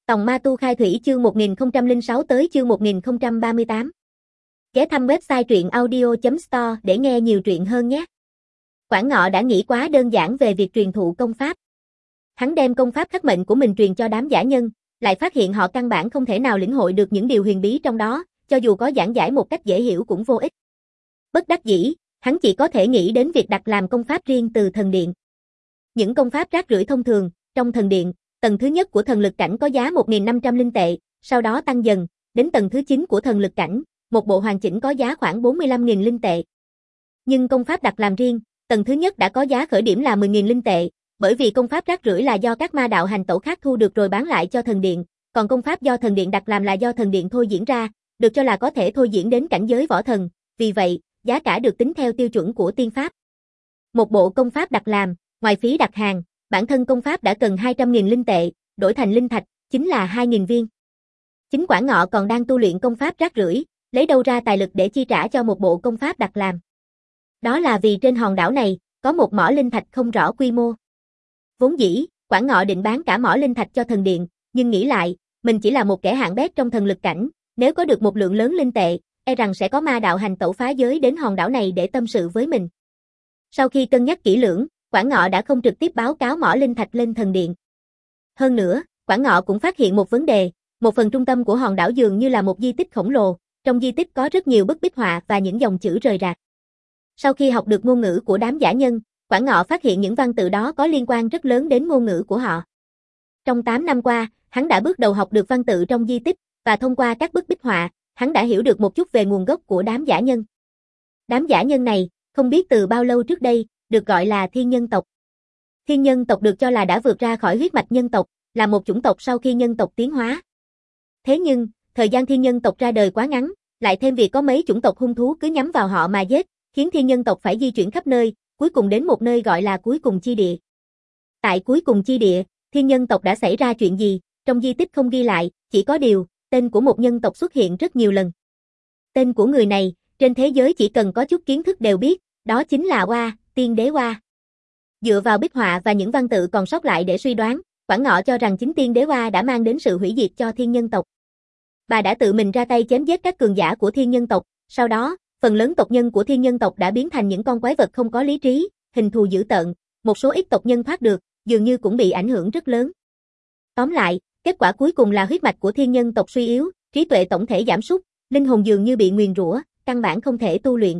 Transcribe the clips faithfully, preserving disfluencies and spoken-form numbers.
Tòng Ma Tu Khai Thủy chương một nghìn không trăm lẻ sáu tới chương một nghìn không trăm ba mươi tám. Ghé thăm website truyện audio chấm store để nghe nhiều truyện hơn nhé. Quản Ngọ đã nghĩ quá đơn giản về việc truyền thụ công pháp. Hắn đem công pháp khắc mệnh của mình truyền cho đám giả nhân, lại phát hiện họ căn bản không thể nào lĩnh hội được những điều huyền bí trong đó, cho dù có giảng giải một cách dễ hiểu cũng vô ích. Bất đắc dĩ, hắn chỉ có thể nghĩ đến việc đặt làm công pháp riêng từ thần điện. Những công pháp rác rưởi thông thường, trong thần điện, tầng thứ nhất của thần lực cảnh có giá một nghìn năm trăm linh tệ, sau đó tăng dần, đến tầng thứ chín của thần lực cảnh, một bộ hoàn chỉnh có giá khoảng bốn mươi lăm nghìn linh tệ. Nhưng công pháp đặt làm riêng, tầng thứ nhất đã có giá khởi điểm là mười nghìn linh tệ, bởi vì công pháp rác rưởi là do các ma đạo hành tẩu khác thu được rồi bán lại cho thần điện, còn công pháp do thần điện đặt làm là do thần điện thôi diễn ra, được cho là có thể thôi diễn đến cảnh giới võ thần, vì vậy, giá cả được tính theo tiêu chuẩn của tiên pháp. Một bộ công pháp đặt làm, ngoài phí đặt hàng, bản thân công pháp đã cần hai trăm nghìn linh tệ, đổi thành linh thạch, chính là hai nghìn viên. Chính Quản Ngọ còn đang tu luyện công pháp rác rưởi, lấy đâu ra tài lực để chi trả cho một bộ công pháp đặt làm. Đó là vì trên hòn đảo này, có một mỏ linh thạch không rõ quy mô. Vốn dĩ, Quản Ngọ định bán cả mỏ linh thạch cho thần điện, nhưng nghĩ lại, mình chỉ là một kẻ hạng bét trong thần lực cảnh, nếu có được một lượng lớn linh tệ, e rằng sẽ có ma đạo hành tẩu phá giới đến hòn đảo này để tâm sự với mình. Sau khi cân nhắc kỹ lưỡng, Quản Ngọ đã không trực tiếp báo cáo mỏ linh thạch lên thần điện. Hơn nữa, Quản Ngọ cũng phát hiện một vấn đề, một phần trung tâm của hòn đảo dường như là một di tích khổng lồ, trong di tích có rất nhiều bức bích họa và những dòng chữ rời rạc. Sau khi học được ngôn ngữ của đám giả nhân, Quản Ngọ phát hiện những văn tự đó có liên quan rất lớn đến ngôn ngữ của họ. Trong tám năm qua, hắn đã bước đầu học được văn tự trong di tích, và thông qua các bức bích họa, hắn đã hiểu được một chút về nguồn gốc của đám giả nhân. Đám giả nhân này, không biết từ bao lâu trước đây, được gọi là thiên nhân tộc. Thiên nhân tộc được cho là đã vượt ra khỏi huyết mạch nhân tộc, là một chủng tộc sau khi nhân tộc tiến hóa. Thế nhưng, thời gian thiên nhân tộc ra đời quá ngắn, lại thêm việc có mấy chủng tộc hung thú cứ nhắm vào họ mà giết, khiến thiên nhân tộc phải di chuyển khắp nơi, cuối cùng đến một nơi gọi là cuối cùng chi địa. Tại cuối cùng chi địa, thiên nhân tộc đã xảy ra chuyện gì, trong di tích không ghi lại, chỉ có điều, tên của một nhân tộc xuất hiện rất nhiều lần. Tên của người này, trên thế giới chỉ cần có chút kiến thức đều biết, đó chính là Oa, tiên đế Oa. Dựa vào bích họa và những văn tự còn sót lại để suy đoán, Quản Ngọ cho rằng chính tiên đế Oa đã mang đến sự hủy diệt cho thiên nhân tộc. Bà đã tự mình ra tay chém giết các cường giả của thiên nhân tộc, sau đó, phần lớn tộc nhân của thiên nhân tộc đã biến thành những con quái vật không có lý trí, hình thù dữ tợn, một số ít tộc nhân thoát được, dường như cũng bị ảnh hưởng rất lớn. Tóm lại, kết quả cuối cùng là huyết mạch của thiên nhân tộc suy yếu, trí tuệ tổng thể giảm sút, linh hồn dường như bị nguyền rủa, căn bản không thể tu luyện.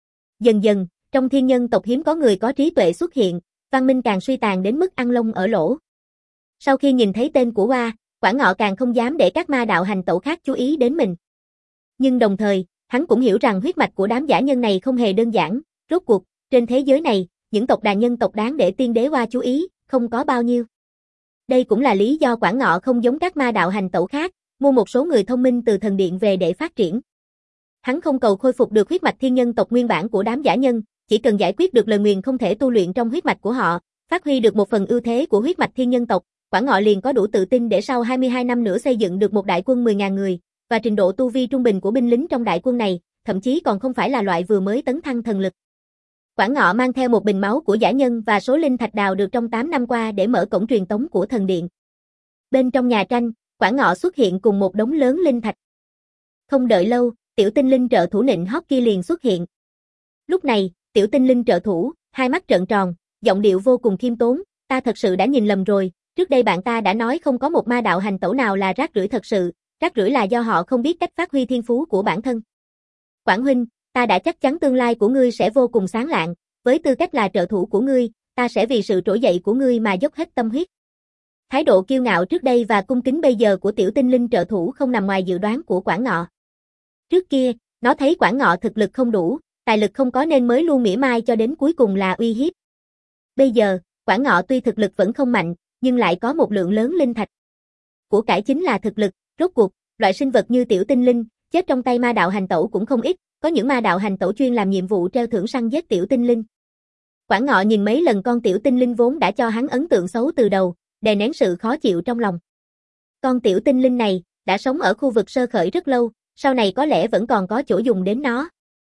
Dần dần, trong thiên nhân tộc hiếm có người có trí tuệ xuất hiện, văn minh càng suy tàn đến mức ăn lông ở lỗ. Sau khi nhìn thấy tên của Oa, Quản Ngọ càng không dám để các ma đạo hành tẩu khác chú ý đến mình. Nhưng đồng thời, hắn cũng hiểu rằng huyết mạch của đám giả nhân này không hề đơn giản, rốt cuộc, trên thế giới này, những tộc đàn nhân tộc đáng để tiên đế Oa chú ý, không có bao nhiêu. Đây cũng là lý do Quản Ngọ không giống các ma đạo hành tẩu khác, mua một số người thông minh từ thần điện về để phát triển. Hắn không cầu khôi phục được huyết mạch thiên nhân tộc nguyên bản của đám giả nhân, chỉ cần giải quyết được lời nguyền không thể tu luyện trong huyết mạch của họ, phát huy được một phần ưu thế của huyết mạch thiên nhân tộc, Quản Ngọ liền có đủ tự tin để sau hai mươi hai năm nữa xây dựng được một đại quân mười nghìn người, và trình độ tu vi trung bình của binh lính trong đại quân này, thậm chí còn không phải là loại vừa mới tấn thăng thần lực. Quản Ngọ mang theo một bình máu của giả nhân và số linh thạch đào được trong tám năm qua để mở cổng truyền tống của thần điện. Bên trong nhà tranh, Quản Ngọ xuất hiện cùng một đống lớn linh thạch. Không đợi lâu, tiểu tinh linh trợ thủ nịnh hót kia liền xuất hiện. Lúc này, tiểu tinh linh trợ thủ, hai mắt trợn tròn, giọng điệu vô cùng khiêm tốn, ta thật sự đã nhìn lầm rồi, trước đây bạn ta đã nói không có một ma đạo hành tẩu nào là rác rưởi thật sự, rác rưởi là do họ không biết cách phát huy thiên phú của bản thân. Quản huynh, ta đã chắc chắn tương lai của ngươi sẽ vô cùng sáng lạng, với tư cách là trợ thủ của ngươi, ta sẽ vì sự trỗi dậy của ngươi mà dốc hết tâm huyết. Thái độ kiêu ngạo trước đây và cung kính bây giờ của tiểu tinh linh trợ thủ không nằm ngoài dự đoán của Quản Ngọ. Trước kia, nó thấy Quản Ngọ thực lực không đủ, tài lực không có nên mới luôn mỉa mai cho đến cuối cùng là uy hiếp. Bây giờ, Quản Ngọ tuy thực lực vẫn không mạnh, nhưng lại có một lượng lớn linh thạch. Của cải chính là thực lực, rốt cuộc, loại sinh vật như tiểu tinh linh, chết trong tay ma đạo hành tẩu cũng không ít, có những ma đạo hành tẩu chuyên làm nhiệm vụ treo thưởng săn giết tiểu tinh linh. Quản Ngọ nhìn mấy lần con tiểu tinh linh vốn đã cho hắn ấn tượng xấu từ đầu, đè nén sự khó chịu trong lòng. Con tiểu tinh linh này, đã sống ở khu vực sơ khởi rất lâu, sau này có lẽ vẫn còn có chỗ dùng đến nó.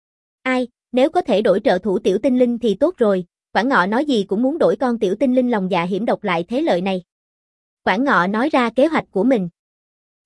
Ai, nếu có thể đổi trợ thủ tiểu tinh linh thì tốt rồi, Quản Ngọ nói gì cũng muốn đổi con tiểu tinh linh lòng dạ hiểm độc lại thế lợi này. Quản Ngọ nói ra kế hoạch của mình.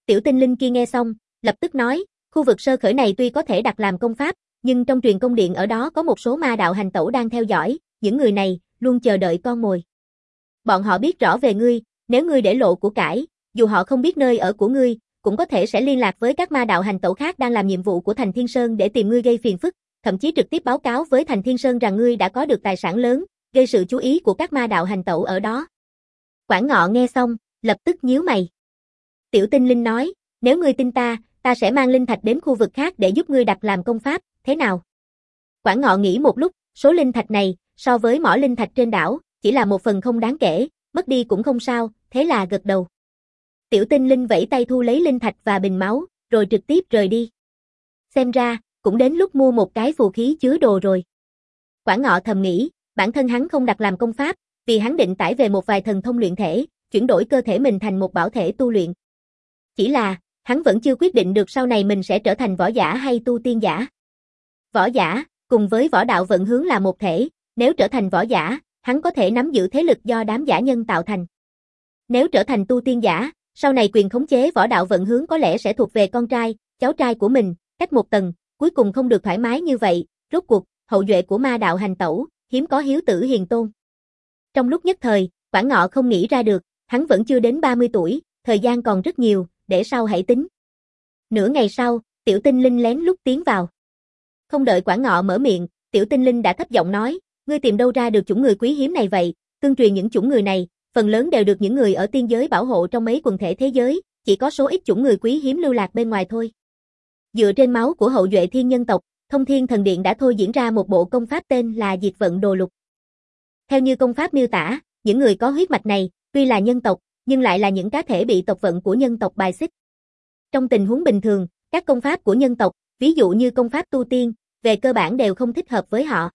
Tiểu tinh linh kia nghe xong, lập tức nói, khu vực sơ khởi này tuy có thể đặt làm công pháp, nhưng trong truyền công điện ở đó có một số ma đạo hành tẩu đang theo dõi, những người này luôn chờ đợi con mồi. Bọn họ biết rõ về ngươi, nếu ngươi để lộ của cải, dù họ không biết nơi ở của ngươi, cũng có thể sẽ liên lạc với các ma đạo hành tẩu khác đang làm nhiệm vụ của Thành Thiên Sơn để tìm ngươi gây phiền phức, thậm chí trực tiếp báo cáo với Thành Thiên Sơn rằng ngươi đã có được tài sản lớn, gây sự chú ý của các ma đạo hành tẩu ở đó. Quản Ngọ nghe xong, lập tức nhíu mày. Tiểu tinh linh nói, nếu ngươi tin ta, ta sẽ mang linh thạch đến khu vực khác để giúp ngươi đặt làm công pháp, thế nào? Quản Ngọ nghĩ một lúc, số linh thạch này, so với mỏ linh thạch trên đảo, chỉ là một phần không đáng kể, mất đi cũng không sao, thế là gật đầu. Tiểu tinh linh vẫy tay thu lấy linh thạch và bình máu, rồi trực tiếp rời đi. Xem ra, cũng đến lúc mua một cái phù khí chứa đồ rồi. Quản Ngọ thầm nghĩ, bản thân hắn không đặt làm công pháp, vì hắn định tải về một vài thần thông luyện thể, chuyển đổi cơ thể mình thành một bảo thể tu luyện. Chỉ là, hắn vẫn chưa quyết định được sau này mình sẽ trở thành võ giả hay tu tiên giả. Võ giả, cùng với võ đạo vận hướng là một thể, nếu trở thành võ giả, hắn có thể nắm giữ thế lực do đám giả nhân tạo thành. Nếu trở thành tu tiên giả, sau này quyền khống chế võ đạo vận hướng có lẽ sẽ thuộc về con trai, cháu trai của mình, cách một tầng, cuối cùng không được thoải mái như vậy, rốt cuộc, hậu duệ của ma đạo hành tẩu, hiếm có hiếu tử hiền tôn. Trong lúc nhất thời, Quản Ngọ không nghĩ ra được, hắn vẫn chưa đến ba mươi tuổi, thời gian còn rất nhiều, để sau hãy tính. Nửa ngày sau, tiểu tinh linh lén lút tiến vào. Không đợi Quản Ngọ mở miệng, tiểu tinh linh đã thấp giọng nói, ngươi tìm đâu ra được chủng người quý hiếm này vậy, tương truyền những chủng người này, phần lớn đều được những người ở tiên giới bảo hộ trong mấy quần thể thế giới, chỉ có số ít chủng người quý hiếm lưu lạc bên ngoài thôi. Dựa trên máu của hậu duệ thiên nhân tộc, Thông Thiên Thần Điện đã thôi diễn ra một bộ công pháp tên là Diệt Vận Đồ Lục. Theo như công pháp miêu tả, những người có huyết mạch này, tuy là nhân tộc, nhưng lại là những cá thể bị tộc vận của nhân tộc bài xích. Trong tình huống bình thường, các công pháp của nhân tộc, ví dụ như công pháp tu tiên, về cơ bản đều không thích hợp với họ.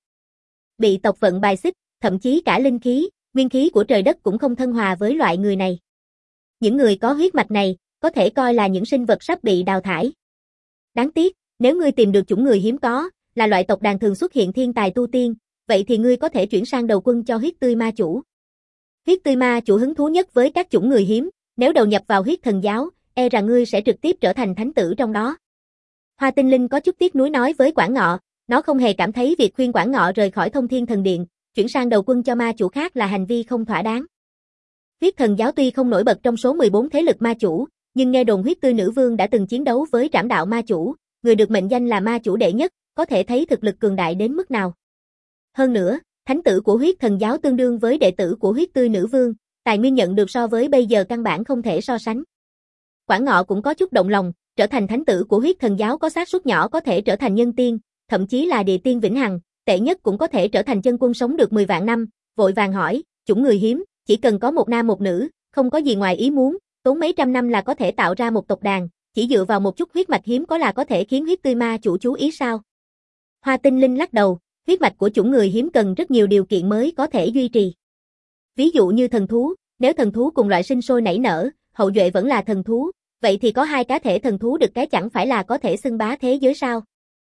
Bị tộc vận bài xích, thậm chí cả linh khí, nguyên khí của trời đất cũng không thân hòa với loại người này. Những người có huyết mạch này, có thể coi là những sinh vật sắp bị đào thải. Đáng tiếc, nếu ngươi tìm được chủng người hiếm có, là loại tộc đàn thường xuất hiện thiên tài tu tiên, vậy thì ngươi có thể chuyển sang đầu quân cho huyết tươi ma chủ. Huyết tươi ma chủ hứng thú nhất với các chủng người hiếm, nếu đầu nhập vào huyết thần giáo, e rằng ngươi sẽ trực tiếp trở thành thánh tử trong đó. Hoa Tinh Linh có chút tiếc nuối nói với Quản Ngọ, nó không hề cảm thấy việc khuyên Quản Ngọ rời khỏi Thông Thiên Thần Điện, chuyển sang đầu quân cho ma chủ khác là hành vi không thỏa đáng. Huyết thần giáo tuy không nổi bật trong số mười bốn thế lực ma chủ, nhưng nghe đồn huyết tươi nữ vương đã từng chiến đấu với trảm đạo ma chủ, người được mệnh danh là ma chủ đệ nhất, có thể thấy thực lực cường đại đến mức nào. Hơn nữa, thánh tử của huyết thần giáo tương đương với đệ tử của huyết tươi nữ vương, tài nguyên nhận được so với bây giờ căn bản không thể so sánh. Quản Ngọ cũng có chút động lòng, trở thành thánh tử của huyết thần giáo có xác suất nhỏ có thể trở thành nhân tiên, thậm chí là địa tiên vĩnh hằng, tệ nhất cũng có thể trở thành chân quân sống được mười vạn năm, vội vàng hỏi, chủng người hiếm, chỉ cần có một nam một nữ, không có gì ngoài ý muốn, tốn mấy trăm năm là có thể tạo ra một tộc đàn, chỉ dựa vào một chút huyết mạch hiếm có là có thể khiến huyết tươi ma chủ chú ý sao? Hoa Tinh Linh lắc đầu, huyết mạch của chủng người hiếm cần rất nhiều điều kiện mới có thể duy trì. Ví dụ như thần thú, nếu thần thú cùng loại sinh sôi nảy nở, hậu duệ vẫn là thần thú, vậy thì có hai cá thể thần thú được cái chẳng phải là có thể xưng bá thế giới sao?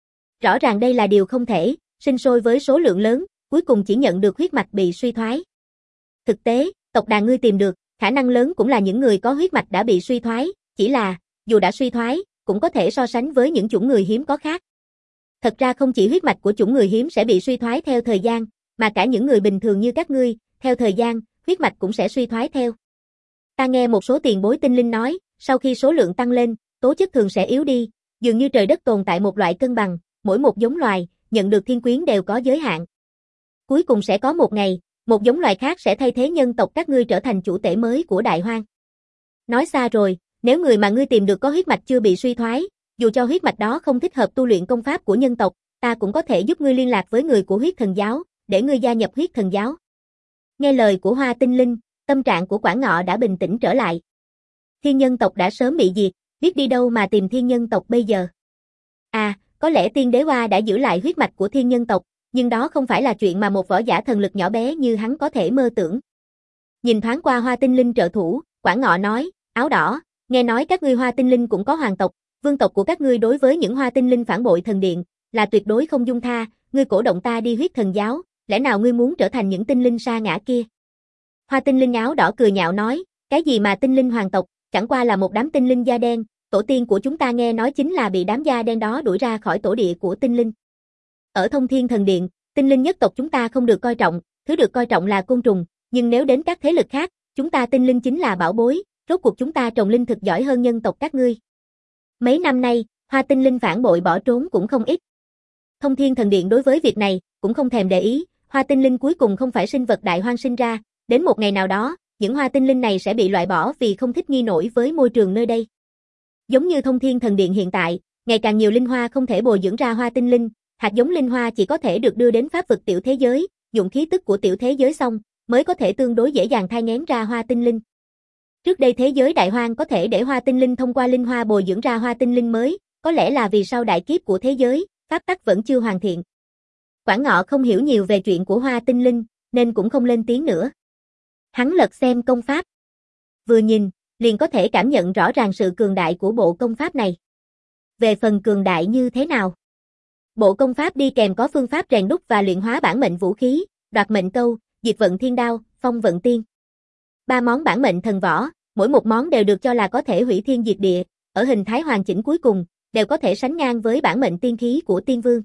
Rõ ràng đây là điều không thể, sinh sôi với số lượng lớn, cuối cùng chỉ nhận được huyết mạch bị suy thoái. Thực tế, tộc đàn ngươi tìm được, khả năng lớn cũng là những người có huyết mạch đã bị suy thoái, chỉ là, dù đã suy thoái, cũng có thể so sánh với những chủng người hiếm có khác. Thật ra không chỉ huyết mạch của chủng người hiếm sẽ bị suy thoái theo thời gian, mà cả những người bình thường như các ngươi, theo thời gian, huyết mạch cũng sẽ suy thoái theo. Ta nghe một số tiền bối tinh linh nói, sau khi số lượng tăng lên, tố chất thường sẽ yếu đi, dường như trời đất tồn tại một loại cân bằng, mỗi một giống loài, nhận được thiên quyến đều có giới hạn. Cuối cùng sẽ có một ngày, một giống loài khác sẽ thay thế nhân tộc các ngươi trở thành chủ tể mới của đại hoang. Nói xa rồi, nếu người mà ngươi tìm được có huyết mạch chưa bị suy thoái, dù cho huyết mạch đó không thích hợp tu luyện công pháp của nhân tộc, ta cũng có thể giúp ngươi liên lạc với người của huyết thần giáo, để ngươi gia nhập huyết thần giáo. Nghe lời của Hoa Tinh Linh, tâm trạng của Quản Ngọ đã bình tĩnh trở lại. Thiên nhân tộc đã sớm bị diệt, biết đi đâu mà tìm thiên nhân tộc bây giờ. À, có lẽ tiên đế Hoa đã giữ lại huyết mạch của thiên nhân tộc, nhưng đó không phải là chuyện mà một võ giả thần lực nhỏ bé như hắn có thể mơ tưởng. Nhìn thoáng qua Hoa Tinh Linh trợ thủ, Quản Ngọ nói, áo đỏ, nghe nói các ngươi Hoa Tinh Linh cũng có hoàng tộc, vương tộc của các ngươi đối với những Hoa Tinh Linh phản bội thần điện, là tuyệt đối không dung tha, ngươi cổ động ta đi huyết thần giáo, lẽ nào ngươi muốn trở thành những tinh linh sa ngã kia? Hoa Tinh Linh áo đỏ cười nhạo nói, cái gì mà tinh linh hoàng tộc, chẳng qua là một đám tinh linh da đen, tổ tiên của chúng ta nghe nói chính là bị đám da đen đó đuổi ra khỏi tổ địa của tinh linh. Ở Thông Thiên Thần Điện, tinh linh nhất tộc chúng ta không được coi trọng, thứ được coi trọng là côn trùng, nhưng nếu đến các thế lực khác, chúng ta tinh linh chính là bảo bối, rốt cuộc chúng ta trồng linh thực giỏi hơn nhân tộc các ngươi. Mấy năm nay, Hoa tinh linh phản bội bỏ trốn cũng không ít. Thông Thiên Thần Điện đối với việc này cũng không thèm để ý, Hoa tinh linh cuối cùng không phải sinh vật đại hoang sinh ra, đến một ngày nào đó, những hoa tinh linh này sẽ bị loại bỏ vì không thích nghi nổi với môi trường nơi đây. Giống như Thông Thiên Thần Điện hiện tại, ngày càng nhiều linh hoa không thể bồi dưỡng ra hoa tinh linh, hạt giống linh hoa chỉ có thể được đưa đến pháp vực tiểu thế giới, dụng khí tức của tiểu thế giới xong, mới có thể tương đối dễ dàng thai nghén ra hoa tinh linh. Trước đây thế giới đại hoang có thể để hoa tinh linh thông qua linh hoa bồi dưỡng ra hoa tinh linh mới, có lẽ là vì sau đại kiếp của thế giới, pháp tắc vẫn chưa hoàn thiện. Quản Ngọ không hiểu nhiều về chuyện của hoa tinh linh, nên cũng không lên tiếng nữa. Hắn lật xem công pháp. Vừa nhìn, liền có thể cảm nhận rõ ràng sự cường đại của bộ công pháp này. Về phần cường đại như thế nào? Bộ công pháp đi kèm có phương pháp rèn đúc và luyện hóa bản mệnh vũ khí, đoạt mệnh câu, diệt vận thiên đao, phong vận tiên. Ba món bản mệnh thần võ, mỗi một món đều được cho là có thể hủy thiên diệt địa, ở hình thái hoàn chỉnh cuối cùng, đều có thể sánh ngang với bản mệnh tiên khí của tiên vương.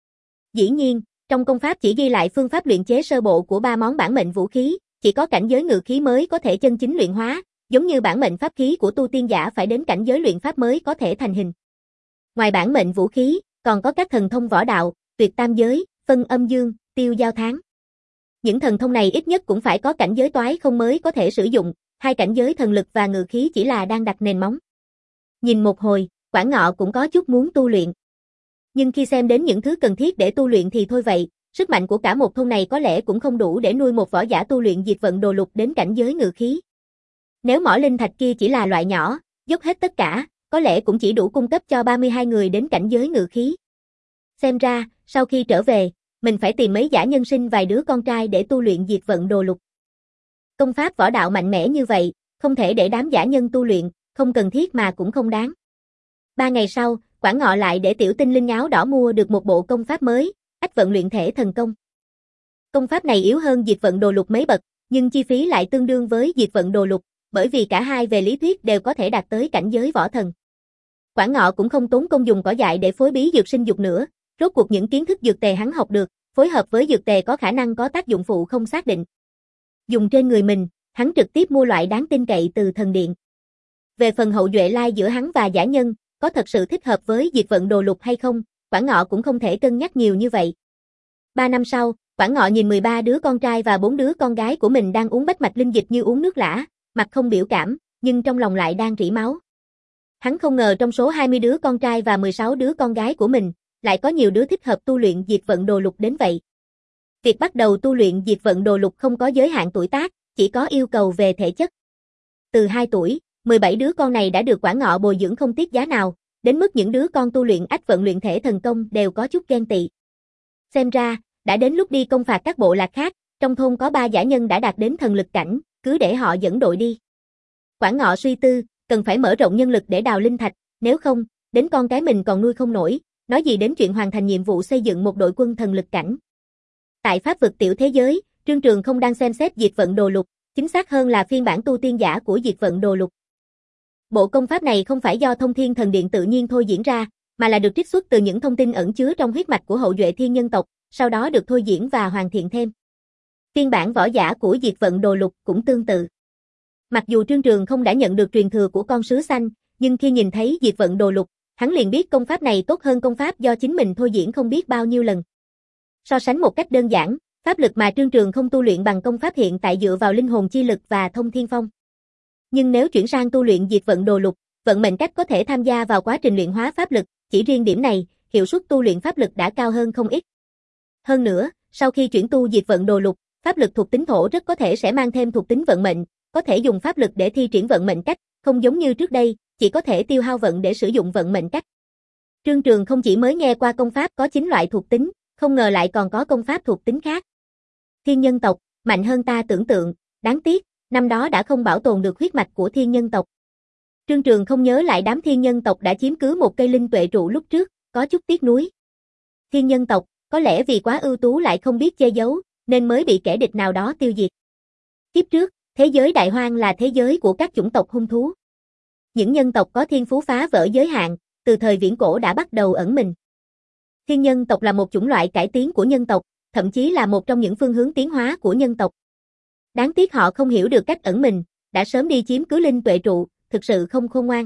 Dĩ nhiên, trong công pháp chỉ ghi lại phương pháp luyện chế sơ bộ của ba món bản mệnh vũ khí, chỉ có cảnh giới ngự khí mới có thể chân chính luyện hóa, giống như bản mệnh pháp khí của tu tiên giả phải đến cảnh giới luyện pháp mới có thể thành hình. Ngoài bản mệnh vũ khí, còn có các thần thông võ đạo, tuyệt tam giới, phân âm dương, tiêu giao tháng. Những thần thông này ít nhất cũng phải có cảnh giới toái không mới có thể sử dụng, hai cảnh giới thần lực và ngự khí chỉ là đang đặt nền móng. Nhìn một hồi, Quản Ngọ cũng có chút muốn tu luyện. Nhưng khi xem đến những thứ cần thiết để tu luyện thì thôi vậy, sức mạnh của cả một thôn này có lẽ cũng không đủ để nuôi một võ giả tu luyện diệt vận đồ lục đến cảnh giới ngự khí. Nếu mỏ linh thạch kia chỉ là loại nhỏ, dốc hết tất cả, có lẽ cũng chỉ đủ cung cấp cho ba mươi hai người đến cảnh giới ngự khí. Xem ra, sau khi trở về, mình phải tìm mấy giả nhân sinh vài đứa con trai để tu luyện diệt vận đồ lục. Công pháp võ đạo mạnh mẽ như vậy, không thể để đám giả nhân tu luyện, không cần thiết mà cũng không đáng. Ba ngày sau, Quản Ngọ lại để tiểu tinh linh áo đỏ mua được một bộ công pháp mới, Ách vận luyện thể thần công. Công pháp này yếu hơn diệt vận đồ lục mấy bậc, nhưng chi phí lại tương đương với diệt vận đồ lục, bởi vì cả hai về lý thuyết đều có thể đạt tới cảnh giới võ thần. Quản Ngọ cũng không tốn công dùng cỏ dại để phối bí dược sinh dục nữa, rốt cuộc những kiến thức dược tề hắn học được, phối hợp với dược tề có khả năng có tác dụng phụ không xác định. Dùng trên người mình, hắn trực tiếp mua loại đáng tin cậy từ thần điện. Về phần hậu duệ lai giữa hắn và giả nhân, có thật sự thích hợp với diệt vận đồ lục hay không, Quản Ngọ cũng không thể cân nhắc nhiều như vậy. Ba năm sau, Quản Ngọ nhìn mười ba đứa con trai và bốn đứa con gái của mình đang uống bách mạch linh dịch như uống nước lã, mặt không biểu cảm, nhưng trong lòng lại đang rỉ máu. Hắn không ngờ trong số hai mươi đứa con trai và mười sáu đứa con gái của mình, lại có nhiều đứa thích hợp tu luyện diệt vận đồ lục đến vậy. Việc bắt đầu tu luyện diệt vận đồ lục không có giới hạn tuổi tác, chỉ có yêu cầu về thể chất. Từ hai tuổi, mười bảy đứa con này đã được Quản Ngọ bồi dưỡng không tiếc giá nào, đến mức những đứa con tu luyện ách vận luyện thể thần công đều có chút ghen tị. Xem ra, đã đến lúc đi công phạt các bộ lạc khác, trong thôn có ba giả nhân đã đạt đến thần lực cảnh, cứ để họ dẫn đội đi. Quản Ngọ suy tư, cần phải mở rộng nhân lực để đào linh thạch, nếu không, đến con cái mình còn nuôi không nổi, nói gì đến chuyện hoàn thành nhiệm vụ xây dựng một đội quân thần lực cảnh. Tại pháp vực tiểu thế giới, Trương Trường không đang xem xét diệt vận đồ lục, chính xác hơn là phiên bản tu tiên giả của diệt vận đồ lục. Bộ công pháp này không phải do Thông Thiên Thần Điện tự nhiên thôi diễn ra, mà là được trích xuất từ những thông tin ẩn chứa trong huyết mạch của hậu duệ thiên nhân tộc, sau đó được thôi diễn và hoàn thiện thêm. Phiên bản võ giả của diệt vận đồ lục cũng tương tự. Mặc dù Trương Trường không đã nhận được truyền thừa của con sứ xanh, nhưng khi nhìn thấy diệt vận đồ lục, hắn liền biết công pháp này tốt hơn công pháp do chính mình thôi diễn không biết bao nhiêu lần. So sánh một cách đơn giản, pháp lực mà Trương Trường không tu luyện bằng công pháp hiện tại dựa vào linh hồn chi lực và thông thiên phong. Nhưng nếu chuyển sang tu luyện diệt vận đồ lục, vận mệnh cách có thể tham gia vào quá trình luyện hóa pháp lực, chỉ riêng điểm này, hiệu suất tu luyện pháp lực đã cao hơn không ít. Hơn nữa, sau khi chuyển tu diệt vận đồ lục, pháp lực thuộc tính thổ rất có thể sẽ mang thêm thuộc tính vận mệnh, có thể dùng pháp lực để thi triển vận mệnh cách, không giống như trước đây, chỉ có thể tiêu hao vận để sử dụng vận mệnh cách. Trương Trường không chỉ mới nghe qua công pháp có chín loại thuộc tính, không ngờ lại còn có công pháp thuộc tính khác. Thiên nhân tộc, mạnh hơn ta tưởng tượng, đáng tiếc, năm đó đã không bảo tồn được huyết mạch của thiên nhân tộc. Trương Trường không nhớ lại đám thiên nhân tộc đã chiếm cứ một cây linh tuệ trụ lúc trước, có chút tiếc nuối. Thiên nhân tộc, có lẽ vì quá ưu tú lại không biết che giấu, nên mới bị kẻ địch nào đó tiêu diệt. Kiếp trước, thế giới đại hoang là thế giới của các chủng tộc hung thú. Những nhân tộc có thiên phú phá vỡ giới hạn, từ thời viễn cổ đã bắt đầu ẩn mình. Thiên nhân tộc là một chủng loại cải tiến của nhân tộc, thậm chí là một trong những phương hướng tiến hóa của nhân tộc. Đáng tiếc họ không hiểu được cách ẩn mình, đã sớm đi chiếm cứ linh tuệ trụ, thực sự không khôn ngoan.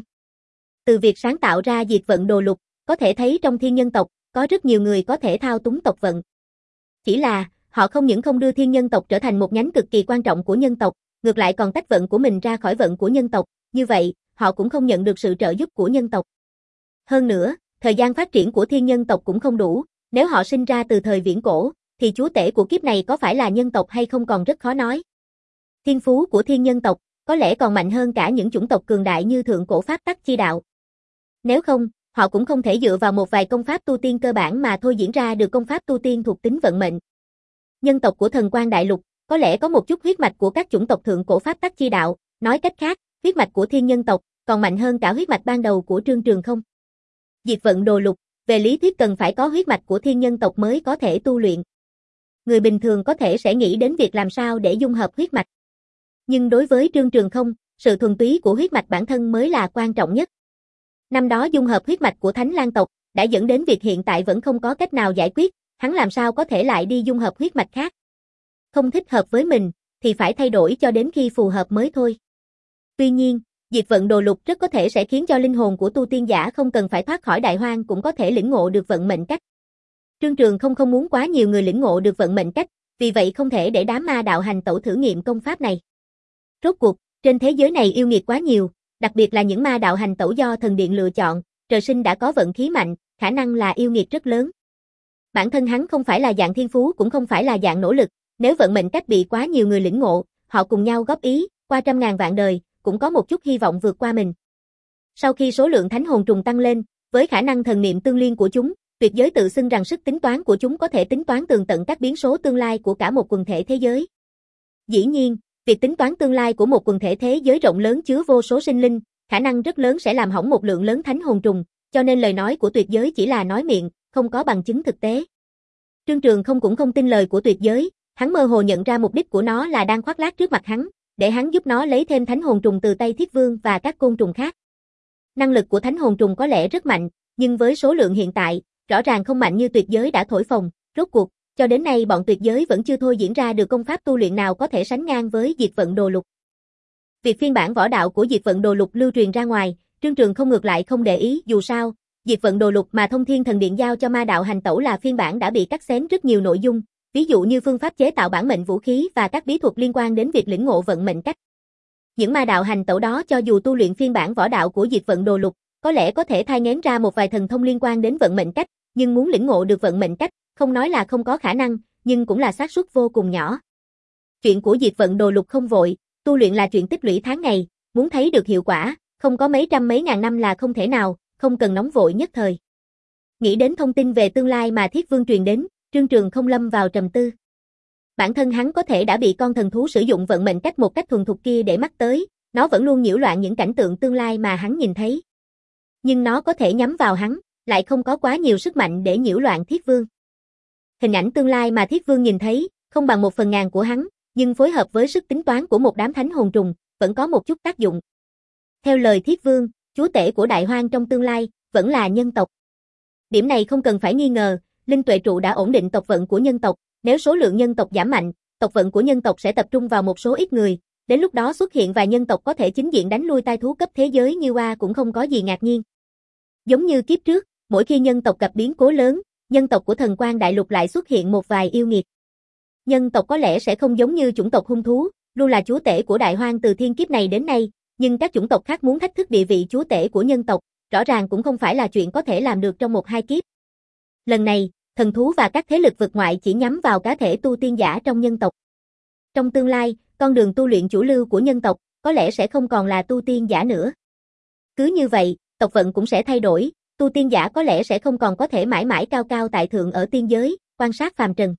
Từ việc sáng tạo ra diệt vận đồ lục, có thể thấy trong thiên nhân tộc, có rất nhiều người có thể thao túng tộc vận. Chỉ là, họ không những không đưa thiên nhân tộc trở thành một nhánh cực kỳ quan trọng của nhân tộc, ngược lại còn tách vận của mình ra khỏi vận của nhân tộc, như vậy, họ cũng không nhận được sự trợ giúp của nhân tộc. Hơn nữa, thời gian phát triển của thiên nhân tộc cũng không đủ, nếu họ sinh ra từ thời viễn cổ, thì chúa tể của kiếp này có phải là nhân tộc hay không còn rất khó nói. Thiên phú của thiên nhân tộc, có lẽ còn mạnh hơn cả những chủng tộc cường đại như thượng cổ pháp tắc chi đạo. Nếu không, họ cũng không thể dựa vào một vài công pháp tu tiên cơ bản mà thôi diễn ra được công pháp tu tiên thuộc tính vận mệnh. Nhân tộc của Thần Quang Đại Lục, có lẽ có một chút huyết mạch của các chủng tộc thượng cổ pháp tắc chi đạo, nói cách khác, huyết mạch của thiên nhân tộc, còn mạnh hơn cả huyết mạch ban đầu của Trương Trường Không. Diệt vận đồ lục, về lý thuyết cần phải có huyết mạch của thiên nhân tộc mới có thể tu luyện. Người bình thường có thể sẽ nghĩ đến việc làm sao để dung hợp huyết mạch. Nhưng đối với Trương Trường Không, sự thuần túy của huyết mạch bản thân mới là quan trọng nhất. Năm đó dung hợp huyết mạch của Thánh Lang tộc, đã dẫn đến việc hiện tại vẫn không có cách nào giải quyết, hắn làm sao có thể lại đi dung hợp huyết mạch khác. Không thích hợp với mình, thì phải thay đổi cho đến khi phù hợp mới thôi. Tuy nhiên, diệt vận đồ lục rất có thể sẽ khiến cho linh hồn của tu tiên giả không cần phải thoát khỏi đại hoang cũng có thể lĩnh ngộ được vận mệnh cách. Trương Trường Không không muốn quá nhiều người lĩnh ngộ được vận mệnh cách, vì vậy không thể để đám ma đạo hành tẩu thử nghiệm công pháp này. Rốt cuộc, trên thế giới này yêu nghiệt quá nhiều, đặc biệt là những ma đạo hành tẩu do thần điện lựa chọn, trời sinh đã có vận khí mạnh, khả năng là yêu nghiệt rất lớn. Bản thân hắn không phải là dạng thiên phú cũng không phải là dạng nỗ lực, nếu vận mệnh cách bị quá nhiều người lĩnh ngộ, họ cùng nhau góp ý, qua trăm ngàn vạn đời, cũng có một chút hy vọng vượt qua mình. Sau khi số lượng thánh hồn trùng tăng lên, với khả năng thần niệm tương liên của chúng, tuyệt giới tự xưng rằng sức tính toán của chúng có thể tính toán tường tận các biến số tương lai của cả một quần thể thế giới. Dĩ nhiên, việc tính toán tương lai của một quần thể thế giới rộng lớn chứa vô số sinh linh, khả năng rất lớn sẽ làm hỏng một lượng lớn thánh hồn trùng, cho nên lời nói của tuyệt giới chỉ là nói miệng, không có bằng chứng thực tế. Trương Trường Không cũng không tin lời của tuyệt giới, hắn mơ hồ nhận ra mục đích của nó là đang khoác lác trước mặt hắn, để hắn giúp nó lấy thêm thánh hồn trùng từ tay Thiết Vương và các côn trùng khác. Năng lực của thánh hồn trùng có lẽ rất mạnh, nhưng với số lượng hiện tại, rõ ràng không mạnh như tuyệt giới đã thổi phồng, rốt cuộc, cho đến nay bọn tuyệt giới vẫn chưa thôi diễn ra được công pháp tu luyện nào có thể sánh ngang với diệt vận đồ lục. Việc phiên bản võ đạo của diệt vận đồ lục lưu truyền ra ngoài, Trương Trường Không ngược lại không để ý, dù sao, diệt vận đồ lục mà Thông Thiên Thần Điện giao cho ma đạo hành tẩu là phiên bản đã bị cắt xén rất nhiều nội dung, ví dụ như phương pháp chế tạo bản mệnh vũ khí và các bí thuật liên quan đến việc lĩnh ngộ vận mệnh cách. Những ma đạo hành tẩu đó cho dù tu luyện phiên bản võ đạo của diệt vận đồ lục, có lẽ có thể thai nghén ra một vài thần thông liên quan đến vận mệnh cách, nhưng muốn lĩnh ngộ được vận mệnh cách, không nói là không có khả năng, nhưng cũng là xác suất vô cùng nhỏ. Chuyện của diệt vận đồ lục không vội, tu luyện là chuyện tích lũy tháng ngày, muốn thấy được hiệu quả, không có mấy trăm mấy ngàn năm là không thể nào, không cần nóng vội nhất thời. Nghĩ đến thông tin về tương lai mà Thiết Vương truyền đến, Trương Trường Không lâm vào trầm tư. Bản thân hắn có thể đã bị con thần thú sử dụng vận mệnh cách một cách thuần thục kia để mắc tới, nó vẫn luôn nhiễu loạn những cảnh tượng tương lai mà hắn nhìn thấy. Nhưng nó có thể nhắm vào hắn, lại không có quá nhiều sức mạnh để nhiễu loạn Thiết Vương. Hình ảnh tương lai mà Thiết Vương nhìn thấy, không bằng một phần ngàn của hắn, nhưng phối hợp với sức tính toán của một đám thánh hồn trùng, vẫn có một chút tác dụng. Theo lời Thiết Vương, chúa tể của đại hoang trong tương lai, vẫn là nhân tộc. Điểm này không cần phải nghi ngờ, linh tuệ trụ đã ổn định tộc vận của nhân tộc, nếu số lượng nhân tộc giảm mạnh, tộc vận của nhân tộc sẽ tập trung vào một số ít người, đến lúc đó xuất hiện vài nhân tộc có thể chính diện đánh lui tai thú cấp thế giới như oa cũng không có gì ngạc nhiên. Giống như kiếp trước, mỗi khi nhân tộc gặp biến cố lớn, nhân tộc của Thần Quang Đại Lục lại xuất hiện một vài yêu nghiệt. Nhân tộc có lẽ sẽ không giống như chủng tộc hung thú, luôn là chúa tể của đại hoang từ thiên kiếp này đến nay, nhưng các chủng tộc khác muốn thách thức địa vị chúa tể của nhân tộc, rõ ràng cũng không phải là chuyện có thể làm được trong một hai kiếp. Lần này, thần thú và các thế lực vực ngoại chỉ nhắm vào cá thể tu tiên giả trong nhân tộc. Trong tương lai, con đường tu luyện chủ lưu của nhân tộc, có lẽ sẽ không còn là tu tiên giả nữa. Cứ như vậy, tộc vận cũng sẽ thay đổi, tu tiên giả có lẽ sẽ không còn có thể mãi mãi cao cao tại thượng ở tiên giới, quan sát phàm trần.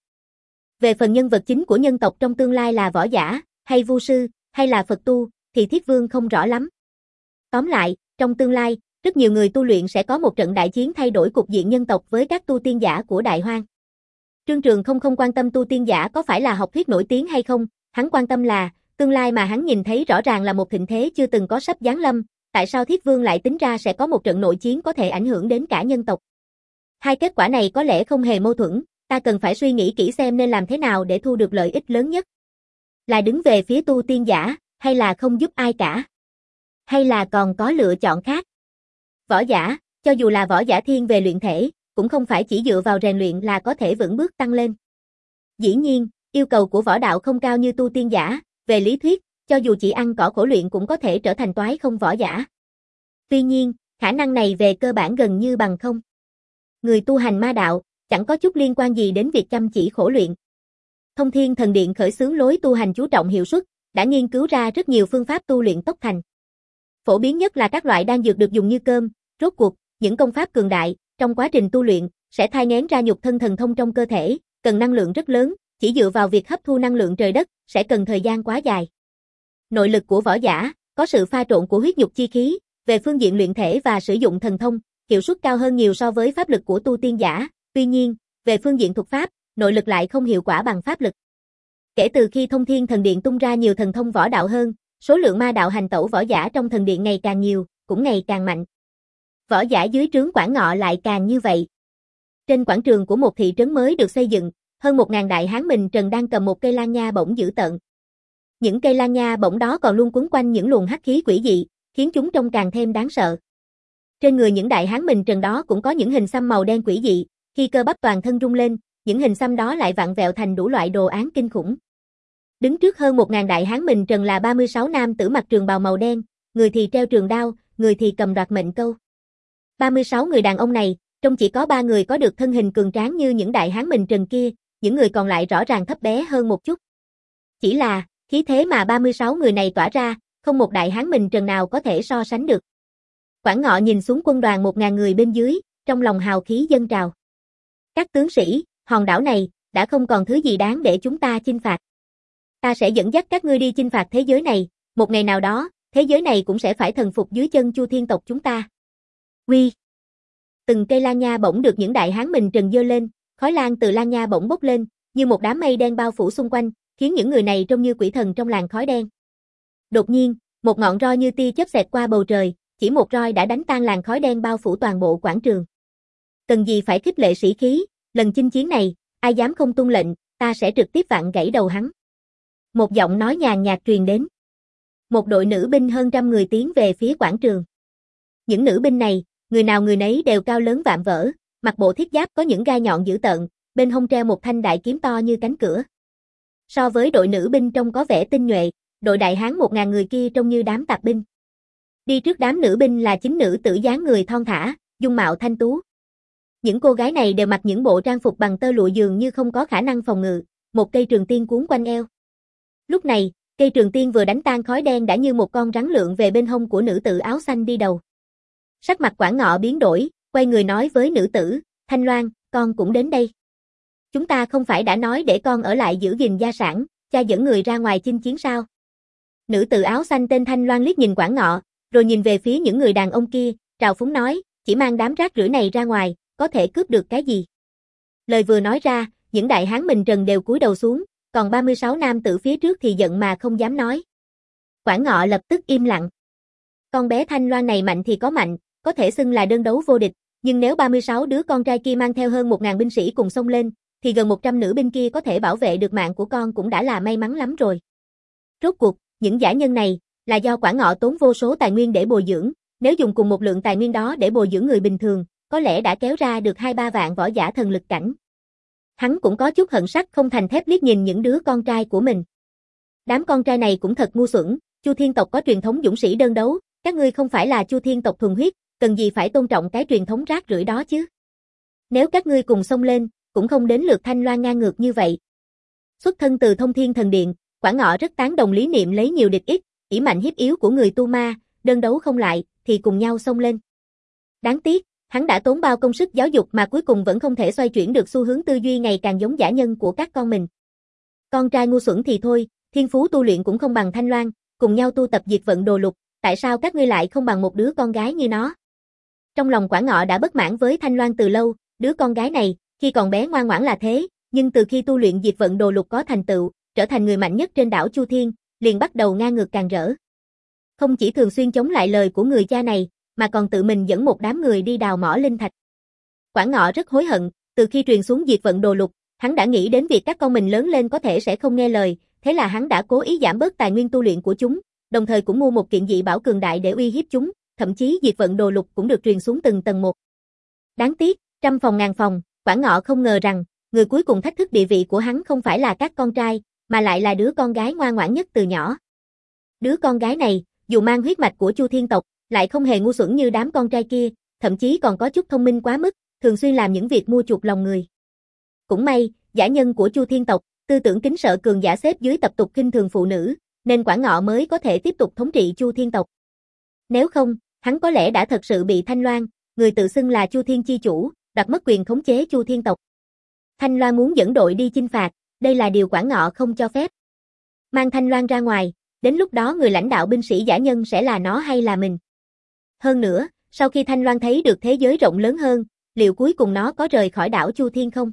Về phần nhân vật chính của nhân tộc trong tương lai là võ giả, hay vu sư, hay là Phật tu, thì Thiết Vương không rõ lắm. Tóm lại, trong tương lai, rất nhiều người tu luyện sẽ có một trận đại chiến thay đổi cục diện nhân tộc với các tu tiên giả của đại hoang. Trương Trường không không quan tâm tu tiên giả có phải là học thuyết nổi tiếng hay không, hắn quan tâm là, tương lai mà hắn nhìn thấy rõ ràng là một thịnh thế chưa từng có sắp giáng lâm, tại sao Thiết Vương lại tính ra sẽ có một trận nội chiến có thể ảnh hưởng đến cả nhân tộc? Hai kết quả này có lẽ không hề mâu thuẫn, ta cần phải suy nghĩ kỹ xem nên làm thế nào để thu được lợi ích lớn nhất. Là đứng về phía tu tiên giả, hay là không giúp ai cả? Hay là còn có lựa chọn khác? Võ giả, cho dù là võ giả thiên về luyện thể, cũng không phải chỉ dựa vào rèn luyện là có thể vững bước tăng lên. Dĩ nhiên, yêu cầu của võ đạo không cao như tu tiên giả, về lý thuyết, cho dù chỉ ăn cỏ khổ luyện cũng có thể trở thành toái không võ giả. Tuy nhiên, khả năng này về cơ bản gần như bằng không. Người tu hành ma đạo, chẳng có chút liên quan gì đến việc chăm chỉ khổ luyện. Thông Thiên Thần Điện khởi xướng lối tu hành chú trọng hiệu suất, đã nghiên cứu ra rất nhiều phương pháp tu luyện tốc thành. Phổ biến nhất là các loại đan dược được dùng như cơm, rốt cuộc, những công pháp cường đại, trong quá trình tu luyện, sẽ thai nghén ra nhục thân thần thông trong cơ thể, cần năng lượng rất lớn, chỉ dựa vào việc hấp thu năng lượng trời đất, sẽ cần thời gian quá dài. Nội lực của võ giả, có sự pha trộn của huyết nhục chi khí, về phương diện luyện thể và sử dụng thần thông, hiệu suất cao hơn nhiều so với pháp lực của tu tiên giả, tuy nhiên, về phương diện thuật pháp, nội lực lại không hiệu quả bằng pháp lực. Kể từ khi Thông Thiên Thần Điện tung ra nhiều thần thông võ đạo hơn, số lượng ma đạo hành tẩu võ giả trong thần điện ngày càng nhiều, cũng ngày càng mạnh. Võ giả dưới trướng Quản Ngọ lại càng như vậy. Trên quảng trường của một thị trấn mới được xây dựng, hơn một ngàn đại hán mình trần đang cầm một cây lan nha bổng dữ tợn. Những cây lan nha bổng đó còn luôn quấn quanh những luồng hắc khí quỷ dị, khiến chúng trông càng thêm đáng sợ. Trên người những đại hán mình trần đó cũng có những hình xăm màu đen quỷ dị, khi cơ bắp toàn thân rung lên, những hình xăm đó lại vặn vẹo thành đủ loại đồ án kinh khủng. Đứng trước hơn một ngàn đại hán mình trần là ba mươi sáu nam tử mặc trường bào màu đen, người thì treo trường đao, người thì cầm đoạt mệnh câu. ba mươi sáu người đàn ông này, trông chỉ có ba người có được thân hình cường tráng như những đại hán mình trần kia, những người còn lại rõ ràng thấp bé hơn một chút. Chỉ là, khí thế mà ba mươi sáu người này tỏa ra, không một đại hán mình trần nào có thể so sánh được. Quản Ngọ nhìn xuống quân đoàn một ngàn người bên dưới, trong lòng hào khí dâng trào. Các tướng sĩ, hòn đảo này, đã không còn thứ gì đáng để chúng ta chinh phạt. Ta sẽ dẫn dắt các ngươi đi chinh phạt thế giới này, một ngày nào đó, thế giới này cũng sẽ phải thần phục dưới chân Chu Thiên tộc chúng ta. Quy! Từng cây lan nha bỗng được những đại hán mình trần giơ lên, khói lan từ lan nha bỗng bốc lên, như một đám mây đen bao phủ xung quanh, khiến những người này trông như quỷ thần trong làn khói đen. Đột nhiên, một ngọn roi như tia chớp xẹt qua bầu trời, chỉ một roi đã đánh tan làn khói đen bao phủ toàn bộ quảng trường. Cần gì phải khích lệ sĩ khí, lần chinh chiến này, ai dám không tuân lệnh, ta sẽ trực tiếp vặn gãy đầu hắn. Một giọng nói nhàn nhạt truyền đến. Một đội nữ binh hơn trăm người tiến về phía quảng trường. Những nữ binh này, người nào người nấy đều cao lớn vạm vỡ, mặc bộ thiết giáp có những gai nhọn dữ tợn, bên hông treo một thanh đại kiếm to như cánh cửa. So với đội nữ binh trông có vẻ tinh nhuệ, đội đại hán một ngàn người kia trông như đám tạp binh. Đi trước đám nữ binh là chính nữ tử dáng người thon thả, dung mạo thanh tú. Những cô gái này đều mặc những bộ trang phục bằng tơ lụa dường như không có khả năng phòng ngự, một cây trường tiên cuốn quanh eo. Lúc này, cây trường tiên vừa đánh tan khói đen đã như một con rắn lượn về bên hông của nữ tử áo xanh đi đầu. Sắc mặt Quản Ngọ biến đổi, quay người nói với nữ tử, Thanh Loan, con cũng đến đây. Chúng ta không phải đã nói để con ở lại giữ gìn gia sản, cha dẫn người ra ngoài chinh chiến sao? Nữ tử áo xanh tên Thanh Loan liếc nhìn Quản Ngọ, rồi nhìn về phía những người đàn ông kia, trào phúng nói, chỉ mang đám rác rưởi này ra ngoài, có thể cướp được cái gì? Lời vừa nói ra, những đại hán mình trần đều cúi đầu xuống, còn ba mươi sáu nam tử phía trước thì giận mà không dám nói. Quản Ngọ lập tức im lặng. Con bé Thanh Loan này mạnh thì có mạnh, có thể xưng là đơn đấu vô địch, nhưng nếu ba mươi sáu đứa con trai kia mang theo hơn một ngàn binh sĩ cùng xông lên, thì gần một trăm nữ binh kia có thể bảo vệ được mạng của con cũng đã là may mắn lắm rồi. Rốt cuộc, những dã nhân này, là do Quản Ngọ tốn vô số tài nguyên để bồi dưỡng, nếu dùng cùng một lượng tài nguyên đó để bồi dưỡng người bình thường, có lẽ đã kéo ra được hai ba vạn võ giả thần lực cảnh. Hắn cũng có chút hận sắt không thành thép liếc nhìn những đứa con trai của mình. Đám con trai này cũng thật ngu xuẩn, Chu Thiên tộc có truyền thống dũng sĩ đơn đấu, các ngươi không phải là Chu Thiên tộc thuần huyết, cần gì phải tôn trọng cái truyền thống rác rưởi đó chứ. Nếu các ngươi cùng xông lên, cũng không đến lượt Thanh Loan ngang ngược như vậy. Xuất thân từ Thông Thiên Thần Điện, Quản Ngọ rất tán đồng lý niệm lấy nhiều địch ít, ỷ mạnh hiếp yếu của người tu ma, đơn đấu không lại, thì cùng nhau xông lên. Đáng tiếc, hắn đã tốn bao công sức giáo dục mà cuối cùng vẫn không thể xoay chuyển được xu hướng tư duy ngày càng giống dã nhân của các con mình. Con trai ngu xuẩn thì thôi, thiên phú tu luyện cũng không bằng Thanh Loan, cùng nhau tu tập diệt vận đồ lục, tại sao các ngươi lại không bằng một đứa con gái như nó? Trong lòng Quản Ngọ đã bất mãn với Thanh Loan từ lâu, đứa con gái này, khi còn bé ngoan ngoãn là thế, nhưng từ khi tu luyện diệt vận đồ lục có thành tựu, trở thành người mạnh nhất trên đảo Chu Thiên, liền bắt đầu ngang ngược càng rỡ. Không chỉ thường xuyên chống lại lời của người cha này, mà còn tự mình dẫn một đám người đi đào mỏ linh thạch. Quản Ngọ rất hối hận, từ khi truyền xuống diệt vận đồ lục, hắn đã nghĩ đến việc các con mình lớn lên có thể sẽ không nghe lời, thế là hắn đã cố ý giảm bớt tài nguyên tu luyện của chúng, đồng thời cũng mua một kiện dị bảo cường đại để uy hiếp chúng, thậm chí diệt vận đồ lục cũng được truyền xuống từng tầng một. Đáng tiếc, trăm phòng ngàn phòng, Quản Ngọ không ngờ rằng, người cuối cùng thách thức địa vị của hắn không phải là các con trai, mà lại là đứa con gái ngoan ngoãn nhất từ nhỏ. Đứa con gái này, dù mang huyết mạch của Chu Thiên tộc, lại không hề ngu xuẩn như đám con trai kia, thậm chí còn có chút thông minh quá mức, thường xuyên làm những việc mua chuộc lòng người. Cũng may, giả nhân của Chu Thiên tộc, tư tưởng kính sợ cường giả xếp dưới tập tục khinh thường phụ nữ, nên Quản Ngọ mới có thể tiếp tục thống trị Chu Thiên tộc. Nếu không, hắn có lẽ đã thật sự bị Thanh Loan, người tự xưng là Chu Thiên chi chủ, đoạt mất quyền khống chế Chu Thiên tộc. Thanh Loan muốn dẫn đội đi chinh phạt, đây là điều Quản Ngọ không cho phép. Mang Thanh Loan ra ngoài, đến lúc đó người lãnh đạo binh sĩ giả nhân sẽ là nó hay là mình. Hơn nữa, sau khi Thanh Loan thấy được thế giới rộng lớn hơn, liệu cuối cùng nó có rời khỏi đảo Chu Thiên không?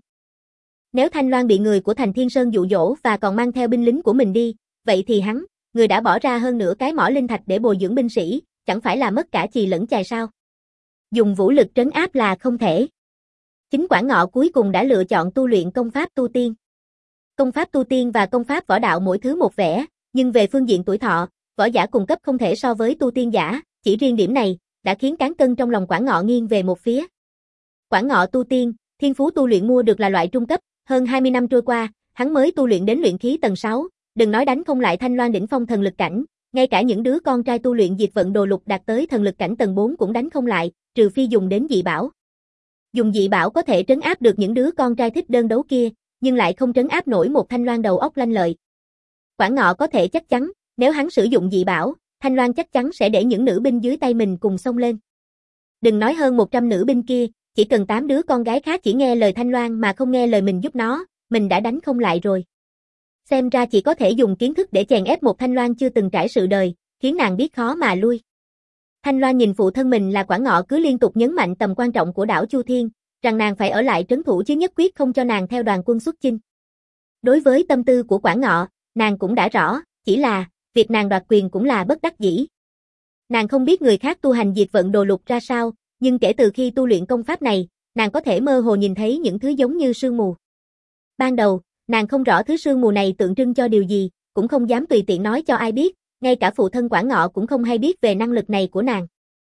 Nếu Thanh Loan bị người của Thành Thiên Sơn dụ dỗ và còn mang theo binh lính của mình đi, vậy thì hắn, người đã bỏ ra hơn nửa cái mỏ linh thạch để bồi dưỡng binh sĩ, chẳng phải là mất cả chì lẫn chài sao? Dùng vũ lực trấn áp là không thể. Chính Quản Ngọ cuối cùng đã lựa chọn tu luyện công pháp tu tiên. Công pháp tu tiên và công pháp võ đạo mỗi thứ một vẻ, nhưng về phương diện tuổi thọ, võ giả cùng cấp không thể so với tu tiên giả, chỉ riêng điểm này đã khiến cán cân trong lòng Quản Ngọ nghiêng về một phía. Quản Ngọ tu tiên, thiên phú tu luyện mua được là loại trung cấp, hơn hai mươi năm trôi qua, hắn mới tu luyện đến luyện khí tầng sáu, đừng nói đánh không lại Thanh Loan đỉnh phong thần lực cảnh, ngay cả những đứa con trai tu luyện diệt vận đồ lục đạt tới thần lực cảnh tầng bốn cũng đánh không lại, trừ phi dùng đến dị bảo. Dùng dị bảo có thể trấn áp được những đứa con trai thích đơn đấu kia, nhưng lại không trấn áp nổi một Thanh Loan đầu óc lanh lợi. Quản Ngọ có thể chắc chắn, nếu hắn sử dụng dị bảo, Thanh Loan chắc chắn sẽ để những nữ binh dưới tay mình cùng xông lên. Đừng nói hơn một trăm nữ binh kia, chỉ cần tám đứa con gái khác chỉ nghe lời Thanh Loan mà không nghe lời mình giúp nó, mình đã đánh không lại rồi. Xem ra chỉ có thể dùng kiến thức để chèn ép một Thanh Loan chưa từng trải sự đời, khiến nàng biết khó mà lui. Thanh Loan nhìn phụ thân mình là Quản Ngọ cứ liên tục nhấn mạnh tầm quan trọng của đảo Chu Thiên, rằng nàng phải ở lại trấn thủ chứ nhất quyết không cho nàng theo đoàn quân xuất chinh. Đối với tâm tư của Quản Ngọ, nàng cũng đã rõ, chỉ là, việc nàng đoạt quyền cũng là bất đắc dĩ. Nàng không biết người khác tu hành diệt vận đồ lục ra sao, nhưng kể từ khi tu luyện công pháp này, nàng có thể mơ hồ nhìn thấy những thứ giống như sương mù. Ban đầu, nàng không rõ thứ sương mù này tượng trưng cho điều gì, cũng không dám tùy tiện nói cho ai biết, ngay cả phụ thân Quản Ngọ cũng không hay biết về năng lực này của nàng.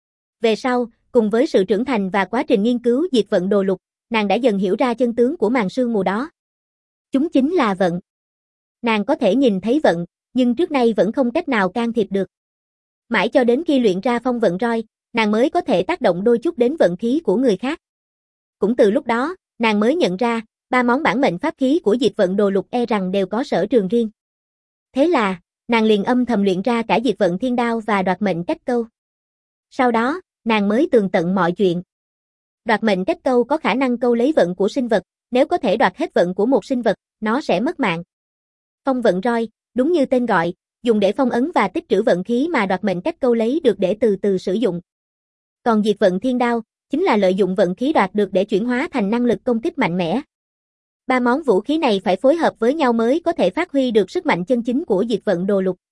Về sau, cùng với sự trưởng thành và quá trình nghiên cứu diệt vận đồ lục, nàng đã dần hiểu ra chân tướng của màn sương mù đó. Chúng chính là vận. Nàng có thể nhìn thấy vận, nhưng trước nay vẫn không cách nào can thiệp được. Mãi cho đến khi luyện ra phong vận roi, nàng mới có thể tác động đôi chút đến vận khí của người khác. Cũng từ lúc đó, nàng mới nhận ra, ba món bản mệnh pháp khí của diệt vận đồ lục e rằng đều có sở trường riêng. Thế là, nàng liền âm thầm luyện ra cả diệt vận thiên đao và đoạt mệnh cách câu. Sau đó, nàng mới tường tận mọi chuyện. Đoạt mệnh cách câu có khả năng câu lấy vận của sinh vật, nếu có thể đoạt hết vận của một sinh vật, nó sẽ mất mạng. Phong vận roi, đúng như tên gọi, dùng để phong ấn và tích trữ vận khí mà đoạt mệnh cách câu lấy được để từ từ sử dụng. Còn diệt vận thiên đao, chính là lợi dụng vận khí đoạt được để chuyển hóa thành năng lực công kích mạnh mẽ. Ba món vũ khí này phải phối hợp với nhau mới có thể phát huy được sức mạnh chân chính của diệt vận đồ lục.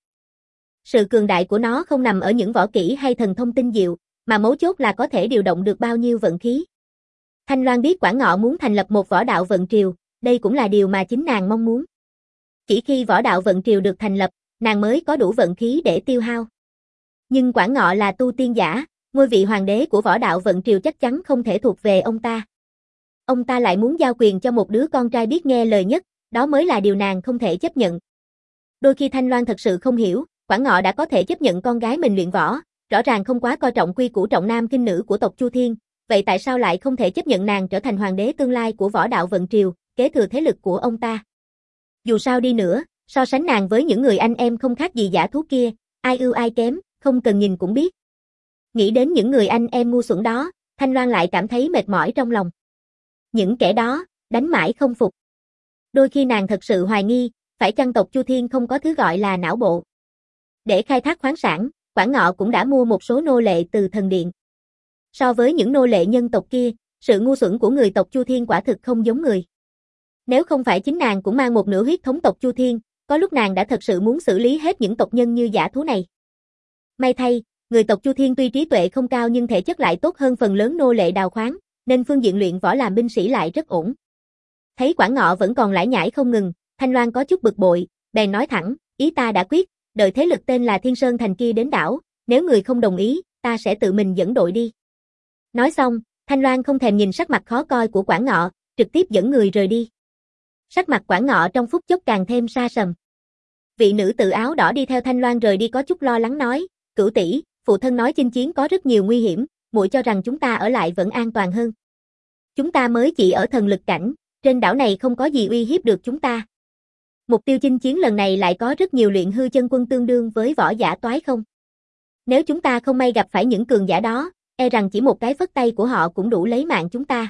Sự cường đại của nó không nằm ở những võ kỹ hay thần thông tinh diệu, mà mấu chốt là có thể điều động được bao nhiêu vận khí. Thanh Loan biết Quản Ngọ muốn thành lập một võ đạo vận triều, đây cũng là điều mà chính nàng mong muốn. Chỉ khi võ đạo vận triều được thành lập, nàng mới có đủ vận khí để tiêu hao. Nhưng Quản Ngọ là tu tiên giả, ngôi vị hoàng đế của võ đạo vận triều chắc chắn không thể thuộc về ông ta. Ông ta lại muốn giao quyền cho một đứa con trai biết nghe lời nhất, đó mới là điều nàng không thể chấp nhận. Đôi khi Thanh Loan thật sự không hiểu, Quản Ngọ đã có thể chấp nhận con gái mình luyện võ, rõ ràng không quá coi trọng quy củ trọng nam khinh nữ của tộc Chu Thiên, vậy tại sao lại không thể chấp nhận nàng trở thành hoàng đế tương lai của võ đạo vận triều, kế thừa thế lực của ông ta? Dù sao đi nữa, so sánh nàng với những người anh em không khác gì giả thú kia, ai ưu ai kém, không cần nhìn cũng biết. Nghĩ đến những người anh em ngu xuẩn đó, Thanh Loan lại cảm thấy mệt mỏi trong lòng. Những kẻ đó, đánh mãi không phục. Đôi khi nàng thật sự hoài nghi, phải chăng tộc Chu Thiên không có thứ gọi là não bộ. Để khai thác khoáng sản, Quản Ngọ cũng đã mua một số nô lệ từ thần điện. So với những nô lệ nhân tộc kia, sự ngu xuẩn của người tộc Chu Thiên quả thực không giống người. Nếu không phải chính nàng cũng mang một nửa huyết thống tộc Chu Thiên, có lúc nàng đã thật sự muốn xử lý hết những tộc nhân như giả thú này. May thay, người tộc Chu Thiên tuy trí tuệ không cao nhưng thể chất lại tốt hơn phần lớn nô lệ đào khoáng, nên phương diện luyện võ làm binh sĩ lại rất ổn. Thấy Quản Ngọ vẫn còn lải nhải không ngừng, Thanh Loan có chút bực bội, bèn nói thẳng, ý ta đã quyết, đợi thế lực tên là Thiên Sơn Thành kia đến đảo, nếu người không đồng ý, ta sẽ tự mình dẫn đội đi. Nói xong, Thanh Loan không thèm nhìn sắc mặt khó coi của Quản Ngọ, trực tiếp dẫn người rời đi. Sắc mặt Quản Ngọ trong phút chốc càng thêm sa sầm. Vị nữ tự áo đỏ đi theo Thanh Loan rời đi có chút lo lắng nói, Cửu tỷ, phụ thân nói chinh chiến có rất nhiều nguy hiểm, muội cho rằng chúng ta ở lại vẫn an toàn hơn. Chúng ta mới chỉ ở thần lực cảnh, trên đảo này không có gì uy hiếp được chúng ta. Mục tiêu chinh chiến lần này lại có rất nhiều luyện hư chân quân tương đương với võ giả toái không. Nếu chúng ta không may gặp phải những cường giả đó, e rằng chỉ một cái phất tay của họ cũng đủ lấy mạng chúng ta.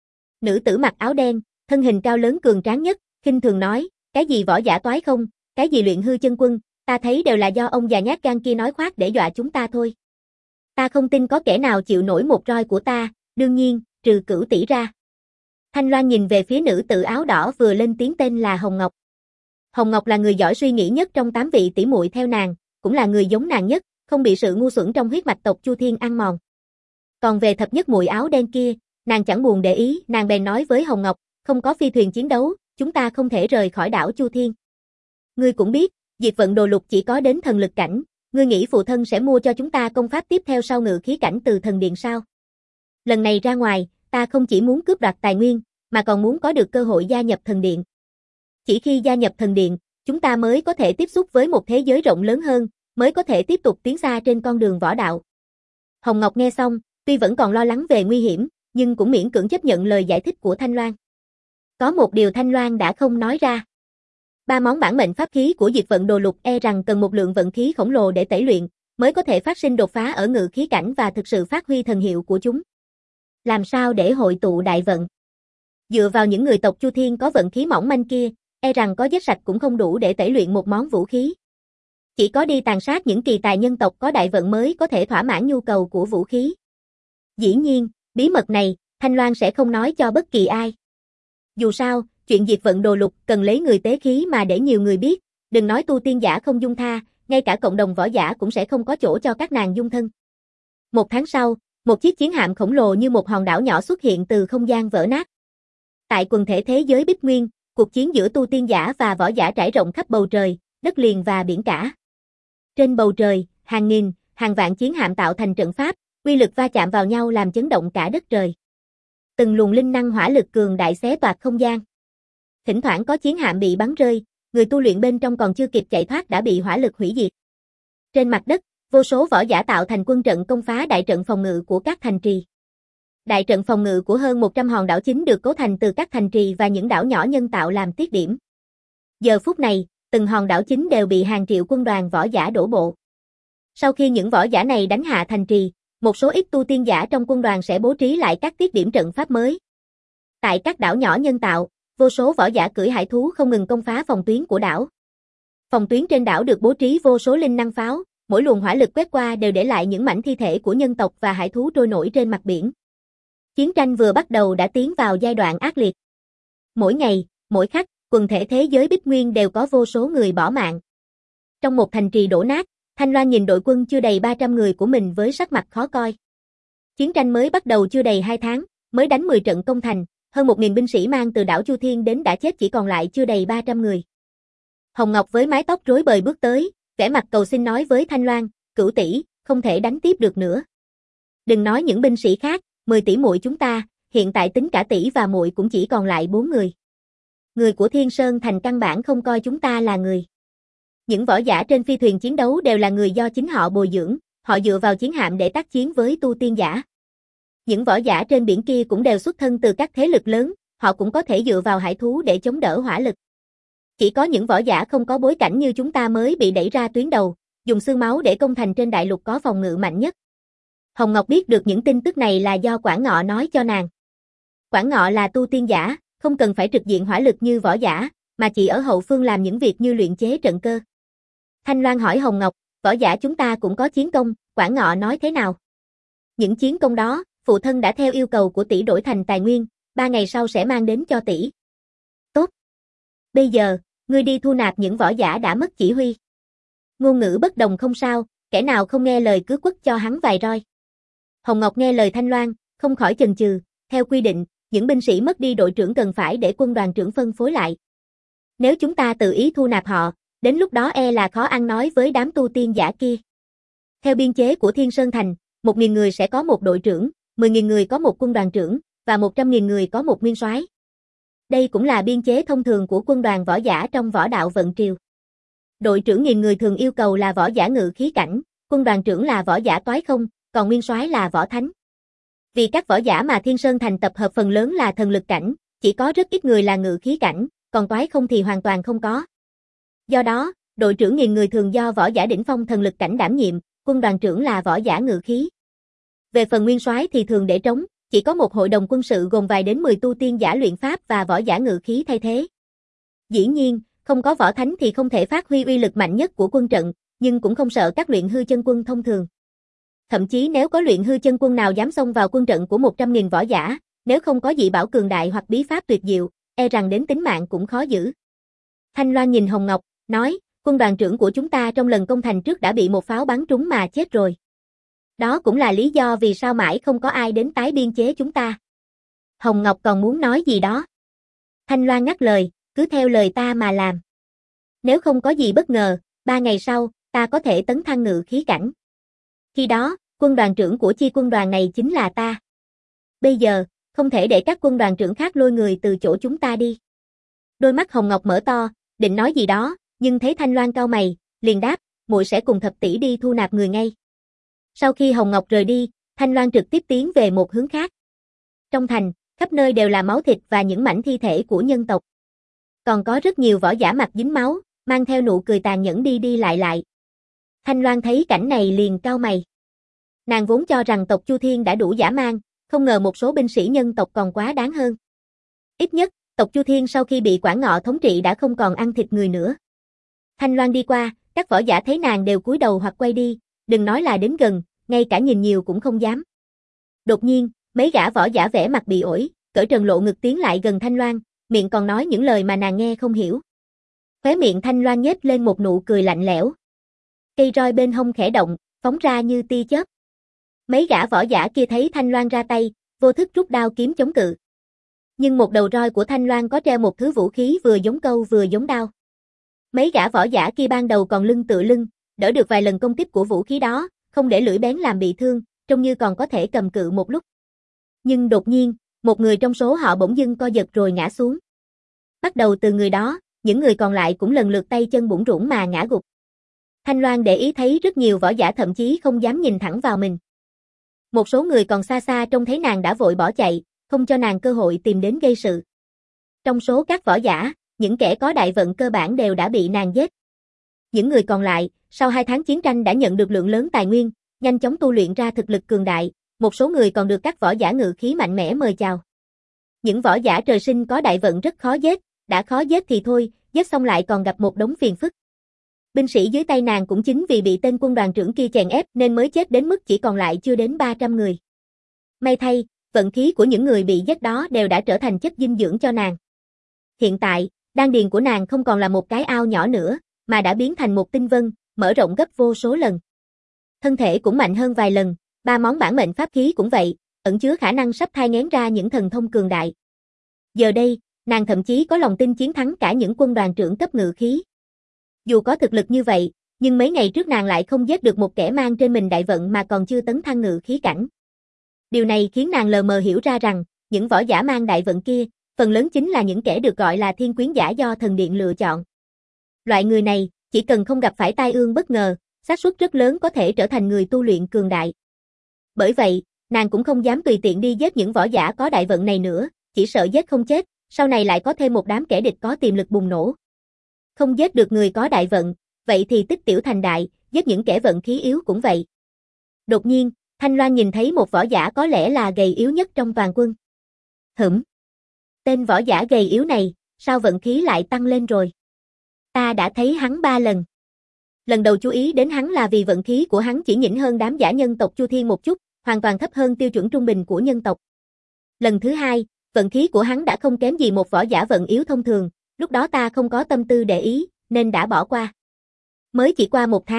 Nữ tử mặc áo đen, thân hình cao lớn cường tráng nhất, khinh thường nói, cái gì võ giả toái không, cái gì luyện hư chân quân, ta thấy đều là do ông già nhát gan kia nói khoác để dọa chúng ta thôi. Ta không tin có kẻ nào chịu nổi một roi của ta, đương nhiên, trừ Cửu tỷ ra. Thanh Loan nhìn về phía nữ tử áo đỏ vừa lên tiếng tên là Hồng Ngọc. Hồng Ngọc là người giỏi suy nghĩ nhất trong tám vị tỷ muội theo nàng, cũng là người giống nàng nhất, không bị sự ngu xuẩn trong huyết mạch tộc Chu Thiên ăn mòn. Còn về thập nhất muội áo đen kia, nàng chẳng buồn để ý, nàng bèn nói với Hồng Ngọc, không có phi thuyền chiến đấu, chúng ta không thể rời khỏi đảo Chu Thiên. Ngươi cũng biết, Diệt Vận Đồ Lục chỉ có đến thần lực cảnh, ngươi nghĩ phụ thân sẽ mua cho chúng ta công pháp tiếp theo sau ngự khí cảnh từ thần điện sao? Lần này ra ngoài, ta không chỉ muốn cướp đoạt tài nguyên, mà còn muốn có được cơ hội gia nhập thần điện. Chỉ khi gia nhập thần điện, chúng ta mới có thể tiếp xúc với một thế giới rộng lớn hơn, mới có thể tiếp tục tiến xa trên con đường võ đạo. Hồng Ngọc nghe xong, tuy vẫn còn lo lắng về nguy hiểm, nhưng cũng miễn cưỡng chấp nhận lời giải thích của Thanh Loan. Có một điều Thanh Loan đã không nói ra. Ba món bản mệnh pháp khí của Diệt Vận Đồ Lục e rằng cần một lượng vận khí khổng lồ để tẩy luyện, mới có thể phát sinh đột phá ở ngự khí cảnh và thực sự phát huy thần hiệu của chúng. Làm sao để hội tụ đại vận? Dựa vào những người tộc Chu Thiên có vận khí mỏng manh kia, e rằng có giết sạch cũng không đủ để tẩy luyện một món vũ khí. Chỉ có đi tàn sát những kỳ tài nhân tộc có đại vận mới có thể thỏa mãn nhu cầu của vũ khí. Dĩ nhiên, bí mật này, Thanh Loan sẽ không nói cho bất kỳ ai. Dù sao, chuyện Diệt Vận Đồ Lục cần lấy người tế khí mà để nhiều người biết, đừng nói tu tiên giả không dung tha, ngay cả cộng đồng võ giả cũng sẽ không có chỗ cho các nàng dung thân. Một tháng sau, một chiếc chiến hạm khổng lồ như một hòn đảo nhỏ xuất hiện từ không gian vỡ nát. Tại quần thể thế giới Bích Nguyên, cuộc chiến giữa tu tiên giả và võ giả trải rộng khắp bầu trời, đất liền và biển cả. Trên bầu trời, hàng nghìn, hàng vạn chiến hạm tạo thành trận pháp, uy lực va chạm vào nhau làm chấn động cả đất trời. Từng luồng linh năng hỏa lực cường đại xé toạc không gian. Thỉnh thoảng có chiến hạm bị bắn rơi, người tu luyện bên trong còn chưa kịp chạy thoát đã bị hỏa lực hủy diệt. Trên mặt đất, vô số võ giả tạo thành quân trận công phá đại trận phòng ngự của các thành trì. Đại trận phòng ngự của hơn một trăm hòn đảo chính được cấu thành từ các thành trì và những đảo nhỏ nhân tạo làm tiết điểm. Giờ phút này, từng hòn đảo chính đều bị hàng triệu quân đoàn võ giả đổ bộ. Sau khi những võ giả này đánh hạ thành trì, một số ít tu tiên giả trong quân đoàn sẽ bố trí lại các tiết điểm trận pháp mới. Tại các đảo nhỏ nhân tạo, vô số võ giả cưỡi hải thú không ngừng công phá phòng tuyến của đảo. Phòng tuyến trên đảo được bố trí vô số linh năng pháo, mỗi luồng hỏa lực quét qua đều để lại những mảnh thi thể của nhân tộc và hải thú trôi nổi trên mặt biển. Chiến tranh vừa bắt đầu đã tiến vào giai đoạn ác liệt. Mỗi ngày, mỗi khắc, quần thể thế giới Bích Nguyên đều có vô số người bỏ mạng. Trong một thành trì đổ nát, Thanh Loan nhìn đội quân chưa đầy ba trăm người của mình với sắc mặt khó coi. Chiến tranh mới bắt đầu chưa đầy hai tháng, mới đánh mười trận công thành, hơn một nghìn binh sĩ mang từ đảo Chu Thiên đến đã chết chỉ còn lại chưa đầy ba trăm người. Hồng Ngọc với mái tóc rối bời bước tới, vẻ mặt cầu xin nói với Thanh Loan, Cửu tỷ, không thể đánh tiếp được nữa. Đừng nói những binh sĩ khác, mười tỷ muội chúng ta, hiện tại tính cả tỷ và muội cũng chỉ còn lại bốn người. Người của Thiên Sơn Thành căn bản không coi chúng ta là người. Những võ giả trên phi thuyền chiến đấu đều là người do chính họ bồi dưỡng, họ dựa vào chiến hạm để tác chiến với tu tiên giả. Những võ giả trên biển kia cũng đều xuất thân từ các thế lực lớn, họ cũng có thể dựa vào hải thú để chống đỡ hỏa lực. Chỉ có những võ giả không có bối cảnh như chúng ta mới bị đẩy ra tuyến đầu, dùng xương máu để công thành trên đại lục có phòng ngự mạnh nhất. Hồng Ngọc biết được những tin tức này là do Quản Ngọ nói cho nàng. Quản Ngọ là tu tiên giả, không cần phải trực diện hỏa lực như võ giả, mà chỉ ở hậu phương làm những việc như luyện chế trận cơ. Thanh Loan hỏi Hồng Ngọc, võ giả chúng ta cũng có chiến công, Quản Ngọ nói thế nào? Những chiến công đó, phụ thân đã theo yêu cầu của tỷ đổi thành tài nguyên, ba ngày sau sẽ mang đến cho tỷ. Tốt. Bây giờ, ngươi đi thu nạp những võ giả đã mất chỉ huy. Ngôn ngữ bất đồng không sao, kẻ nào không nghe lời cứ quất cho hắn vài roi. Hồng Ngọc nghe lời Thanh Loan, không khỏi chần chừ, theo quy định, những binh sĩ mất đi đội trưởng cần phải để quân đoàn trưởng phân phối lại. Nếu chúng ta tự ý thu nạp họ, đến lúc đó e là khó ăn nói với đám tu tiên giả kia. Theo biên chế của Thiên Sơn Thành, một nghìn người sẽ có một đội trưởng, mười nghìn người có một quân đoàn trưởng, và một trăm nghìn người có một nguyên soái. Đây cũng là biên chế thông thường của quân đoàn võ giả trong võ đạo vận triều. Đội trưởng nghìn người thường yêu cầu là võ giả ngự khí cảnh, quân đoàn trưởng là võ giả toái không, còn nguyên soái là võ thánh. Vì các võ giả mà Thiên Sơn Thành tập hợp phần lớn là thần lực cảnh, chỉ có rất ít người là ngự khí cảnh, còn toái không thì hoàn toàn không có. Do đó, đội trưởng nghìn người thường do võ giả đỉnh phong thần lực cảnh đảm nhiệm, quân đoàn trưởng là võ giả ngự khí. Về phần nguyên soái thì thường để trống, chỉ có một hội đồng quân sự gồm vài đến mười tu tiên giả luyện pháp và võ giả ngự khí thay thế. Dĩ nhiên, không có võ thánh thì không thể phát huy uy lực mạnh nhất của quân trận, nhưng cũng không sợ các luyện hư chân quân thông thường. Thậm chí nếu có luyện hư chân quân nào dám xông vào quân trận của một trăm nghìn võ giả, nếu không có dị bảo cường đại hoặc bí pháp tuyệt diệu, e rằng đến tính mạng cũng khó giữ. Thanh Loan nhìn Hồng Ngọc, nói, quân đoàn trưởng của chúng ta trong lần công thành trước đã bị một pháo bắn trúng mà chết rồi. Đó cũng là lý do vì sao mãi không có ai đến tái biên chế chúng ta. Hồng Ngọc còn muốn nói gì đó. Thanh Loan ngắt lời, cứ theo lời ta mà làm. Nếu không có gì bất ngờ, ba ngày sau, ta có thể tấn thăng ngự khí cảnh. Khi đó, quân đoàn trưởng của chi quân đoàn này chính là ta. Bây giờ, không thể để các quân đoàn trưởng khác lôi người từ chỗ chúng ta đi. Đôi mắt Hồng Ngọc mở to, định nói gì đó, nhưng thấy Thanh Loan cau mày, liền đáp, muội sẽ cùng thập tỷ đi thu nạp người ngay. Sau khi Hồng Ngọc rời đi, Thanh Loan trực tiếp tiến về một hướng khác. Trong thành, khắp nơi đều là máu thịt và những mảnh thi thể của nhân tộc. Còn có rất nhiều võ giả mặt dính máu, mang theo nụ cười tàn nhẫn đi đi lại lại. Thanh Loan thấy cảnh này liền cau mày. Nàng vốn cho rằng tộc Chu Thiên đã đủ dã man, không ngờ một số binh sĩ nhân tộc còn quá đáng hơn. Ít nhất, tộc Chu Thiên sau khi bị Quản Ngọ thống trị đã không còn ăn thịt người nữa. Thanh Loan đi qua, các võ giả thấy nàng đều cúi đầu hoặc quay đi, đừng nói là đến gần, ngay cả nhìn nhiều cũng không dám. Đột nhiên, mấy gã võ giả vẻ mặt bị ổi, cởi trần lộ ngực tiến lại gần Thanh Loan, miệng còn nói những lời mà nàng nghe không hiểu. Khóe miệng Thanh Loan nhếch lên một nụ cười lạnh lẽo. Cây roi bên hông khẽ động, phóng ra như tia chớp. Mấy gã võ giả kia thấy Thanh Loan ra tay, vô thức rút đao kiếm chống cự. Nhưng một đầu roi của Thanh Loan có treo một thứ vũ khí vừa giống câu vừa giống đao. Mấy gã võ giả kia ban đầu còn lưng tựa lưng, đỡ được vài lần công kích của vũ khí đó, không để lưỡi bén làm bị thương, trông như còn có thể cầm cự một lúc. Nhưng đột nhiên, một người trong số họ bỗng dưng co giật rồi ngã xuống. Bắt đầu từ người đó, những người còn lại cũng lần lượt tay chân bủn rủn mà ngã gục. Thanh Loan để ý thấy rất nhiều võ giả thậm chí không dám nhìn thẳng vào mình. Một số người còn xa xa trông thấy nàng đã vội bỏ chạy, không cho nàng cơ hội tìm đến gây sự. Trong số các võ giả, những kẻ có đại vận cơ bản đều đã bị nàng giết. Những người còn lại, sau hai tháng chiến tranh đã nhận được lượng lớn tài nguyên, nhanh chóng tu luyện ra thực lực cường đại, một số người còn được các võ giả ngự khí mạnh mẽ mời chào. Những võ giả trời sinh có đại vận rất khó giết, đã khó giết thì thôi, giết xong lại còn gặp một đống phiền phức. Binh sĩ dưới tay nàng cũng chính vì bị tên quân đoàn trưởng kia chèn ép nên mới chết đến mức chỉ còn lại chưa đến ba trăm người. May thay, vận khí của những người bị giết đó đều đã trở thành chất dinh dưỡng cho nàng. Hiện tại, đan điền của nàng không còn là một cái ao nhỏ nữa, mà đã biến thành một tinh vân, mở rộng gấp vô số lần. Thân thể cũng mạnh hơn vài lần, ba món bản mệnh pháp khí cũng vậy, ẩn chứa khả năng sắp thai nghén ra những thần thông cường đại. Giờ đây, nàng thậm chí có lòng tin chiến thắng cả những quân đoàn trưởng cấp ngự khí. Dù có thực lực như vậy, nhưng mấy ngày trước nàng lại không giết được một kẻ mang trên mình đại vận mà còn chưa tấn thăng ngự khí cảnh. Điều này khiến nàng lờ mờ hiểu ra rằng, những võ giả mang đại vận kia, phần lớn chính là những kẻ được gọi là thiên quyến giả do thần điện lựa chọn. Loại người này, chỉ cần không gặp phải tai ương bất ngờ, xác suất rất lớn có thể trở thành người tu luyện cường đại. Bởi vậy, nàng cũng không dám tùy tiện đi giết những võ giả có đại vận này nữa, chỉ sợ giết không chết, sau này lại có thêm một đám kẻ địch có tiềm lực bùng nổ. Không giết được người có đại vận, vậy thì tích tiểu thành đại, giết những kẻ vận khí yếu cũng vậy. Đột nhiên, Thanh Loan nhìn thấy một võ giả có lẽ là gầy yếu nhất trong toàn quân. Hửm! Tên võ giả gầy yếu này, sao vận khí lại tăng lên rồi? Ta đã thấy hắn ba lần. Lần đầu chú ý đến hắn là vì vận khí của hắn chỉ nhỉnh hơn đám giả nhân tộc Chu Thiên một chút, hoàn toàn thấp hơn tiêu chuẩn trung bình của nhân tộc. Lần thứ hai, vận khí của hắn đã không kém gì một võ giả vận yếu thông thường, lúc đó ta không có tâm tư để ý, nên đã bỏ qua. Mới chỉ qua một tháng,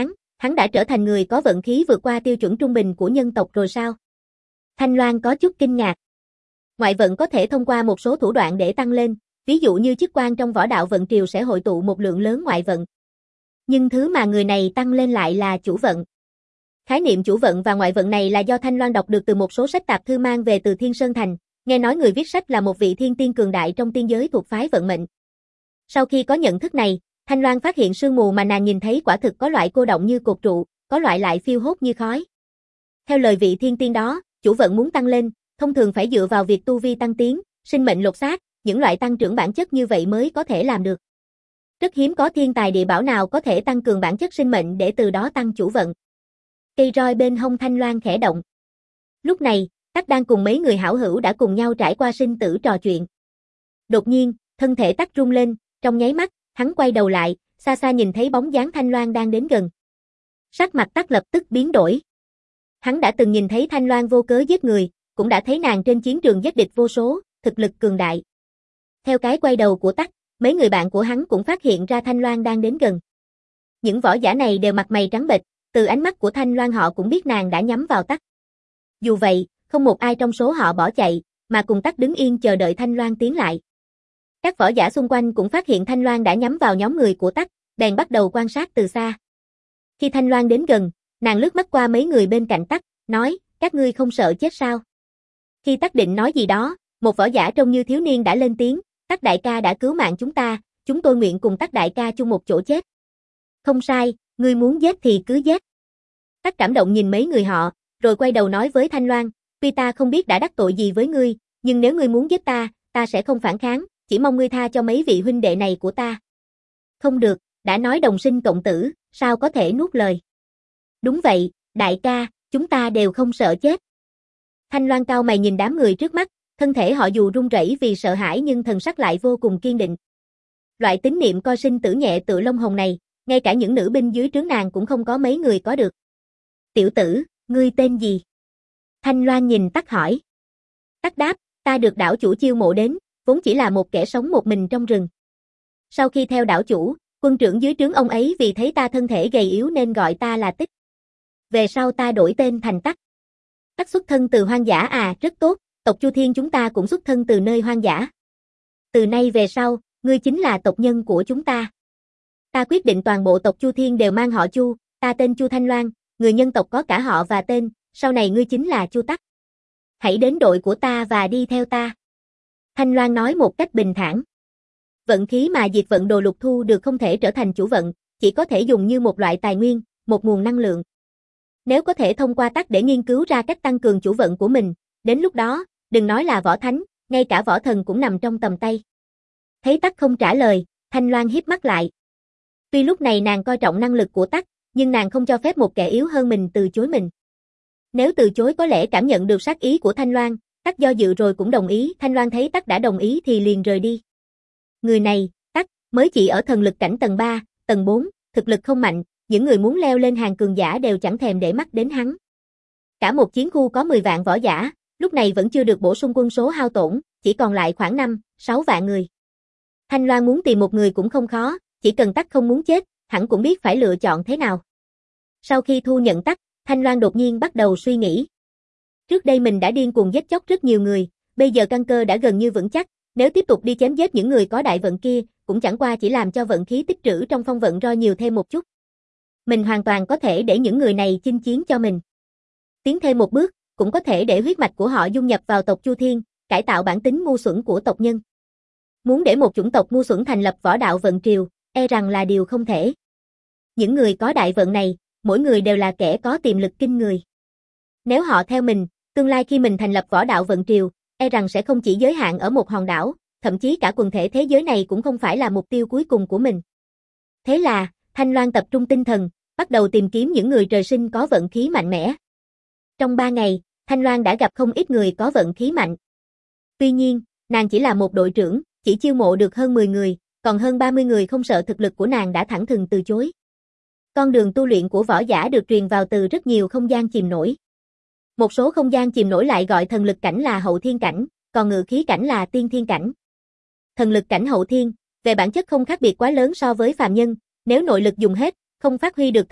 Hắn đã trở thành người có vận khí vượt qua tiêu chuẩn trung bình của nhân tộc rồi sao? Thanh Loan có chút kinh ngạc. Ngoại vận có thể thông qua một số thủ đoạn để tăng lên, ví dụ như chức quan trong võ đạo vận triều sẽ hội tụ một lượng lớn ngoại vận. Nhưng thứ mà người này tăng lên lại là chủ vận. Khái niệm chủ vận và ngoại vận này là do Thanh Loan đọc được từ một số sách tạp thư mang về từ Thiên Sơn Thành, nghe nói người viết sách là một vị thiên tiên cường đại trong tiên giới thuộc phái vận mệnh. Sau khi có nhận thức này, Thanh Loan phát hiện sương mù mà nàng nhìn thấy quả thực có loại cô động như cột trụ, có loại lại phiêu hốt như khói. Theo lời vị thiên tiên đó, chủ vận muốn tăng lên, thông thường phải dựa vào việc tu vi tăng tiến, sinh mệnh lột xác, những loại tăng trưởng bản chất như vậy mới có thể làm được. Rất hiếm có thiên tài địa bảo nào có thể tăng cường bản chất sinh mệnh để từ đó tăng chủ vận. Cây roi bên hông Thanh Loan khẽ động. Lúc này, Tắc đang cùng mấy người hảo hữu đã cùng nhau trải qua sinh tử trò chuyện. Đột nhiên, thân thể Tắc rung lên, trong nháy mắt, hắn quay đầu lại, xa xa nhìn thấy bóng dáng Thanh Loan đang đến gần. Sắc mặt Tắc lập tức biến đổi. Hắn đã từng nhìn thấy Thanh Loan vô cớ giết người, cũng đã thấy nàng trên chiến trường giết địch vô số, thực lực cường đại. Theo cái quay đầu của Tắc, mấy người bạn của hắn cũng phát hiện ra Thanh Loan đang đến gần. Những võ giả này đều mặt mày trắng bệch, từ ánh mắt của Thanh Loan họ cũng biết nàng đã nhắm vào Tắc. Dù vậy, không một ai trong số họ bỏ chạy, mà cùng Tắc đứng yên chờ đợi Thanh Loan tiến lại. Các võ giả xung quanh cũng phát hiện Thanh Loan đã nhắm vào nhóm người của Tắc, bèn bắt đầu quan sát từ xa. Khi Thanh Loan đến gần, nàng lướt mắt qua mấy người bên cạnh Tắc, nói, các ngươi không sợ chết sao? Khi Tắc định nói gì đó, một võ giả trông như thiếu niên đã lên tiếng, Tắc đại ca đã cứu mạng chúng ta, chúng tôi nguyện cùng Tắc đại ca chung một chỗ chết. Không sai, ngươi muốn giết thì cứ giết. Tắc cảm động nhìn mấy người họ, rồi quay đầu nói với Thanh Loan, tuy ta không biết đã đắc tội gì với ngươi, nhưng nếu ngươi muốn giết ta, ta sẽ không phản kháng, chỉ mong ngươi tha cho mấy vị huynh đệ này của ta. Không được, đã nói đồng sinh cộng tử, sao có thể nuốt lời. Đúng vậy, đại ca, chúng ta đều không sợ chết. Thanh Loan cau mày nhìn đám người trước mắt, thân thể họ dù run rẩy vì sợ hãi nhưng thần sắc lại vô cùng kiên định. Loại tín niệm coi sinh tử nhẹ tựa lông hồng này, ngay cả những nữ binh dưới trướng nàng cũng không có mấy người có được. Tiểu tử, ngươi tên gì? Thanh Loan nhìn Tắc hỏi. Tắc đáp, ta được đảo chủ chiêu mộ đến, vốn chỉ là một kẻ sống một mình trong rừng. Sau khi theo đảo chủ, quân trưởng dưới trướng ông ấy vì thấy ta thân thể gầy yếu nên gọi ta là Tích. Về sau ta đổi tên thành Tắc. Tắc xuất thân từ hoang dã à, rất tốt, tộc Chu Thiên chúng ta cũng xuất thân từ nơi hoang dã. Từ nay về sau, ngươi chính là tộc nhân của chúng ta. Ta quyết định toàn bộ tộc Chu Thiên đều mang họ Chu, ta tên Chu Thanh Loan, người nhân tộc có cả họ và tên, sau này ngươi chính là Chu Tắc. Hãy đến đội của ta và đi theo ta. Thanh Loan nói một cách bình thản. Vận khí mà diệt vận đồ lục thu được không thể trở thành chủ vận, chỉ có thể dùng như một loại tài nguyên, một nguồn năng lượng. Nếu có thể thông qua Tắc để nghiên cứu ra cách tăng cường chủ vận của mình, đến lúc đó, đừng nói là võ thánh, ngay cả võ thần cũng nằm trong tầm tay. Thấy Tắc không trả lời, Thanh Loan híp mắt lại. Tuy lúc này nàng coi trọng năng lực của Tắc, nhưng nàng không cho phép một kẻ yếu hơn mình từ chối mình. Nếu từ chối có lẽ cảm nhận được sát ý của Thanh Loan, Tắc do dự rồi cũng đồng ý. Thanh Loan thấy Tắc đã đồng ý thì liền rời đi. Người này, Tắc, mới chỉ ở thần lực cảnh tầng ba, tầng bốn, thực lực không mạnh, những người muốn leo lên hàng cường giả đều chẳng thèm để mắt đến hắn. Cả một chiến khu có mười vạn võ giả, lúc này vẫn chưa được bổ sung quân số hao tổn, chỉ còn lại khoảng năm, sáu vạn người. Thanh Loan muốn tìm một người cũng không khó, chỉ cần Tắc không muốn chết, hẳn cũng biết phải lựa chọn thế nào. Sau khi thu nhận Tắc, Thanh Loan đột nhiên bắt đầu suy nghĩ. Trước đây mình đã điên cuồng giết chóc rất nhiều người, bây giờ căn cơ đã gần như vững chắc, nếu tiếp tục đi chém giết những người có đại vận kia, cũng chẳng qua chỉ làm cho vận khí tích trữ trong phong vận roi nhiều thêm một chút. Mình hoàn toàn có thể để những người này chinh chiến cho mình. Tiến thêm một bước, cũng có thể để huyết mạch của họ dung nhập vào tộc Chu Thiên, cải tạo bản tính ngu xuẩn của tộc nhân. Muốn để một chủng tộc ngu xuẩn thành lập võ đạo vận triều, e rằng là điều không thể. Những người có đại vận này, mỗi người đều là kẻ có tiềm lực kinh người. Nếu họ theo mình, tương lai khi mình thành lập võ đạo vận triều, e rằng sẽ không chỉ giới hạn ở một hòn đảo, thậm chí cả quần thể thế giới này cũng không phải là mục tiêu cuối cùng của mình. Thế là, Thanh Loan tập trung tinh thần, bắt đầu tìm kiếm những người trời sinh có vận khí mạnh mẽ. Trong ba ngày, Thanh Loan đã gặp không ít người có vận khí mạnh. Tuy nhiên, nàng chỉ là một đội trưởng, chỉ chiêu mộ được hơn mười người, còn hơn ba mươi người không sợ thực lực của nàng đã thẳng thừng từ chối. Con đường tu luyện của võ giả được truyền vào từ rất nhiều không gian chìm nổi. Một số không gian chìm nổi lại gọi thần lực cảnh là hậu thiên cảnh, còn ngự khí cảnh là tiên thiên cảnh. Thần lực cảnh hậu thiên, về bản chất không khác biệt quá lớn so với phàm nhân, nếu nội lực dùng hết, không phát huy được thần lực,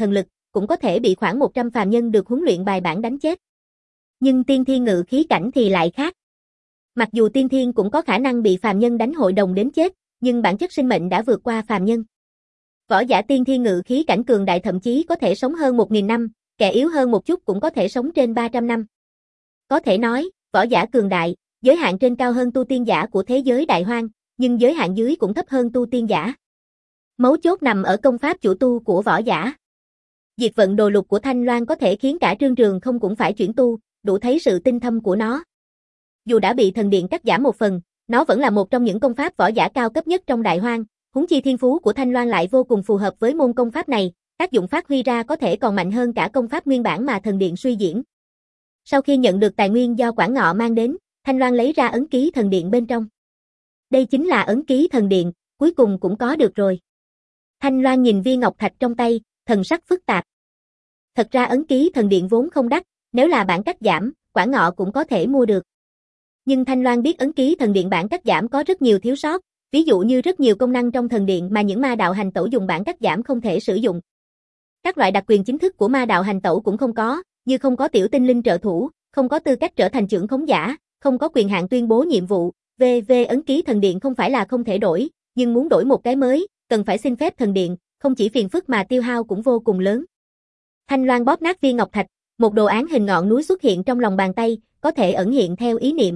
cũng có thể bị khoảng một trăm phàm nhân được huấn luyện bài bản đánh chết. Nhưng tiên thiên ngự khí cảnh thì lại khác. Mặc dù tiên thiên cũng có khả năng bị phàm nhân đánh hội đồng đến chết, nhưng bản chất sinh mệnh đã vượt qua phàm nhân. Võ giả tiên thiên ngự khí cảnh cường đại thậm chí có thể sống hơn một nghìn năm, kẻ yếu hơn một chút cũng có thể sống trên ba trăm năm. Có thể nói, võ giả cường đại, giới hạn trên cao hơn tu tiên giả của thế giới đại hoang, nhưng giới hạn dưới cũng thấp hơn tu tiên giả. Mấu chốt nằm ở công pháp chủ tu của võ giả. Diệt vận đồ lục của Thanh Loan có thể khiến cả Trương Trường không cũng phải chuyển tu, đủ thấy sự tinh thâm của nó. Dù đã bị thần điện cắt giảm một phần, nó vẫn là một trong những công pháp võ giả cao cấp nhất trong đại hoang, huống chi thiên phú của Thanh Loan lại vô cùng phù hợp với môn công pháp này, tác dụng phát huy ra có thể còn mạnh hơn cả công pháp nguyên bản mà thần điện suy diễn. Sau khi nhận được tài nguyên do Quản Ngọ mang đến, Thanh Loan lấy ra ấn ký thần điện bên trong. Đây chính là ấn ký thần điện, cuối cùng cũng có được rồi. Thanh Loan nhìn viên ngọc thạch trong tay, thần sắc phức tạp. Thật ra ấn ký thần điện vốn không đắt, nếu là bản cắt giảm, Quản Ngọ cũng có thể mua được. Nhưng Thanh Loan biết ấn ký thần điện bản cắt giảm có rất nhiều thiếu sót, ví dụ như rất nhiều công năng trong thần điện mà những ma đạo hành tẩu dùng bản cắt giảm không thể sử dụng. Các loại đặc quyền chính thức của ma đạo hành tẩu cũng không có, như không có tiểu tinh linh trợ thủ, không có tư cách trở thành trưởng khống giả, không có quyền hạn tuyên bố nhiệm vụ. vê vê ấn ký thần điện không phải là không thể đổi, nhưng muốn đổi một cái mới, cần phải xin phép thần điện, không chỉ phiền phức mà tiêu hao cũng vô cùng lớn. Thanh Loan bóp nát viên ngọc thạch, một đồ án hình ngọn núi xuất hiện trong lòng bàn tay, có thể ẩn hiện theo ý niệm.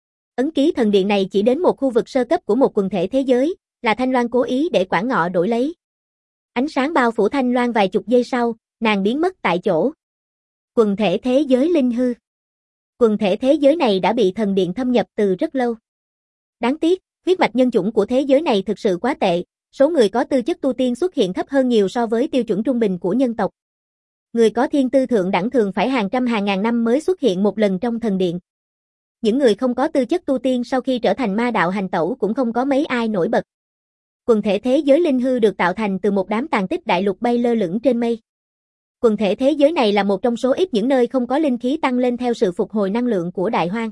Ấn ký thần điện này chỉ đến một khu vực sơ cấp của một quần thể thế giới, là Thanh Loan cố ý để Quản Ngọ đổi lấy. Ánh sáng bao phủ Thanh Loan vài chục giây sau, nàng biến mất tại chỗ. Quần thể thế giới linh hư. Quần thể thế giới này đã bị thần điện thâm nhập từ rất lâu. Đáng tiếc, huyết mạch nhân chủng của thế giới này thực sự quá tệ, số người có tư chất tu tiên xuất hiện thấp hơn nhiều so với tiêu chuẩn trung bình của nhân tộc. Người có thiên tư thượng đẳng thường phải hàng trăm hàng ngàn năm mới xuất hiện một lần trong thần điện. Những người không có tư chất tu tiên sau khi trở thành ma đạo hành tẩu cũng không có mấy ai nổi bật. Quần thể thế giới linh hư được tạo thành từ một đám tàn tích đại lục bay lơ lửng trên mây. Quần thể thế giới này là một trong số ít những nơi không có linh khí tăng lên theo sự phục hồi năng lượng của đại hoang.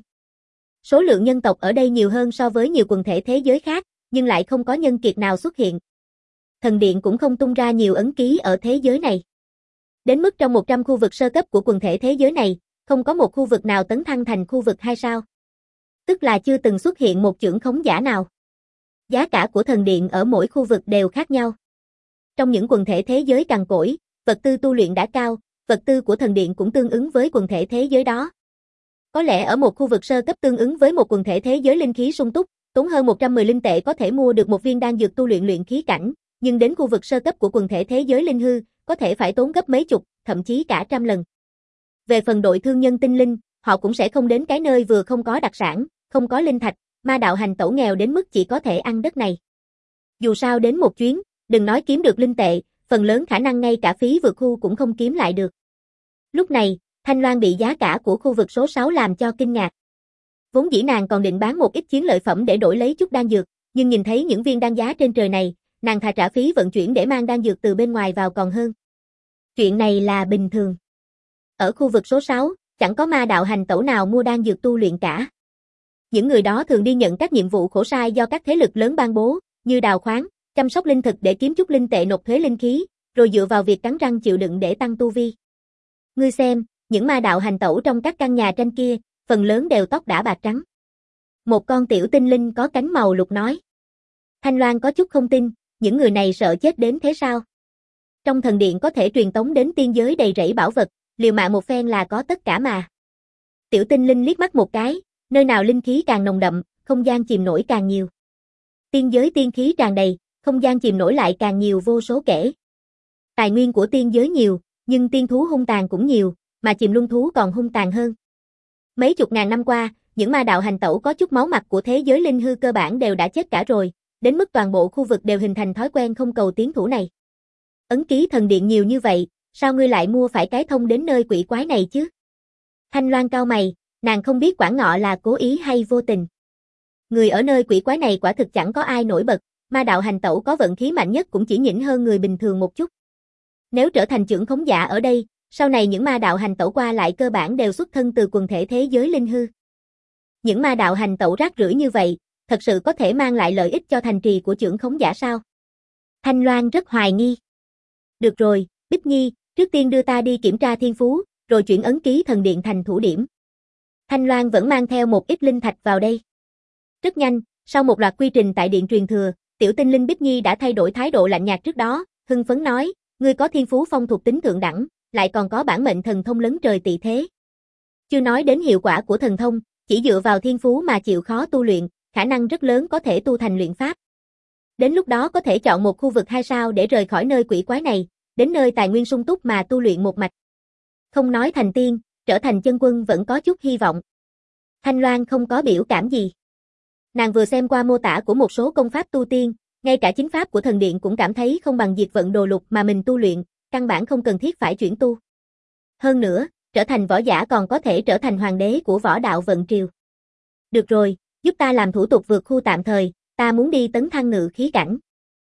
Số lượng nhân tộc ở đây nhiều hơn so với nhiều quần thể thế giới khác, nhưng lại không có nhân kiệt nào xuất hiện. Thần điện cũng không tung ra nhiều ấn ký ở thế giới này. Đến mức trong một trăm khu vực sơ cấp của quần thể thế giới này, không có một khu vực nào tấn thăng thành khu vực hai sao. Tức là chưa từng xuất hiện một chưởng khống giả nào. Giá cả của thần điện ở mỗi khu vực đều khác nhau. Trong những quần thể thế giới cằn cỗi, vật tư tu luyện đã cao, vật tư của thần điện cũng tương ứng với quần thể thế giới đó. Có lẽ ở một khu vực sơ cấp tương ứng với một quần thể thế giới linh khí sung túc, tốn hơn một trăm mười linh tệ có thể mua được một viên đan dược tu luyện luyện khí cảnh, nhưng đến khu vực sơ cấp của quần thể thế giới linh hư, có thể phải tốn gấp mấy chục, thậm chí cả trăm lần. Về phần đội thương nhân tinh linh, họ cũng sẽ không đến cái nơi vừa không có đặc sản, không có linh thạch, ma đạo hành tẩu nghèo đến mức chỉ có thể ăn đất này. Dù sao đến một chuyến, đừng nói kiếm được linh tệ, phần lớn khả năng ngay cả phí vượt khu cũng không kiếm lại được. Lúc này, Thanh Loan bị giá cả của khu vực số sáu làm cho kinh ngạc. Vốn dĩ nàng còn định bán một ít chiến lợi phẩm để đổi lấy chút đan dược, nhưng nhìn thấy những viên đan giá trên trời này, nàng thà trả phí vận chuyển để mang đan dược từ bên ngoài vào còn hơn. Chuyện này là bình thường. Ở khu vực số sáu, chẳng có ma đạo hành tẩu nào mua đan dược tu luyện cả. Những người đó thường đi nhận các nhiệm vụ khổ sai do các thế lực lớn ban bố, như đào khoáng, chăm sóc linh thực để kiếm chút linh tệ nộp thuế linh khí, rồi dựa vào việc cắn răng chịu đựng để tăng tu vi. Ngươi xem, những ma đạo hành tẩu trong các căn nhà tranh kia, phần lớn đều tóc đã bạc trắng. Một con tiểu tinh linh có cánh màu lục nói. Thanh Loan có chút không tin, những người này sợ chết đến thế sao? Trong thần điện có thể truyền tống đến tiên giới đầy rẫy bảo vật, liều mạng một phen là có tất cả mà. Tiểu tinh linh liếc mắt một cái, nơi nào linh khí càng nồng đậm, không gian chìm nổi càng nhiều. Tiên giới tiên khí tràn đầy, không gian chìm nổi lại càng nhiều vô số kể. Tài nguyên của tiên giới nhiều, nhưng tiên thú hung tàn cũng nhiều, mà chìm luân thú còn hung tàn hơn. Mấy chục ngàn năm qua, những ma đạo hành tẩu có chút máu mặt của thế giới linh hư cơ bản đều đã chết cả rồi, đến mức toàn bộ khu vực đều hình thành thói quen không cầu tiến thủ này. Ấn ký thần điện nhiều như vậy, sao ngươi lại mua phải cái thông đến nơi quỷ quái này chứ? Thanh Loan cau mày, nàng không biết Quản Ngọ là cố ý hay vô tình. Người ở nơi quỷ quái này quả thực chẳng có ai nổi bật, ma đạo hành tẩu có vận khí mạnh nhất cũng chỉ nhỉnh hơn người bình thường một chút. Nếu trở thành trưởng khống giả ở đây, sau này những ma đạo hành tẩu qua lại cơ bản đều xuất thân từ quần thể thế giới linh hư. Những ma đạo hành tẩu rác rưởi như vậy, thật sự có thể mang lại lợi ích cho thành trì của trưởng khống giả sao? Thanh Loan rất hoài nghi. Được rồi, Bích Nhi, Trước tiên đưa ta đi kiểm tra thiên phú, rồi chuyển ấn ký thần điện thành thủ điểm. Thanh Loan vẫn mang theo một ít linh thạch vào đây. Rất nhanh, sau một loạt quy trình tại điện truyền thừa, tiểu tinh linh Bích Nhi đã thay đổi thái độ lạnh nhạt trước đó, hưng phấn nói, ngươi có thiên phú phong thuộc tính thượng đẳng, lại còn có bản mệnh thần thông lấn trời tị thế. Chưa nói đến hiệu quả của thần thông, chỉ dựa vào thiên phú mà chịu khó tu luyện, khả năng rất lớn có thể tu thành luyện pháp. Đến lúc đó có thể chọn một khu vực hai sao để rời khỏi nơi quỷ quái này, đến nơi tài nguyên sung túc mà tu luyện một mạch. Không nói thành tiên, trở thành chân quân vẫn có chút hy vọng. Thanh Loan không có biểu cảm gì. Nàng vừa xem qua mô tả của một số công pháp tu tiên, ngay cả chính pháp của thần điện cũng cảm thấy không bằng diệt vận đồ lục mà mình tu luyện, căn bản không cần thiết phải chuyển tu. Hơn nữa, trở thành võ giả còn có thể trở thành hoàng đế của võ đạo vận triều. Được rồi, giúp ta làm thủ tục vượt khu tạm thời, ta muốn đi tấn thăng ngự khí cảnh.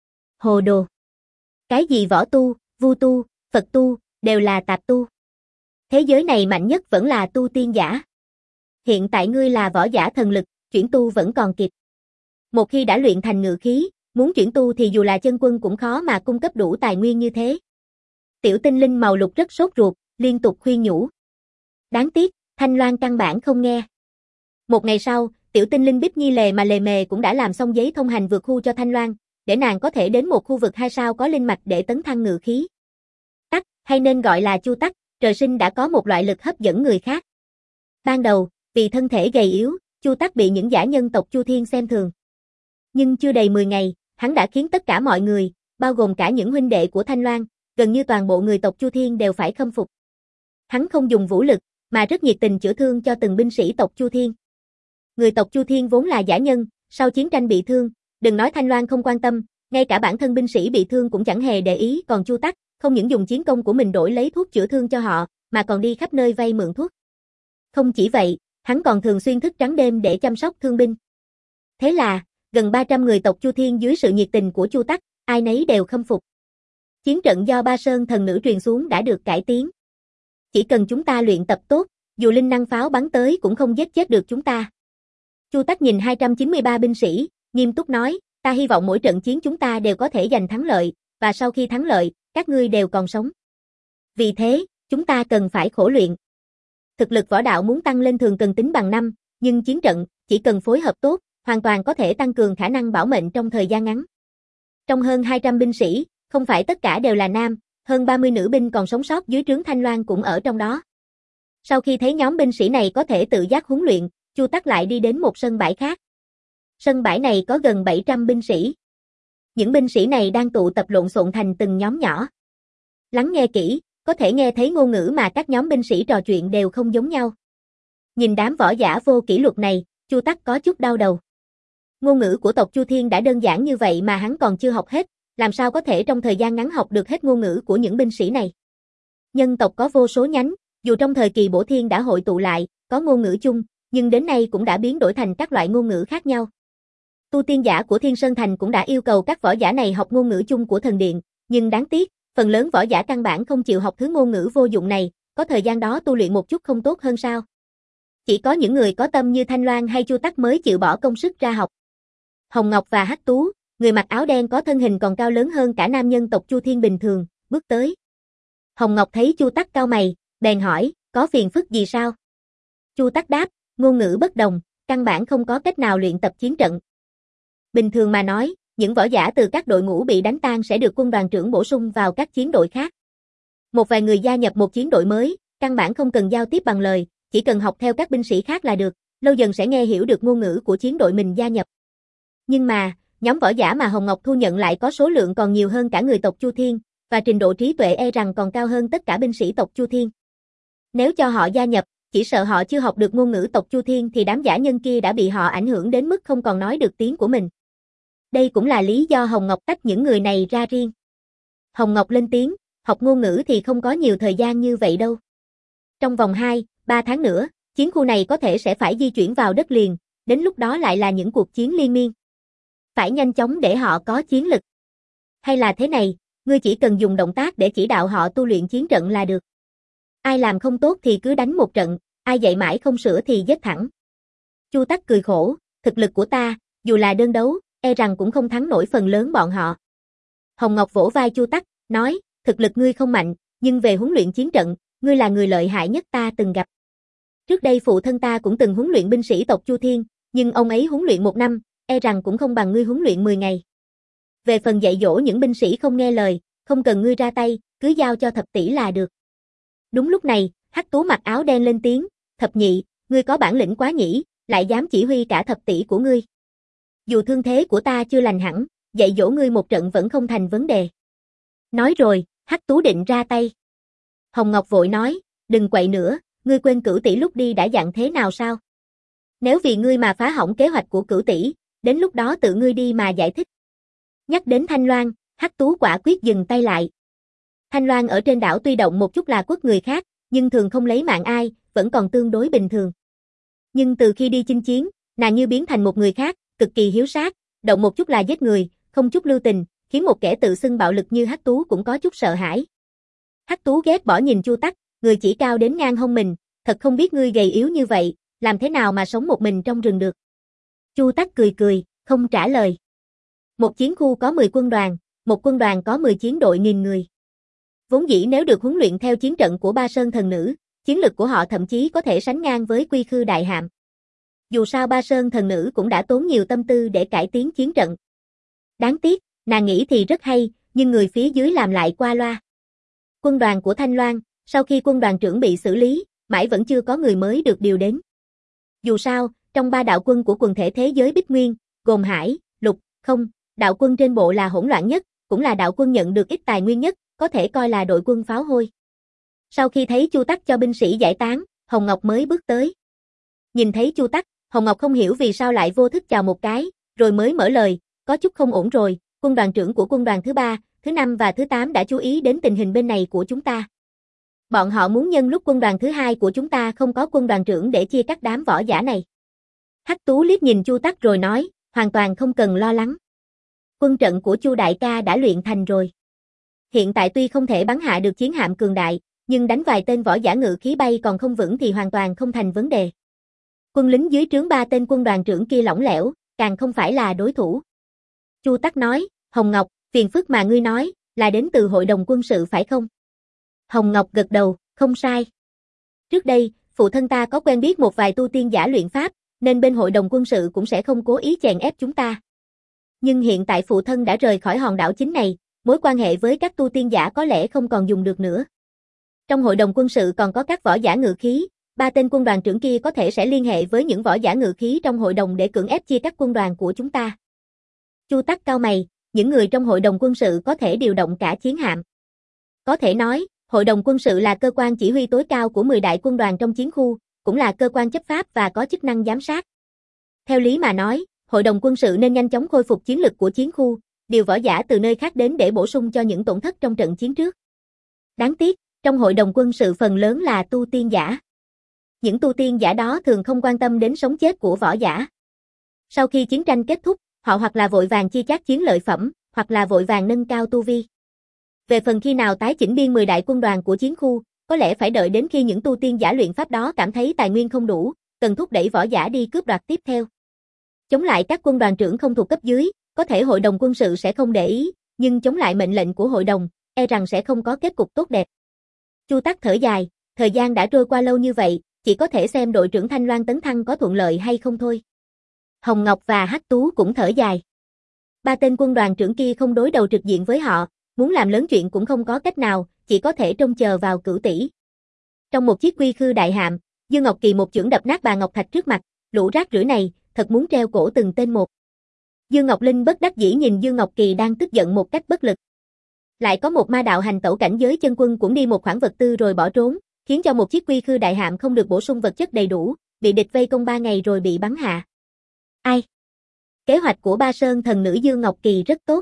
Hồ đồ. Cái gì võ tu, vu tu, Phật tu, đều là tạp tu. Thế giới này mạnh nhất vẫn là tu tiên giả. Hiện tại ngươi là võ giả thần lực, chuyển tu vẫn còn kịp. Một khi đã luyện thành ngự khí, muốn chuyển tu thì dù là chân quân cũng khó mà cung cấp đủ tài nguyên như thế. Tiểu tinh linh màu lục rất sốt ruột, liên tục khuyên nhủ. Đáng tiếc, Thanh Loan căn bản không nghe. Một ngày sau, tiểu tinh linh Bích Nhi lề mà lề mề cũng đã làm xong giấy thông hành vượt khu cho Thanh Loan, để nàng có thể đến một khu vực hai sao có linh mạch để tấn thăng ngự khí. Tắc, hay nên gọi là Chu Tắc, trời sinh đã có một loại lực hấp dẫn người khác. Ban đầu, vì thân thể gầy yếu, Chu Tắc bị những giả nhân tộc Chu Thiên xem thường. Nhưng chưa đầy mười ngày, hắn đã khiến tất cả mọi người, bao gồm cả những huynh đệ của Thanh Loan, gần như toàn bộ người tộc Chu Thiên đều phải khâm phục. Hắn không dùng vũ lực, mà rất nhiệt tình chữa thương cho từng binh sĩ tộc Chu Thiên. Người tộc Chu Thiên vốn là giả nhân, sau chiến tranh bị thương, đừng nói Thanh Loan không quan tâm, ngay cả bản thân binh sĩ bị thương cũng chẳng hề để ý, còn Chu Tắc, không những dùng chiến công của mình đổi lấy thuốc chữa thương cho họ, mà còn đi khắp nơi vay mượn thuốc. Không chỉ vậy, hắn còn thường xuyên thức trắng đêm để chăm sóc thương binh. Thế là, gần ba trăm người tộc Chu Thiên dưới sự nhiệt tình của Chu Tắc, ai nấy đều khâm phục. Chiến trận do Ba Sơn thần nữ truyền xuống đã được cải tiến. Chỉ cần chúng ta luyện tập tốt, dù linh năng pháo bắn tới cũng không giết chết được chúng ta. Chu Tắc nhìn hai trăm chín mươi ba binh sĩ, nghiêm túc nói, ta hy vọng mỗi trận chiến chúng ta đều có thể giành thắng lợi, và sau khi thắng lợi, các ngươi đều còn sống. Vì thế, chúng ta cần phải khổ luyện. Thực lực võ đạo muốn tăng lên thường cần tính bằng năm, nhưng chiến trận, chỉ cần phối hợp tốt, hoàn toàn có thể tăng cường khả năng bảo mệnh trong thời gian ngắn. Trong hơn hai trăm binh sĩ, không phải tất cả đều là nam, hơn ba mươi nữ binh còn sống sót dưới trướng Thanh Loan cũng ở trong đó. Sau khi thấy nhóm binh sĩ này có thể tự giác huấn luyện, Chu Tắc lại đi đến một sân bãi khác. Sân bãi này có gần bảy trăm binh sĩ. Những binh sĩ này đang tụ tập lộn xộn thành từng nhóm nhỏ. Lắng nghe kỹ, có thể nghe thấy ngôn ngữ mà các nhóm binh sĩ trò chuyện đều không giống nhau. Nhìn đám võ giả vô kỷ luật này, Chu Tắc có chút đau đầu. Ngôn ngữ của tộc Chu Thiên đã đơn giản như vậy mà hắn còn chưa học hết, làm sao có thể trong thời gian ngắn học được hết ngôn ngữ của những binh sĩ này. Nhân tộc có vô số nhánh, dù trong thời kỳ Bổ Thiên đã hội tụ lại, có ngôn ngữ chung, nhưng đến nay cũng đã biến đổi thành các loại ngôn ngữ khác nhau. Tu tiên giả của Thiên Sơn Thành cũng đã yêu cầu các võ giả này học ngôn ngữ chung của thần điện, nhưng đáng tiếc, phần lớn võ giả căn bản không chịu học thứ ngôn ngữ vô dụng này, có thời gian đó tu luyện một chút không tốt hơn sao? Chỉ có những người có tâm như Thanh Loan hay Chu Tắc mới chịu bỏ công sức ra học. Hồng Ngọc và Hắc Tú, người mặc áo đen có thân hình còn cao lớn hơn cả nam nhân tộc Chu Thiên bình thường, bước tới. Hồng Ngọc thấy Chu Tắc cau mày, bèn hỏi, có phiền phức gì sao? Chu Tắc đáp, ngôn ngữ bất đồng, căn bản không có cách nào luyện tập chiến trận. Bình thường mà nói, những võ giả từ các đội ngũ bị đánh tan sẽ được quân đoàn trưởng bổ sung vào các chiến đội khác. Một vài người gia nhập một chiến đội mới, căn bản không cần giao tiếp bằng lời, chỉ cần học theo các binh sĩ khác là được, lâu dần sẽ nghe hiểu được ngôn ngữ của chiến đội mình gia nhập. Nhưng mà, nhóm võ giả mà Hồng Ngọc thu nhận lại có số lượng còn nhiều hơn cả người tộc Chu Thiên, và trình độ trí tuệ e rằng còn cao hơn tất cả binh sĩ tộc Chu Thiên. Nếu cho họ gia nhập, chỉ sợ họ chưa học được ngôn ngữ tộc Chu Thiên thì đám giả nhân kia đã bị họ ảnh hưởng đến mức không còn nói được tiếng của mình. Đây cũng là lý do Hồng Ngọc tách những người này ra riêng. Hồng Ngọc lên tiếng, học ngôn ngữ thì không có nhiều thời gian như vậy đâu. Trong vòng hai, ba tháng nữa, chiến khu này có thể sẽ phải di chuyển vào đất liền, đến lúc đó lại là những cuộc chiến liên miên. Phải nhanh chóng để họ có chiến lực. Hay là thế này, ngươi chỉ cần dùng động tác để chỉ đạo họ tu luyện chiến trận là được. Ai làm không tốt thì cứ đánh một trận, ai dạy mãi không sửa thì giết thẳng. Chu Tắc cười khổ, thực lực của ta, dù là đơn đấu, e rằng cũng không thắng nổi phần lớn bọn họ. Hồng Ngọc vỗ vai Chu Tắc, nói, thực lực ngươi không mạnh, nhưng về huấn luyện chiến trận, ngươi là người lợi hại nhất ta từng gặp. Trước đây phụ thân ta cũng từng huấn luyện binh sĩ tộc Chu Thiên, nhưng ông ấy huấn luyện một năm, e rằng cũng không bằng ngươi huấn luyện mười ngày. Về phần dạy dỗ những binh sĩ không nghe lời, không cần ngươi ra tay, cứ giao cho thập tỷ là được. Đúng lúc này, Hắc Tú mặc áo đen lên tiếng, thập nhị, ngươi có bản lĩnh quá nhỉ, lại dám chỉ huy cả thập tỷ của ngươi. Dù thương thế của ta chưa lành hẳn, dạy dỗ ngươi một trận vẫn không thành vấn đề. Nói rồi, Hắc Tú định ra tay. Hồng Ngọc vội nói, đừng quậy nữa, ngươi quên Cửu tỷ lúc đi đã dặn thế nào sao? Nếu vì ngươi mà phá hỏng kế hoạch của Cửu tỷ, đến lúc đó tự ngươi đi mà giải thích. Nhắc đến Thanh Loan, Hắc Tú quả quyết dừng tay lại. Thanh Loan ở trên đảo tuy động một chút là quất người khác, nhưng thường không lấy mạng ai, vẫn còn tương đối bình thường. Nhưng từ khi đi chinh chiến, nàng như biến thành một người khác, cực kỳ hiếu sát, động một chút là giết người, không chút lưu tình, khiến một kẻ tự xưng bạo lực như Hắc Tú cũng có chút sợ hãi. Hắc Tú ghét bỏ nhìn Chu Tắc, người chỉ cao đến ngang hông mình, thật không biết ngươi gầy yếu như vậy, làm thế nào mà sống một mình trong rừng được. Chu Tắc cười cười, không trả lời. Một chiến khu có mười quân đoàn, một quân đoàn có mười chiến đội nghìn người. Vốn dĩ nếu được huấn luyện theo chiến trận của Ba Sơn thần nữ, chiến lực của họ thậm chí có thể sánh ngang với Quy Khư Đại Hạm. Dù sao Ba Sơn thần nữ cũng đã tốn nhiều tâm tư để cải tiến chiến trận. Đáng tiếc, nàng nghĩ thì rất hay, nhưng người phía dưới làm lại qua loa. Quân đoàn của Thanh Loan, sau khi quân đoàn trưởng bị xử lý, mãi vẫn chưa có người mới được điều đến. Dù sao, trong ba đạo quân của quần thể thế giới Bích Nguyên, gồm Hải, Lục, Không, đạo quân trên bộ là hỗn loạn nhất, cũng là đạo quân nhận được ít tài nguyên nhất, có thể coi là đội quân pháo hôi. Sau khi thấy Chu Tắc cho binh sĩ giải tán, Hồng Ngọc mới bước tới. Nhìn thấy Chu Tắc, Hồng Ngọc không hiểu vì sao lại vô thức chào một cái, rồi mới mở lời, có chút không ổn rồi, quân đoàn trưởng của quân đoàn thứ ba, thứ năm và thứ tám đã chú ý đến tình hình bên này của chúng ta. Bọn họ muốn nhân lúc quân đoàn thứ hai của chúng ta không có quân đoàn trưởng để chia cắt đám võ giả này. Hắc Tú liếc nhìn Chu Tắc rồi nói, hoàn toàn không cần lo lắng. Quân trận của Chu đại ca đã luyện thành rồi. Hiện tại tuy không thể bắn hạ được chiến hạm cường đại, nhưng đánh vài tên võ giả ngự khí bay còn không vững thì hoàn toàn không thành vấn đề. Quân lính dưới trướng ba tên quân đoàn trưởng kia lỏng lẻo, càng không phải là đối thủ. Chu Tắc nói, Hồng Ngọc, phiền phức mà ngươi nói, là đến từ hội đồng quân sự phải không? Hồng Ngọc gật đầu, không sai. Trước đây, phụ thân ta có quen biết một vài tu tiên giả luyện pháp, nên bên hội đồng quân sự cũng sẽ không cố ý chèn ép chúng ta. Nhưng hiện tại phụ thân đã rời khỏi hòn đảo chính này, mối quan hệ với các tu tiên giả có lẽ không còn dùng được nữa. Trong hội đồng quân sự còn có các võ giả ngự khí, ba tên quân đoàn trưởng kia có thể sẽ liên hệ với những võ giả ngự khí trong hội đồng để cưỡng ép chia cắt quân đoàn của chúng ta. Chu Tắc cau mày, những người trong hội đồng quân sự có thể điều động cả chiến hạm. Có thể nói, hội đồng quân sự là cơ quan chỉ huy tối cao của mười đại quân đoàn trong chiến khu, cũng là cơ quan chấp pháp và có chức năng giám sát. Theo lý mà nói, hội đồng quân sự nên nhanh chóng khôi phục chiến lực của chiến khu, điều võ giả từ nơi khác đến để bổ sung cho những tổn thất trong trận chiến trước. Đáng tiếc, trong hội đồng quân sự phần lớn là tu tiên giả. Những tu tiên giả đó thường không quan tâm đến sống chết của võ giả. Sau khi chiến tranh kết thúc, họ hoặc là vội vàng chia chác chiến lợi phẩm, hoặc là vội vàng nâng cao tu vi. Về phần khi nào tái chỉnh biên mười đại quân đoàn của chiến khu, có lẽ phải đợi đến khi những tu tiên giả luyện pháp đó cảm thấy tài nguyên không đủ, cần thúc đẩy võ giả đi cướp đoạt tiếp theo. Chống lại các quân đoàn trưởng không thuộc cấp dưới, có thể hội đồng quân sự sẽ không để ý, nhưng chống lại mệnh lệnh của hội đồng, e rằng sẽ không có kết cục tốt đẹp. Chu Tắc thở dài, thời gian đã trôi qua lâu như vậy, chỉ có thể xem đội trưởng Thanh Loan tấn thăng có thuận lợi hay không thôi. Hồng Ngọc và Hắc Tú cũng thở dài. Ba tên quân đoàn trưởng kia không đối đầu trực diện với họ, muốn làm lớn chuyện cũng không có cách nào, chỉ có thể trông chờ vào Cửu tỷ. Trong một chiếc Quy Khư Đại Hạm, Dương Ngọc Kỳ một chưởng đập nát bà Ngọc Thạch trước mặt, lũ rác rưởi này, thật muốn treo cổ từng tên một. Dương Ngọc Linh bất đắc dĩ nhìn Dương Ngọc Kỳ đang tức giận một cách bất lực. Lại có một ma đạo hành tẩu cảnh giới chân quân cũng đi một khoản vật tư rồi bỏ trốn, khiến cho một chiếc Quy Khư Đại Hạm không được bổ sung vật chất đầy đủ, bị địch vây công ba ngày rồi bị bắn hạ. Ai? Kế hoạch của Ba Sơn thần nữ Dương Ngọc Kỳ rất tốt.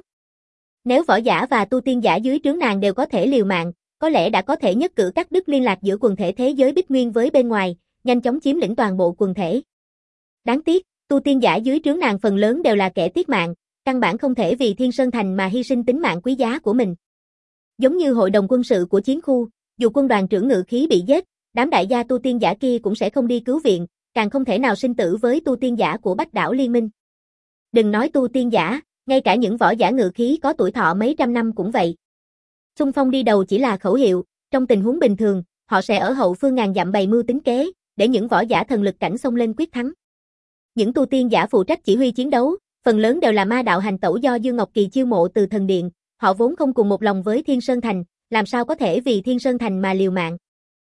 Nếu võ giả và tu tiên giả dưới trướng nàng đều có thể liều mạng, có lẽ đã có thể nhất cử cắt đứt liên lạc giữa quần thể thế giới Bích Nguyên với bên ngoài, nhanh chóng chiếm lĩnh toàn bộ quần thể. Đáng tiếc, tu tiên giả dưới trướng nàng phần lớn đều là kẻ tiết mạng, căn bản không thể vì Thiên Sơn Thành mà hy sinh tính mạng quý giá của mình. Giống như hội đồng quân sự của chiến khu, dù quân đoàn trưởng ngự khí bị giết, đám đại gia tu tiên giả kia cũng sẽ không đi cứu viện, càng không thể nào sinh tử với tu tiên giả của Bách Đảo Liên Minh. Đừng nói tu tiên giả, ngay cả những võ giả ngự khí có tuổi thọ mấy trăm năm cũng vậy. Xung phong đi đầu chỉ là khẩu hiệu, Trong tình huống bình thường, họ sẽ ở hậu phương ngàn dặm bày mưu tính kế, để những võ giả thần lực cảnh xông lên quyết thắng. Những tu tiên giả phụ trách chỉ huy chiến đấu, phần lớn đều là ma đạo hành tẩu do Dương Ngọc Kỳ chiêu mộ từ thần điện, họ vốn không cùng một lòng với Thiên Sơn Thành, làm sao có thể vì Thiên Sơn Thành mà liều mạng.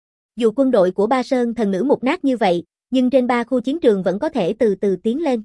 Dù quân đội của Ba Sơn thần nữ mục nát như vậy, nhưng trên ba khu chiến trường vẫn có thể từ từ tiến lên.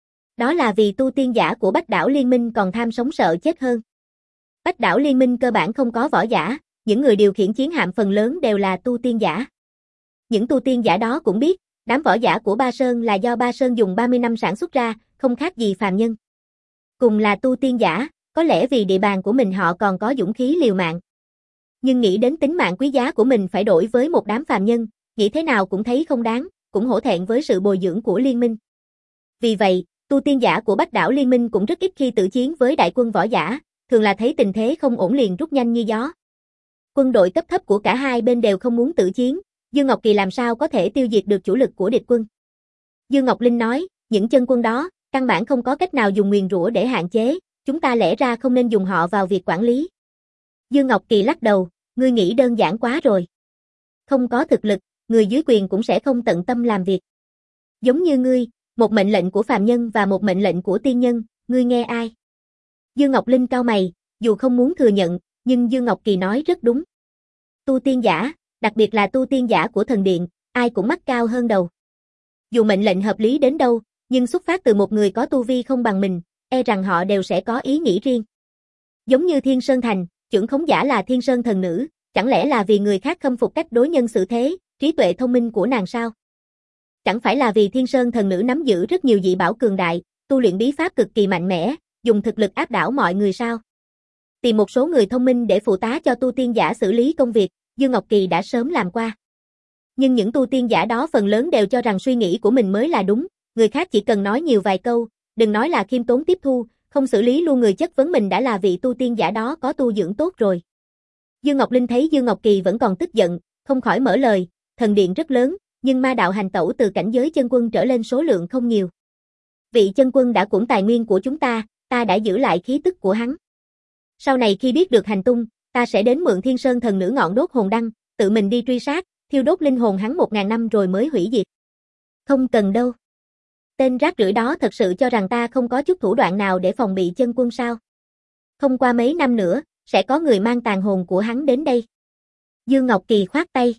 Đó là vì tu tiên giả của Bách Đảo Liên Minh còn tham sống sợ chết hơn. Bách Đảo Liên Minh cơ bản không có võ giả, những người điều khiển chiến hạm phần lớn đều là tu tiên giả. Những tu tiên giả đó cũng biết, đám võ giả của Ba Sơn là do Ba Sơn dùng ba mươi năm sản xuất ra, không khác gì phàm nhân. Cùng là tu tiên giả, có lẽ vì địa bàn của mình họ còn có dũng khí liều mạng. Nhưng nghĩ đến tính mạng quý giá của mình phải đổi với một đám phàm nhân, nghĩ thế nào cũng thấy không đáng, cũng hổ thẹn với sự bồi dưỡng của liên minh. Vì vậy, tu tiên giả của Bách Đảo Liên Minh cũng rất ít khi tự chiến với đại quân võ giả, thường là thấy tình thế không ổn liền rút nhanh như gió. Quân đội cấp thấp của cả hai bên đều không muốn tự chiến, Dương Ngọc Kỳ làm sao có thể tiêu diệt được chủ lực của địch quân. Dương Ngọc Linh nói, những chân quân đó, căn bản không có cách nào dùng nguyền rủa để hạn chế, chúng ta lẽ ra không nên dùng họ vào việc quản lý. Dương Ngọc Kỳ lắc đầu, ngươi nghĩ đơn giản quá rồi. Không có thực lực, người dưới quyền cũng sẽ không tận tâm làm việc. Giống như ngươi, một mệnh lệnh của phàm nhân và một mệnh lệnh của tiên nhân, ngươi nghe ai? Dương Ngọc Linh cau mày, dù không muốn thừa nhận, nhưng Dương Ngọc Kỳ nói rất đúng. Tu tiên giả, đặc biệt là tu tiên giả của thần điện, ai cũng mắt cao hơn đầu. Dù mệnh lệnh hợp lý đến đâu, nhưng xuất phát từ một người có tu vi không bằng mình, e rằng họ đều sẽ có ý nghĩ riêng. Giống như Thiên Sơn Thành, trưởng khống giả là Thiên Sơn thần nữ, chẳng lẽ là vì người khác khâm phục cách đối nhân xử thế, trí tuệ thông minh của nàng sao? Chẳng phải là vì Thiên Sơn thần nữ nắm giữ rất nhiều dị bảo cường đại, tu luyện bí pháp cực kỳ mạnh mẽ, dùng thực lực áp đảo mọi người sao? Tìm một số người thông minh để phụ tá cho tu tiên giả xử lý công việc, Dương Ngọc Kỳ đã sớm làm qua. Nhưng những tu tiên giả đó phần lớn đều cho rằng suy nghĩ của mình mới là đúng, người khác chỉ cần nói nhiều vài câu, đừng nói là khiêm tốn tiếp thu, không xử lý luôn người chất vấn mình đã là vị tu tiên giả đó có tu dưỡng tốt rồi. Dương Ngọc Linh thấy Dương Ngọc Kỳ vẫn còn tức giận, không khỏi mở lời, thần điện rất lớn, nhưng ma đạo hành tẩu từ cảnh giới chân quân trở lên số lượng không nhiều. Vị chân quân đã cũng tài nguyên của chúng ta, ta đã giữ lại khí tức của hắn. Sau này khi biết được hành tung, ta sẽ đến mượn Thiên Sơn thần nữ ngọn đốt hồn đăng, tự mình đi truy sát, thiêu đốt linh hồn hắn một ngàn năm rồi mới hủy diệt. Không cần đâu. Tên rác rưởi đó thật sự cho rằng ta không có chút thủ đoạn nào để phòng bị chân quân sao? Không qua mấy năm nữa, sẽ có người mang tàn hồn của hắn đến đây. Dương Ngọc Kỳ khoát tay.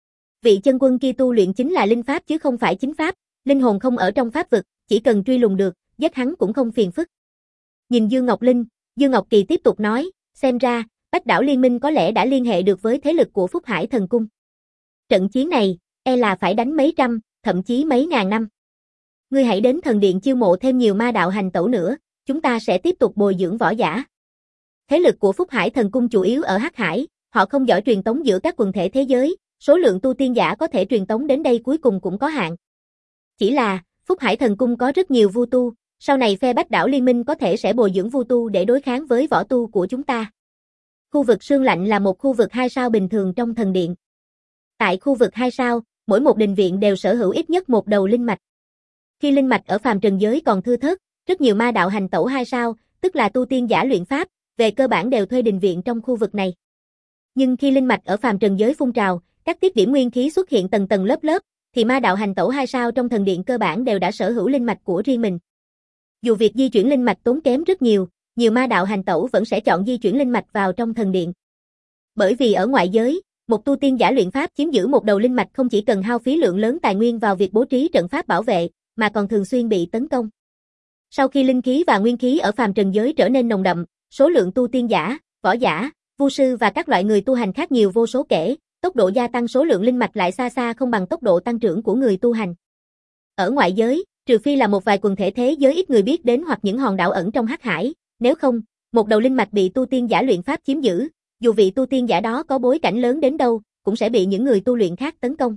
Vị chân quân kia tu luyện chính là linh pháp chứ không phải chính pháp, linh hồn không ở trong pháp vực, chỉ cần truy lùng được, giết hắn cũng không phiền phức. Nhìn Dương Ngọc Linh, Dương Ngọc Kỳ tiếp tục nói, xem ra, Bách Đảo Liên Minh có lẽ đã liên hệ được với thế lực của Phúc Hải Thần Cung. Trận chiến này, e là phải đánh mấy trăm, thậm chí mấy ngàn năm. Ngươi hãy đến thần điện chiêu mộ thêm nhiều ma đạo hành tẩu nữa, chúng ta sẽ tiếp tục bồi dưỡng võ giả. Thế lực của Phúc Hải Thần Cung chủ yếu ở Hắc Hải, họ không giỏi truyền tống giữa các quần thể thế giới, số lượng tu tiên giả có thể truyền tống đến đây cuối cùng cũng có hạn. Chỉ là, Phúc Hải Thần Cung có rất nhiều vu tu, sau này phe Bách Đảo Liên Minh có thể sẽ bồi dưỡng vu tu để đối kháng với võ tu của chúng ta. Khu vực Sương Lạnh là một khu vực hai sao bình thường trong thần điện. Tại khu vực hai sao, mỗi một đình viện đều sở hữu ít nhất một đầu linh mạch. Khi linh mạch ở phàm trần giới còn thưa thớt, rất nhiều ma đạo hành tẩu hai sao, tức là tu tiên giả luyện pháp, về cơ bản đều thuê đình viện trong khu vực này. Nhưng khi linh mạch ở phàm trần giới phun trào, các tiết điểm nguyên khí xuất hiện tầng tầng lớp lớp, thì ma đạo hành tẩu hai sao trong thần điện cơ bản đều đã sở hữu linh mạch của riêng mình. Dù việc di chuyển linh mạch tốn kém rất nhiều, nhiều ma đạo hành tẩu vẫn sẽ chọn di chuyển linh mạch vào trong thần điện. Bởi vì ở ngoại giới, một tu tiên giả luyện pháp chiếm giữ một đầu linh mạch không chỉ cần hao phí lượng lớn tài nguyên vào việc bố trí trận pháp bảo vệ, mà còn thường xuyên bị tấn công. Sau khi linh khí và nguyên khí ở phàm trần giới trở nên nồng đậm, số lượng tu tiên giả, võ giả, vu sư và các loại người tu hành khác nhiều vô số kể, tốc độ gia tăng số lượng linh mạch lại xa xa không bằng tốc độ tăng trưởng của người tu hành. Ở ngoại giới, trừ phi là một vài quần thể thế giới ít người biết đến hoặc những hòn đảo ẩn trong Hắc Hải, nếu không, một đầu linh mạch bị tu tiên giả luyện pháp chiếm giữ, dù vị tu tiên giả đó có bối cảnh lớn đến đâu, cũng sẽ bị những người tu luyện khác tấn công.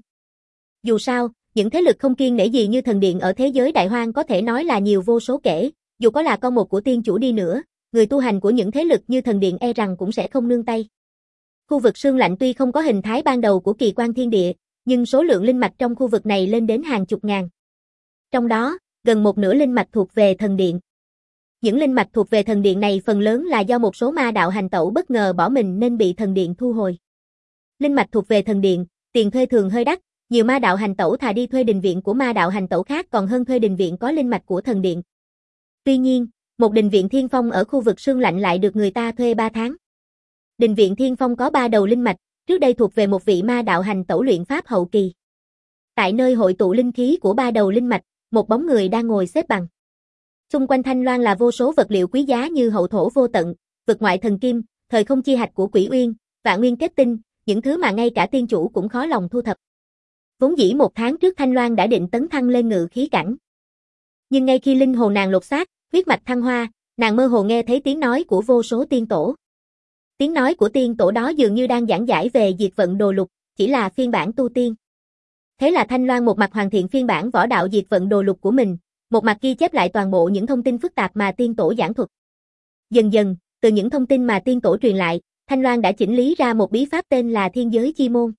Dù sao, những thế lực không kiêng nể gì như thần điện ở thế giới đại hoang có thể nói là nhiều vô số kể, dù có là con một của tiên chủ đi nữa, người tu hành của những thế lực như thần điện e rằng cũng sẽ không nương tay. Khu vực Sương Lạnh tuy không có hình thái ban đầu của kỳ quan thiên địa, nhưng số lượng linh mạch trong khu vực này lên đến hàng chục ngàn. Trong đó, gần một nửa linh mạch thuộc về thần điện. Những linh mạch thuộc về thần điện này phần lớn là do một số ma đạo hành tẩu bất ngờ bỏ mình nên bị thần điện thu hồi. Linh mạch thuộc về thần điện, tiền thuê thường hơi đắt, nhiều ma đạo hành tẩu thà đi thuê đình viện của ma đạo hành tẩu khác còn hơn thuê đình viện có linh mạch của thần điện. Tuy nhiên, một đình viện Thiên Phong ở khu vực Sương Lạnh lại được người ta thuê ba tháng. Đình viện Thiên Phong có ba đầu linh mạch, trước đây thuộc về một vị ma đạo hành tẩu luyện pháp hậu kỳ. Tại nơi hội tụ linh khí của ba đầu linh mạch, một bóng người đang ngồi xếp bằng. Xung quanh Thanh Loan là vô số vật liệu quý giá như hậu thổ vô tận, vực ngoại thần kim, thời không chi hạch của Quỷ Uyên, vạn nguyên kết tinh, những thứ mà ngay cả tiên chủ cũng khó lòng thu thập. Vốn dĩ một tháng trước Thanh Loan đã định tấn thăng lên ngự khí cảnh. Nhưng ngay khi linh hồn nàng lột xác, huyết mạch thăng hoa, nàng mơ hồ nghe thấy tiếng nói của vô số tiên tổ. Tiếng nói của tiên tổ đó dường như đang giảng giải về diệt vận đồ lục, chỉ là phiên bản tu tiên. Thế là Thanh Loan một mặt hoàn thiện phiên bản võ đạo diệt vận đồ lục của mình, một mặt ghi chép lại toàn bộ những thông tin phức tạp mà tiên tổ giảng thuật. Dần dần, từ những thông tin mà tiên tổ truyền lại, Thanh Loan đã chỉnh lý ra một bí pháp tên là Thiên Giới Chi Môn.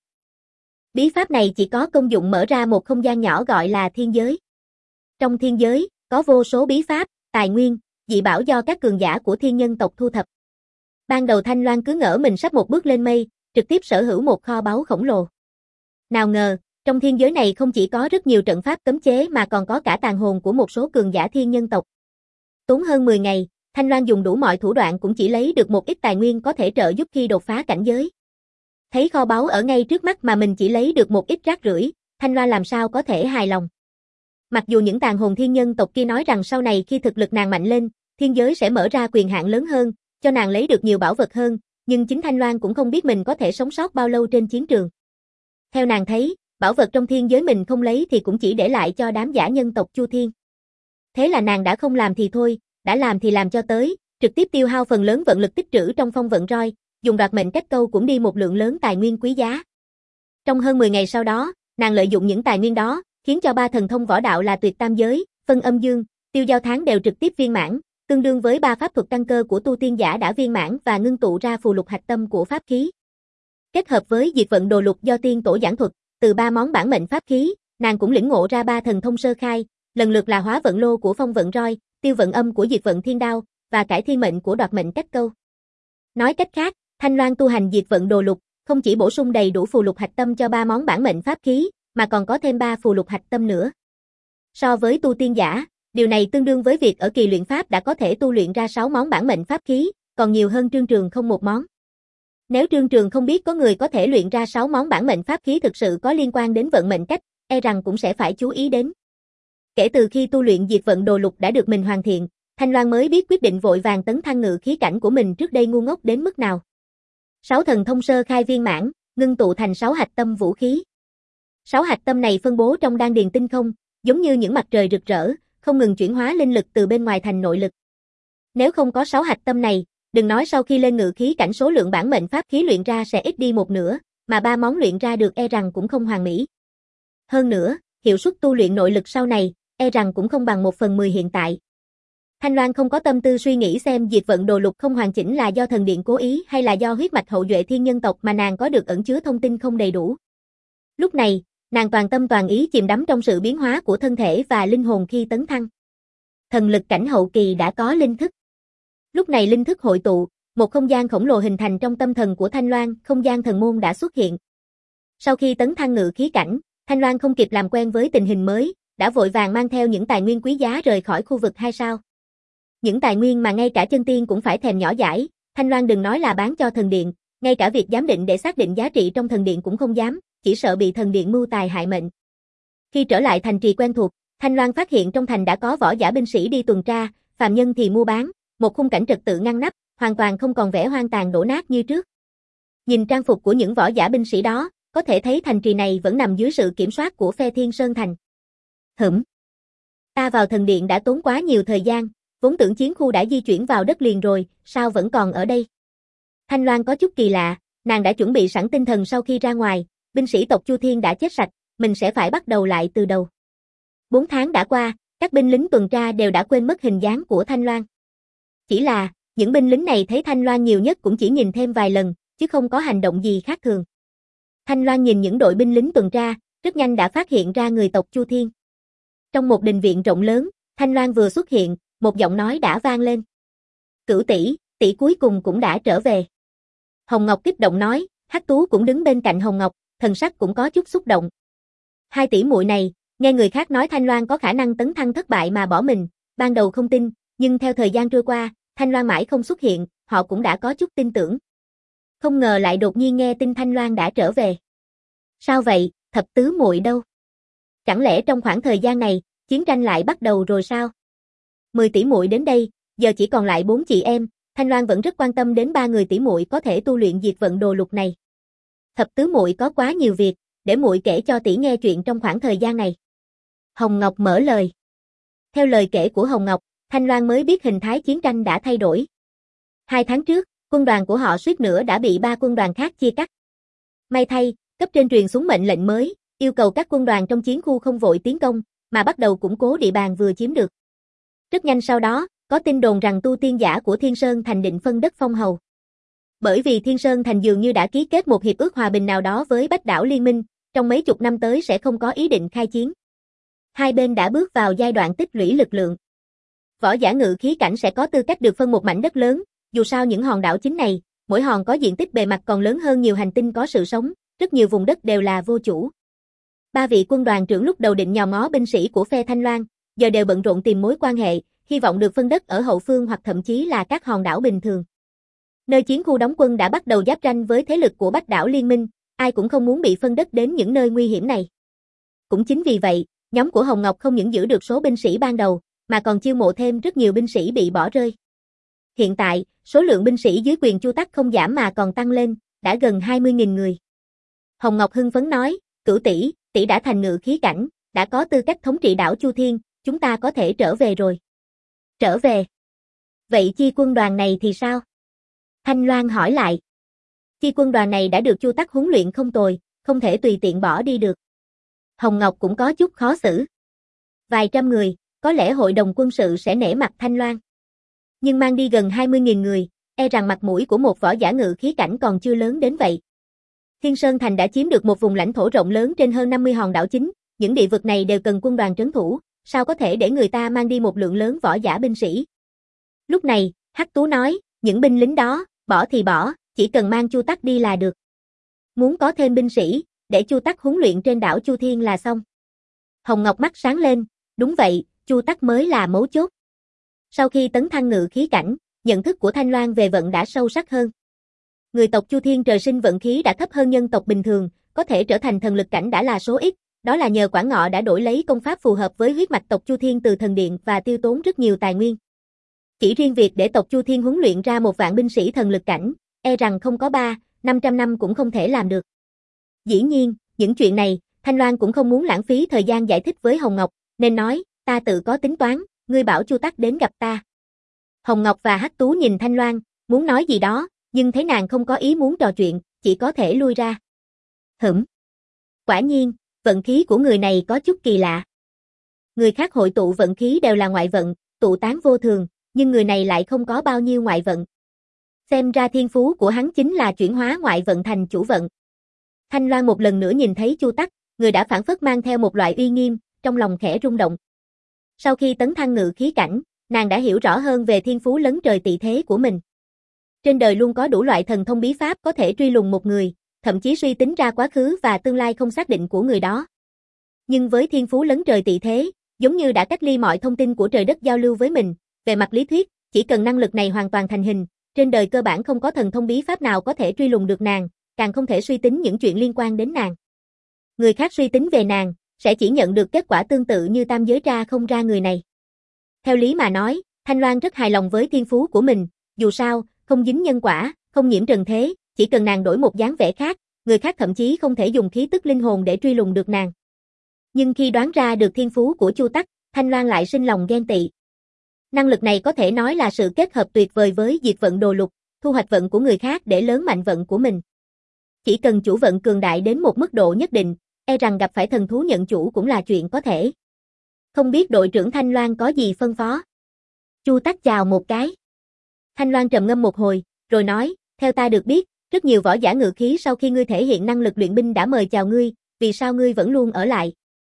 Bí pháp này chỉ có công dụng mở ra một không gian nhỏ gọi là thiên giới. Trong thiên giới, có vô số bí pháp, tài nguyên, dị bảo do các cường giả của thiên nhân tộc thu thập. Ban đầu Thanh Loan cứ ngỡ mình sắp một bước lên mây, trực tiếp sở hữu một kho báu khổng lồ. Nào ngờ, trong thiên giới này không chỉ có rất nhiều trận pháp cấm chế mà còn có cả tàn hồn của một số cường giả thiên nhân tộc. Tốn hơn mười ngày, Thanh Loan dùng đủ mọi thủ đoạn cũng chỉ lấy được một ít tài nguyên có thể trợ giúp khi đột phá cảnh giới. Thấy kho báu ở ngay trước mắt mà mình chỉ lấy được một ít rác rưởi, Thanh Loan làm sao có thể hài lòng. Mặc dù những tàn hồn thiên nhân tộc kia nói rằng sau này khi thực lực nàng mạnh lên, thiên giới sẽ mở ra quyền hạn lớn hơn, cho nàng lấy được nhiều bảo vật hơn, nhưng chính Thanh Loan cũng không biết mình có thể sống sót bao lâu trên chiến trường. Theo nàng thấy, bảo vật trong thiên giới mình không lấy thì cũng chỉ để lại cho đám giả nhân tộc Chu Thiên. Thế là nàng đã không làm thì thôi, đã làm thì làm cho tới, trực tiếp tiêu hao phần lớn vận lực tích trữ trong phong vận roi, dùng đoạt mệnh cách câu cũng đi một lượng lớn tài nguyên quý giá. Trong hơn mười ngày sau đó, nàng lợi dụng những tài nguyên đó, khiến cho ba thần thông võ đạo là Tuyệt Tam Giới, Phân Âm Dương, Tiêu Giao Tháng đều trực tiếp viên mãn, tương đương với ba pháp thuật tăng cơ của tu tiên giả đã viên mãn và ngưng tụ ra phù lục hạch tâm của pháp khí. Kết hợp với diệt vận đồ lục do tiên tổ giảng thuật, từ ba món bản mệnh pháp khí, nàng cũng lĩnh ngộ ra ba thần thông sơ khai, lần lượt là hóa vận lô của phong vận roi, tiêu vận âm của diệt vận thiên đao và cải thiên mệnh của đoạt mệnh cách câu. Nói cách khác, Thanh Loan tu hành diệt vận đồ lục, không chỉ bổ sung đầy đủ phù lục hạch tâm cho ba món bản mệnh pháp khí, mà còn có thêm ba phù lục hạch tâm nữa. So với tu tiên giả, điều này tương đương với việc ở kỳ luyện pháp đã có thể tu luyện ra sáu món bản mệnh pháp khí, còn nhiều hơn Trương Trường không một món. Nếu Trương Trường không biết có người có thể luyện ra sáu món bản mệnh pháp khí thực sự có liên quan đến vận mệnh cách, e rằng cũng sẽ phải chú ý đến. Kể từ khi tu luyện diệt vận đồ lục đã được mình hoàn thiện, Thanh Loan mới biết quyết định vội vàng tấn thăng ngự khí cảnh của mình trước đây ngu ngốc đến mức nào. Sáu thần thông sơ khai viên mãn, ngưng tụ thành sáu hạch tâm vũ khí. Sáu hạch tâm này phân bố trong đan điền tinh không, giống như những mặt trời rực rỡ, không ngừng chuyển hóa linh lực từ bên ngoài thành nội lực. Nếu không có sáu hạch tâm này, đừng nói sau khi lên ngự khí cảnh số lượng bản mệnh pháp khí luyện ra sẽ ít đi một nửa, mà ba món luyện ra được e rằng cũng không hoàn mỹ. Hơn nữa, hiệu suất tu luyện nội lực sau này, e rằng cũng không bằng một phần mười hiện tại. Thanh Loan không có tâm tư suy nghĩ xem diệt vận đồ lục không hoàn chỉnh là do thần điện cố ý hay là do huyết mạch hậu duệ thiên nhân tộc mà nàng có được ẩn chứa thông tin không đầy đủ. Lúc này, nàng toàn tâm toàn ý chìm đắm trong sự biến hóa của thân thể và linh hồn khi tấn thăng. Thần lực cảnh hậu kỳ đã có linh thức. Lúc này linh thức hội tụ, một không gian khổng lồ hình thành trong tâm thần của Thanh Loan, không gian thần môn đã xuất hiện. Sau khi tấn thăng ngự khí cảnh, Thanh Loan không kịp làm quen với tình hình mới, đã vội vàng mang theo những tài nguyên quý giá rời khỏi khu vực hai sao. Những tài nguyên mà ngay cả chân tiên cũng phải thèm nhỏ dãi, Thanh Loan đừng nói là bán cho thần điện, ngay cả việc giám định để xác định giá trị trong thần điện cũng không dám, chỉ sợ bị thần điện mưu tài hại mệnh. Khi trở lại thành trì quen thuộc, Thanh Loan phát hiện trong thành đã có võ giả binh sĩ đi tuần tra, phàm nhân thì mua bán, một khung cảnh trật tự ngăn nắp, hoàn toàn không còn vẻ hoang tàn đổ nát như trước. Nhìn trang phục của những võ giả binh sĩ đó, có thể thấy thành trì này vẫn nằm dưới sự kiểm soát của phe Thiên Sơn Thành. Hửm. Ta vào thần điện đã tốn quá nhiều thời gian, vốn tưởng chiến khu đã di chuyển vào đất liền rồi, sao vẫn còn ở đây? Thanh Loan có chút kỳ lạ, nàng đã chuẩn bị sẵn tinh thần sau khi ra ngoài, binh sĩ tộc Chu Thiên đã chết sạch, mình sẽ phải bắt đầu lại từ đầu. Bốn tháng đã qua, các binh lính tuần tra đều đã quên mất hình dáng của Thanh Loan. Chỉ là, những binh lính này thấy Thanh Loan nhiều nhất cũng chỉ nhìn thêm vài lần, chứ không có hành động gì khác thường. Thanh Loan nhìn những đội binh lính tuần tra, rất nhanh đã phát hiện ra người tộc Chu Thiên. Trong một đình viện rộng lớn, Thanh Loan vừa xuất hiện, một giọng nói đã vang lên. Cửu tỷ, tỷ cuối cùng cũng đã trở về. Hồng Ngọc kích động nói, Hắc Tú cũng đứng bên cạnh Hồng Ngọc, thần sắc cũng có chút xúc động. Hai tỷ muội này, nghe người khác nói Thanh Loan có khả năng tấn thăng thất bại mà bỏ mình, ban đầu không tin, nhưng theo thời gian trôi qua, Thanh Loan mãi không xuất hiện, họ cũng đã có chút tin tưởng. Không ngờ lại đột nhiên nghe tin Thanh Loan đã trở về. Sao vậy, thập tứ muội đâu? Chẳng lẽ trong khoảng thời gian này, chiến tranh lại bắt đầu rồi sao? Mười tỷ muội đến đây, giờ chỉ còn lại bốn chị em, Thanh Loan vẫn rất quan tâm đến ba người tỷ muội có thể tu luyện diệt vận đồ lục này. Thập tứ muội có quá nhiều việc, để muội kể cho tỷ nghe chuyện trong khoảng thời gian này. Hồng Ngọc mở lời. Theo lời kể của Hồng Ngọc, Thanh Loan mới biết hình thái chiến tranh đã thay đổi. Hai tháng trước, quân đoàn của họ suýt nữa đã bị ba quân đoàn khác chia cắt. May thay, cấp trên truyền xuống mệnh lệnh mới, yêu cầu các quân đoàn trong chiến khu không vội tiến công, mà bắt đầu củng cố địa bàn vừa chiếm được. Rất nhanh sau đó, có tin đồn rằng tu tiên giả của Thiên Sơn Thành định phân đất phong hầu. Bởi vì Thiên Sơn Thành dường như đã ký kết một hiệp ước hòa bình nào đó với Bách Đảo Liên minh, trong mấy chục năm tới sẽ không có ý định khai chiến. Hai bên đã bước vào giai đoạn tích lũy lực lượng. Võ giả ngự khí cảnh sẽ có tư cách được phân một mảnh đất lớn, dù sao những hòn đảo chính này, mỗi hòn có diện tích bề mặt còn lớn hơn nhiều hành tinh có sự sống, rất nhiều vùng đất đều là vô chủ. Ba vị quân đoàn trưởng lúc đầu định nhòm ngó binh sĩ của phe Thanh Loan, giờ đều bận rộn tìm mối quan hệ, hy vọng được phân đất ở hậu phương hoặc thậm chí là các hòn đảo bình thường. Nơi chiến khu đóng quân đã bắt đầu giáp tranh với thế lực của Bách Đảo Liên minh, ai cũng không muốn bị phân đất đến những nơi nguy hiểm này. Cũng chính vì vậy, nhóm của Hồng Ngọc không những giữ được số binh sĩ ban đầu, mà còn chiêu mộ thêm rất nhiều binh sĩ bị bỏ rơi. Hiện tại, số lượng binh sĩ dưới quyền Chu Tắc không giảm mà còn tăng lên, đã gần hai mươi nghìn người. Hồng Ngọc hưng phấn nói, Cửu tỷ, tỷ đã thành ngự khí cảnh, đã có tư cách thống trị đảo Chu Thiên, chúng ta có thể trở về rồi. Trở về? Vậy chi quân đoàn này thì sao? Thanh Loan hỏi lại. Chi quân đoàn này đã được Chu Tắc huấn luyện không tồi, không thể tùy tiện bỏ đi được. Hồng Ngọc cũng có chút khó xử. Vài trăm người, có lẽ hội đồng quân sự sẽ nể mặt Thanh Loan. Nhưng mang đi gần hai mươi nghìn người, e rằng mặt mũi của một võ giả ngự khí cảnh còn chưa lớn đến vậy. Thiên Sơn Thành đã chiếm được một vùng lãnh thổ rộng lớn trên hơn năm mươi hòn đảo chính, những địa vực này đều cần quân đoàn trấn thủ, sao có thể để người ta mang đi một lượng lớn võ giả binh sĩ. Lúc này, Hắc Tú nói, những binh lính đó, bỏ thì bỏ, chỉ cần mang Chu Tắc đi là được. Muốn có thêm binh sĩ, để Chu Tắc huấn luyện trên đảo Chu Thiên là xong. Hồng Ngọc mắt sáng lên, đúng vậy, Chu Tắc mới là mấu chốt. Sau khi tấn thăng ngự khí cảnh, nhận thức của Thanh Loan về vận đã sâu sắc hơn. Người tộc Chu Thiên trời sinh vận khí đã thấp hơn nhân tộc bình thường, có thể trở thành thần lực cảnh đã là số ít, đó là nhờ Quản Ngọ đã đổi lấy công pháp phù hợp với huyết mạch tộc Chu Thiên từ thần điện và tiêu tốn rất nhiều tài nguyên. Chỉ riêng việc để tộc Chu Thiên huấn luyện ra một vạn binh sĩ thần lực cảnh, e rằng không có ba, năm trăm năm cũng không thể làm được. Dĩ nhiên, những chuyện này, Thanh Loan cũng không muốn lãng phí thời gian giải thích với Hồng Ngọc, nên nói, ta tự có tính toán, ngươi bảo Chu Tắc đến gặp ta. Hồng Ngọc và Hắc Tú nhìn Thanh Loan, muốn nói gì đó, nhưng thấy nàng không có ý muốn trò chuyện, chỉ có thể lui ra. Hửm. Quả nhiên, vận khí của người này có chút kỳ lạ. Người khác hội tụ vận khí đều là ngoại vận, tụ tán vô thường, nhưng người này lại không có bao nhiêu ngoại vận. Xem ra thiên phú của hắn chính là chuyển hóa ngoại vận thành chủ vận. Thanh Loan một lần nữa nhìn thấy Chu Tắc, người đã phảng phất mang theo một loại uy nghiêm, trong lòng khẽ rung động. Sau khi tấn thăng ngự khí cảnh, nàng đã hiểu rõ hơn về thiên phú lấn trời tị thế của mình. Trên đời luôn có đủ loại thần thông bí pháp có thể truy lùng một người, thậm chí suy tính ra quá khứ và tương lai không xác định của người đó. Nhưng với thiên phú lấn trời tị thế, giống như đã cách ly mọi thông tin của trời đất giao lưu với mình, về mặt lý thuyết, chỉ cần năng lực này hoàn toàn thành hình, trên đời cơ bản không có thần thông bí pháp nào có thể truy lùng được nàng, càng không thể suy tính những chuyện liên quan đến nàng. Người khác suy tính về nàng, sẽ chỉ nhận được kết quả tương tự như tam giới tra không ra người này. Theo lý mà nói, Thanh Loan rất hài lòng với thiên phú của mình, dù sao, không dính nhân quả, không nhiễm trần thế, chỉ cần nàng đổi một dáng vẻ khác, người khác thậm chí không thể dùng khí tức linh hồn để truy lùng được nàng. Nhưng khi đoán ra được thiên phú của Chu Tắc, Thanh Loan lại sinh lòng ghen tị. Năng lực này có thể nói là sự kết hợp tuyệt vời với diệt vận đồ lục, thu hoạch vận của người khác để lớn mạnh vận của mình. Chỉ cần chủ vận cường đại đến một mức độ nhất định, e rằng gặp phải thần thú nhận chủ cũng là chuyện có thể. Không biết đội trưởng Thanh Loan có gì phân phó? Chu Tắc chào một cái. Thanh Loan trầm ngâm một hồi, rồi nói, theo ta được biết, rất nhiều võ giả ngự khí sau khi ngươi thể hiện năng lực luyện binh đã mời chào ngươi, vì sao ngươi vẫn luôn ở lại?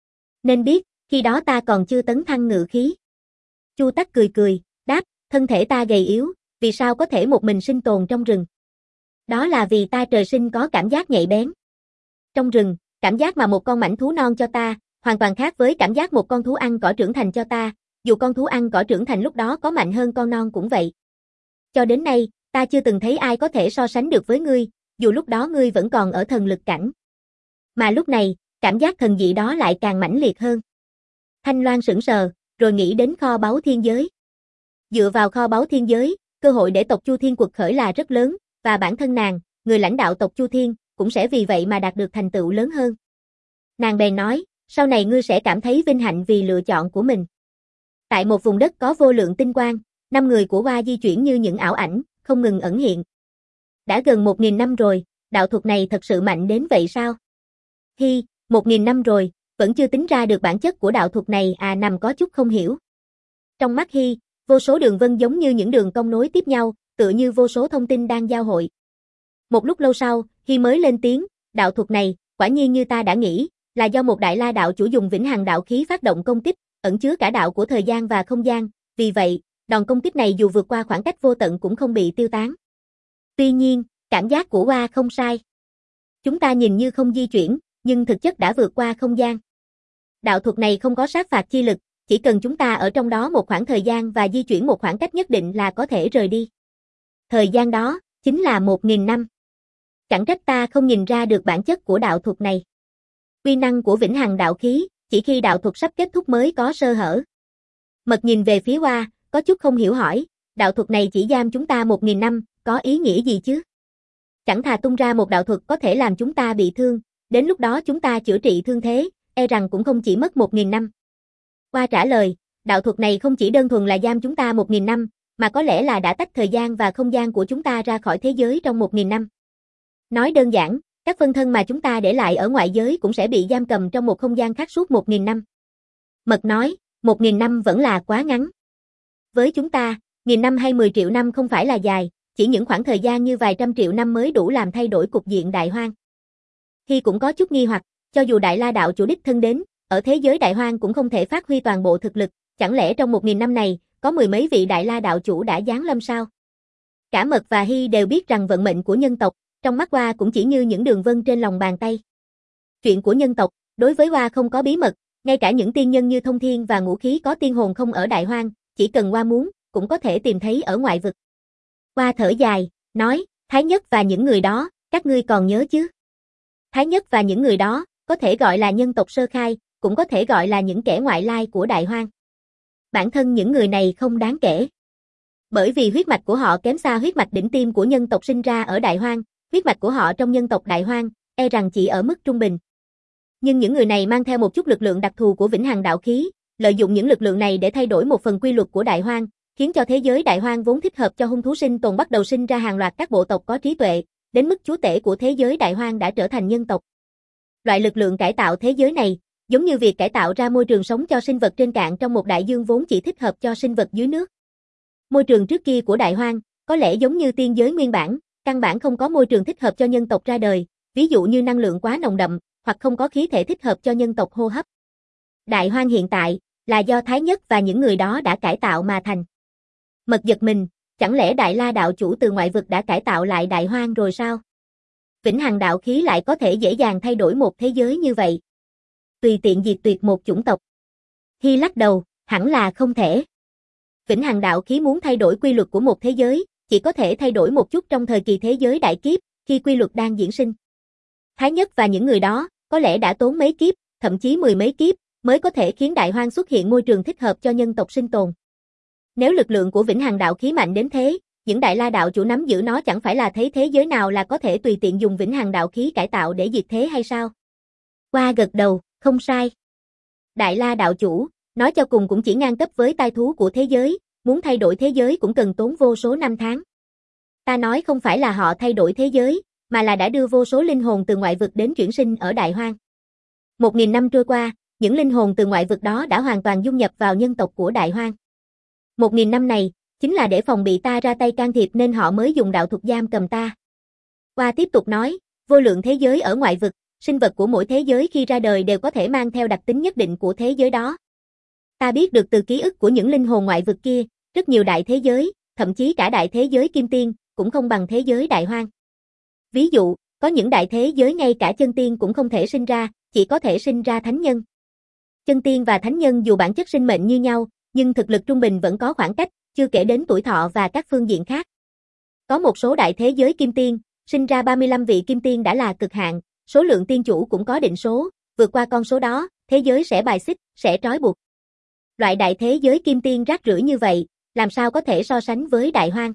Nên biết, khi đó ta còn chưa tấn thăng ngự khí. Chu Tắc cười cười, đáp, thân thể ta gầy yếu, vì sao có thể một mình sinh tồn trong rừng? Đó là vì ta trời sinh có cảm giác nhạy bén. Trong rừng, cảm giác mà một con mãnh thú non cho ta, hoàn toàn khác với cảm giác một con thú ăn cỏ trưởng thành cho ta, dù con thú ăn cỏ trưởng thành lúc đó có mạnh hơn con non cũng vậy. Cho đến nay, ta chưa từng thấy ai có thể so sánh được với ngươi, dù lúc đó ngươi vẫn còn ở thần lực cảnh. Mà lúc này, cảm giác thần dị đó lại càng mãnh liệt hơn. Thanh Loan sững sờ, rồi nghĩ đến kho báu thiên giới. Dựa vào kho báu thiên giới, cơ hội để tộc Chu Thiên quật khởi là rất lớn, và bản thân nàng, người lãnh đạo tộc Chu Thiên, cũng sẽ vì vậy mà đạt được thành tựu lớn hơn. Nàng bèn nói, sau này ngươi sẽ cảm thấy vinh hạnh vì lựa chọn của mình. Tại một vùng đất có vô lượng tinh quang, năm người của Hoa di chuyển như những ảo ảnh, không ngừng ẩn hiện. Đã gần một nghìn năm rồi, đạo thuật này thật sự mạnh đến vậy sao? Hi, một nghìn năm rồi, vẫn chưa tính ra được bản chất của đạo thuật này à nằm có chút không hiểu. Trong mắt Hi, vô số đường vân giống như những đường cong nối tiếp nhau, tựa như vô số thông tin đang giao hội. Một lúc lâu sau, Hi mới lên tiếng, đạo thuật này, quả nhiên như ta đã nghĩ, là do một đại la đạo chủ dùng vĩnh hằng đạo khí phát động công kích, ẩn chứa cả đạo của thời gian và không gian, vì vậy, đòn công kích này dù vượt qua khoảng cách vô tận cũng không bị tiêu tán. Tuy nhiên, cảm giác của Hoa không sai. Chúng ta nhìn như không di chuyển, nhưng thực chất đã vượt qua không gian. Đạo thuật này không có sát phạt chi lực, chỉ cần chúng ta ở trong đó một khoảng thời gian và di chuyển một khoảng cách nhất định là có thể rời đi. Thời gian đó, chính là một nghìn năm. Chẳng trách ta không nhìn ra được bản chất của đạo thuật này. Uy năng của vĩnh hằng đạo khí, chỉ khi đạo thuật sắp kết thúc mới có sơ hở. Mật nhìn về phía Hoa, có chút không hiểu hỏi, đạo thuật này chỉ giam chúng ta một nghìn năm, có ý nghĩa gì chứ? Chẳng thà tung ra một đạo thuật có thể làm chúng ta bị thương, đến lúc đó chúng ta chữa trị thương thế, e rằng cũng không chỉ mất một nghìn năm. Hoa trả lời, đạo thuật này không chỉ đơn thuần là giam chúng ta một nghìn năm, mà có lẽ là đã tách thời gian và không gian của chúng ta ra khỏi thế giới trong một nghìn năm. Nói đơn giản, các phân thân mà chúng ta để lại ở ngoại giới cũng sẽ bị giam cầm trong một không gian khác suốt một nghìn năm. Mật nói, một nghìn năm vẫn là quá ngắn. Với chúng ta, nghìn năm hay mười triệu năm không phải là dài, chỉ những khoảng thời gian như vài trăm triệu năm mới đủ làm thay đổi cục diện đại hoang. Khi cũng có chút nghi hoặc, cho dù đại la đạo chủ đích thân đến, ở thế giới đại hoang cũng không thể phát huy toàn bộ thực lực, chẳng lẽ trong một nghìn năm này, có mười mấy vị đại la đạo chủ đã giáng lâm sao? Cả Mật và Hi đều biết rằng vận mệnh của nhân tộc, trong mắt Hoa cũng chỉ như những đường vân trên lòng bàn tay. Chuyện của nhân tộc, đối với Hoa không có bí mật, ngay cả những tiên nhân như Thông Thiên và Ngũ Khí có tiên hồn không ở đại hoang, chỉ cần Hoa muốn, cũng có thể tìm thấy ở ngoại vực. Hoa thở dài, nói, Thái Nhất và những người đó, các ngươi còn nhớ chứ? Thái Nhất và những người đó, có thể gọi là nhân tộc sơ khai, cũng có thể gọi là những kẻ ngoại lai của đại hoang. Bản thân những người này không đáng kể. Bởi vì huyết mạch của họ kém xa huyết mạch đỉnh tiêm của nhân tộc sinh ra ở đại hoang, huyết mạch của họ trong nhân tộc đại hoang, e rằng chỉ ở mức trung bình. Nhưng những người này mang theo một chút lực lượng đặc thù của vĩnh hằng đạo khí, lợi dụng những lực lượng này để thay đổi một phần quy luật của đại hoang, khiến cho thế giới đại hoang vốn thích hợp cho hung thú sinh tồn bắt đầu sinh ra hàng loạt các bộ tộc có trí tuệ, đến mức chúa tể của thế giới đại hoang đã trở thành nhân tộc. Loại lực lượng cải tạo thế giới này, giống như việc cải tạo ra môi trường sống cho sinh vật trên cạn trong một đại dương vốn chỉ thích hợp cho sinh vật dưới nước. Môi trường trước kia của đại hoang, có lẽ giống như tiên giới nguyên bản, căn bản không có môi trường thích hợp cho nhân tộc ra đời, ví dụ như năng lượng quá nồng đậm, hoặc không có khí thể thích hợp cho nhân tộc hô hấp. Đại hoang hiện tại, là do Thái Nhất và những người đó đã cải tạo mà thành. Mật giật mình, chẳng lẽ Đại La đạo chủ từ ngoại vực đã cải tạo lại đại hoang rồi sao? Vĩnh hằng đạo khí lại có thể dễ dàng thay đổi một thế giới như vậy. Tùy tiện diệt tuyệt một chủng tộc. Hi lắc đầu, hẳn là không thể. Vĩnh hằng đạo khí muốn thay đổi quy luật của một thế giới, chỉ có thể thay đổi một chút trong thời kỳ thế giới đại kiếp, khi quy luật đang diễn sinh. Thái Nhất và những người đó, có lẽ đã tốn mấy kiếp, thậm chí mười mấy kiếp, mới có thể khiến đại hoang xuất hiện môi trường thích hợp cho nhân tộc sinh tồn. Nếu lực lượng của vĩnh hằng đạo khí mạnh đến thế, những đại la đạo chủ nắm giữ nó chẳng phải là thấy thế giới nào là có thể tùy tiện dùng vĩnh hằng đạo khí cải tạo để diệt thế hay sao? Hoa gật đầu, không sai. Đại la đạo chủ, nói cho cùng cũng chỉ ngang cấp với tai thú của thế giới, muốn thay đổi thế giới cũng cần tốn vô số năm tháng. Ta nói không phải là họ thay đổi thế giới, mà là đã đưa vô số linh hồn từ ngoại vực đến chuyển sinh ở đại hoang. Một nghìn năm trôi qua, những linh hồn từ ngoại vực đó đã hoàn toàn dung nhập vào nhân tộc của đại hoang. Một nghìn năm này, chính là để phòng bị ta ra tay can thiệp nên họ mới dùng đạo thuật giam cầm ta. Hoa tiếp tục nói, vô lượng thế giới ở ngoại vực, sinh vật của mỗi thế giới khi ra đời đều có thể mang theo đặc tính nhất định của thế giới đó. Ta biết được từ ký ức của những linh hồn ngoại vực kia, rất nhiều đại thế giới, thậm chí cả đại thế giới kim tiên, cũng không bằng thế giới đại hoang. Ví dụ, có những đại thế giới ngay cả chân tiên cũng không thể sinh ra, chỉ có thể sinh ra thánh nhân. Chân tiên và thánh nhân dù bản chất sinh mệnh như nhau, nhưng thực lực trung bình vẫn có khoảng cách, chưa kể đến tuổi thọ và các phương diện khác. Có một số đại thế giới kim tiên, sinh ra ba mươi lăm vị kim tiên đã là cực hạn, số lượng tiên chủ cũng có định số, vượt qua con số đó, thế giới sẽ bài xích, sẽ trói buộc. Loại đại thế giới kim tiên rác rưởi như vậy, làm sao có thể so sánh với Đại Hoang?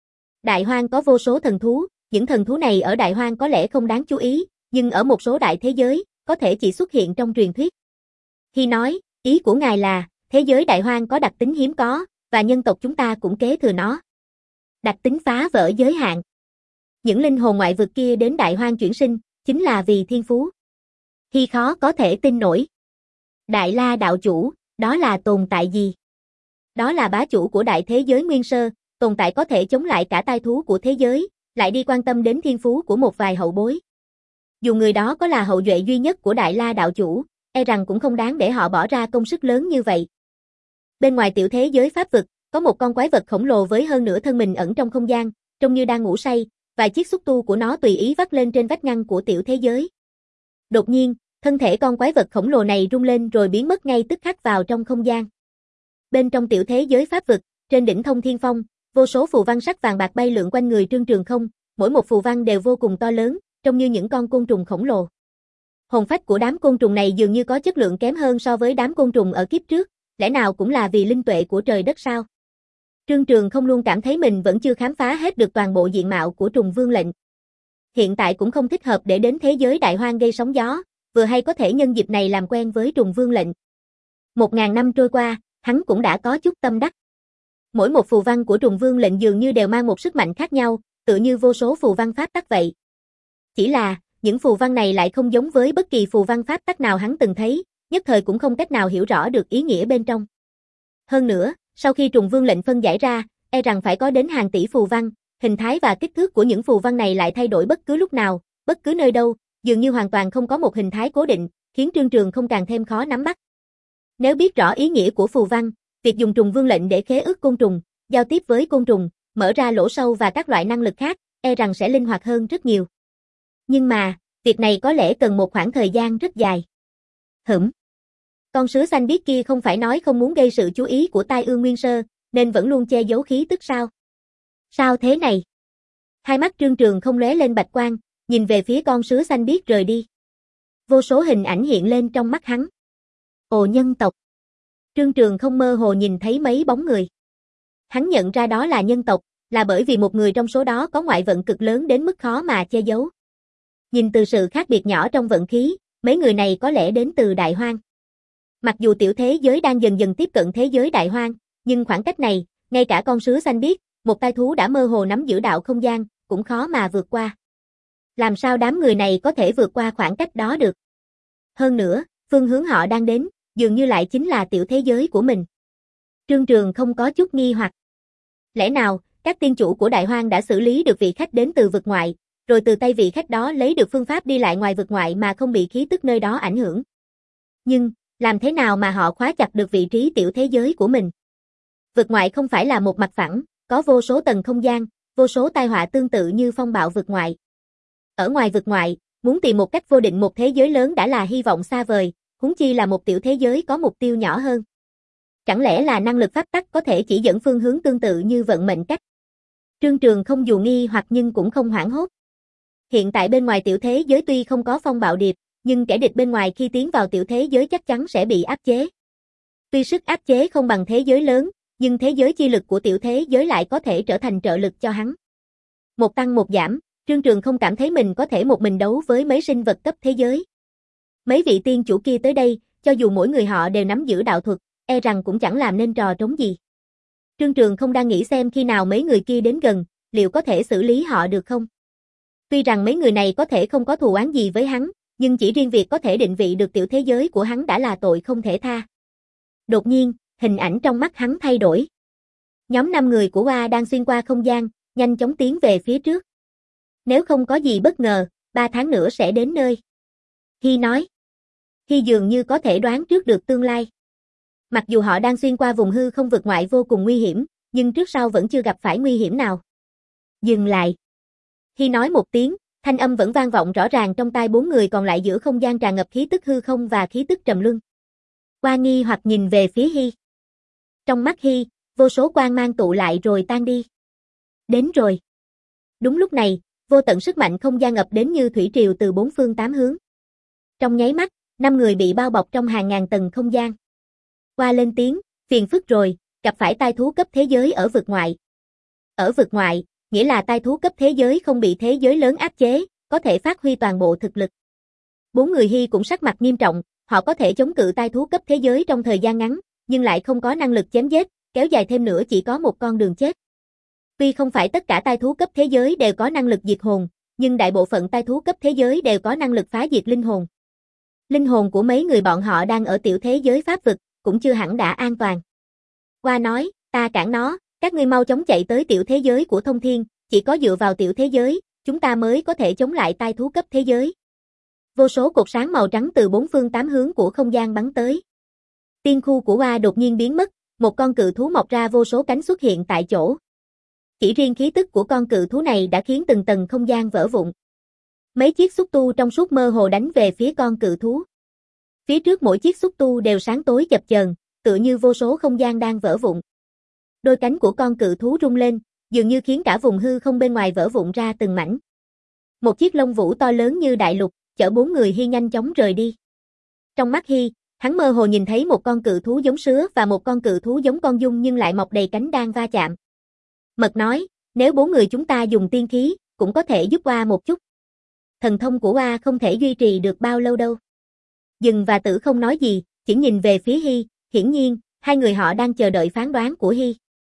Đại Hoang có vô số thần thú, những thần thú này ở Đại Hoang có lẽ không đáng chú ý, nhưng ở một số đại thế giới, có thể chỉ xuất hiện trong truyền thuyết. Khi nói, ý của ngài là, thế giới Đại Hoang có đặc tính hiếm có, và nhân tộc chúng ta cũng kế thừa nó. Đặc tính phá vỡ giới hạn. Những linh hồn ngoại vực kia đến Đại Hoang chuyển sinh, chính là vì thiên phú. Khi khó có thể tin nổi. Đại La đạo chủ, đó là tồn tại gì? Đó là bá chủ của đại thế giới nguyên sơ, tồn tại có thể chống lại cả tai thú của thế giới, lại đi quan tâm đến thiên phú của một vài hậu bối. Dù người đó có là hậu duệ duy nhất của Đại La đạo chủ, e rằng cũng không đáng để họ bỏ ra công sức lớn như vậy. Bên ngoài tiểu thế giới pháp vực, có một con quái vật khổng lồ với hơn nửa thân mình ẩn trong không gian, trông như đang ngủ say, vài chiếc xúc tu của nó tùy ý vắt lên trên vách ngăn của tiểu thế giới. Đột nhiên, thân thể con quái vật khổng lồ này rung lên rồi biến mất ngay tức khắc vào trong không gian. Bên trong tiểu thế giới pháp vực, trên đỉnh Thông Thiên Phong, vô số phù văn sắc vàng bạc bay lượn quanh người Trương Trường Không, mỗi một phù văn đều vô cùng to lớn, trông như những con côn trùng khổng lồ. Hồn phách của đám côn trùng này dường như có chất lượng kém hơn so với đám côn trùng ở kiếp trước, lẽ nào cũng là vì linh tuệ của trời đất sao? Trương Trường Không luôn cảm thấy mình vẫn chưa khám phá hết được toàn bộ diện mạo của trùng vương lệnh. Hiện tại cũng không thích hợp để đến thế giới Đại Hoang gây sóng gió, vừa hay có thể nhân dịp này làm quen với trùng vương lệnh. Một ngàn năm trôi qua, hắn cũng đã có chút tâm đắc. Mỗi một phù văn của trùng vương lệnh dường như đều mang một sức mạnh khác nhau, tựa như vô số phù văn pháp tắc vậy. Chỉ là, những phù văn này lại không giống với bất kỳ phù văn pháp tắc nào hắn từng thấy, nhất thời cũng không cách nào hiểu rõ được ý nghĩa bên trong. Hơn nữa, sau khi trùng vương lệnh phân giải ra, e rằng phải có đến hàng tỷ phù văn, hình thái và kích thước của những phù văn này lại thay đổi bất cứ lúc nào, bất cứ nơi đâu, dường như hoàn toàn không có một hình thái cố định, khiến Trương Trường Không càng thêm khó nắm bắt. Nếu biết rõ ý nghĩa của phù văn, việc dùng trùng vương lệnh để khế ước côn trùng, giao tiếp với côn trùng, mở ra lỗ sâu và các loại năng lực khác, e rằng sẽ linh hoạt hơn rất nhiều. Nhưng mà, việc này có lẽ cần một khoảng thời gian rất dài. Hửm. Con sứa xanh biếc kia không phải nói không muốn gây sự chú ý của Tai Ương Nguyên Sơ, nên vẫn luôn che giấu khí tức sao? Sao thế này? Hai mắt Trương Trường Không lóe lên bạch quang, nhìn về phía con sứa xanh biếc rời đi. Vô số hình ảnh hiện lên trong mắt hắn. Ồ, nhân tộc. Trương Trường Không mơ hồ nhìn thấy mấy bóng người. Hắn nhận ra đó là nhân tộc, là bởi vì một người trong số đó có ngoại vận cực lớn đến mức khó mà che giấu. Nhìn từ sự khác biệt nhỏ trong vận khí, mấy người này có lẽ đến từ Đại Hoang. Mặc dù tiểu thế giới đang dần dần tiếp cận thế giới Đại Hoang, nhưng khoảng cách này, ngay cả con sứa xanh biếc, một tai thú đã mơ hồ nắm giữ đạo không gian, cũng khó mà vượt qua. Làm sao đám người này có thể vượt qua khoảng cách đó được? Hơn nữa, phương hướng họ đang đến, dường như lại chính là tiểu thế giới của mình. Trương Trường Không có chút nghi hoặc. Lẽ nào, các tiên chủ của Đại Hoang đã xử lý được vị khách đến từ vực ngoại, rồi từ tay vị khách đó lấy được phương pháp đi lại ngoài vực ngoại mà không bị khí tức nơi đó ảnh hưởng? Nhưng, làm thế nào mà họ khóa chặt được vị trí tiểu thế giới của mình? Vực ngoại không phải là một mặt phẳng, có vô số tầng không gian, vô số tai họa tương tự như phong bạo vực ngoại. Ở ngoài vực ngoại, muốn tìm một cách vô định một thế giới lớn đã là hy vọng xa vời, huống chi là một tiểu thế giới có mục tiêu nhỏ hơn. Chẳng lẽ là năng lực pháp tắc có thể chỉ dẫn phương hướng tương tự như vận mệnh cách? Trương Trường Không dù nghi hoặc nhưng cũng không hoảng hốt. Hiện tại bên ngoài tiểu thế giới tuy không có phong bạo điệp, nhưng kẻ địch bên ngoài khi tiến vào tiểu thế giới chắc chắn sẽ bị áp chế. Tuy sức áp chế không bằng thế giới lớn, nhưng thế giới chi lực của tiểu thế giới lại có thể trở thành trợ lực cho hắn. Một tăng một giảm, Trương Trường Không cảm thấy mình có thể một mình đấu với mấy sinh vật cấp thế giới. Mấy vị tiên chủ kia tới đây, cho dù mỗi người họ đều nắm giữ đạo thuật, e rằng cũng chẳng làm nên trò trống gì. Trương Trường Không đang nghĩ xem khi nào mấy người kia đến gần, liệu có thể xử lý họ được không? Tuy rằng mấy người này có thể không có thù oán gì với hắn, nhưng chỉ riêng việc có thể định vị được tiểu thế giới của hắn đã là tội không thể tha. Đột nhiên, hình ảnh trong mắt hắn thay đổi. Nhóm năm người của Oa đang xuyên qua không gian, nhanh chóng tiến về phía trước. Nếu không có gì bất ngờ, ba tháng nữa sẽ đến nơi. Hy nói. Hy dường như có thể đoán trước được tương lai. Mặc dù họ đang xuyên qua vùng hư không vực ngoại vô cùng nguy hiểm, nhưng trước sau vẫn chưa gặp phải nguy hiểm nào. Dừng lại. Hy nói một tiếng, Thanh âm vẫn vang vọng rõ ràng trong tai bốn người còn lại giữa không gian tràn ngập khí tức hư không và khí tức trầm luân. Hoa nghi hoặc nhìn về phía Hy. Trong mắt Hy, vô số quang mang tụ lại rồi tan đi. Đến rồi. Đúng lúc này, vô tận sức mạnh không gian ập đến như thủy triều từ bốn phương tám hướng. Trong nháy mắt, năm người bị bao bọc trong hàng ngàn tầng không gian. Hoa lên tiếng, phiền phức rồi, gặp phải tai thú cấp thế giới ở vực ngoại. Ở vực ngoại, nghĩa là tai thú cấp thế giới không bị thế giới lớn áp chế, có thể phát huy toàn bộ thực lực. Bốn người Hy cũng sắc mặt nghiêm trọng, họ có thể chống cự tai thú cấp thế giới trong thời gian ngắn, nhưng lại không có năng lực chém giết, kéo dài thêm nữa chỉ có một con đường chết. Tuy không phải tất cả tai thú cấp thế giới đều có năng lực diệt hồn, nhưng đại bộ phận tai thú cấp thế giới đều có năng lực phá diệt linh hồn. Linh hồn của mấy người bọn họ đang ở tiểu thế giới pháp vực, cũng chưa hẳn đã an toàn. Hoa nói, ta cản nó, các ngươi mau chóng chạy tới tiểu thế giới của Thông Thiên, chỉ có dựa vào tiểu thế giới, chúng ta mới có thể chống lại tai thú cấp thế giới. Vô số cột sáng màu trắng từ bốn phương tám hướng của không gian bắn tới. Tiên khu của Hoa đột nhiên biến mất, một con cự thú mọc ra vô số cánh xuất hiện tại chỗ. Chỉ riêng khí tức của con cự thú này đã khiến từng tầng không gian vỡ vụn. Mấy chiếc xúc tu trong suốt mơ hồ đánh về phía con cự thú. Phía trước mỗi chiếc xúc tu đều sáng tối chập chờn, tựa như vô số không gian đang vỡ vụn. Đôi cánh của con cự thú rung lên, dường như khiến cả vùng hư không bên ngoài vỡ vụn ra từng mảnh. Một chiếc lông vũ to lớn như đại lục, chở bốn người Hy nhanh chóng rời đi. Trong mắt Hy, hắn mơ hồ nhìn thấy một con cự thú giống sứa và một con cự thú giống con dung nhưng lại mọc đầy cánh đang va chạm. Mật nói, nếu bốn người chúng ta dùng tiên khí, cũng có thể giúp Hoa một chút. Thần thông của Hoa không thể duy trì được bao lâu đâu. Dừng và Tử không nói gì, chỉ nhìn về phía Hy, hiển nhiên, hai người họ đang chờ đợi phán đoán của Hy.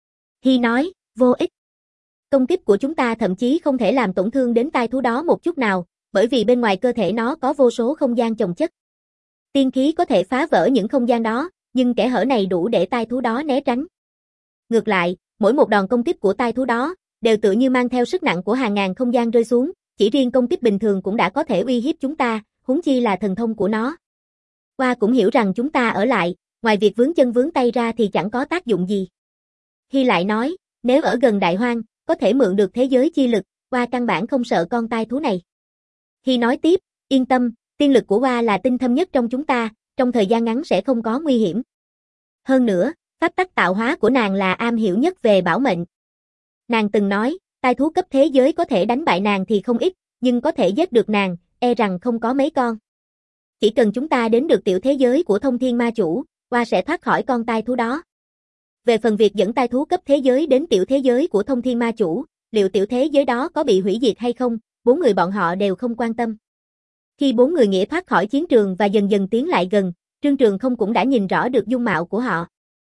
Hy nói, vô ích. Công kích của chúng ta thậm chí không thể làm tổn thương đến tai thú đó một chút nào, bởi vì bên ngoài cơ thể nó có vô số không gian chồng chất. Tiên khí có thể phá vỡ những không gian đó, nhưng kẽ hở này đủ để tai thú đó né tránh. Ngược lại, mỗi một đòn công kích của tai thú đó, đều tự như mang theo sức nặng của hàng ngàn không gian rơi xuống, chỉ riêng công kích bình thường cũng đã có thể uy hiếp chúng ta, huống chi là thần thông của nó. Hoa cũng hiểu rằng chúng ta ở lại, ngoài việc vướng chân vướng tay ra thì chẳng có tác dụng gì. Hy lại nói, nếu ở gần Đại Hoang, có thể mượn được thế giới chi lực, Hoa căn bản không sợ con tai thú này. Hy nói tiếp, yên tâm, tiên lực của Hoa là tinh thâm nhất trong chúng ta, trong thời gian ngắn sẽ không có nguy hiểm. Hơn nữa, pháp tắc tạo hóa của nàng là am hiểu nhất về bảo mệnh. Nàng từng nói, tai thú cấp thế giới có thể đánh bại nàng thì không ít, nhưng có thể giết được nàng, e rằng không có mấy con. Chỉ cần chúng ta đến được tiểu thế giới của Thông Thiên Ma Chủ, Hoa sẽ thoát khỏi con tai thú đó. Về phần việc dẫn tai thú cấp thế giới đến tiểu thế giới của Thông Thiên Ma Chủ, liệu tiểu thế giới đó có bị hủy diệt hay không, bốn người bọn họ đều không quan tâm. Khi bốn người Nghĩa thoát khỏi chiến trường và dần dần tiến lại gần, Trương Trường không cũng đã nhìn rõ được dung mạo của họ.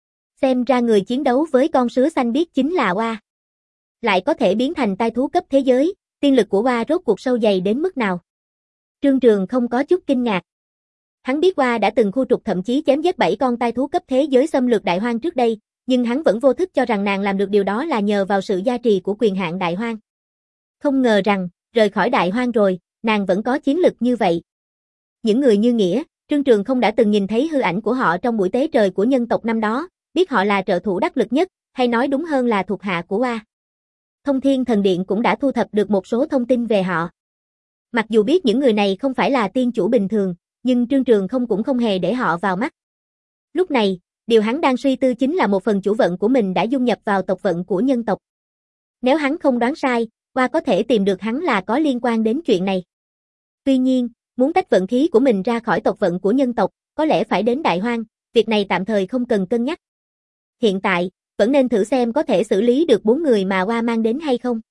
Xem ra người chiến đấu với con sứa xanh biết chính là Hoa. Lại có thể biến thành tai thú cấp thế giới, tiên lực của Hoa rốt cuộc sâu dày đến mức nào. Trương Trường không có chút kinh ngạc. Hắn biết Hoa đã từng khu trục thậm chí chém giết bảy con tai thú cấp thế giới xâm lược Đại Hoang trước đây, nhưng hắn vẫn vô thức cho rằng nàng làm được điều đó là nhờ vào sự gia trì của quyền hạn Đại Hoang. Không ngờ rằng, rời khỏi Đại Hoang rồi, nàng vẫn có chiến lực như vậy. Những người như Nghĩa, Trương Trường không đã từng nhìn thấy hư ảnh của họ trong buổi tế trời của nhân tộc năm đó, biết họ là trợ thủ đắc lực nhất, hay nói đúng hơn là thuộc hạ của Hoa. Thông Thiên Thần Điện cũng đã thu thập được một số thông tin về họ. Mặc dù biết những người này không phải là tiên chủ bình thường, nhưng Trương Trường không cũng không hề để họ vào mắt. Lúc này, điều hắn đang suy tư chính là một phần chủ vận của mình đã dung nhập vào tộc vận của nhân tộc. Nếu hắn không đoán sai, Hoa có thể tìm được hắn là có liên quan đến chuyện này. Tuy nhiên, muốn tách vận khí của mình ra khỏi tộc vận của nhân tộc, có lẽ phải đến Đại Hoang, việc này tạm thời không cần cân nhắc. Hiện tại, vẫn nên thử xem có thể xử lý được bốn người mà Hoa mang đến hay không.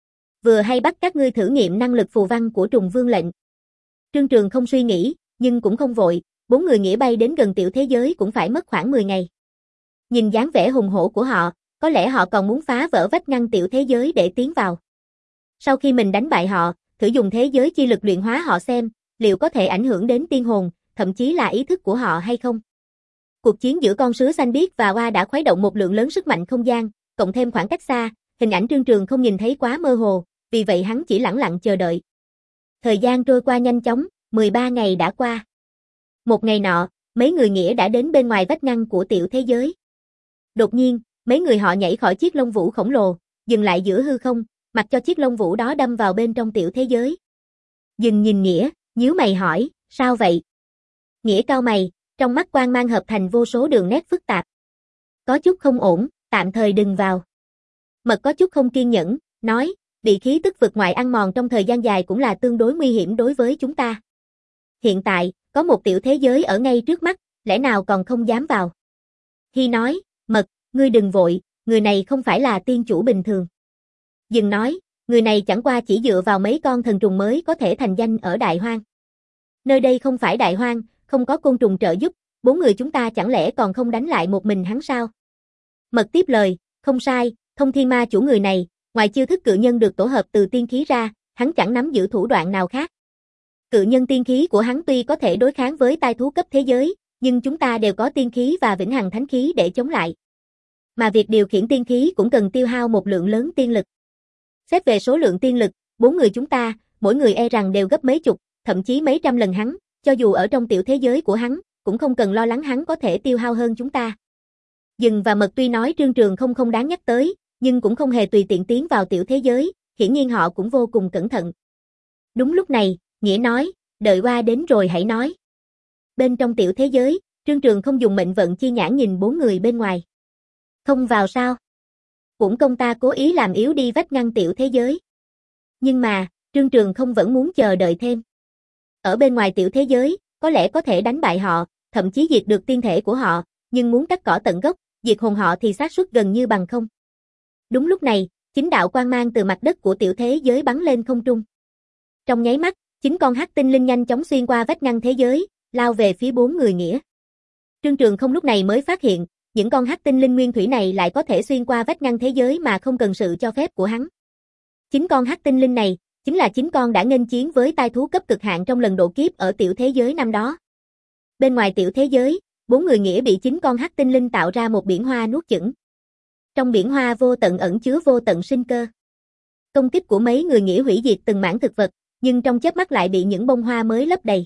Vừa hay bắt các ngươi thử nghiệm năng lực phù văn của Trùng Vương lệnh. Trương Trường không suy nghĩ, nhưng cũng không vội, bốn người Nghĩa bay đến gần tiểu thế giới cũng phải mất khoảng mười ngày. Nhìn dáng vẻ hùng hổ của họ, có lẽ họ còn muốn phá vỡ vách ngăn tiểu thế giới để tiến vào. Sau khi mình đánh bại họ, thử dùng thế giới chi lực luyện hóa họ xem, liệu có thể ảnh hưởng đến tiên hồn, thậm chí là ý thức của họ hay không. Cuộc chiến giữa con sứa xanh biếc và Hoa đã khuấy động một lượng lớn sức mạnh không gian, cộng thêm khoảng cách xa, hình ảnh Trương Trường không nhìn thấy quá mơ hồ, vì vậy hắn chỉ lẳng lặng chờ đợi. Thời gian trôi qua nhanh chóng, mười ba ngày đã qua. Một ngày nọ, mấy người Nghĩa đã đến bên ngoài vách ngăn của tiểu thế giới. Đột nhiên, mấy người họ nhảy khỏi chiếc lông vũ khổng lồ, dừng lại giữa hư không, mặc cho chiếc lông vũ đó đâm vào bên trong tiểu thế giới. Dừng nhìn Nghĩa, nhíu mày hỏi, sao vậy? Nghĩa cau mày, trong mắt quang mang hợp thành vô số đường nét phức tạp. Có chút không ổn, tạm thời đừng vào. Mật có chút không kiên nhẫn, nói, bị khí tức vượt ngoại ăn mòn trong thời gian dài cũng là tương đối nguy hiểm đối với chúng ta. Hiện tại, có một tiểu thế giới ở ngay trước mắt, lẽ nào còn không dám vào? Hy nói, Mật, ngươi đừng vội, người này không phải là tiên chủ bình thường. Dừng nói, người này chẳng qua chỉ dựa vào mấy con thần trùng mới có thể thành danh ở Đại Hoang. Nơi đây không phải Đại Hoang, không có côn trùng trợ giúp, bốn người chúng ta chẳng lẽ còn không đánh lại một mình hắn sao? Mật tiếp lời, không sai, Thông Thiên Ma chủ người này, ngoài chiêu thức cự nhân được tổ hợp từ tiên khí ra, hắn chẳng nắm giữ thủ đoạn nào khác. Cự nhân tiên khí của hắn tuy có thể đối kháng với tai thú cấp thế giới, nhưng chúng ta đều có tiên khí và vĩnh hằng thánh khí để chống lại. Mà việc điều khiển tiên khí cũng cần tiêu hao một lượng lớn tiên lực. Xét về số lượng tiên lực, bốn người chúng ta, mỗi người e rằng đều gấp mấy chục, thậm chí mấy trăm lần hắn, cho dù ở trong tiểu thế giới của hắn, cũng không cần lo lắng hắn có thể tiêu hao hơn chúng ta. Dừng và Mật tuy nói Trương Trường không không đáng nhắc tới, nhưng cũng không hề tùy tiện tiến vào tiểu thế giới, hiển nhiên họ cũng vô cùng cẩn thận. Đúng lúc này, Nghĩa nói, đợi qua đến rồi hãy nói. Bên trong tiểu thế giới, Trương Trường không dùng mệnh vận chi nhãn nhìn bốn người bên ngoài. Không vào sao? Cũng công ta cố ý làm yếu đi vách ngăn tiểu thế giới. Nhưng mà, Trương Trường không vẫn muốn chờ đợi thêm. Ở bên ngoài tiểu thế giới, có lẽ có thể đánh bại họ, thậm chí diệt được tiên thể của họ, nhưng muốn cắt cỏ tận gốc, diệt hồn họ thì xác suất gần như bằng không. Đúng lúc này, chính đạo quang mang từ mặt đất của tiểu thế giới bắn lên không trung. Trong nháy mắt, chính con hắc tinh linh nhanh chóng xuyên qua vách ngăn thế giới, lao về phía bốn người Nghĩa. Trương Trường không lúc này mới phát hiện, những con hắc tinh linh nguyên thủy này lại có thể xuyên qua vách ngăn thế giới mà không cần sự cho phép của hắn. Chính con hắc tinh linh này, chính là chính con đã nghênh chiến với tai thú cấp cực hạn trong lần độ kiếp ở tiểu thế giới năm đó. Bên ngoài tiểu thế giới, bốn người Nghĩa bị chính con hắc tinh linh tạo ra một biển hoa nuốt chửng. Trong biển hoa vô tận ẩn chứa vô tận sinh cơ. Công kích của mấy người Nghĩa hủy diệt từng mảng thực vật, nhưng trong chớp mắt lại bị những bông hoa mới lấp đầy.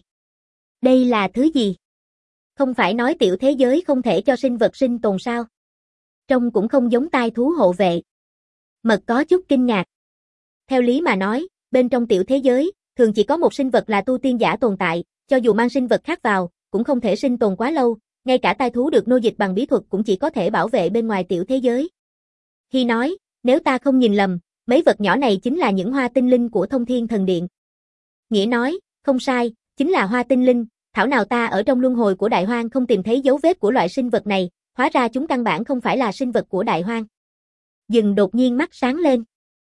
Đây là thứ gì? Không phải nói tiểu thế giới không thể cho sinh vật sinh tồn sao? Trông cũng không giống tai thú hộ vệ. Mật có chút kinh ngạc. Theo lý mà nói, bên trong tiểu thế giới, thường chỉ có một sinh vật là tu tiên giả tồn tại, cho dù mang sinh vật khác vào, cũng không thể sinh tồn quá lâu, ngay cả tai thú được nô dịch bằng bí thuật cũng chỉ có thể bảo vệ bên ngoài tiểu thế giới. Hy nói, nếu ta không nhìn lầm, mấy vật nhỏ này chính là những hoa tinh linh của Thông Thiên Thần Điện. Nghĩa nói, không sai, chính là hoa tinh linh, thảo nào ta ở trong luân hồi của Đại Hoang không tìm thấy dấu vết của loại sinh vật này, hóa ra chúng căn bản không phải là sinh vật của Đại Hoang. Dừng đột nhiên mắt sáng lên.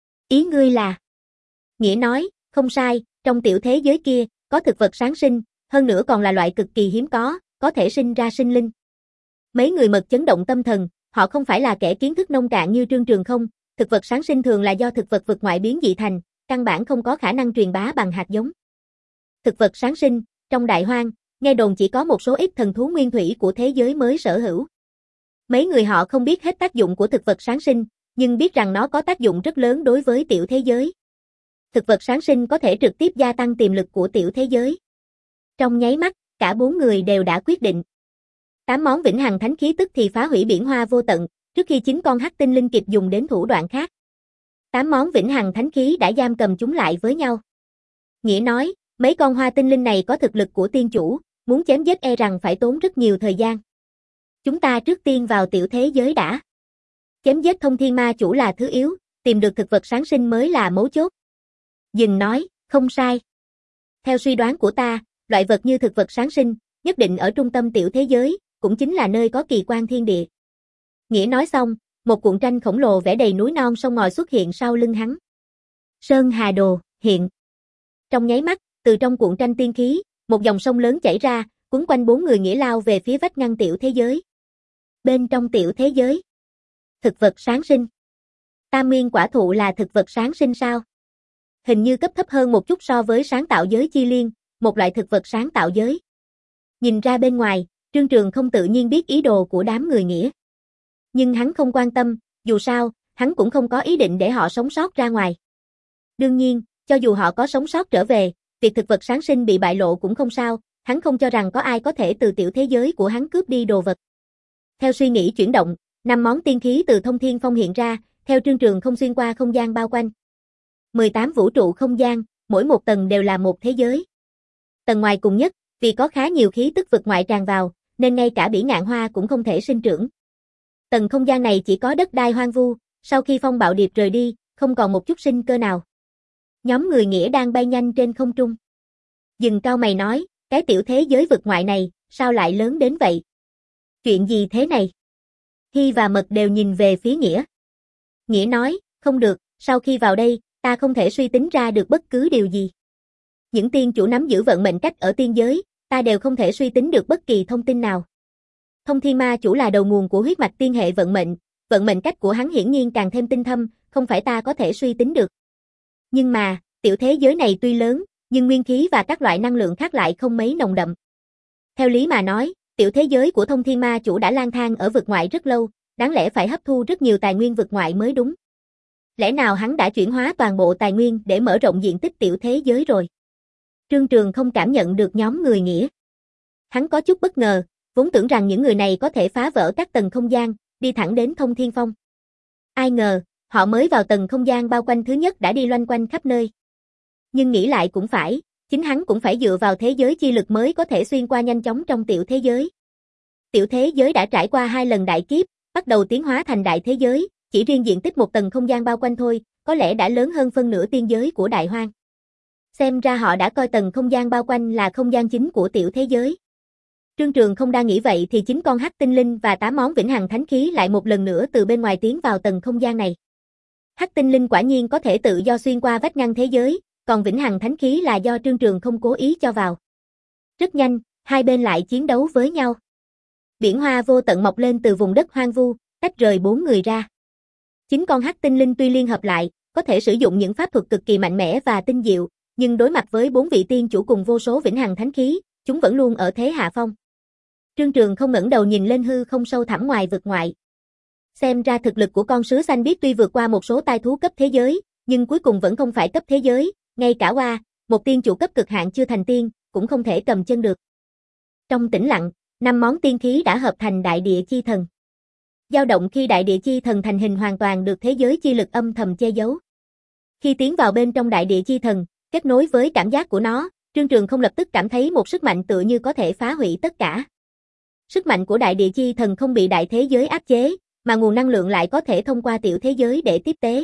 Ý ngươi là? Nghĩa nói, không sai, trong tiểu thế giới kia, có thực vật sáng sinh, hơn nữa còn là loại cực kỳ hiếm có, có thể sinh ra sinh linh. Mấy người Mật chấn động tâm thần, họ không phải là kẻ kiến thức nông cạn như Trương Trường không, thực vật sáng sinh thường là do thực vật vượt ngoại biến dị thành, căn bản không có khả năng truyền bá bằng hạt giống. Thực vật sáng sinh, trong Đại Hoang, nghe đồn chỉ có một số ít thần thú nguyên thủy của thế giới mới sở hữu. Mấy người họ không biết hết tác dụng của thực vật sáng sinh, nhưng biết rằng nó có tác dụng rất lớn đối với tiểu thế giới. Thực vật sáng sinh có thể trực tiếp gia tăng tiềm lực của tiểu thế giới. Trong nháy mắt, cả bốn người đều đã quyết định. Tám món vĩnh hằng thánh khí tức thì phá hủy biển hoa vô tận, trước khi chính con hắc tinh linh kịp dùng đến thủ đoạn khác. Tám món vĩnh hằng thánh khí đã giam cầm chúng lại với nhau. Nghĩa nói, mấy con hoa tinh linh này có thực lực của tiên chủ, muốn chém giết e rằng phải tốn rất nhiều thời gian. Chúng ta trước tiên vào tiểu thế giới đã. Chém giết Thông Thiên Ma chủ là thứ yếu, tìm được thực vật sáng sinh mới là mấu chốt. Dừng nói, không sai. Theo suy đoán của ta, loại vật như thực vật sáng sinh, nhất định ở trung tâm tiểu thế giới, cũng chính là nơi có kỳ quan thiên địa. Nghĩa nói xong, một cuộn tranh khổng lồ vẽ đầy núi non sông ngòi xuất hiện sau lưng hắn. Sơn Hà Đồ, hiện. Trong nháy mắt, từ trong cuộn tranh tiên khí, một dòng sông lớn chảy ra, quấn quanh bốn người Nghĩa lao về phía vách ngăn tiểu thế giới. Bên trong tiểu thế giới, thực vật sáng sinh. Tam nguyên quả thụ là thực vật sáng sinh sao? Hình như cấp thấp hơn một chút so với sáng tạo giới chi liên, một loại thực vật sáng tạo giới. Nhìn ra bên ngoài, Trương Trường không tự nhiên biết ý đồ của đám người Nghĩa. Nhưng hắn không quan tâm, dù sao, hắn cũng không có ý định để họ sống sót ra ngoài. Đương nhiên, cho dù họ có sống sót trở về, việc thực vật sáng sinh bị bại lộ cũng không sao, hắn không cho rằng có ai có thể từ tiểu thế giới của hắn cướp đi đồ vật. Theo suy nghĩ chuyển động, năm món tiên khí từ Thông Thiên Phong hiện ra, theo Trương Trường không xuyên qua không gian bao quanh. mười tám vũ trụ không gian, mỗi một tầng đều là một thế giới. Tầng ngoài cùng nhất, vì có khá nhiều khí tức vực ngoại tràn vào, nên ngay cả bỉ ngạn hoa cũng không thể sinh trưởng. Tầng không gian này chỉ có đất đai hoang vu, sau khi phong bạo điệp rời đi, không còn một chút sinh cơ nào. Nhóm người Nghĩa đang bay nhanh trên không trung. Dừng cau mày nói, cái tiểu thế giới vực ngoại này, sao lại lớn đến vậy? Chuyện gì thế này? Hy và Mật đều nhìn về phía Nghĩa. Nghĩa nói, không được, sau khi vào đây, ta không thể suy tính ra được bất cứ điều gì. Những tiên chủ nắm giữ vận mệnh cách ở tiên giới, ta đều không thể suy tính được bất kỳ thông tin nào. Thông Thiên Ma chủ là đầu nguồn của huyết mạch tiên hệ vận mệnh, vận mệnh cách của hắn hiển nhiên càng thêm tinh thâm, không phải ta có thể suy tính được. Nhưng mà, tiểu thế giới này tuy lớn, nhưng nguyên khí và các loại năng lượng khác lại không mấy nồng đậm. Theo lý mà nói, tiểu thế giới của Thông Thiên Ma chủ đã lang thang ở vực ngoại rất lâu, đáng lẽ phải hấp thu rất nhiều tài nguyên vực ngoại mới đúng. Lẽ nào hắn đã chuyển hóa toàn bộ tài nguyên để mở rộng diện tích tiểu thế giới rồi? Trương Trường không cảm nhận được nhóm người Nghĩa. Hắn có chút bất ngờ, vốn tưởng rằng những người này có thể phá vỡ các tầng không gian, đi thẳng đến Thông Thiên Phong. Ai ngờ, họ mới vào tầng không gian bao quanh thứ nhất đã đi loanh quanh khắp nơi. Nhưng nghĩ lại cũng phải, chính hắn cũng phải dựa vào thế giới chi lực mới có thể xuyên qua nhanh chóng trong tiểu thế giới. Tiểu thế giới đã trải qua hai lần đại kiếp, bắt đầu tiến hóa thành đại thế giới, chỉ riêng diện tích một tầng không gian bao quanh thôi, có lẽ đã lớn hơn phân nửa tiên giới của Đại Hoang. Xem ra họ đã coi tầng không gian bao quanh là không gian chính của tiểu thế giới. Trương Trường không đang nghĩ vậy thì chính con hắc tinh linh và tám món vĩnh hằng thánh khí lại một lần nữa từ bên ngoài tiến vào tầng không gian này. Hắc tinh linh quả nhiên có thể tự do xuyên qua vách ngăn thế giới, còn vĩnh hằng thánh khí là do Trương Trường không cố ý cho vào. Rất nhanh, hai bên lại chiến đấu với nhau. Biển hoa vô tận mọc lên từ vùng đất hoang vu, tách rời bốn người ra. Chính con hắc tinh linh tuy liên hợp lại, có thể sử dụng những pháp thuật cực kỳ mạnh mẽ và tinh diệu, nhưng đối mặt với bốn vị tiên chủ cùng vô số vĩnh hằng thánh khí, chúng vẫn luôn ở thế hạ phong. Trương Trường không ngẩng đầu nhìn lên hư không sâu thẳm ngoài vực ngoại. Xem ra thực lực của con sứ xanh biết tuy vượt qua một số tai thú cấp thế giới, nhưng cuối cùng vẫn không phải cấp thế giới, ngay cả Hoa, một tiên chủ cấp cực hạn chưa thành tiên, cũng không thể cầm chân được. Trong tĩnh lặng, năm món tiên khí đã hợp thành đại địa chi thần. Dao động khi đại địa chi thần thành hình hoàn toàn được thế giới chi lực âm thầm che giấu. Khi tiến vào bên trong đại địa chi thần, kết nối với cảm giác của nó, Trương Trường không lập tức cảm thấy một sức mạnh tựa như có thể phá hủy tất cả. Sức mạnh của đại địa chi thần không bị đại thế giới áp chế, mà nguồn năng lượng lại có thể thông qua tiểu thế giới để tiếp tế.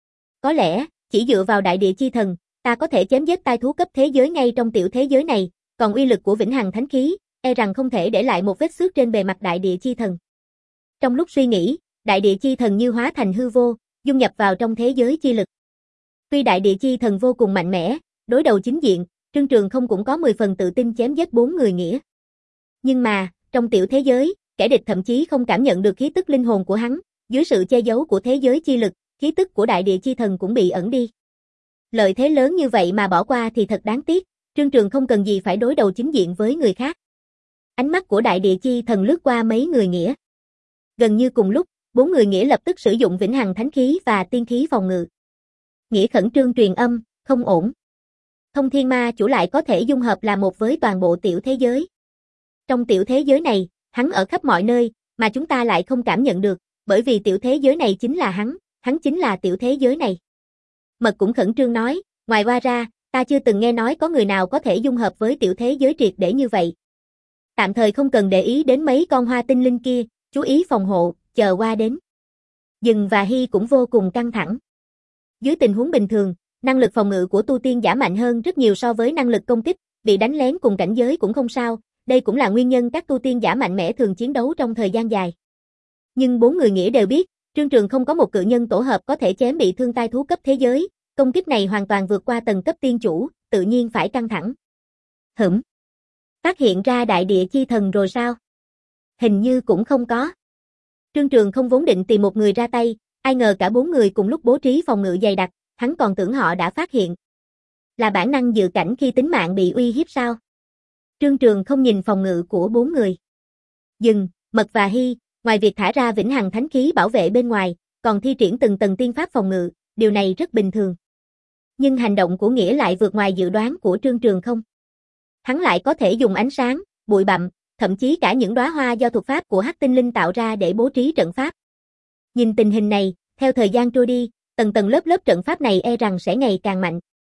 Có lẽ, chỉ dựa vào đại địa chi thần, ta có thể chém giết tai thú cấp thế giới ngay trong tiểu thế giới này, còn uy lực của vĩnh hằng thánh khí, e rằng không thể để lại một vết xước trên bề mặt đại địa chi thần. Trong lúc suy nghĩ, đại địa chi thần như hóa thành hư vô, dung nhập vào trong thế giới chi lực. Tuy đại địa chi thần vô cùng mạnh mẽ, đối đầu chính diện, Trương Trường không cũng có mười phần tự tin chém giết bốn người Nghĩa. Nhưng mà, trong tiểu thế giới, kẻ địch thậm chí không cảm nhận được khí tức linh hồn của hắn, dưới sự che giấu của thế giới chi lực, khí tức của đại địa chi thần cũng bị ẩn đi. Lợi thế lớn như vậy mà bỏ qua thì thật đáng tiếc, Trương Trường không cần gì phải đối đầu chính diện với người khác. Ánh mắt của đại địa chi thần lướt qua mấy người Nghĩa. Gần như cùng lúc, bốn người Nghĩa lập tức sử dụng vĩnh hằng thánh khí và tiên khí phòng ngự. Nghĩa khẩn trương truyền âm, không ổn. Thông Thiên Ma chủ lại có thể dung hợp là một với toàn bộ tiểu thế giới. Trong tiểu thế giới này, hắn ở khắp mọi nơi, mà chúng ta lại không cảm nhận được, bởi vì tiểu thế giới này chính là hắn, hắn chính là tiểu thế giới này. Mật cũng khẩn trương nói, ngoài Hoa ra, ta chưa từng nghe nói có người nào có thể dung hợp với tiểu thế giới triệt để như vậy. Tạm thời không cần để ý đến mấy con hoa tinh linh kia, chú ý phòng hộ, chờ Hoa đến. Dừng và Hy cũng vô cùng căng thẳng. Dưới tình huống bình thường, năng lực phòng ngự của tu tiên giả mạnh hơn rất nhiều so với năng lực công kích, bị đánh lén cùng cảnh giới cũng không sao, đây cũng là nguyên nhân các tu tiên giả mạnh mẽ thường chiến đấu trong thời gian dài. Nhưng bốn người Nghĩa đều biết, Trương Trường không có một cự nhân tổ hợp có thể chém bị thương tai thú cấp thế giới, công kích này hoàn toàn vượt qua tầng cấp tiên chủ, tự nhiên phải căng thẳng. Hửm. Phát hiện ra đại địa chi thần rồi sao? Hình như cũng không có. Trương Trường không vốn định tìm một người ra tay, ai ngờ cả bốn người cùng lúc bố trí phòng ngự dày đặc, hắn còn tưởng họ đã phát hiện. Là bản năng dự cảnh khi tính mạng bị uy hiếp sao? Trương Trường không nhìn phòng ngự của bốn người. Dừng, Mật và Hy, ngoài việc thả ra vĩnh hằng thánh khí bảo vệ bên ngoài, còn thi triển từng tầng tiên pháp phòng ngự, điều này rất bình thường. Nhưng hành động của Nghĩa lại vượt ngoài dự đoán của Trương Trường không. Hắn lại có thể dùng ánh sáng, bụi bặm, thậm chí cả những đóa hoa do thuật pháp của Hắc Tinh Linh tạo ra để bố trí trận pháp. Nhìn tình hình này, theo thời gian trôi đi, tầng tầng lớp lớp trận pháp này e rằng sẽ ngày càng mạnh.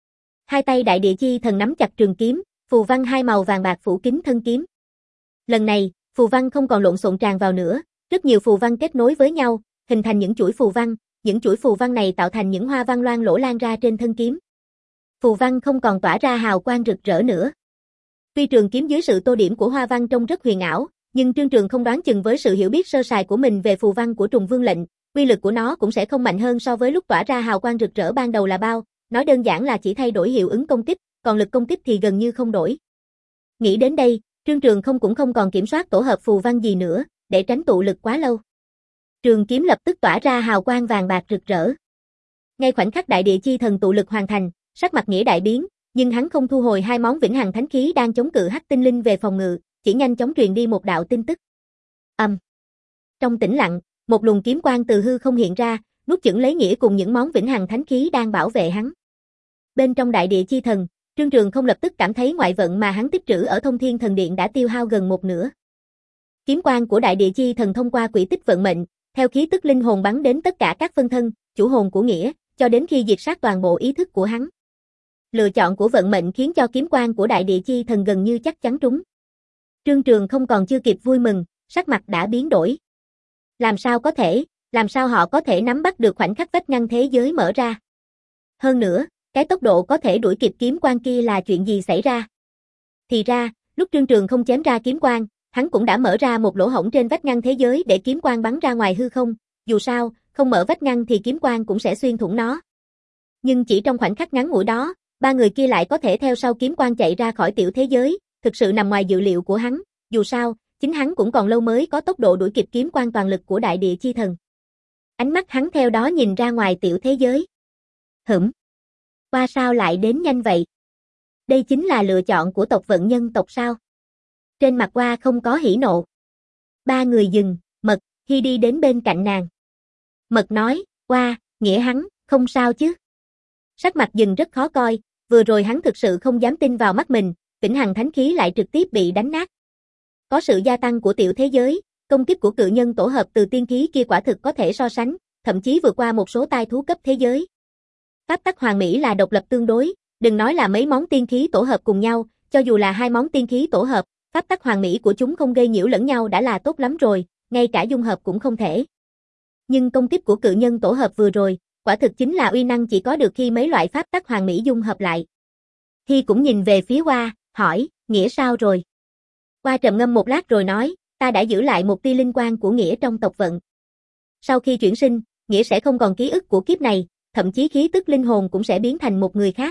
Hai tay đại địa chi thần nắm chặt trường kiếm, phù văn hai màu vàng bạc phủ kín thân kiếm. Lần này, phù văn không còn lộn xộn tràn vào nữa, rất nhiều phù văn kết nối với nhau, hình thành những chuỗi phù văn, những chuỗi phù văn này tạo thành những hoa văn loang lổ lan ra trên thân kiếm. Phù văn không còn tỏa ra hào quang rực rỡ nữa. Tuy trường kiếm dưới sự tô điểm của hoa văn trông rất huyền ảo, nhưng Trương Trường không đoán chừng với sự hiểu biết sơ sài của mình về phù văn của Trùng Vương lệnh, uy lực của nó cũng sẽ không mạnh hơn so với lúc tỏa ra hào quang rực rỡ ban đầu là bao, nói đơn giản là chỉ thay đổi hiệu ứng công kích, còn lực công kích thì gần như không đổi. Nghĩ đến đây, Trương Trường không cũng không còn kiểm soát tổ hợp phù văn gì nữa, để tránh tụ lực quá lâu. Trường kiếm lập tức tỏa ra hào quang vàng bạc rực rỡ. Ngay khoảnh khắc đại địa chi thần tụ lực hoàn thành, sắc mặt Nghĩa đại biến, nhưng hắn không thu hồi hai món vĩnh hằng thánh khí đang chống cự hắc tinh linh về phòng ngự, chỉ nhanh chóng truyền đi một đạo tin tức. Âm. Um. Trong tĩnh lặng, một luồng kiếm quang từ hư không hiện ra, nuốt chửng lấy Nghĩa cùng những món vĩnh hằng thánh khí đang bảo vệ hắn. Bên trong đại địa chi thần, Trương Trường không lập tức cảm thấy ngoại vận mà hắn tích trữ ở Thông Thiên Thần Điện đã tiêu hao gần một nửa. Kiếm quang của đại địa chi thần thông qua quỹ tích vận mệnh, theo khí tức linh hồn bắn đến tất cả các phân thân, chủ hồn của Nghĩa, cho đến khi diệt sát toàn bộ ý thức của hắn. Lựa chọn của vận mệnh khiến cho kiếm quang của đại địa chi thần gần như chắc chắn trúng. Trương Trường không còn chưa kịp vui mừng, sắc mặt đã biến đổi. Làm sao có thể, làm sao họ có thể nắm bắt được khoảnh khắc vách ngăn thế giới mở ra? Hơn nữa, cái tốc độ có thể đuổi kịp kiếm quang kia là chuyện gì xảy ra? Thì ra, lúc Trương Trường không chém ra kiếm quang, hắn cũng đã mở ra một lỗ hổng trên vách ngăn thế giới để kiếm quang bắn ra ngoài hư không, dù sao, không mở vách ngăn thì kiếm quang cũng sẽ xuyên thủng nó. Nhưng chỉ trong khoảnh khắc ngắn ngủi đó, ba người kia lại có thể theo sau kiếm quang chạy ra khỏi tiểu thế giới, thực sự nằm ngoài dự liệu của hắn, dù sao, chính hắn cũng còn lâu mới có tốc độ đuổi kịp kiếm quang toàn lực của đại địa chi thần. Ánh mắt hắn theo đó nhìn ra ngoài tiểu thế giới. Hửm. Qua sao lại đến nhanh vậy? Đây chính là lựa chọn của tộc vận nhân tộc sao? Trên mặt Qua không có hỉ nộ. Ba người dừng, Mật, khi đi đến bên cạnh nàng. Mật nói, Qua, Nghĩa hắn, không sao chứ? Sắc mặt dừng rất khó coi, vừa rồi hắn thực sự không dám tin vào mắt mình, vĩnh hằng thánh khí lại trực tiếp bị đánh nát. Có sự gia tăng của tiểu thế giới, công kích của cự nhân tổ hợp từ tiên khí kia quả thực có thể so sánh, thậm chí vượt qua một số tai thú cấp thế giới. Pháp tắc hoàn mỹ là độc lập tương đối, đừng nói là mấy món tiên khí tổ hợp cùng nhau, cho dù là hai món tiên khí tổ hợp, pháp tắc hoàn mỹ của chúng không gây nhiễu lẫn nhau đã là tốt lắm rồi, ngay cả dung hợp cũng không thể. Nhưng công kích của cự nhân tổ hợp vừa rồi, quả thực chính là uy năng chỉ có được khi mấy loại pháp tắc hoàn mỹ dung hợp lại. Khi cũng nhìn về phía Hoa, hỏi, Nghĩa sao rồi? Hoa trầm ngâm một lát rồi nói, ta đã giữ lại một tia linh quang của Nghĩa trong tộc vận. Sau khi chuyển sinh, Nghĩa sẽ không còn ký ức của kiếp này, thậm chí khí tức linh hồn cũng sẽ biến thành một người khác.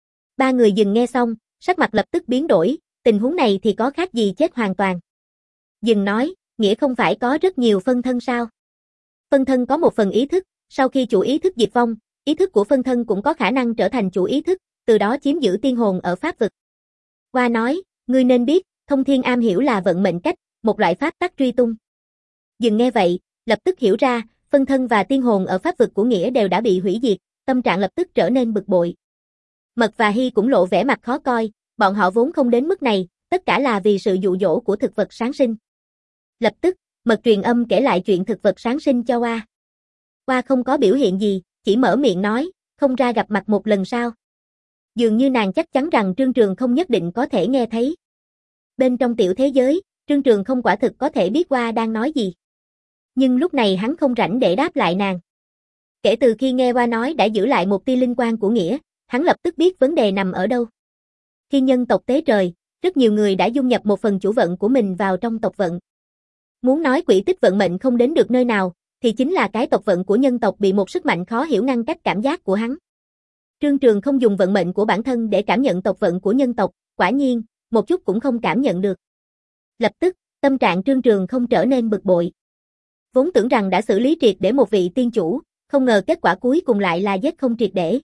Ba người dừng nghe xong, sắc mặt lập tức biến đổi, tình huống này thì có khác gì chết hoàn toàn. Dừng nói, Nghĩa không phải có rất nhiều phân thân sao? Phân thân có một phần ý thức, sau khi chủ ý thức diệt vong, ý thức của phân thân cũng có khả năng trở thành chủ ý thức, từ đó chiếm giữ tiên hồn ở pháp vực. Hoa nói, ngươi nên biết, Thông Thiên am hiểu là vận mệnh cách, một loại pháp tắc truy tung. Dừng nghe vậy, lập tức hiểu ra, phân thân và tiên hồn ở pháp vực của Nghĩa đều đã bị hủy diệt, tâm trạng lập tức trở nên bực bội. Mật và Hy cũng lộ vẻ mặt khó coi, bọn họ vốn không đến mức này, tất cả là vì sự dụ dỗ của thực vật sáng sinh. Lập tức, Mật truyền âm kể lại chuyện thực vật sáng sinh cho Hoa. Hoa không có biểu hiện gì, chỉ mở miệng nói, không ra gặp mặt một lần sao. Dường như nàng chắc chắn rằng Trương Trường không nhất định có thể nghe thấy. Bên trong tiểu thế giới, Trương Trường không quả thực có thể biết Hoa đang nói gì. Nhưng lúc này hắn không rảnh để đáp lại nàng. Kể từ khi nghe Hoa nói đã giữ lại một tia linh quang của Nghĩa, hắn lập tức biết vấn đề nằm ở đâu. Khi nhân tộc tế trời, rất nhiều người đã dung nhập một phần chủ vận của mình vào trong tộc vận. Muốn nói quỹ tích vận mệnh không đến được nơi nào, thì chính là cái tộc vận của nhân tộc bị một sức mạnh khó hiểu ngăn cách cảm giác của hắn. Trương Trường không dùng vận mệnh của bản thân để cảm nhận tộc vận của nhân tộc, quả nhiên, một chút cũng không cảm nhận được. Lập tức, tâm trạng Trương Trường không trở nên bực bội. Vốn tưởng rằng đã xử lý triệt để một vị tiên chủ, không ngờ kết quả cuối cùng lại là giết không triệt để.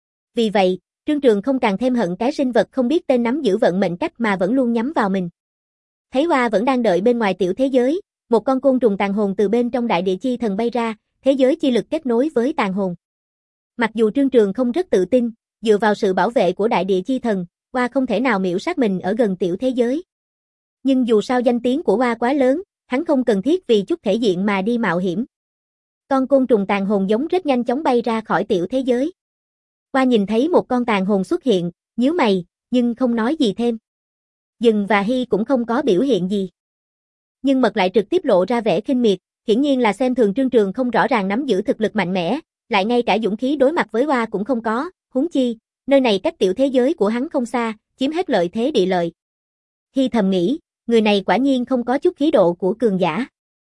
Vì vậy, Trương Trường không càng thêm hận cái sinh vật không biết tên nắm giữ vận mệnh cách mà vẫn luôn nhắm vào mình. Thấy Hoa vẫn đang đợi bên ngoài tiểu thế giới, một con côn trùng tàn hồn từ bên trong đại địa chi thần bay ra, thế giới chi lực kết nối với tàn hồn. Mặc dù Trương Trường không rất tự tin, dựa vào sự bảo vệ của đại địa chi thần, Hoa không thể nào miễu sát mình ở gần tiểu thế giới. Nhưng dù sao danh tiếng của Hoa quá lớn, hắn không cần thiết vì chút thể diện mà đi mạo hiểm. Con côn trùng tàn hồn giống rất nhanh chóng bay ra khỏi tiểu thế giới. Qua nhìn thấy một con tàn hồn xuất hiện, nhíu mày, nhưng không nói gì thêm. Dừng và Hy cũng không có biểu hiện gì. Nhưng Mật lại trực tiếp lộ ra vẻ khinh miệt, hiển nhiên là xem thường Trương Trường không rõ ràng nắm giữ thực lực mạnh mẽ, lại ngay cả dũng khí đối mặt với Hoa cũng không có, huống chi, nơi này cách tiểu thế giới của hắn không xa, chiếm hết lợi thế địa lợi. Hy thầm nghĩ, người này quả nhiên không có chút khí độ của cường giả.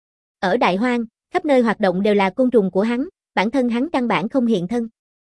Ở Đại Hoang, khắp nơi hoạt động đều là côn trùng của hắn, bản thân hắn căn bản không hiện thân.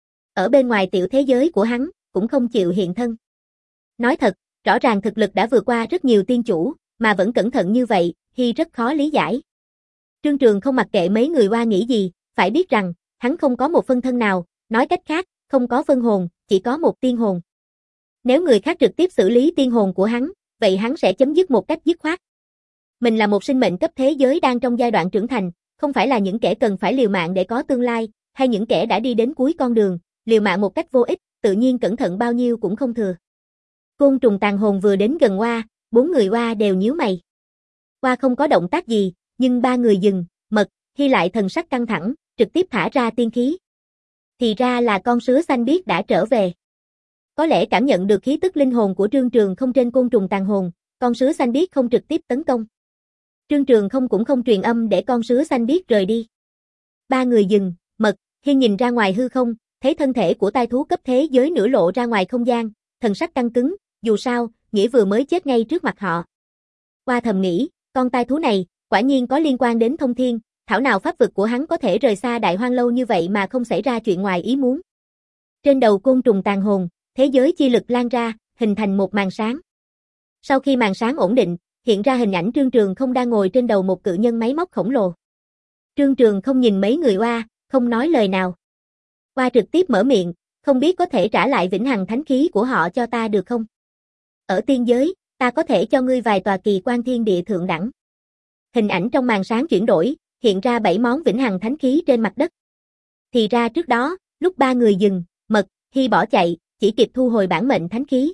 Ở bên ngoài tiểu thế giới của hắn, cũng không chịu hiện thân. Nói thật, rõ ràng thực lực đã vượt qua rất nhiều tiên chủ, mà vẫn cẩn thận như vậy, Hy rất khó lý giải. Trương Trường không mặc kệ mấy người Hoa nghĩ gì, phải biết rằng, hắn không có một phân thân nào, nói cách khác, không có phân hồn, chỉ có một tiên hồn. Nếu người khác trực tiếp xử lý tiên hồn của hắn, vậy hắn sẽ chấm dứt một cách dứt khoát. Mình là một sinh mệnh cấp thế giới đang trong giai đoạn trưởng thành, không phải là những kẻ cần phải liều mạng để có tương lai, hay những kẻ đã đi đến cuối con đường, liều mạng một cách vô ích, tự nhiên cẩn thận bao nhiêu cũng không thừa. Côn trùng tàn hồn vừa đến gần Hoa, bốn người Hoa đều nhíu mày. Hoa không có động tác gì, nhưng ba người dừng, Mật, Hy lại thần sắc căng thẳng, trực tiếp thả ra tiên khí. Thì ra là con sứa xanh biếc đã trở về. Có lẽ cảm nhận được khí tức linh hồn của Trương Trường không trên côn trùng tàn hồn, con sứa xanh biếc không trực tiếp tấn công. Trương Trường không cũng không truyền âm để con sứa xanh biếc rời đi. Ba người dừng, Mật, Hy nhìn ra ngoài hư không, thấy thân thể của tai thú cấp thế giới nửa lộ ra ngoài không gian, thần sắc căng cứng, dù sao, Nghĩa vừa mới chết ngay trước mặt họ. Qua thầm nghĩ, con tai thú này, quả nhiên có liên quan đến thông thiên, thảo nào pháp vực của hắn có thể rời xa Đại Hoang lâu như vậy mà không xảy ra chuyện ngoài ý muốn. Trên đầu côn trùng tàn hồn, thế giới chi lực lan ra, hình thành một màn sáng. Sau khi màn sáng ổn định, hiện ra hình ảnh Trương Trường không đang ngồi trên đầu một cự nhân máy móc khổng lồ. Trương Trường không nhìn mấy người Hoa, không nói lời nào. Hoa trực tiếp mở miệng, không biết có thể trả lại vĩnh hằng thánh khí của họ cho ta được không? Ở tiên giới, ta có thể cho ngươi vài tòa kỳ quan thiên địa thượng đẳng. Hình ảnh trong màn sáng chuyển đổi, hiện ra bảy món vĩnh hằng thánh khí trên mặt đất. Thì ra trước đó, lúc ba người dừng, Mật, Hy bỏ chạy, chỉ kịp thu hồi bản mệnh thánh khí.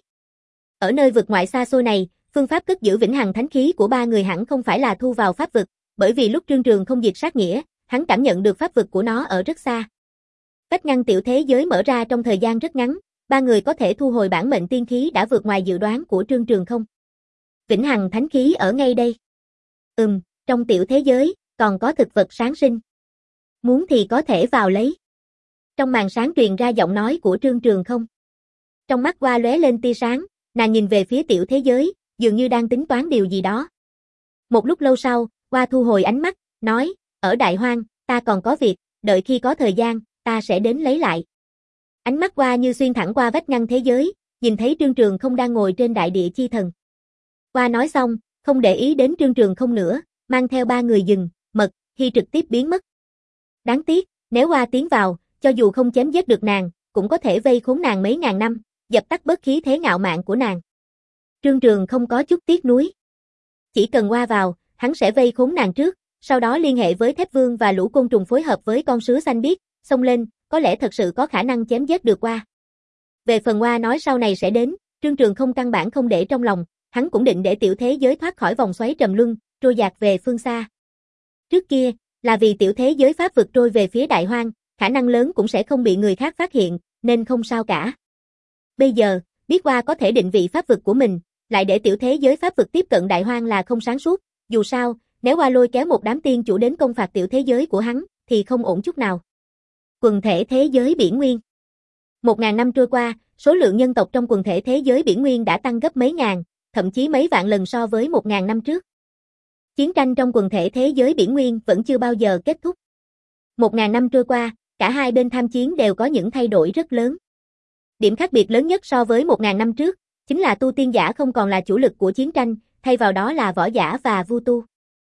Ở nơi vực ngoại xa xôi này, phương pháp cất giữ vĩnh hằng thánh khí của ba người hẳn không phải là thu vào pháp vực, bởi vì lúc Trương Trường không diệt sát nghĩa, hắn cảm nhận được pháp vực của nó ở rất xa. Cách ngăn tiểu thế giới mở ra trong thời gian rất ngắn, ba người có thể thu hồi bản mệnh tiên khí đã vượt ngoài dự đoán của Trương Trường không. Vĩnh hằng thánh khí ở ngay đây. Ừm, trong tiểu thế giới, còn có thực vật sáng sinh. Muốn thì có thể vào lấy. Trong màn sáng truyền ra giọng nói của Trương Trường không. Trong mắt Hoa lóe lên tia sáng, nàng nhìn về phía tiểu thế giới, dường như đang tính toán điều gì đó. Một lúc lâu sau, Hoa thu hồi ánh mắt, nói, ở Đại Hoang, ta còn có việc, đợi khi có thời gian, ta sẽ đến lấy lại. Ánh mắt Hoa như xuyên thẳng qua vách ngăn thế giới, nhìn thấy Trương Trường không đang ngồi trên đại địa chi thần. Hoa nói xong, không để ý đến Trương Trường không nữa, mang theo ba người dừng, Mật, Hy trực tiếp biến mất. Đáng tiếc, nếu Hoa tiến vào, cho dù không chém giết được nàng, cũng có thể vây khốn nàng mấy ngàn năm, dập tắt bớt khí thế ngạo mạn của nàng. Trương Trường không có chút tiếc nuối. Chỉ cần Hoa vào, hắn sẽ vây khốn nàng trước, sau đó liên hệ với Thép Vương và lũ côn trùng phối hợp với con sứa xanh biếc, xông lên, có lẽ thật sự có khả năng chém giết được Hoa. Về phần Hoa nói sau này sẽ đến, Trương Trường không căn bản không để trong lòng, hắn cũng định để tiểu thế giới thoát khỏi vòng xoáy trầm luân, trôi dạt về phương xa. Trước kia, là vì tiểu thế giới pháp vực trôi về phía Đại Hoang, khả năng lớn cũng sẽ không bị người khác phát hiện, nên không sao cả. Bây giờ, biết Hoa có thể định vị pháp vực của mình, lại để tiểu thế giới pháp vực tiếp cận Đại Hoang là không sáng suốt, dù sao, nếu Hoa lôi kéo một đám tiên chủ đến công phạt tiểu thế giới của hắn, thì không ổn chút nào. Quần thể thế giới biển nguyên. Một ngàn năm trôi qua, số lượng nhân tộc trong quần thể thế giới biển nguyên đã tăng gấp mấy ngàn, thậm chí mấy vạn lần so với một ngàn năm trước. Chiến tranh trong quần thể thế giới biển nguyên vẫn chưa bao giờ kết thúc. Một ngàn năm trôi qua, cả hai bên tham chiến đều có những thay đổi rất lớn. Điểm khác biệt lớn nhất so với một ngàn năm trước, chính là tu tiên giả không còn là chủ lực của chiến tranh, thay vào đó là võ giả và vu tu.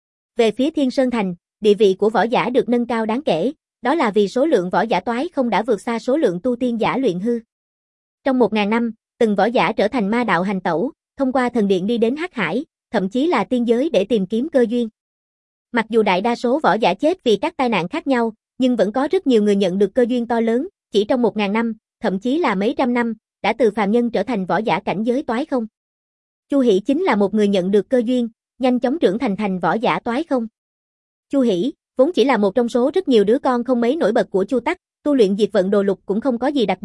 Về phía Thiên Sơn Thành, địa vị của võ giả được nâng cao đáng kể, đó là vì số lượng võ giả toái không đã vượt xa số lượng tu tiên giả luyện hư. Trong một ngàn năm, từng võ giả trở thành ma đạo hành tẩu, thông qua thần điện đi đến Hắc Hải, thậm chí là tiên giới để tìm kiếm cơ duyên. Mặc dù đại đa số võ giả chết vì các tai nạn khác nhau, nhưng vẫn có rất nhiều người nhận được cơ duyên to lớn, chỉ trong một ngàn năm, thậm chí là mấy trăm năm, đã từ phàm nhân trở thành võ giả cảnh giới toái không. Chu Hỷ chính là một người nhận được cơ duyên, nhanh chóng trưởng thành thành võ giả toái không. Chu Hỷ, vốn chỉ là một trong số rất nhiều đứa con không mấy nổi bật của Chu Tắc, tu luyện diệt vận đồ lục cũng không có gì đặc biệt,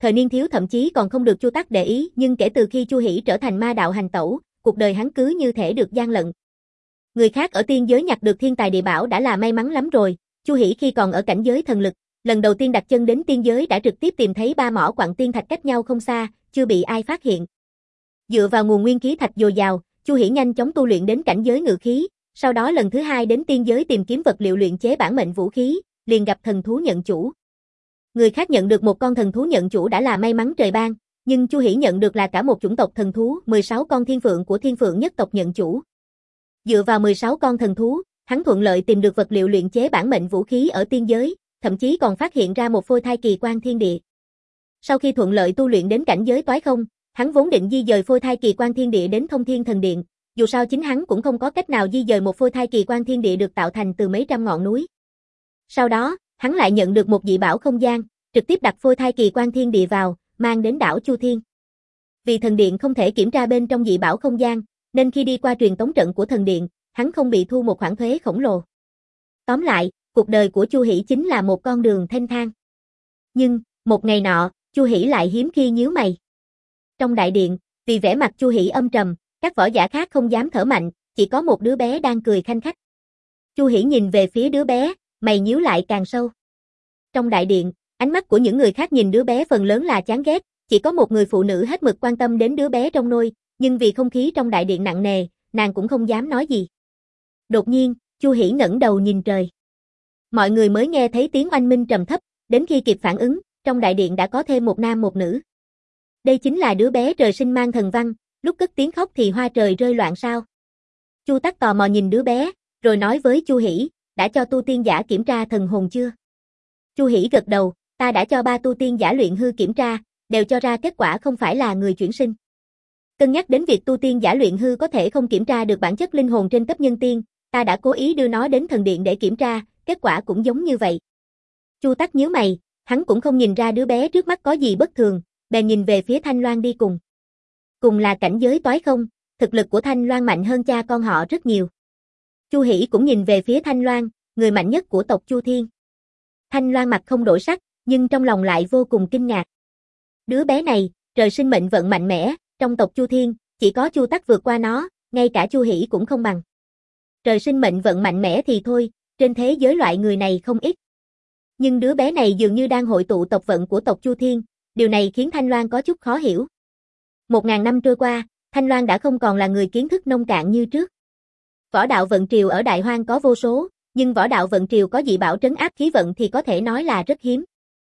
Thời niên thiếu thậm chí còn không được Chu Tắc để ý, nhưng kể từ khi Chu Hỷ trở thành ma đạo hành tẩu, cuộc đời hắn cứ như thể được gian lận. Người khác ở tiên giới nhặt được thiên tài địa bảo đã là may mắn lắm rồi, Chu Hỷ khi còn ở cảnh giới thần lực, lần đầu tiên đặt chân đến tiên giới đã trực tiếp tìm thấy ba mỏ quặng tiên thạch cách nhau không xa, chưa bị ai phát hiện. Dựa vào nguồn nguyên khí thạch dồi dào, Chu Hỷ nhanh chóng tu luyện đến cảnh giới ngự khí, sau đó lần thứ hai đến tiên giới tìm kiếm vật liệu luyện chế bản mệnh vũ khí, liền gặp thần thú nhận chủ. Người khác nhận được một con thần thú nhận chủ đã là may mắn trời ban, nhưng Chu Hỷ nhận được là cả một chủng tộc thần thú, mười sáu con thiên phượng của thiên phượng nhất tộc nhận chủ. Dựa vào mười sáu con thần thú, hắn thuận lợi tìm được vật liệu luyện chế bản mệnh vũ khí ở tiên giới, thậm chí còn phát hiện ra một phôi thai kỳ quan thiên địa. Sau khi thuận lợi tu luyện đến cảnh giới toái không, hắn vốn định di dời phôi thai kỳ quan thiên địa đến Thông Thiên Thần Điện, dù sao chính hắn cũng không có cách nào di dời một phôi thai kỳ quan thiên địa được tạo thành từ mấy trăm ngọn núi. Sau đó, hắn lại nhận được một dị bảo không gian, trực tiếp đặt phôi thai kỳ quan thiên địa vào, mang đến đảo Chu Thiên. Vì thần điện không thể kiểm tra bên trong dị bảo không gian, nên khi đi qua truyền tống trận của thần điện, hắn không bị thu một khoản thuế khổng lồ. Tóm lại, cuộc đời của Chu Hỷ chính là một con đường thênh thang. Nhưng, một ngày nọ, Chu Hỷ lại hiếm khi nhíu mày. Trong đại điện, vì vẻ mặt Chu Hỷ âm trầm, các võ giả khác không dám thở mạnh, chỉ có một đứa bé đang cười khanh khách. Chu Hỷ nhìn về phía đứa bé, mày nhíu lại càng sâu. Trong đại điện, ánh mắt của những người khác nhìn đứa bé phần lớn là chán ghét, chỉ có một người phụ nữ hết mực quan tâm đến đứa bé trong nôi, nhưng vì không khí trong đại điện nặng nề, nàng cũng không dám nói gì. Đột nhiên, Chu Hỷ ngẩng đầu nhìn trời. Mọi người mới nghe thấy tiếng oanh minh trầm thấp, đến khi kịp phản ứng, trong đại điện đã có thêm một nam một nữ. Đây chính là đứa bé trời sinh mang thần văn, lúc cất tiếng khóc thì hoa trời rơi loạn sao. Chu Tắc tò mò nhìn đứa bé, rồi nói với Chu Hỷ, đã cho tu tiên giả kiểm tra thần hồn chưa? Chu Hỷ gật đầu, ta đã cho ba tu tiên giả luyện hư kiểm tra, đều cho ra kết quả không phải là người chuyển sinh. Cân nhắc đến việc tu tiên giả luyện hư có thể không kiểm tra được bản chất linh hồn trên cấp nhân tiên, ta đã cố ý đưa nó đến thần điện để kiểm tra, kết quả cũng giống như vậy. Chu Tắc nhíu mày, hắn cũng không nhìn ra đứa bé trước mắt có gì bất thường, bèn nhìn về phía Thanh Loan đi cùng. Cùng là cảnh giới toái không, thực lực của Thanh Loan mạnh hơn cha con họ rất nhiều. Chu Hỷ cũng nhìn về phía Thanh Loan, người mạnh nhất của tộc Chu Thiên. Thanh Loan mặt không đổi sắc, nhưng trong lòng lại vô cùng kinh ngạc. Đứa bé này, trời sinh mệnh vận mạnh mẽ, trong tộc Chu Thiên, chỉ có Chu Tắc vượt qua nó, ngay cả Chu Hỷ cũng không bằng. Trời sinh mệnh vận mạnh mẽ thì thôi, trên thế giới loại người này không ít. Nhưng đứa bé này dường như đang hội tụ tộc vận của tộc Chu Thiên, điều này khiến Thanh Loan có chút khó hiểu. Một ngàn năm trôi qua, Thanh Loan đã không còn là người kiến thức nông cạn như trước. Võ đạo vận triều ở Đại Hoang có vô số, nhưng võ đạo vận triều có dị bảo trấn áp khí vận thì có thể nói là rất hiếm.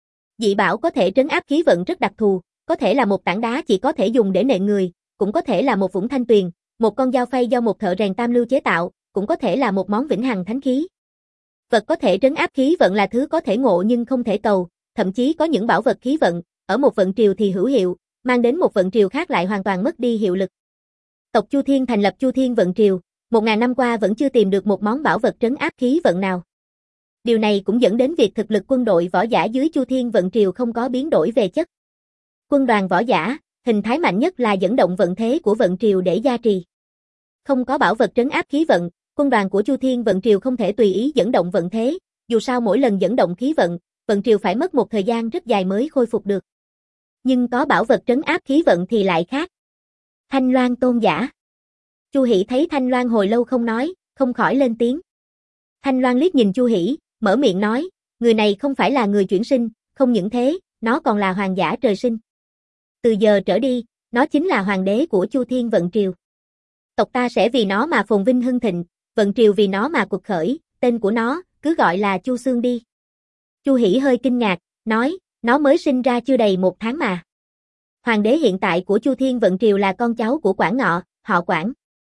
Dị bảo có thể trấn áp khí vận rất đặc thù, có thể là một tảng đá chỉ có thể dùng để nện người, cũng có thể là một vũng thanh tuyền, một con dao phay do một thợ rèn tam lưu chế tạo, cũng có thể là một món vĩnh hằng thánh khí. Vật có thể trấn áp khí vận là thứ có thể ngộ nhưng không thể cầu, thậm chí có những bảo vật khí vận, ở một vận triều thì hữu hiệu, mang đến một vận triều khác lại hoàn toàn mất đi hiệu lực. Tộc Chu Thiên thành lập Chu Thiên vận triều, một ngàn năm qua vẫn chưa tìm được một món bảo vật trấn áp khí vận nào. Điều này cũng dẫn đến việc thực lực quân đội võ giả dưới Chu Thiên vận triều không có biến đổi về chất. Quân đoàn võ giả, hình thái mạnh nhất là dẫn động vận thế của vận triều để gia trì. Không có bảo vật trấn áp khí vận, quân đoàn của Chu Thiên vận triều không thể tùy ý dẫn động vận thế, dù sao mỗi lần dẫn động khí vận, vận triều phải mất một thời gian rất dài mới khôi phục được. Nhưng có bảo vật trấn áp khí vận thì lại khác. Thanh Loan tôn giả. Chu Hỷ thấy Thanh Loan hồi lâu không nói, không khỏi lên tiếng. Thanh Loan liếc nhìn Chu Hỷ, mở miệng nói, người này không phải là người chuyển sinh, không những thế, nó còn là hoàng giả trời sinh. Từ giờ trở đi, nó chính là hoàng đế của Chu Thiên vận triều. Tộc ta sẽ vì nó mà phồn vinh hưng thịnh, vận triều vì nó mà cuộc khởi, tên của nó, cứ gọi là Chu Xương đi. Chu Hỷ hơi kinh ngạc, nói, nó mới sinh ra chưa đầy một tháng mà. Hoàng đế hiện tại của Chu Thiên vận triều là con cháu của Quản Ngọ, họ Quản.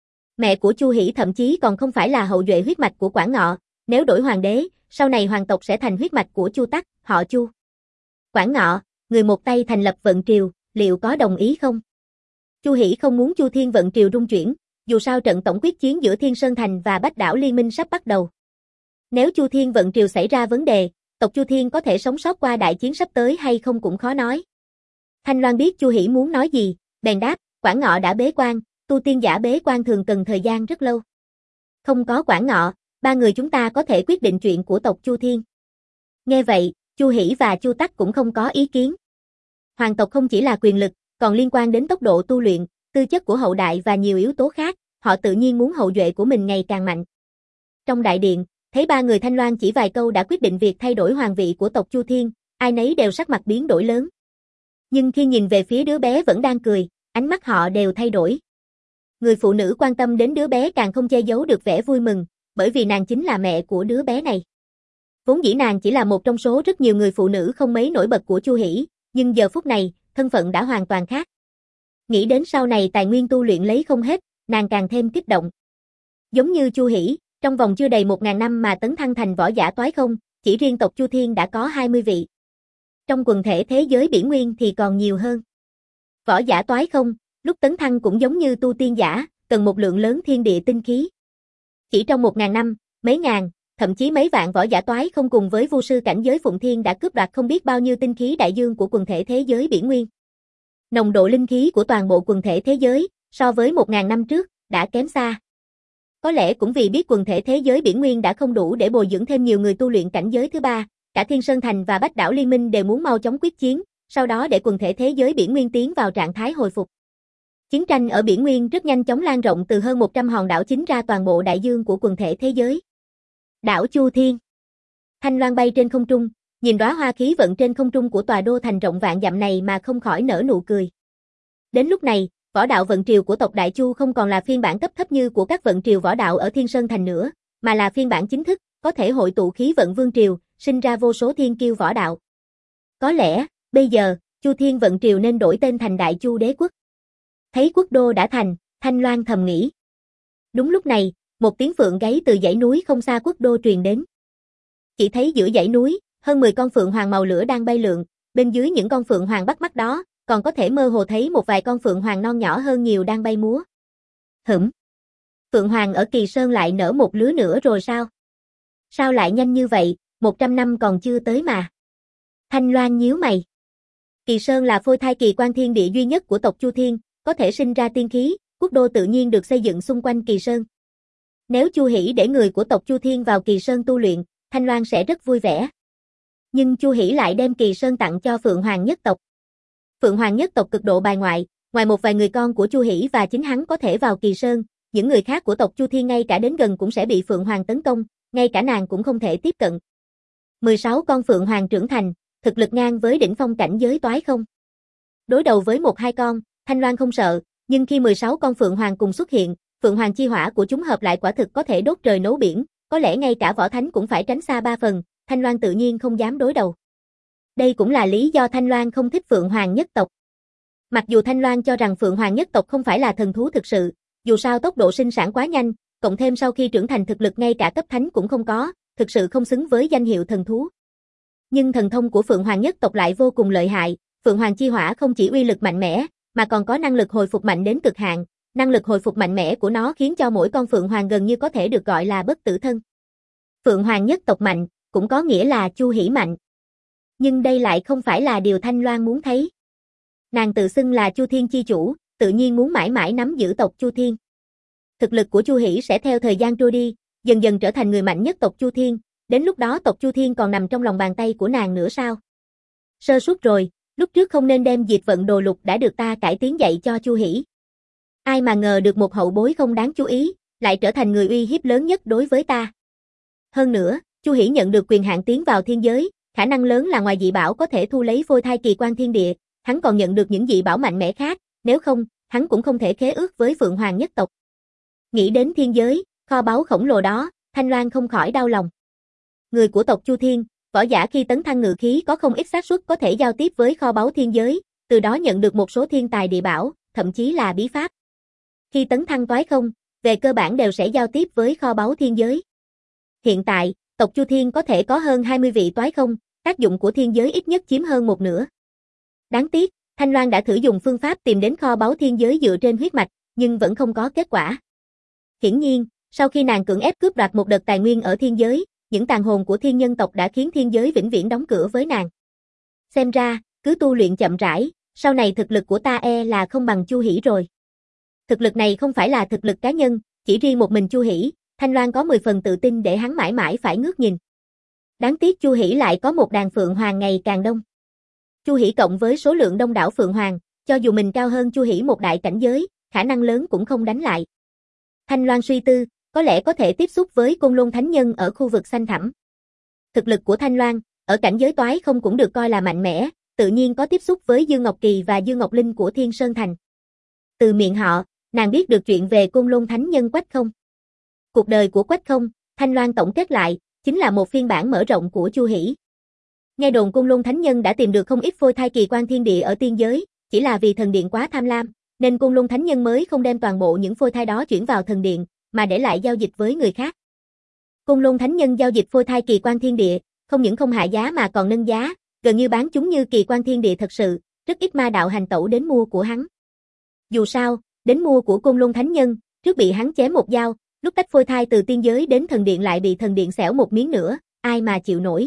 Mẹ của Chu Hỷ thậm chí còn không phải là hậu duệ huyết mạch của Quản Ngọ, nếu đổi hoàng đế, sau này hoàng tộc sẽ thành huyết mạch của Chu Tắc, họ Chu. Quản Ngọ, người một tay thành lập vận triều, liệu có đồng ý không? Chu Hỷ không muốn Chu Thiên vận triều rung chuyển, dù sao trận tổng quyết chiến giữa Thiên Sơn Thành và Bách Đảo Liên Minh sắp bắt đầu. Nếu Chu Thiên vận triều xảy ra vấn đề, tộc Chu Thiên có thể sống sót qua đại chiến sắp tới hay không cũng khó nói. Thanh Loan biết Chu Hỷ muốn nói gì, bèn đáp, Quản Ngọ đã bế quan, tu tiên giả bế quan thường cần thời gian rất lâu. Không có Quản Ngọ, ba người chúng ta có thể quyết định chuyện của tộc Chu Thiên. Nghe vậy, Chu Hỷ và Chu Tắc cũng không có ý kiến. Hoàng tộc không chỉ là quyền lực, còn liên quan đến tốc độ tu luyện, tư chất của hậu đại và nhiều yếu tố khác, họ tự nhiên muốn hậu duệ của mình ngày càng mạnh. Trong đại điện, thấy ba người Thanh Loan chỉ vài câu đã quyết định việc thay đổi hoàng vị của tộc Chu Thiên, ai nấy đều sắc mặt biến đổi lớn. Nhưng khi nhìn về phía đứa bé vẫn đang cười, ánh mắt họ đều thay đổi. Người phụ nữ quan tâm đến đứa bé càng không che giấu được vẻ vui mừng, bởi vì nàng chính là mẹ của đứa bé này. Vốn dĩ nàng chỉ là một trong số rất nhiều người phụ nữ không mấy nổi bật của Chu Hỷ, nhưng giờ phút này, thân phận đã hoàn toàn khác. Nghĩ đến sau này tài nguyên tu luyện lấy không hết, nàng càng thêm kích động. Giống như Chu Hỷ, trong vòng chưa đầy một ngàn năm mà tấn thăng thành võ giả toái không, chỉ riêng tộc Chu Thiên đã có hai mươi vị. Trong quần thể thế giới Biển Nguyên thì còn nhiều hơn. Võ giả toái không, lúc tấn thăng cũng giống như tu tiên giả, cần một lượng lớn thiên địa tinh khí. Chỉ trong một ngàn năm, mấy ngàn, thậm chí mấy vạn võ giả toái không cùng với vu sư cảnh giới Phụng Thiên đã cướp đoạt không biết bao nhiêu tinh khí đại dương của quần thể thế giới Biển Nguyên. Nồng độ linh khí của toàn bộ quần thể thế giới, so với một ngàn năm trước, đã kém xa. Có lẽ cũng vì biết quần thể thế giới Biển Nguyên đã không đủ để bồi dưỡng thêm nhiều người tu luyện cảnh giới thứ ba, cả Thiên Sơn Thành và Bách Đảo Liên Minh đều muốn mau chóng quyết chiến, sau đó để quần thể thế giới Biển Nguyên tiến vào trạng thái hồi phục. Chiến tranh ở Biển Nguyên rất nhanh chóng lan rộng từ hơn một trăm hòn đảo chính ra toàn bộ đại dương của quần thể thế giới. Đảo Chu Thiên. Thanh Loan bay trên không trung, nhìn đóa hoa khí vận trên không trung của tòa đô thành rộng vạn dặm này mà không khỏi nở nụ cười. Đến lúc này, võ đạo vận triều của tộc Đại Chu không còn là phiên bản cấp thấp như của các vận triều võ đạo ở Thiên Sơn Thành nữa, mà là phiên bản chính thức, có thể hội tụ khí vận vương triều, sinh ra vô số thiên kiêu võ đạo. Có lẽ, bây giờ, Chu Thiên vận triều nên đổi tên thành Đại Chu Đế quốc. Thấy quốc đô đã thành, Thanh Loan thầm nghĩ. Đúng lúc này, một tiếng phượng gáy từ dãy núi không xa quốc đô truyền đến. Chỉ thấy giữa dãy núi, hơn mười con phượng hoàng màu lửa đang bay lượn, bên dưới những con phượng hoàng bắt mắt đó, còn có thể mơ hồ thấy một vài con phượng hoàng non nhỏ hơn nhiều đang bay múa. Hửm. Phượng hoàng ở Kỳ Sơn lại nở một lứa nữa rồi sao? Sao lại nhanh như vậy, một trăm năm còn chưa tới mà. Thanh Loan nhíu mày. Kỳ Sơn là phôi thai kỳ quan thiên địa duy nhất của tộc Chu Thiên, có thể sinh ra tiên khí, quốc đô tự nhiên được xây dựng xung quanh Kỳ Sơn. Nếu Chu Hỷ để người của tộc Chu Thiên vào Kỳ Sơn tu luyện, Thanh Loan sẽ rất vui vẻ. Nhưng Chu Hỷ lại đem Kỳ Sơn tặng cho Phượng Hoàng nhất tộc. Phượng Hoàng nhất tộc cực độ bài ngoại, ngoài một vài người con của Chu Hỷ và chính hắn có thể vào Kỳ Sơn, những người khác của tộc Chu Thiên ngay cả đến gần cũng sẽ bị Phượng Hoàng tấn công, ngay cả nàng cũng không thể tiếp cận. mười sáu con Phượng Hoàng trưởng thành, thực lực ngang với đỉnh phong cảnh giới toái không. Đối đầu với một hai con, Thanh Loan không sợ, nhưng khi mười sáu con Phượng Hoàng cùng xuất hiện, Phượng Hoàng chi hỏa của chúng hợp lại quả thực có thể đốt trời nấu biển, có lẽ ngay cả võ thánh cũng phải tránh xa ba phần, Thanh Loan tự nhiên không dám đối đầu. Đây cũng là lý do Thanh Loan không thích Phượng Hoàng nhất tộc. Mặc dù Thanh Loan cho rằng Phượng Hoàng nhất tộc không phải là thần thú thực sự, dù sao tốc độ sinh sản quá nhanh, cộng thêm sau khi trưởng thành thực lực ngay cả cấp thánh cũng không có, thực sự không xứng với danh hiệu thần thú. Nhưng thần thông của Phượng Hoàng nhất tộc lại vô cùng lợi hại, Phượng Hoàng chi hỏa không chỉ uy lực mạnh mẽ, mà còn có năng lực hồi phục mạnh đến cực hạn, năng lực hồi phục mạnh mẽ của nó khiến cho mỗi con Phượng Hoàng gần như có thể được gọi là bất tử thân. Phượng Hoàng nhất tộc mạnh, cũng có nghĩa là Chu Hỷ mạnh. Nhưng đây lại không phải là điều Thanh Loan muốn thấy. Nàng tự xưng là Chu Thiên chi chủ, tự nhiên muốn mãi mãi nắm giữ tộc Chu Thiên. Thực lực của Chu Hỷ sẽ theo thời gian trôi đi, dần dần trở thành người mạnh nhất tộc Chu Thiên, đến lúc đó tộc Chu Thiên còn nằm trong lòng bàn tay của nàng nữa sao? Sơ suất rồi, lúc trước không nên đem diệt vận đồ lục đã được ta cải tiến dạy cho Chu Hỷ. Ai mà ngờ được một hậu bối không đáng chú ý, lại trở thành người uy hiếp lớn nhất đối với ta. Hơn nữa, Chu Hỷ nhận được quyền hạn tiến vào thiên giới, khả năng lớn là ngoài dị bảo có thể thu lấy phôi thai kỳ quan thiên địa, hắn còn nhận được những dị bảo mạnh mẽ khác, nếu không, hắn cũng không thể khế ước với Phượng Hoàng nhất tộc. Nghĩ đến thiên giới, kho báu khổng lồ đó, Thanh Loan không khỏi đau lòng. Người của tộc Chu Thiên, võ giả khi tấn thăng ngự khí có không ít xác suất có thể giao tiếp với kho báu thiên giới, từ đó nhận được một số thiên tài địa bảo, thậm chí là bí pháp. Khi tấn thăng toái không, về cơ bản đều sẽ giao tiếp với kho báu thiên giới. Hiện tại, tộc Chu Thiên có thể có hơn hai mươi vị toái không, tác dụng của thiên giới ít nhất chiếm hơn một nửa. Đáng tiếc, Thanh Loan đã thử dùng phương pháp tìm đến kho báu thiên giới dựa trên huyết mạch, nhưng vẫn không có kết quả. Hiển nhiên, sau khi nàng cưỡng ép cướp đoạt một đợt tài nguyên ở thiên giới, những tàn hồn của thiên nhân tộc đã khiến thiên giới vĩnh viễn đóng cửa với nàng. Xem ra, cứ tu luyện chậm rãi, sau này thực lực của ta e là không bằng Chu Hỷ rồi. Thực lực này không phải là thực lực cá nhân, chỉ riêng một mình Chu Hỷ, Thanh Loan có mười phần tự tin để hắn mãi mãi phải ngước nhìn. Đáng tiếc Chu Hỷ lại có một đàn phượng hoàng ngày càng đông. Chu Hỷ cộng với số lượng đông đảo Phượng Hoàng, cho dù mình cao hơn Chu Hỷ một đại cảnh giới, khả năng lớn cũng không đánh lại. Thanh Loan suy tư, có lẽ có thể tiếp xúc với Côn Lôn Thánh Nhân ở khu vực xanh thẳm. Thực lực của Thanh Loan, ở cảnh giới toái không cũng được coi là mạnh mẽ, tự nhiên có tiếp xúc với Dương Ngọc Kỳ và Dương Ngọc Linh của Thiên Sơn Thành. Từ miệng họ, nàng biết được chuyện về Côn Lôn Thánh Nhân Quách Không. Cuộc đời của Quách Không, Thanh Loan tổng kết lại, chính là một phiên bản mở rộng của Chu Hỷ. Nghe đồn Côn Lôn Thánh Nhân đã tìm được không ít phôi thai kỳ quan thiên địa ở tiên giới, chỉ là vì thần điện quá tham lam, nên Côn Lôn Thánh Nhân mới không đem toàn bộ những phôi thai đó chuyển vào thần điện, mà để lại giao dịch với người khác. Côn Lôn Thánh Nhân giao dịch phôi thai kỳ quan thiên địa, không những không hạ giá mà còn nâng giá, gần như bán chúng như kỳ quan thiên địa thật sự, rất ít ma đạo hành tẩu đến mua của hắn. Dù sao, đến mua của Côn Lôn Thánh Nhân, trước bị hắn chém một dao, lúc tách phôi thai từ tiên giới đến thần điện lại bị thần điện xẻo một miếng nữa, ai mà chịu nổi.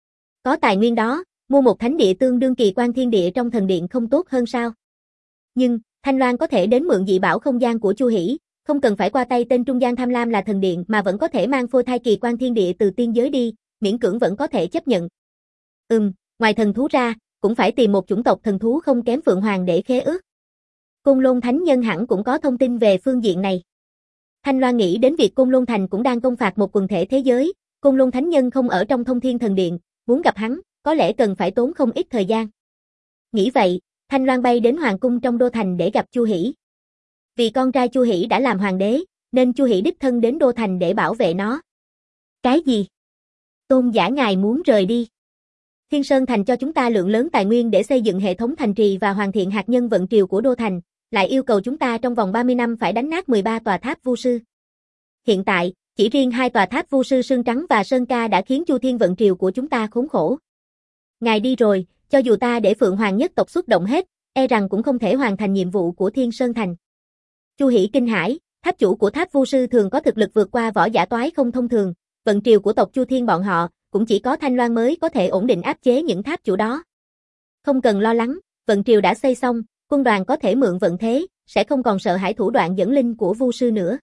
Có tài nguyên đó, mua một thánh địa tương đương kỳ quan thiên địa trong thần điện không tốt hơn sao? Nhưng, Thanh Loan có thể đến mượn dị bảo không gian của Chu Hỷ, không cần phải qua tay tên trung gian tham lam là thần điện mà vẫn có thể mang phôi thai kỳ quan thiên địa từ tiên giới đi, miễn cưỡng vẫn có thể chấp nhận. Ừm, ngoài thần thú ra, cũng phải tìm một chủng tộc thần thú không kém Phượng Hoàng để khế ước. Côn Lôn Thánh Nhân hẳn cũng có thông tin về phương diện này. Thanh Loan nghĩ đến việc Côn Lôn Thành cũng đang công phạt một quần thể thế giới, Côn Lôn Thánh Nhân không ở trong Thông Thiên Thần Điện, muốn gặp hắn, có lẽ cần phải tốn không ít thời gian. Nghĩ vậy, Thanh Loan bay đến hoàng cung trong đô thành để gặp Chu Hỷ. Vì con trai Chu Hỷ đã làm hoàng đế, nên Chu Hỷ đích thân đến đô thành để bảo vệ nó. Cái gì? Tôn giả ngài muốn rời đi? Thiên Sơn Thành cho chúng ta lượng lớn tài nguyên để xây dựng hệ thống thành trì và hoàn thiện hạt nhân vận triều của đô thành, lại yêu cầu chúng ta trong vòng ba mươi năm phải đánh nát mười ba tòa tháp vu sư. Hiện tại, chỉ riêng hai tòa tháp vu sư Sương Trắng và Sơn Ca đã khiến Chu Thiên vận triều của chúng ta khốn khổ. Ngài đi rồi, cho dù ta để Phượng Hoàng nhất tộc xuất động hết, e rằng cũng không thể hoàn thành nhiệm vụ của Thiên Sơn Thành. Chu Hỷ kinh hãi, tháp chủ của tháp vu sư thường có thực lực vượt qua võ giả toái không thông thường, vận triều của tộc Chu Thiên bọn họ, cũng chỉ có Thanh Loan mới có thể ổn định áp chế những tháp chủ đó. Không cần lo lắng, vận triều đã xây xong, quân đoàn có thể mượn vận thế, sẽ không còn sợ hãi thủ đoạn dẫn linh của vu sư nữa.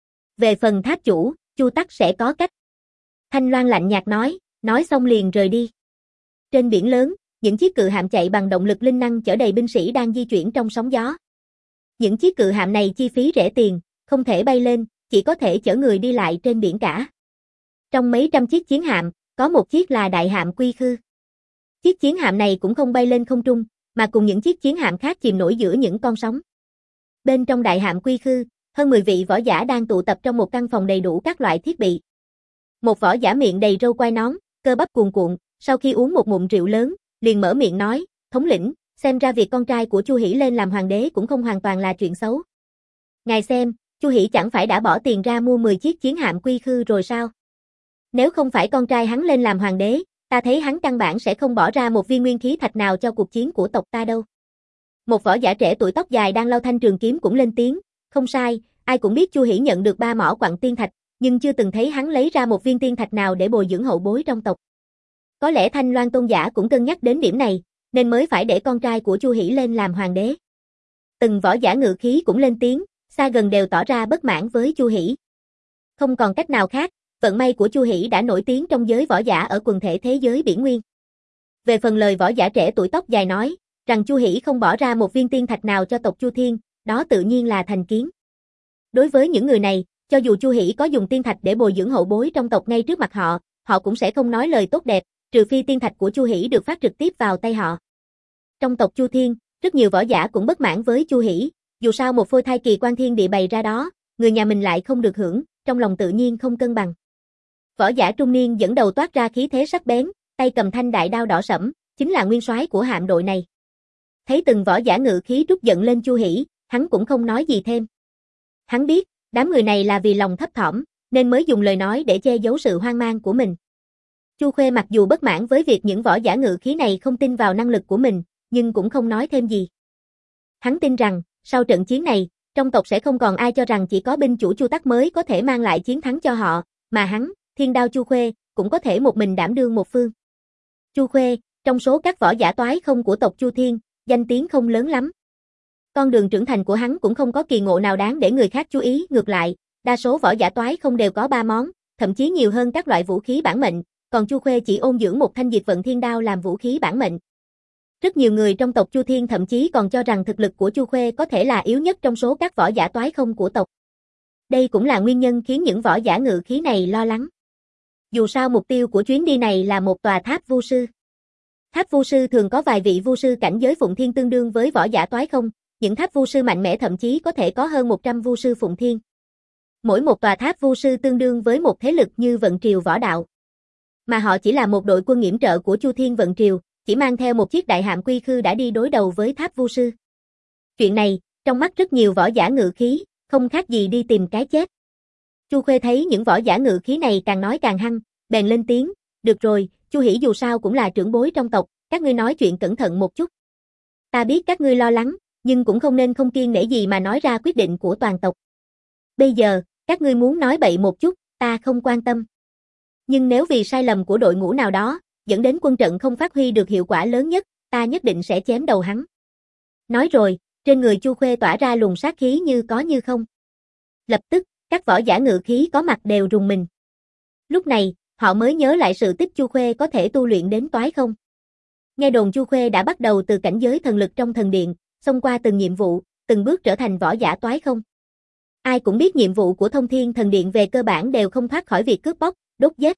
Về phần tháp chủ, Chu Tắc sẽ có cách. Thanh Loan lạnh nhạt nói, nói xong liền rời đi. Trên biển lớn, những chiếc cự hạm chạy bằng động lực linh năng chở đầy binh sĩ đang di chuyển trong sóng gió. Những chiếc cự hạm này chi phí rẻ tiền, không thể bay lên, chỉ có thể chở người đi lại trên biển cả. Trong mấy trăm chiếc chiến hạm, có một chiếc là đại hạm Quy Khư. Chiếc chiến hạm này cũng không bay lên không trung, mà cùng những chiếc chiến hạm khác chìm nổi giữa những con sóng. Bên trong đại hạm Quy Khư, hơn mười vị võ giả đang tụ tập trong một căn phòng đầy đủ các loại thiết bị. Một võ giả miệng đầy râu quai nón, cơ bắp cuồn cuộn, sau khi uống một ngụm rượu lớn, liền mở miệng nói, thống lĩnh, xem ra việc con trai của Chu Hỷ lên làm hoàng đế cũng không hoàn toàn là chuyện xấu. Ngài xem, Chu Hỷ chẳng phải đã bỏ tiền ra mua mười chiếc chiến hạm Quy Khư rồi sao? Nếu không phải con trai hắn lên làm hoàng đế, ta thấy hắn căn bản sẽ không bỏ ra một viên nguyên khí thạch nào cho cuộc chiến của tộc ta đâu. Một võ giả trẻ tuổi tóc dài đang lau thanh trường kiếm cũng lên tiếng, không sai, ai cũng biết Chu Hỷ nhận được ba mỏ quặng tiên thạch, nhưng chưa từng thấy hắn lấy ra một viên tiên thạch nào để bồi dưỡng hậu bối trong tộc. Có lẽ Thanh Loan tôn giả cũng cân nhắc đến điểm này, nên mới phải để con trai của Chu Hỷ lên làm hoàng đế. Từng võ giả ngự khí cũng lên tiếng, xa gần đều tỏ ra bất mãn với Chu Hỷ. Không còn cách nào khác, vận may của Chu Hỷ đã nổi tiếng trong giới võ giả ở quần thể thế giới biển nguyên. Về phần lời võ giả trẻ tuổi tóc dài nói, rằng Chu Hỷ không bỏ ra một viên tiên thạch nào cho tộc Chu Thiên, đó tự nhiên là thành kiến. Đối với những người này, cho dù Chu Hỷ có dùng tiên thạch để bồi dưỡng hậu bối trong tộc ngay trước mặt họ, họ cũng sẽ không nói lời tốt đẹp, trừ phi tiên thạch của Chu Hỷ được phát trực tiếp vào tay họ. Trong tộc Chu Thiên, rất nhiều võ giả cũng bất mãn với Chu Hỷ, dù sao một phôi thai kỳ quan thiên địa bày ra đó, người nhà mình lại không được hưởng, trong lòng tự nhiên không cân bằng. Võ giả trung niên dẫn đầu toát ra khí thế sắc bén, tay cầm thanh đại đao đỏ sẫm, chính là nguyên soái của hạm đội này. Thấy từng võ giả ngự khí trút giận lên Chu Hỷ, hắn cũng không nói gì thêm. Hắn biết, đám người này là vì lòng thấp thỏm, nên mới dùng lời nói để che giấu sự hoang mang của mình. Chu Khuê mặc dù bất mãn với việc những võ giả ngự khí này không tin vào năng lực của mình, nhưng cũng không nói thêm gì. Hắn tin rằng, sau trận chiến này, trong tộc sẽ không còn ai cho rằng chỉ có binh chủ Chu Tắc mới có thể mang lại chiến thắng cho họ, mà hắn, Thiên Đao Chu Khuê, cũng có thể một mình đảm đương một phương. Chu Khuê, trong số các võ giả toái không của tộc Chu Thiên, danh tiếng không lớn lắm. Con đường trưởng thành của hắn cũng không có kỳ ngộ nào đáng để người khác chú ý, ngược lại, đa số võ giả toái không đều có ba món, thậm chí nhiều hơn các loại vũ khí bản mệnh, còn Chu Khuê chỉ ôn dưỡng một thanh diệt vận thiên đao làm vũ khí bản mệnh. Rất nhiều người trong tộc Chu Thiên thậm chí còn cho rằng thực lực của Chu Khuê có thể là yếu nhất trong số các võ giả toái không của tộc. Đây cũng là nguyên nhân khiến những võ giả ngự khí này lo lắng. Dù sao mục tiêu của chuyến đi này là một tòa tháp vu sư. Tháp vu sư thường có vài vị vu sư cảnh giới Phụng Thiên tương đương với võ giả toái không, những tháp vu sư mạnh mẽ thậm chí có thể có hơn một trăm vu sư Phụng Thiên. Mỗi một tòa tháp vu sư tương đương với một thế lực như Vận Triều võ đạo. Mà họ chỉ là một đội quân yểm trợ của Chu Thiên Vận Triều, chỉ mang theo một chiếc đại hạm quy khư đã đi đối đầu với tháp vu sư. Chuyện này, trong mắt rất nhiều võ giả ngự khí, không khác gì đi tìm cái chết. Chu Khuê thấy những võ giả ngự khí này càng nói càng hăng, bèn lên tiếng, được rồi, Chu Hỉ dù sao cũng là trưởng bối trong tộc, các ngươi nói chuyện cẩn thận một chút. Ta biết các ngươi lo lắng, nhưng cũng không nên không kiêng nể gì mà nói ra quyết định của toàn tộc. Bây giờ, các ngươi muốn nói bậy một chút, ta không quan tâm. Nhưng nếu vì sai lầm của đội ngũ nào đó, dẫn đến quân trận không phát huy được hiệu quả lớn nhất, ta nhất định sẽ chém đầu hắn. Nói rồi, trên người Chu Khuê tỏa ra luồng sát khí như có như không. Lập tức, các võ giả ngự khí có mặt đều rùng mình. Lúc này, họ mới nhớ lại sự tích Chu Khuê có thể tu luyện đến toái không. Nghe đồn Chu Khuê đã bắt đầu từ cảnh giới thần lực trong thần điện, xông qua từng nhiệm vụ, từng bước trở thành võ giả toái không. Ai cũng biết nhiệm vụ của Thông Thiên Thần Điện về cơ bản đều không thoát khỏi việc cướp bóc, đốt giết.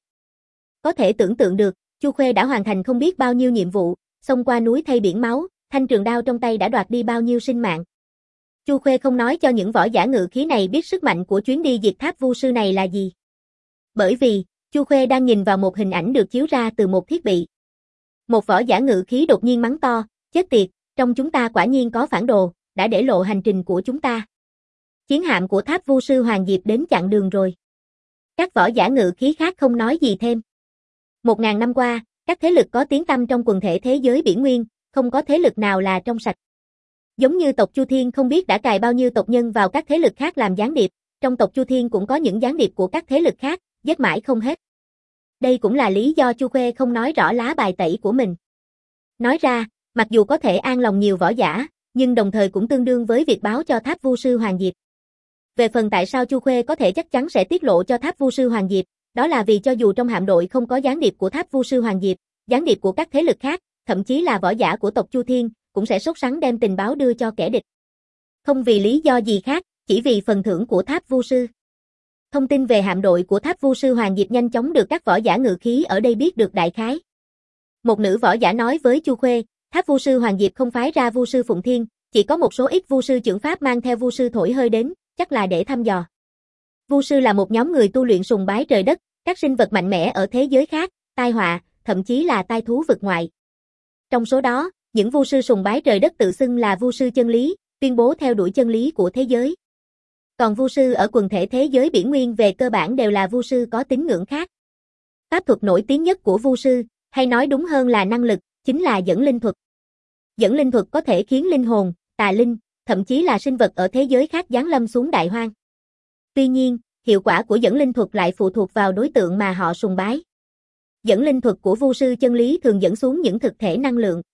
Có thể tưởng tượng được, Chu Khuê đã hoàn thành không biết bao nhiêu nhiệm vụ, xông qua núi thay biển máu, thanh trường đao trong tay đã đoạt đi bao nhiêu sinh mạng. Chu Khuê không nói cho những võ giả ngự khí này biết sức mạnh của chuyến đi diệt tháp vu sư này là gì. Bởi vì, Chu Khuê đang nhìn vào một hình ảnh được chiếu ra từ một thiết bị. Một võ giả ngự khí đột nhiên mắng to, chết tiệt, trong chúng ta quả nhiên có phản đồ, đã để lộ hành trình của chúng ta. Chiến hạm của tháp vu sư Hoàng Diệp đến chặn đường rồi. Các võ giả ngự khí khác không nói gì thêm. Một ngàn năm qua, các thế lực có tiếng tăm trong quần thể thế giới biển nguyên, không có thế lực nào là trong sạch. Giống như tộc Chu Thiên không biết đã cài bao nhiêu tộc nhân vào các thế lực khác làm gián điệp, trong tộc Chu Thiên cũng có những gián điệp của các thế lực khác, giết mãi không hết. Đây cũng là lý do Chu Khuê không nói rõ lá bài tẩy của mình. Nói ra, mặc dù có thể an lòng nhiều võ giả, nhưng đồng thời cũng tương đương với việc báo cho tháp vu sư Hoàng Diệp. Về phần tại sao Chu Khuê có thể chắc chắn sẽ tiết lộ cho tháp vu sư Hoàng Diệp, đó là vì cho dù trong hạm đội không có gián điệp của tháp vu sư Hoàng Diệp, gián điệp của các thế lực khác, thậm chí là võ giả của tộc Chu Thiên, cũng sẽ sốt sắng đem tình báo đưa cho kẻ địch. Không vì lý do gì khác, chỉ vì phần thưởng của tháp vu sư. Thông tin về hạm đội của tháp vu sư Hoàng Diệp nhanh chóng được các võ giả ngự khí ở đây biết được đại khái. Một nữ võ giả nói với Chu Khuê, tháp vu sư Hoàng Diệp không phái ra vu sư Phụng Thiên, chỉ có một số ít vu sư trưởng pháp mang theo vu sư thổi hơi đến, chắc là để thăm dò. Vu sư là một nhóm người tu luyện sùng bái trời đất, các sinh vật mạnh mẽ ở thế giới khác, tai họa, thậm chí là tai thú vực ngoại. Trong số đó, những vu sư sùng bái trời đất tự xưng là vu sư chân lý, tuyên bố theo đuổi chân lý của thế giới. Còn vu sư ở quần thể thế giới biển nguyên về cơ bản đều là vu sư có tín ngưỡng khác. Pháp thuật nổi tiếng nhất của vu sư, hay nói đúng hơn là năng lực, chính là dẫn linh thuật. Dẫn linh thuật có thể khiến linh hồn, tà linh, thậm chí là sinh vật ở thế giới khác giáng lâm xuống đại hoang. Tuy nhiên, hiệu quả của dẫn linh thuật lại phụ thuộc vào đối tượng mà họ sùng bái. Dẫn linh thuật của vu sư chân lý thường dẫn xuống những thực thể năng lượng.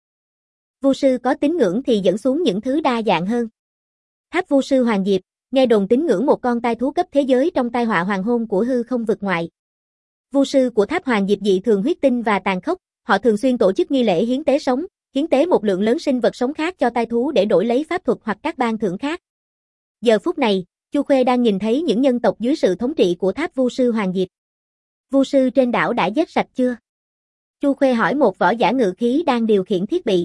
Vu sư có tín ngưỡng thì dẫn xuống những thứ đa dạng hơn. Tháp vu sư Hoàng Diệp, nghe đồn tín ngưỡng một con tai thú cấp thế giới trong tai họa hoàng hôn của hư không vực ngoại. Vu sư của tháp Hoàng Diệp dị thường huyết tinh và tàn khốc, họ thường xuyên tổ chức nghi lễ hiến tế sống, hiến tế một lượng lớn sinh vật sống khác cho tai thú để đổi lấy pháp thuật hoặc các ban thưởng khác. Giờ phút này, Chu Khuê đang nhìn thấy những nhân tộc dưới sự thống trị của tháp vu sư Hoàng Diệp. Vu sư trên đảo đã giết sạch chưa? Chu Khuê hỏi một võ giả ngự khí đang điều khiển thiết bị.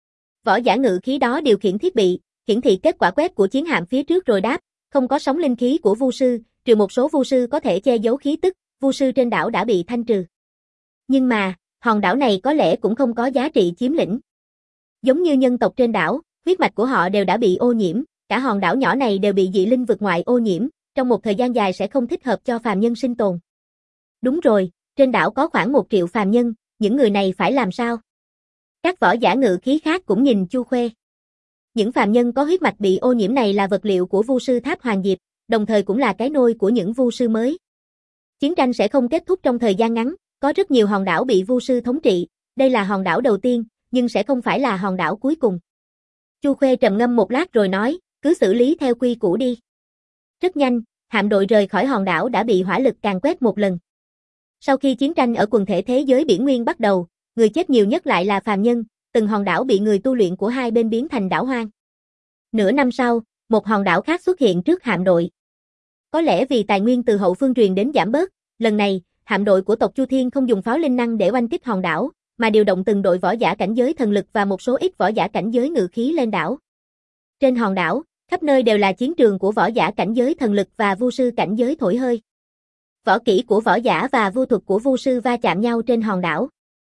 Võ giả ngự khí đó điều khiển thiết bị, hiển thị kết quả quét của chiến hạm phía trước rồi đáp, không có sóng linh khí của vu sư, trừ một số vu sư có thể che giấu khí tức, vu sư trên đảo đã bị thanh trừ. Nhưng mà, hòn đảo này có lẽ cũng không có giá trị chiếm lĩnh. Giống như nhân tộc trên đảo, huyết mạch của họ đều đã bị ô nhiễm, cả hòn đảo nhỏ này đều bị dị linh vực ngoại ô nhiễm, trong một thời gian dài sẽ không thích hợp cho phàm nhân sinh tồn. Đúng rồi, trên đảo có khoảng một triệu phàm nhân, những người này phải làm sao? Các võ giả ngự khí khác cũng nhìn Chu Khuê. Những phàm nhân có huyết mạch bị ô nhiễm này là vật liệu của vu sư tháp Hoàng Diệp, đồng thời cũng là cái nôi của những vu sư mới. Chiến tranh sẽ không kết thúc trong thời gian ngắn, có rất nhiều hòn đảo bị vu sư thống trị, đây là hòn đảo đầu tiên, nhưng sẽ không phải là hòn đảo cuối cùng. Chu Khuê trầm ngâm một lát rồi nói, cứ xử lý theo quy củ đi. Rất nhanh, hạm đội rời khỏi hòn đảo đã bị hỏa lực càn quét một lần. Sau khi chiến tranh ở quần thể thế giới biển nguyên bắt đầu, người chết nhiều nhất lại là phàm nhân, từng hòn đảo bị người tu luyện của hai bên biến thành đảo hoang. Nửa năm sau, một hòn đảo khác xuất hiện trước hạm đội. Có lẽ vì tài nguyên từ hậu phương truyền đến giảm bớt, lần này, hạm đội của tộc Chu Thiên không dùng pháo linh năng để oanh kích hòn đảo, mà điều động từng đội võ giả cảnh giới thần lực và một số ít võ giả cảnh giới ngự khí lên đảo. Trên hòn đảo, khắp nơi đều là chiến trường của võ giả cảnh giới thần lực và vu sư cảnh giới thổi hơi. Võ kỹ của võ giả và vu thuật của vu sư va chạm nhau trên hòn đảo.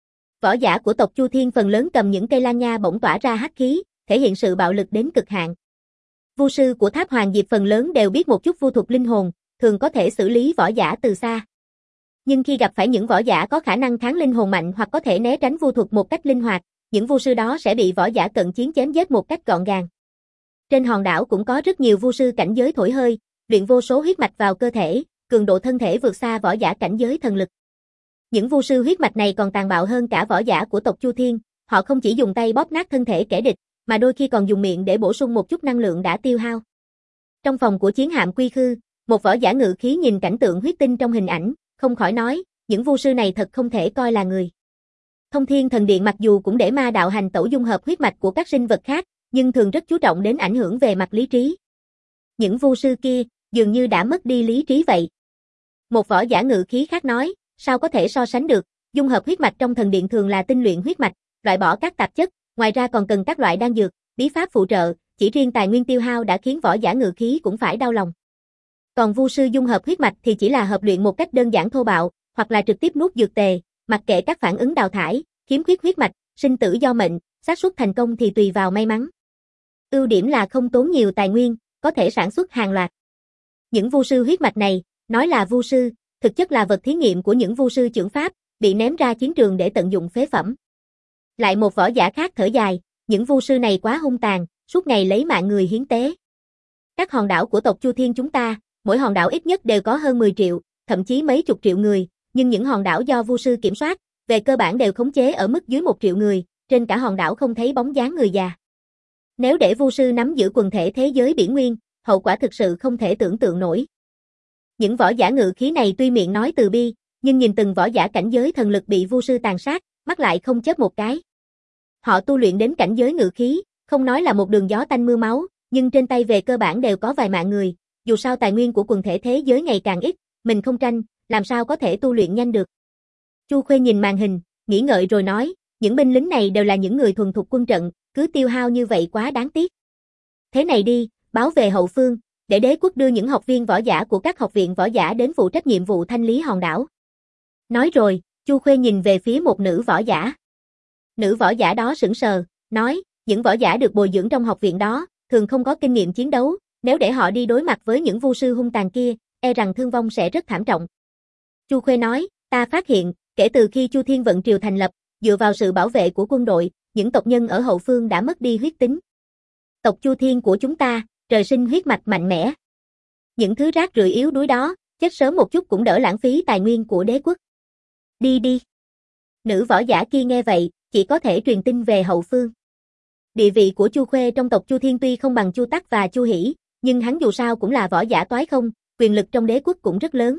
Võ giả của tộc Chu Thiên phần lớn cầm những cây lan nha bỗng tỏa ra hắc khí, thể hiện sự bạo lực đến cực hạn. Vu sư của Tháp Hoàng Diệp phần lớn đều biết một chút vu thuật linh hồn, thường có thể xử lý võ giả từ xa. Nhưng khi gặp phải những võ giả có khả năng kháng linh hồn mạnh hoặc có thể né tránh vu thuật một cách linh hoạt, những vu sư đó sẽ bị võ giả cận chiến chém giết một cách gọn gàng. Trên hòn đảo cũng có rất nhiều vu sư cảnh giới thổi hơi, luyện vô số huyết mạch vào cơ thể, cường độ thân thể vượt xa võ giả cảnh giới thần lực. Những vu sư huyết mạch này còn tàn bạo hơn cả võ giả của tộc Chu Thiên, họ không chỉ dùng tay bóp nát thân thể kẻ địch, mà đôi khi còn dùng miệng để bổ sung một chút năng lượng đã tiêu hao. Trong phòng của chiến hạm Quy Khư, một võ giả ngự khí nhìn cảnh tượng huyết tinh trong hình ảnh, không khỏi nói, những vu sư này thật không thể coi là người. Thông Thiên Thần Điện mặc dù cũng để ma đạo hành tẩu dung hợp huyết mạch của các sinh vật khác, nhưng thường rất chú trọng đến ảnh hưởng về mặt lý trí. Những vu sư kia, dường như đã mất đi lý trí vậy. Một võ giả ngự khí khác nói, sao có thể so sánh được, dung hợp huyết mạch trong thần điện thường là tinh luyện huyết mạch, loại bỏ các tạp chất, ngoài ra còn cần các loại đan dược, bí pháp phụ trợ, chỉ riêng tài nguyên tiêu hao đã khiến võ giả ngự khí cũng phải đau lòng. Còn vu sư dung hợp huyết mạch thì chỉ là hợp luyện một cách đơn giản thô bạo, hoặc là trực tiếp nuốt dược tề, mặc kệ các phản ứng đào thải, khiếm khuyết huyết mạch, sinh tử do mệnh, xác suất thành công thì tùy vào may mắn. Ưu điểm là không tốn nhiều tài nguyên, có thể sản xuất hàng loạt. Những vu sư huyết mạch này, nói là vu sư, thực chất là vật thí nghiệm của những vu sư chưởng pháp, bị ném ra chiến trường để tận dụng phế phẩm. Lại một võ giả khác thở dài, những vu sư này quá hung tàn, suốt ngày lấy mạng người hiến tế. Các hòn đảo của tộc Chu Thiên chúng ta, mỗi hòn đảo ít nhất đều có hơn mười triệu, thậm chí mấy chục triệu người, nhưng những hòn đảo do vu sư kiểm soát, về cơ bản đều khống chế ở mức dưới một triệu người, trên cả hòn đảo không thấy bóng dáng người già. Nếu để vu sư nắm giữ quần thể thế giới biển nguyên, hậu quả thực sự không thể tưởng tượng nổi. Những võ giả ngự khí này tuy miệng nói từ bi, nhưng nhìn từng võ giả cảnh giới thần lực bị vu sư tàn sát, mắt lại không chớp một cái. Họ tu luyện đến cảnh giới ngự khí, không nói là một đường gió tanh mưa máu, nhưng trên tay về cơ bản đều có vài mạng người, dù sao tài nguyên của quần thể thế giới ngày càng ít, mình không tranh, làm sao có thể tu luyện nhanh được. Chu Khuê nhìn màn hình, nghĩ ngợi rồi nói, những binh lính này đều là những người thuần thục quân trận, cứ tiêu hao như vậy quá đáng tiếc. Thế này đi, báo về hậu phương, để đế quốc đưa những học viên võ giả của các học viện võ giả đến phụ trách nhiệm vụ thanh lý hòn đảo. Nói rồi, Chu Khuê nhìn về phía một nữ võ giả. Nữ võ giả đó sững sờ, nói, những võ giả được bồi dưỡng trong học viện đó, thường không có kinh nghiệm chiến đấu, nếu để họ đi đối mặt với những vu sư hung tàn kia, e rằng thương vong sẽ rất thảm trọng. Chu Khuê nói, ta phát hiện, kể từ khi Chu Thiên Vận Triều thành lập, dựa vào sự bảo vệ của quân đội, những tộc nhân ở hậu phương đã mất đi huyết tính. Tộc Chu Thiên của chúng ta, trời sinh huyết mạch mạnh mẽ. Những thứ rác rưởi yếu đuối đó, chết sớm một chút cũng đỡ lãng phí tài nguyên của đế quốc. Đi đi. Nữ võ giả kia nghe vậy, chỉ có thể truyền tin về hậu phương. Địa vị của Chu Khuê trong tộc Chu Thiên tuy không bằng Chu Tắc và Chu Hỷ, nhưng hắn dù sao cũng là võ giả toái không, quyền lực trong đế quốc cũng rất lớn.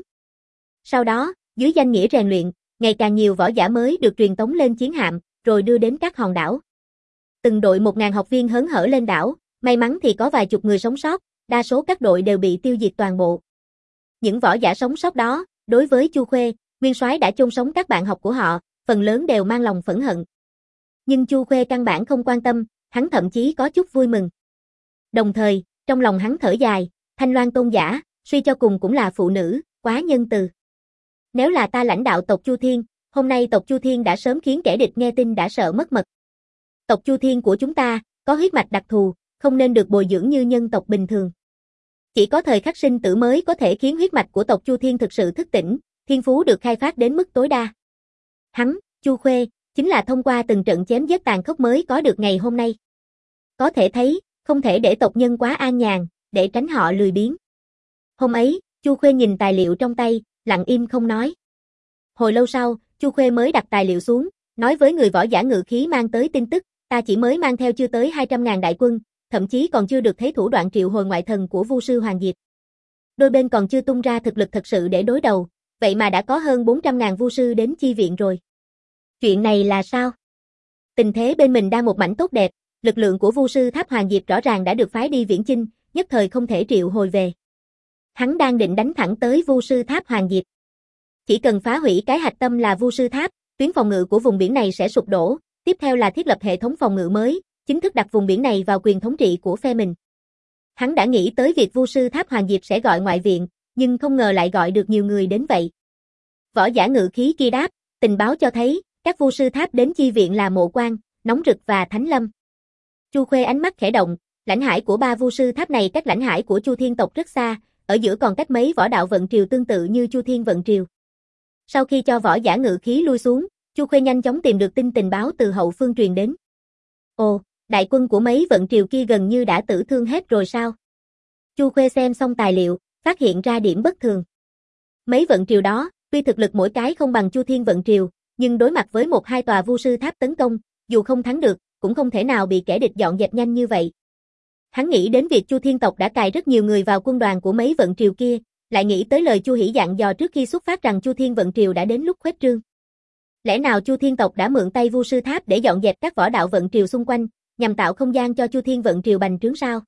Sau đó, dưới danh nghĩa rèn luyện, ngày càng nhiều võ giả mới được truyền tống lên chiến hạm, rồi đưa đến các hòn đảo. Từng đội một ngàn học viên hớn hở lên đảo, may mắn thì có vài chục người sống sót, đa số các đội đều bị tiêu diệt toàn bộ. Những võ giả sống sót đó, đối với Chu Khuê, nguyên soái đã chôn sống các bạn học của họ, phần lớn đều mang lòng phẫn hận. Nhưng Chu Khuê căn bản không quan tâm, hắn thậm chí có chút vui mừng. Đồng thời, trong lòng hắn thở dài, Thanh Loan tôn giả, suy cho cùng cũng là phụ nữ, quá nhân từ. Nếu là ta lãnh đạo tộc Chu Thiên, hôm nay tộc Chu Thiên đã sớm khiến kẻ địch nghe tin đã sợ mất mật. Tộc Chu Thiên của chúng ta, có huyết mạch đặc thù, không nên được bồi dưỡng như nhân tộc bình thường. Chỉ có thời khắc sinh tử mới có thể khiến huyết mạch của tộc Chu Thiên thực sự thức tỉnh, thiên phú được khai phát đến mức tối đa. Hắn, Chu Khuê, chính là thông qua từng trận chém giết tàn khốc mới có được ngày hôm nay. Có thể thấy, không thể để tộc nhân quá an nhàn, để tránh họ lười biếng. Hôm ấy, Chu Khuê nhìn tài liệu trong tay, lặng im không nói. Hồi lâu sau, Chu Khuê mới đặt tài liệu xuống, nói với người võ giả ngự khí mang tới tin tức, ta chỉ mới mang theo chưa tới hai trăm ngàn đại quân, thậm chí còn chưa được thấy thủ đoạn triệu hồi ngoại thần của Vu sư Hoàng Diệp. Đôi bên còn chưa tung ra thực lực thật sự để đối đầu, vậy mà đã có hơn bốn trăm ngàn vu sư đến chi viện rồi. Chuyện này là sao? Tình thế bên mình đang một mảnh tốt đẹp, lực lượng của Vu sư Tháp Hoàng Diệp rõ ràng đã được phái đi viễn chinh, nhất thời không thể triệu hồi về. Hắn đang định đánh thẳng tới Vu sư Tháp Hoàng Diệp. Chỉ cần phá hủy cái hạch tâm là Vu sư Tháp, tuyến phòng ngự của vùng biển này sẽ sụp đổ, tiếp theo là thiết lập hệ thống phòng ngự mới, chính thức đặt vùng biển này vào quyền thống trị của phe mình. Hắn đã nghĩ tới việc Vu sư Tháp Hoàng Diệp sẽ gọi ngoại viện, nhưng không ngờ lại gọi được nhiều người đến vậy. Võ giả ngự khí kia đáp, tình báo cho thấy, các Vu sư Tháp đến chi viện là Mộ Quan, Nóng Rực và Thánh Lâm. Chu Khuê ánh mắt khẽ động, lãnh hải của ba Vu sư Tháp này cách lãnh hải của Chu Thiên tộc rất xa, ở giữa còn cách mấy võ đạo vận triều tương tự như Chu Thiên vận triều. Sau khi cho võ giả ngự khí lui xuống, Chu Khuê nhanh chóng tìm được tin tình báo từ hậu phương truyền đến. Ồ, đại quân của mấy vận triều kia gần như đã tử thương hết rồi sao? Chu Khuê xem xong tài liệu, phát hiện ra điểm bất thường. Mấy vận triều đó, tuy thực lực mỗi cái không bằng Chu Thiên vận triều, nhưng đối mặt với một hai tòa Vu sư Tháp tấn công, dù không thắng được, cũng không thể nào bị kẻ địch dọn dẹp nhanh như vậy. Hắn nghĩ đến việc Chu Thiên tộc đã cài rất nhiều người vào quân đoàn của mấy vận triều kia, lại nghĩ tới lời Chu Hỷ dặn dò trước khi xuất phát rằng Chu Thiên vận triều đã đến lúc khuếch trương. Lẽ nào Chu Thiên tộc đã mượn tay Vu sư Tháp để dọn dẹp các võ đạo vận triều xung quanh, nhằm tạo không gian cho Chu Thiên vận triều bành trướng sao?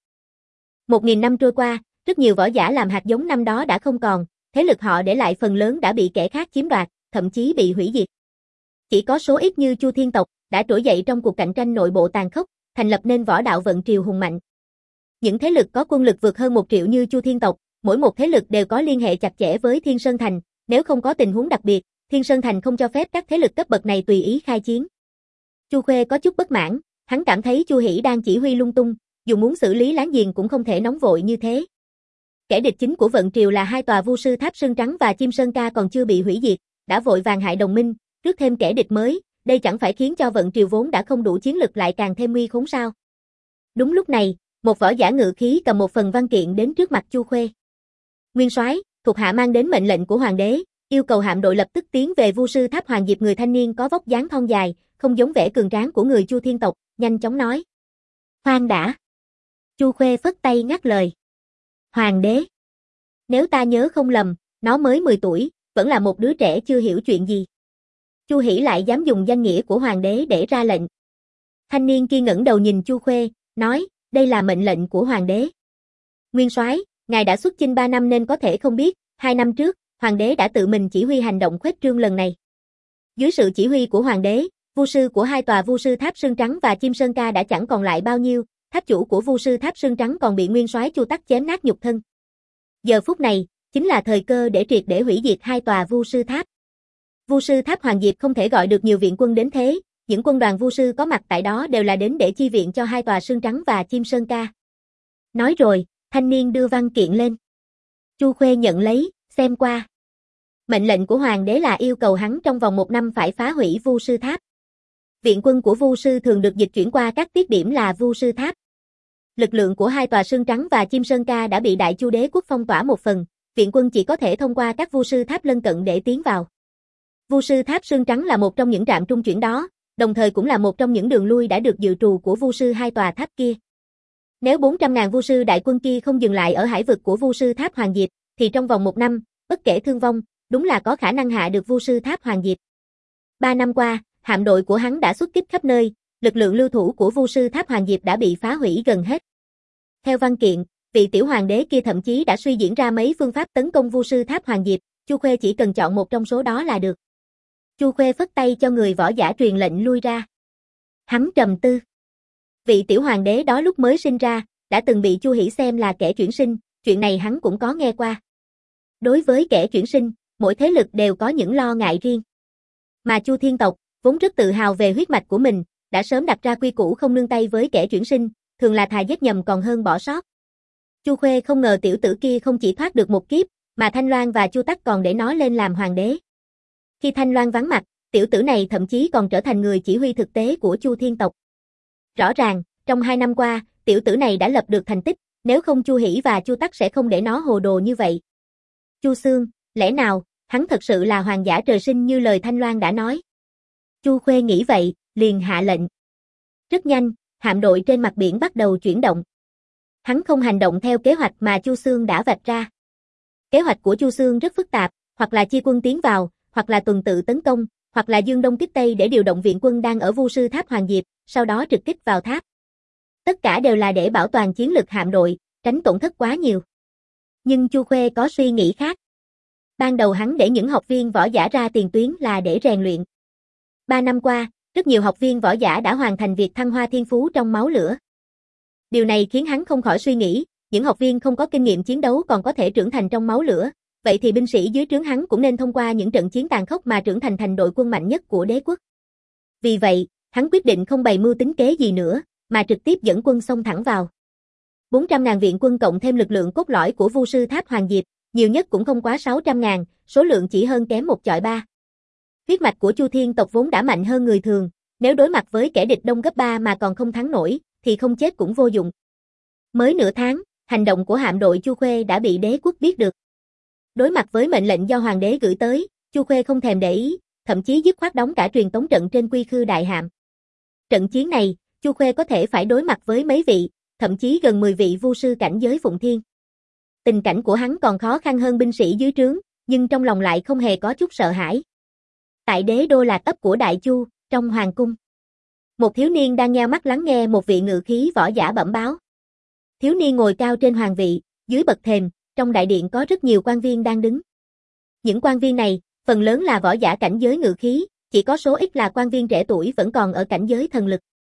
Một nghìn năm trôi qua, rất nhiều võ giả làm hạt giống năm đó đã không còn, thế lực họ để lại phần lớn đã bị kẻ khác chiếm đoạt, thậm chí bị hủy diệt. Chỉ có số ít như Chu Thiên tộc đã trỗi dậy trong cuộc cạnh tranh nội bộ tàn khốc, thành lập nên võ đạo vận triều hùng mạnh. Những thế lực có quân lực vượt hơn một triệu như Chu Thiên tộc, mỗi một thế lực đều có liên hệ chặt chẽ với Thiên Sơn Thành, nếu không có tình huống đặc biệt, Thiên Sơn Thành không cho phép các thế lực cấp bậc này tùy ý khai chiến. Chu Khuê có chút bất mãn, hắn cảm thấy Chu Hỷ đang chỉ huy lung tung, dù muốn xử lý láng giềng cũng không thể nóng vội như thế. Kẻ địch chính của vận triều là hai tòa Vu sư Tháp Sương Trắng và Chim Sơn Ca còn chưa bị hủy diệt, đã vội vàng hại đồng minh, rước thêm kẻ địch mới, đây chẳng phải khiến cho vận triều vốn đã không đủ chiến lực lại càng thêm nguy khốn sao? Đúng lúc này, một võ giả ngự khí cầm một phần văn kiện đến trước mặt Chu Khuê. Nguyên soái, thuộc hạ mang đến mệnh lệnh của hoàng đế, yêu cầu hạm đội lập tức tiến về Vu sư Tháp Hoàng Diệp. Người thanh niên có vóc dáng thon dài, không giống vẻ cường tráng của người Chu Thiên tộc, nhanh chóng nói. Khoan đã. Chu Khuê phất tay ngắt lời. Hoàng đế. Nếu ta nhớ không lầm, nó mới mười tuổi, vẫn là một đứa trẻ chưa hiểu chuyện gì. Chu Hỷ lại dám dùng danh nghĩa của hoàng đế để ra lệnh. Thanh niên kia ngẩng đầu nhìn Chu Khuê, nói, đây là mệnh lệnh của hoàng đế. Nguyên soái, ngài đã xuất chinh ba năm nên có thể không biết, hai năm trước, hoàng đế đã tự mình chỉ huy hành động khuếch trương lần này. Dưới sự chỉ huy của hoàng đế, Vu sư của hai tòa Vu sư Tháp Sương Trắng và Chim Sơn Ca đã chẳng còn lại bao nhiêu, tháp chủ của Vu sư Tháp Sương Trắng còn bị nguyên soái Chu Tắc chém nát nhục thân. Giờ phút này, chính là thời cơ để triệt để hủy diệt hai tòa Vu sư Tháp. Vu sư Tháp Hoàng Diệp không thể gọi được nhiều viện quân đến thế, những quân đoàn Vu sư có mặt tại đó đều là đến để chi viện cho hai tòa Sương Trắng và Chim Sơn Ca. Nói rồi, thanh niên đưa văn kiện lên. Chu Khuê nhận lấy, xem qua. Mệnh lệnh của hoàng đế là yêu cầu hắn trong vòng một năm phải phá hủy Vu sư Tháp. Viện quân của Vu sư thường được dịch chuyển qua các tiết điểm là Vu sư Tháp. Lực lượng của hai tòa Sương Trắng và Chim Sơn Ca đã bị Đại Chu Đế quốc phong tỏa một phần, viện quân chỉ có thể thông qua các Vu sư Tháp lân cận để tiến vào. Vu sư Tháp Sương Trắng là một trong những trạm trung chuyển đó, đồng thời cũng là một trong những đường lui đã được dự trù của Vu sư hai tòa tháp kia. Nếu bốn trăm ngàn Vu sư đại quân kia không dừng lại ở hải vực của Vu sư Tháp Hoàng Diệp, thì trong vòng một năm, bất kể thương vong, đúng là có khả năng hạ được Vu sư Tháp Hoàng Diệp. Ba năm qua, hạm đội của hắn đã xuất kích khắp nơi, lực lượng lưu thủ của Vu sư Tháp Hoàng Diệp đã bị phá hủy gần hết. Theo văn kiện, vị tiểu hoàng đế kia thậm chí đã suy diễn ra mấy phương pháp tấn công Vu sư Tháp Hoàng Diệp, Chu Khuê chỉ cần chọn một trong số đó là được. Chu Khuê phất tay cho người võ giả truyền lệnh lui ra. Hắn trầm tư. Vị tiểu hoàng đế đó lúc mới sinh ra, đã từng bị Chu Hỷ xem là kẻ chuyển sinh, chuyện này hắn cũng có nghe qua. Đối với kẻ chuyển sinh, mỗi thế lực đều có những lo ngại riêng. Mà Chu Thiên tộc, vốn rất tự hào về huyết mạch của mình, đã sớm đặt ra quy củ không nương tay với kẻ chuyển sinh, thường là thà giết nhầm còn hơn bỏ sót. Chu Khuê không ngờ tiểu tử kia không chỉ thoát được một kiếp, mà Thanh Loan và Chu Tắc còn để nó lên làm hoàng đế. Khi Thanh Loan vắng mặt, tiểu tử này thậm chí còn trở thành người chỉ huy thực tế của Chu Thiên tộc. Rõ ràng, trong hai năm qua, tiểu tử này đã lập được thành tích, nếu không Chu Hỷ và Chu Tắc sẽ không để nó hồ đồ như vậy. Chu Xương, lẽ nào, hắn thật sự là hoàng giả trời sinh như lời Thanh Loan đã nói? Chu Khuê nghĩ vậy, liền hạ lệnh. Rất nhanh, hạm đội trên mặt biển bắt đầu chuyển động. Hắn không hành động theo kế hoạch mà Chu Xương đã vạch ra. Kế hoạch của Chu Xương rất phức tạp, hoặc là chia quân tiến vào, hoặc là tuần tự tấn công, hoặc là dương đông kích tây để điều động viện quân đang ở Vu Sư Tháp Hoàng Diệp, sau đó trực kích vào tháp. Tất cả đều là để bảo toàn chiến lực hạm đội, tránh tổn thất quá nhiều. Nhưng Chu Khuê có suy nghĩ khác. Ban đầu hắn để những học viên võ giả ra tiền tuyến là để rèn luyện. Ba năm qua, rất nhiều học viên võ giả đã hoàn thành việc thăng hoa thiên phú trong máu lửa. Điều này khiến hắn không khỏi suy nghĩ, những học viên không có kinh nghiệm chiến đấu còn có thể trưởng thành trong máu lửa, vậy thì binh sĩ dưới trướng hắn cũng nên thông qua những trận chiến tàn khốc mà trưởng thành thành đội quân mạnh nhất của đế quốc. Vì vậy, hắn quyết định không bày mưu tính kế gì nữa, mà trực tiếp dẫn quân xông thẳng vào. bốn trăm ngàn viện quân cộng thêm lực lượng cốt lõi của Vu Sư Tháp Hoàng Diệp, nhiều nhất cũng không quá sáu trăm ngàn, số lượng chỉ hơn kém một chọi ba. Huyết mạch của Chu Thiên tộc vốn đã mạnh hơn người thường, nếu đối mặt với kẻ địch đông gấp ba mà còn không thắng nổi, thì không chết cũng vô dụng. Mới nửa tháng, hành động của hạm đội Chu Khuê đã bị đế quốc biết được. Đối mặt với mệnh lệnh do hoàng đế gửi tới, Chu Khuê không thèm để ý, thậm chí dứt khoát đóng cả truyền tống trận trên Quy Khư Đại Hạm. Trận chiến này, Chu Khuê có thể phải đối mặt với mấy vị, thậm chí gần mười vị vu sư cảnh giới Phụng Thiên. Tình cảnh của hắn còn khó khăn hơn binh sĩ dưới trướng, nhưng trong lòng lại không hề có chút sợ hãi. Tại đế đô Lạc Ấp của Đại Chu, trong hoàng cung, một thiếu niên đang nheo mắt lắng nghe một vị ngự khí võ giả bẩm báo. Thiếu niên ngồi cao trên hoàng vị, dưới bậc thềm, trong đại điện có rất nhiều quan viên đang đứng. Những quan viên này, phần lớn là võ giả cảnh giới ngự khí, chỉ có số ít là quan viên trẻ tuổi vẫn còn ở cảnh giới thần lực.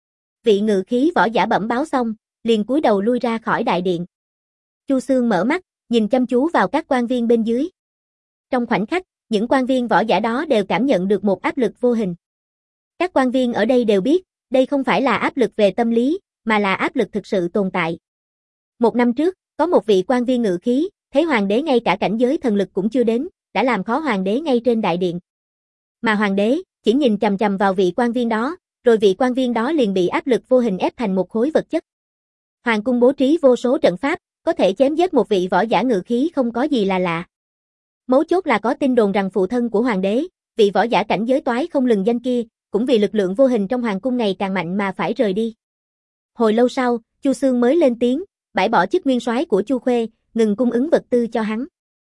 Vị ngự khí võ giả bẩm báo xong, liền cúi đầu lui ra khỏi đại điện. Chu Xương mở mắt, nhìn chăm chú vào các quan viên bên dưới. Trong khoảnh khắc, những quan viên võ giả đó đều cảm nhận được một áp lực vô hình. Các quan viên ở đây đều biết, đây không phải là áp lực về tâm lý, mà là áp lực thực sự tồn tại. Một năm trước, có một vị quan viên ngự khí, thấy hoàng đế ngay cả cảnh giới thần lực cũng chưa đến, đã làm khó hoàng đế ngay trên đại điện. Mà hoàng đế chỉ nhìn chằm chằm vào vị quan viên đó, rồi vị quan viên đó liền bị áp lực vô hình ép thành một khối vật chất. Hoàng cung bố trí vô số trận pháp, có thể chém giết một vị võ giả ngự khí không có gì là lạ. Mấu chốt là có tin đồn rằng phụ thân của hoàng đế, vị võ giả cảnh giới toái không lừng danh kia, cũng vì lực lượng vô hình trong hoàng cung ngày càng mạnh mà phải rời đi. Hồi lâu sau, Chu Xương mới lên tiếng, bãi bỏ chức nguyên soái của Chu Khuê, ngừng cung ứng vật tư cho hắn.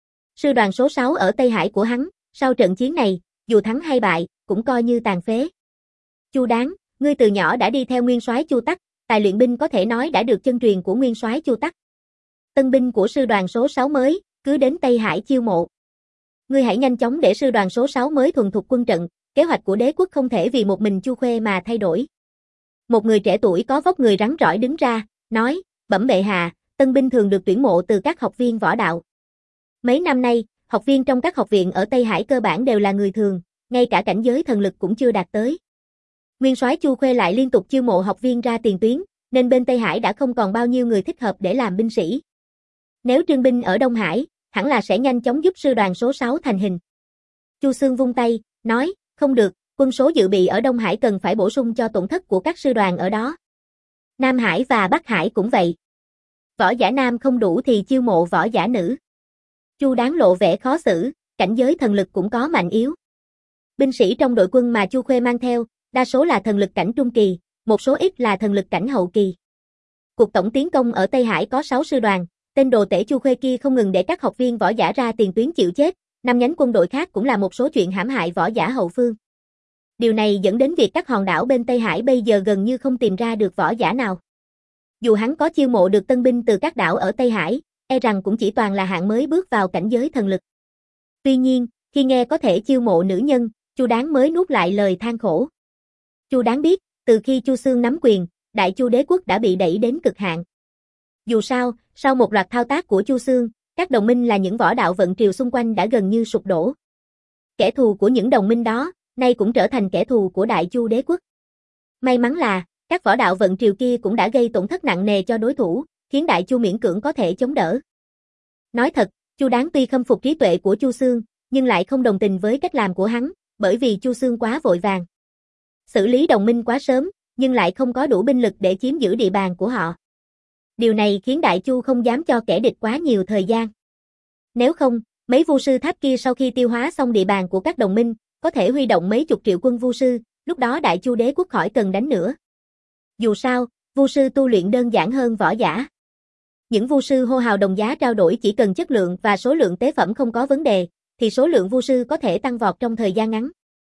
Sư đoàn số sáu ở Tây Hải của hắn, sau trận chiến này, dù thắng hay bại, cũng coi như tàn phế. Chu Đáng, ngươi từ nhỏ đã đi theo nguyên soái Chu Tắc, tài luyện binh có thể nói đã được chân truyền của nguyên soái Chu Tắc. Tân binh của sư đoàn số sáu mới, cứ đến Tây Hải chiêu mộ. Ngươi hãy nhanh chóng để sư đoàn số sáu mới thuần thục quân trận, kế hoạch của đế quốc không thể vì một mình Chu Khuê mà thay đổi. Một người trẻ tuổi có vóc người rắn rỏi đứng ra, nói, bẩm bệ hạ, tân binh thường được tuyển mộ từ các học viên võ đạo. Mấy năm nay, học viên trong các học viện ở Tây Hải cơ bản đều là người thường, ngay cả cảnh giới thần lực cũng chưa đạt tới. Nguyên soái Chu Khuê lại liên tục chiêu mộ học viên ra tiền tuyến, nên bên Tây Hải đã không còn bao nhiêu người thích hợp để làm binh sĩ. Nếu trương binh ở Đông Hải, hẳn là sẽ nhanh chóng giúp sư đoàn số sáu thành hình. Chu Xương vung tay, nói, không được, quân số dự bị ở Đông Hải cần phải bổ sung cho tổn thất của các sư đoàn ở đó. Nam Hải và Bắc Hải cũng vậy. Võ giả nam không đủ thì chiêu mộ võ giả nữ. Chu Đáng lộ vẻ khó xử, cảnh giới thần lực cũng có mạnh yếu. Binh sĩ trong đội quân mà Chu Khuê mang theo, đa số là thần lực cảnh trung kỳ, một số ít là thần lực cảnh hậu kỳ. Cuộc tổng tiến công ở Tây Hải có sáu sư đoàn, tên đồ tể Chu Khuê kia không ngừng để các học viên võ giả ra tiền tuyến chịu chết, năm nhánh quân đội khác cũng là một số chuyện hãm hại võ giả hậu phương. Điều này dẫn đến việc các hòn đảo bên Tây Hải bây giờ gần như không tìm ra được võ giả nào. Dù hắn có chiêu mộ được tân binh từ các đảo ở Tây Hải, e rằng cũng chỉ toàn là hạng mới bước vào cảnh giới thần lực. Tuy nhiên, khi nghe có thể chiêu mộ nữ nhân, Chu Đáng mới nuốt lại lời than khổ. Chu Đáng biết, từ khi Chu Xương nắm quyền, Đại Chu đế quốc đã bị đẩy đến cực hạn. Dù sao, sau một loạt thao tác của Chu Xương, các đồng minh là những võ đạo vận triều xung quanh đã gần như sụp đổ. Kẻ thù của những đồng minh đó, nay cũng trở thành kẻ thù của Đại Chu đế quốc. May mắn là, các võ đạo vận triều kia cũng đã gây tổn thất nặng nề cho đối thủ, khiến Đại Chu miễn cưỡng có thể chống đỡ. Nói thật, Chu Đáng tuy khâm phục trí tuệ của Chu Xương, nhưng lại không đồng tình với cách làm của hắn, bởi vì Chu Xương quá vội vàng. Xử lý đồng minh quá sớm, nhưng lại không có đủ binh lực để chiếm giữ địa bàn của họ. Điều này khiến Đại Chu không dám cho kẻ địch quá nhiều thời gian. Nếu không, mấy vu sư tháp kia sau khi tiêu hóa xong địa bàn của các đồng minh, có thể huy động mấy chục triệu quân vu sư, lúc đó Đại Chu đế quốc khỏi cần đánh nữa. Dù sao, vu sư tu luyện đơn giản hơn võ giả. Những vu sư hô hào đồng giá trao đổi chỉ cần chất lượng và số lượng tế phẩm không có vấn đề, thì số lượng vu sư có thể tăng vọt trong thời gian ngắn.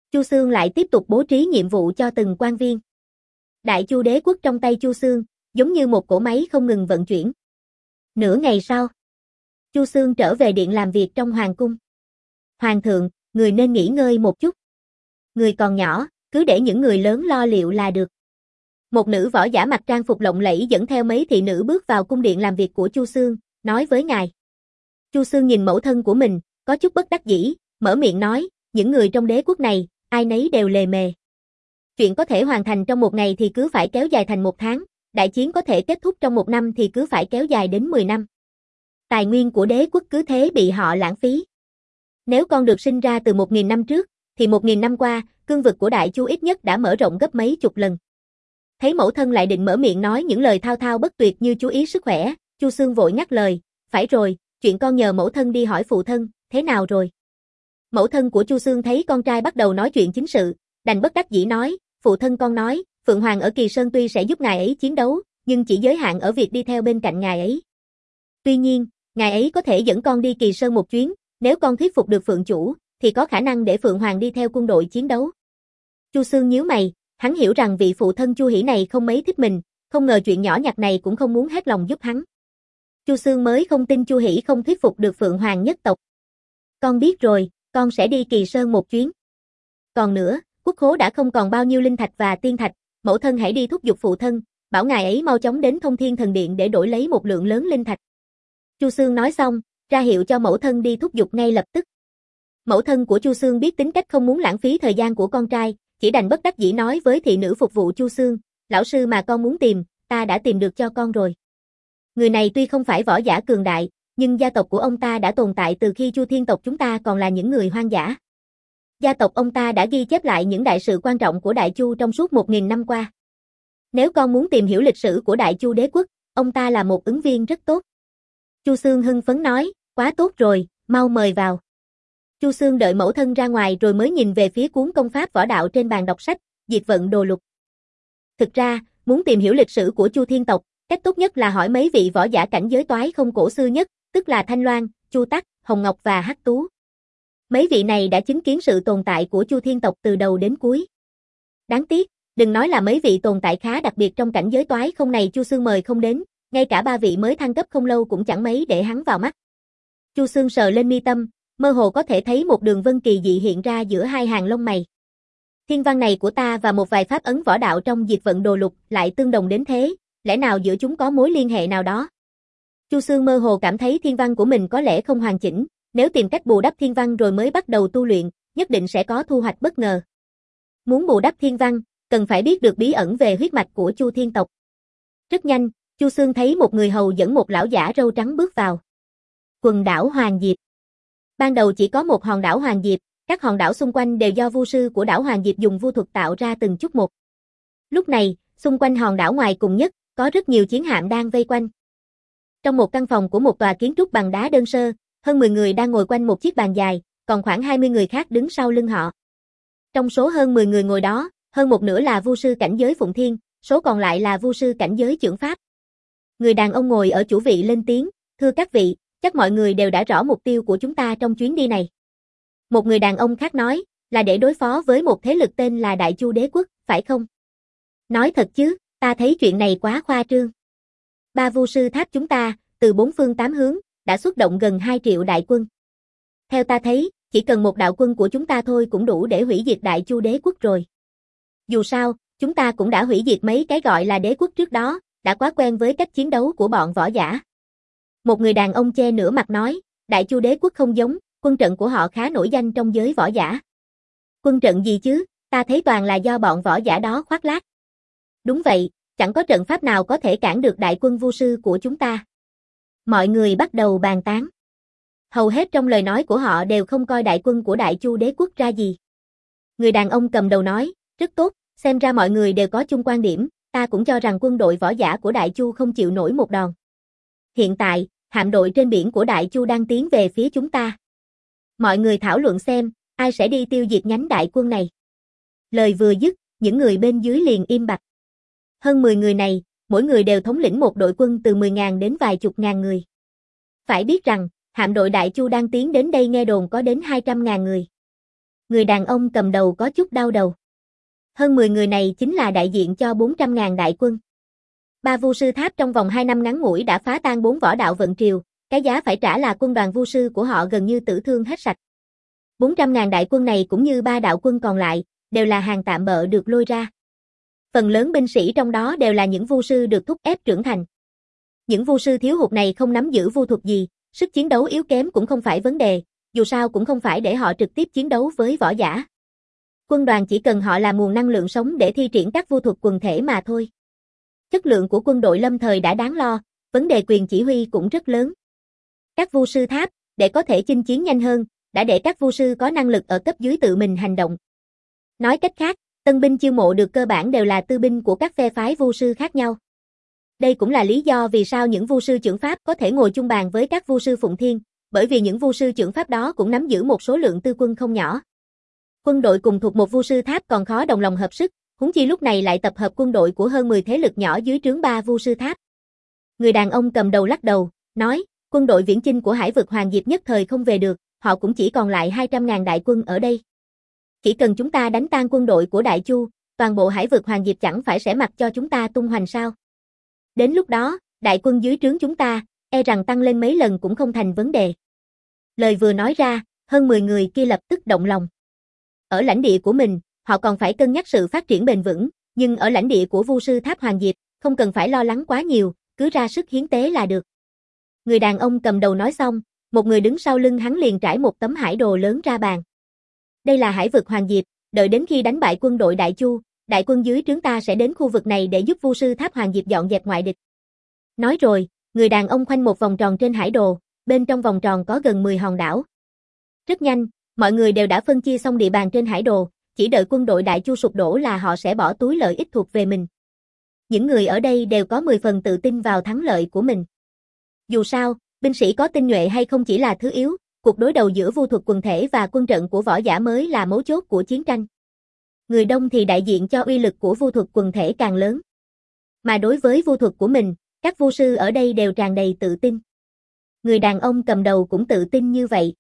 Chu Xương lại tiếp tục bố trí nhiệm vụ cho từng quan viên. Đại Chu đế quốc trong tay Chu Xương, giống như một cỗ máy không ngừng vận chuyển. Nửa ngày sau, Chu Xương trở về điện làm việc trong hoàng cung. Hoàng thượng, người nên nghỉ ngơi một chút. Người còn nhỏ, cứ để những người lớn lo liệu là được. Một nữ võ giả mặc trang phục lộng lẫy dẫn theo mấy thị nữ bước vào cung điện làm việc của Chu Xương, nói với ngài. Chu Xương nhìn mẫu thân của mình, có chút bất đắc dĩ, mở miệng nói, những người trong đế quốc này, ai nấy đều lề mề. Chuyện có thể hoàn thành trong một ngày thì cứ phải kéo dài thành một tháng, đại chiến có thể kết thúc trong một năm thì cứ phải kéo dài đến mười năm. Tài nguyên của đế quốc cứ thế bị họ lãng phí. Nếu con được sinh ra từ một nghìn năm trước, thì một nghìn năm qua, cương vực của Đại Chu ít nhất đã mở rộng gấp mấy chục lần. Thấy mẫu thân lại định mở miệng nói những lời thao thao bất tuyệt như chú ý sức khỏe, Chu Xương vội ngắt lời, phải rồi, chuyện con nhờ mẫu thân đi hỏi phụ thân, thế nào rồi? Mẫu thân của Chu Xương thấy con trai bắt đầu nói chuyện chính sự, đành bất đắc dĩ nói, phụ thân con nói, Phượng Hoàng ở Kỳ Sơn tuy sẽ giúp ngài ấy chiến đấu, nhưng chỉ giới hạn ở việc đi theo bên cạnh ngài ấy. Tuy nhiên, ngài ấy có thể dẫn con đi Kỳ Sơn một chuyến, nếu con thuyết phục được Phượng chủ, thì có khả năng để Phượng Hoàng đi theo quân đội chiến đấu. Chu Xương nhíu mày, hắn hiểu rằng vị phụ thân Chu Hỷ này không mấy thích mình, không ngờ chuyện nhỏ nhặt này cũng không muốn hết lòng giúp hắn. Chu Xương mới không tin Chu Hỷ không thuyết phục được Phượng Hoàng nhất tộc. Con biết rồi, con sẽ đi Kỳ Sơn một chuyến. Còn nữa, quốc khố đã không còn bao nhiêu linh thạch và tiên thạch, mẫu thân hãy đi thúc giục phụ thân, bảo ngài ấy mau chóng đến Thông Thiên Thần Điện để đổi lấy một lượng lớn linh thạch. Chu Xương nói xong, ra hiệu cho mẫu thân đi thúc giục ngay lập tức. Mẫu thân của Chu Xương biết tính cách không muốn lãng phí thời gian của con trai, chỉ đành bất đắc dĩ nói với thị nữ phục vụ Chu Xương, lão sư mà con muốn tìm, ta đã tìm được cho con rồi. Người này tuy không phải võ giả cường đại, nhưng gia tộc của ông ta đã tồn tại từ khi Chu Thiên tộc chúng ta còn là những người hoang dã. Gia tộc ông ta đã ghi chép lại những đại sự quan trọng của Đại Chu trong suốt một nghìn năm qua. Nếu con muốn tìm hiểu lịch sử của Đại Chu đế quốc, ông ta là một ứng viên rất tốt. Chu Xương hưng phấn nói, quá tốt rồi, mau mời vào. Chu Xương đợi mẫu thân ra ngoài rồi mới nhìn về phía cuốn công pháp võ đạo trên bàn đọc sách, Diệt Vận Đồ Lục. Thực ra, muốn tìm hiểu lịch sử của Chu Thiên tộc, cách tốt nhất là hỏi mấy vị võ giả cảnh giới toái không cổ xưa nhất, tức là Thanh Loan, Chu Tắc, Hồng Ngọc và Hắc Tú. Mấy vị này đã chứng kiến sự tồn tại của Chu Thiên tộc từ đầu đến cuối. Đáng tiếc, đừng nói là mấy vị tồn tại khá đặc biệt trong cảnh giới toái không này Chu Xương mời không đến, ngay cả ba vị mới thăng cấp không lâu cũng chẳng mấy để hắn vào mắt. Chu Xương sờ lên mi tâm, mơ hồ có thể thấy một đường vân kỳ dị hiện ra giữa hai hàng lông mày. Thiên văn này của ta và một vài pháp ấn võ đạo trong Diệt Vận Đồ Lục lại tương đồng đến thế, lẽ nào giữa chúng có mối liên hệ nào đó? Chu Xương mơ hồ cảm thấy thiên văn của mình có lẽ không hoàn chỉnh, nếu tìm cách bù đắp thiên văn rồi mới bắt đầu tu luyện, nhất định sẽ có thu hoạch bất ngờ. Muốn bù đắp thiên văn, cần phải biết được bí ẩn về huyết mạch của Chu Thiên tộc. Rất nhanh, Chu Xương thấy một người hầu dẫn một lão giả râu trắng bước vào. Quần đảo Hoàng Diệp. Ban đầu chỉ có một hòn đảo Hoàng Diệp, các hòn đảo xung quanh đều do vu sư của đảo Hoàng Diệp dùng vu thuật tạo ra từng chút một. Lúc này, xung quanh hòn đảo ngoài cùng nhất, có rất nhiều chiến hạm đang vây quanh. Trong một căn phòng của một tòa kiến trúc bằng đá đơn sơ, hơn mười người đang ngồi quanh một chiếc bàn dài, còn khoảng hai mươi người khác đứng sau lưng họ. Trong số hơn mười người ngồi đó, hơn một nửa là vu sư cảnh giới Phụng Thiên, số còn lại là vu sư cảnh giới Chưởng Pháp. Người đàn ông ngồi ở chủ vị lên tiếng, thưa các vị, chắc mọi người đều đã rõ mục tiêu của chúng ta trong chuyến đi này. Một người đàn ông khác nói, là để đối phó với một thế lực tên là Đại Chu đế quốc, phải không? Nói thật chứ, ta thấy chuyện này quá khoa trương. Ba vu sư tháp chúng ta, từ bốn phương tám hướng, đã xuất động gần hai triệu đại quân. Theo ta thấy, chỉ cần một đạo quân của chúng ta thôi cũng đủ để hủy diệt Đại Chu đế quốc rồi. Dù sao, chúng ta cũng đã hủy diệt mấy cái gọi là đế quốc trước đó, đã quá quen với cách chiến đấu của bọn võ giả. Một người đàn ông che nửa mặt nói, Đại Chu đế quốc không giống, quân trận của họ khá nổi danh trong giới võ giả. Quân trận gì chứ, ta thấy toàn là do bọn võ giả đó khoác lác. Đúng vậy, chẳng có trận pháp nào có thể cản được đại quân vu sư của chúng ta. Mọi người bắt đầu bàn tán. Hầu hết trong lời nói của họ đều không coi đại quân của Đại Chu đế quốc ra gì. Người đàn ông cầm đầu nói, rất tốt, xem ra mọi người đều có chung quan điểm, ta cũng cho rằng quân đội võ giả của Đại Chu không chịu nổi một đòn. Hiện tại, hạm đội trên biển của Đại Chu đang tiến về phía chúng ta. Mọi người thảo luận xem, ai sẽ đi tiêu diệt nhánh đại quân này. Lời vừa dứt, những người bên dưới liền im bặt. Hơn mười người này, mỗi người đều thống lĩnh một đội quân từ mười ngàn đến vài chục ngàn người. Phải biết rằng, hạm đội Đại Chu đang tiến đến đây nghe đồn có đến hai trăm ngàn người. Người đàn ông cầm đầu có chút đau đầu. Hơn mười người này chính là đại diện cho bốn trăm ngàn đại quân. Ba vu sư tháp trong vòng hai năm ngắn ngủi đã phá tan bốn võ đạo vận triều, cái giá phải trả là quân đoàn vu sư của họ gần như tử thương hết sạch. bốn trăm ngàn đại quân này cũng như ba đạo quân còn lại, đều là hàng tạm bợ được lôi ra. Phần lớn binh sĩ trong đó đều là những vu sư được thúc ép trưởng thành. Những vu sư thiếu hụt này không nắm giữ vu thuật gì, sức chiến đấu yếu kém cũng không phải vấn đề, dù sao cũng không phải để họ trực tiếp chiến đấu với võ giả. Quân đoàn chỉ cần họ là nguồn năng lượng sống để thi triển các vu thuật quần thể mà thôi. Chất lượng của quân đội lâm thời đã đáng lo, vấn đề quyền chỉ huy cũng rất lớn. Các vu sư tháp, để có thể chinh chiến nhanh hơn, đã để các vu sư có năng lực ở cấp dưới tự mình hành động. Nói cách khác, tân binh chiêu mộ được cơ bản đều là tư binh của các phe phái vu sư khác nhau. Đây cũng là lý do vì sao những vu sư trưởng pháp có thể ngồi chung bàn với các vu sư phụng thiên, bởi vì những vu sư trưởng pháp đó cũng nắm giữ một số lượng tư quân không nhỏ. Quân đội cùng thuộc một vu sư tháp còn khó đồng lòng hợp sức, huống chi lúc này lại tập hợp quân đội của hơn mười thế lực nhỏ dưới trướng ba vu sư tháp. Người đàn ông cầm đầu lắc đầu, nói, quân đội viễn chinh của Hải vực Hoàng Diệp nhất thời không về được, họ cũng chỉ còn lại hai trăm ngàn đại quân ở đây. Chỉ cần chúng ta đánh tan quân đội của Đại Chu, toàn bộ Hải vực Hoàng Diệp chẳng phải sẽ mặc cho chúng ta tung hoành sao? Đến lúc đó, đại quân dưới trướng chúng ta, e rằng tăng lên mấy lần cũng không thành vấn đề. Lời vừa nói ra, hơn mười người kia lập tức động lòng. Ở lãnh địa của mình, họ còn phải cân nhắc sự phát triển bền vững, nhưng ở lãnh địa của vu sư tháp Hoàng Diệp, không cần phải lo lắng quá nhiều, cứ ra sức hiến tế là được. Người đàn ông cầm đầu nói xong, một người đứng sau lưng hắn liền trải một tấm hải đồ lớn ra bàn. Đây là Hải vực Hoàng Diệp, đợi đến khi đánh bại quân đội Đại Chu, đại quân dưới trướng ta sẽ đến khu vực này để giúp vu sư tháp Hoàng Diệp dọn dẹp ngoại địch. Nói rồi, người đàn ông khoanh một vòng tròn trên hải đồ, bên trong vòng tròn có gần mười hòn đảo. Rất nhanh, mọi người đều đã phân chia xong địa bàn trên hải đồ, chỉ đợi quân đội Đại Chu sụp đổ là họ sẽ bỏ túi lợi ích thuộc về mình. Những người ở đây đều có mười phần tự tin vào thắng lợi của mình. Dù sao, binh sĩ có tinh nhuệ hay không chỉ là thứ yếu, cuộc đối đầu giữa vu thuật quần thể và quân trận của võ giả mới là mấu chốt của chiến tranh. Người đông thì đại diện cho uy lực của vu thuật quần thể càng lớn. Mà đối với vu thuật của mình, các vu sư ở đây đều tràn đầy tự tin. Người đàn ông cầm đầu cũng tự tin như vậy.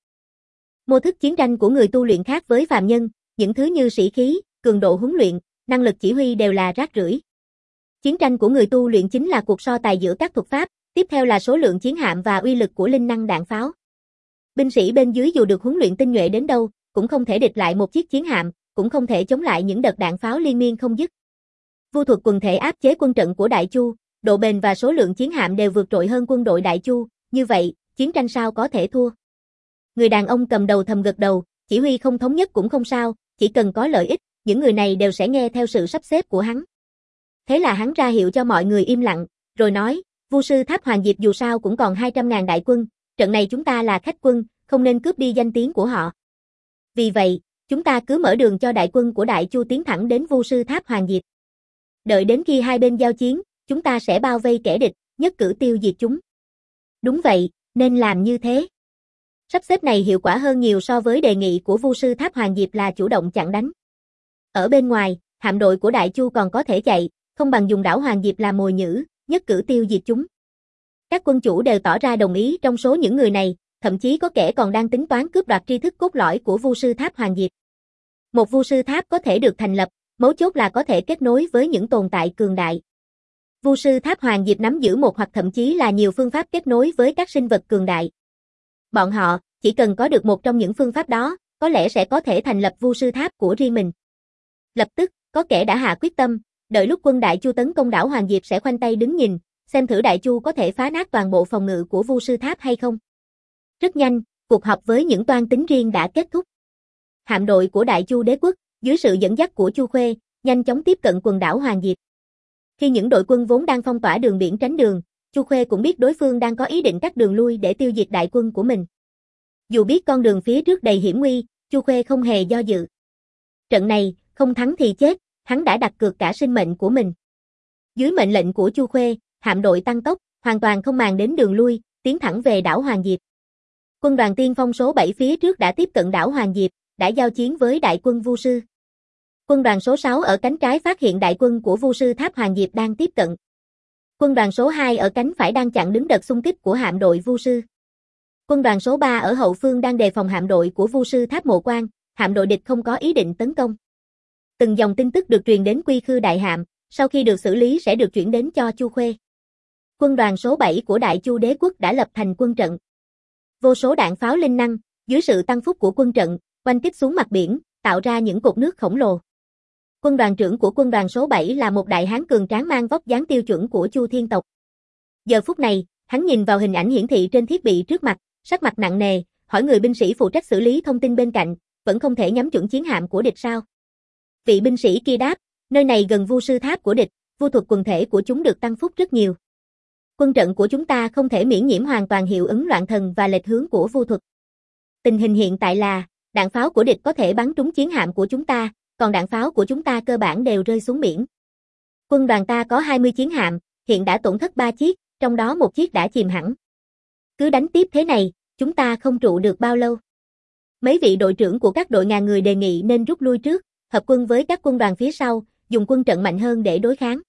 Mô thức chiến tranh của người tu luyện khác với phàm nhân, những thứ như sĩ khí, cường độ huấn luyện, năng lực chỉ huy đều là rác rưởi. Chiến tranh của người tu luyện chính là cuộc so tài giữa các thuật pháp, tiếp theo là số lượng chiến hạm và uy lực của linh năng đạn pháo. Binh sĩ bên dưới dù được huấn luyện tinh nhuệ đến đâu, cũng không thể địch lại một chiếc chiến hạm, cũng không thể chống lại những đợt đạn pháo liên miên không dứt. Vu thuật quần thể áp chế quân trận của Đại Chu, độ bền và số lượng chiến hạm đều vượt trội hơn quân đội Đại Chu, như vậy, chiến tranh sao có thể thua? Người đàn ông cầm đầu thầm gật đầu, chỉ huy không thống nhất cũng không sao, chỉ cần có lợi ích, những người này đều sẽ nghe theo sự sắp xếp của hắn. Thế là hắn ra hiệu cho mọi người im lặng, rồi nói, vu sư tháp Hoàng Diệp dù sao cũng còn hai trăm ngàn đại quân, trận này chúng ta là khách quân, không nên cướp đi danh tiếng của họ. Vì vậy, chúng ta cứ mở đường cho đại quân của Đại Chu tiến thẳng đến vu sư tháp Hoàng Diệp. Đợi đến khi hai bên giao chiến, chúng ta sẽ bao vây kẻ địch, nhất cử tiêu diệt chúng. Đúng vậy, nên làm như thế. Sắp xếp này hiệu quả hơn nhiều so với đề nghị của vu sư tháp Hoàng Diệp là chủ động chặn đánh. Ở bên ngoài, hạm đội của Đại Chu còn có thể chạy, không bằng dùng đảo Hoàng Diệp làm mồi nhử, nhất cử tiêu diệt chúng. Các quân chủ đều tỏ ra đồng ý trong số những người này, thậm chí có kẻ còn đang tính toán cướp đoạt tri thức cốt lõi của vu sư tháp Hoàng Diệp. Một vu sư tháp có thể được thành lập, mấu chốt là có thể kết nối với những tồn tại cường đại. Vu sư tháp Hoàng Diệp nắm giữ một hoặc thậm chí là nhiều phương pháp kết nối với các sinh vật cường đại. Bọn họ, chỉ cần có được một trong những phương pháp đó, có lẽ sẽ có thể thành lập vu sư tháp của riêng mình. Lập tức, có kẻ đã hạ quyết tâm, đợi lúc quân Đại Chu tấn công đảo Hoàng Diệp sẽ khoanh tay đứng nhìn, xem thử Đại Chu có thể phá nát toàn bộ phòng ngự của vu sư tháp hay không. Rất nhanh, cuộc họp với những toan tính riêng đã kết thúc. Hạm đội của Đại Chu đế quốc, dưới sự dẫn dắt của Chu Khuê, nhanh chóng tiếp cận quần đảo Hoàng Diệp. Khi những đội quân vốn đang phong tỏa đường biển tránh đường, Chu Khuê cũng biết đối phương đang có ý định cắt đường lui để tiêu diệt đại quân của mình. Dù biết con đường phía trước đầy hiểm nguy, Chu Khuê không hề do dự. Trận này, không thắng thì chết, hắn đã đặt cược cả sinh mệnh của mình. Dưới mệnh lệnh của Chu Khuê, hạm đội tăng tốc, hoàn toàn không màng đến đường lui, tiến thẳng về đảo Hoàng Diệp. Quân đoàn tiên phong số bảy phía trước đã tiếp cận đảo Hoàng Diệp, đã giao chiến với đại quân Vu sư. Quân đoàn số sáu ở cánh trái phát hiện đại quân của Vu sư tháp Hoàng Diệp đang tiếp cận. Quân đoàn số hai ở cánh phải đang chặn đứng đợt xung kích của hạm đội Vu sư. Quân đoàn số ba ở hậu phương đang đề phòng hạm đội của Vu sư tháp Mộ Quan, hạm đội địch không có ý định tấn công. Từng dòng tin tức được truyền đến Quy Khư Đại Hạm, sau khi được xử lý sẽ được chuyển đến cho Chu Khuê. Quân đoàn số bảy của Đại Chu Đế quốc đã lập thành quân trận. Vô số đạn pháo linh năng, dưới sự tăng phúc của quân trận, oanh kích xuống mặt biển, tạo ra những cột nước khổng lồ. Quân đoàn trưởng của quân đoàn số bảy là một đại hán cường tráng mang vóc dáng tiêu chuẩn của Chu thiên tộc. Giờ phút này, hắn nhìn vào hình ảnh hiển thị trên thiết bị trước mặt, sắc mặt nặng nề, hỏi người binh sĩ phụ trách xử lý thông tin bên cạnh, vẫn không thể nhắm chuẩn chiến hạm của địch sao? Vị binh sĩ kia đáp, nơi này gần vu sư tháp của địch, vu thuật quần thể của chúng được tăng phúc rất nhiều. Quân trận của chúng ta không thể miễn nhiễm hoàn toàn hiệu ứng loạn thần và lệch hướng của vu thuật. Tình hình hiện tại là, đạn pháo của địch có thể bắn trúng chiến hạm của chúng ta, còn đạn pháo của chúng ta cơ bản đều rơi xuống biển. Quân đoàn ta có hai mươi chiến hạm, hiện đã tổn thất ba chiếc, trong đó một chiếc đã chìm hẳn. Cứ đánh tiếp thế này, chúng ta không trụ được bao lâu. Mấy vị đội trưởng của các đội ngàn người đề nghị nên rút lui trước, hợp quân với các quân đoàn phía sau, dùng quân trận mạnh hơn để đối kháng.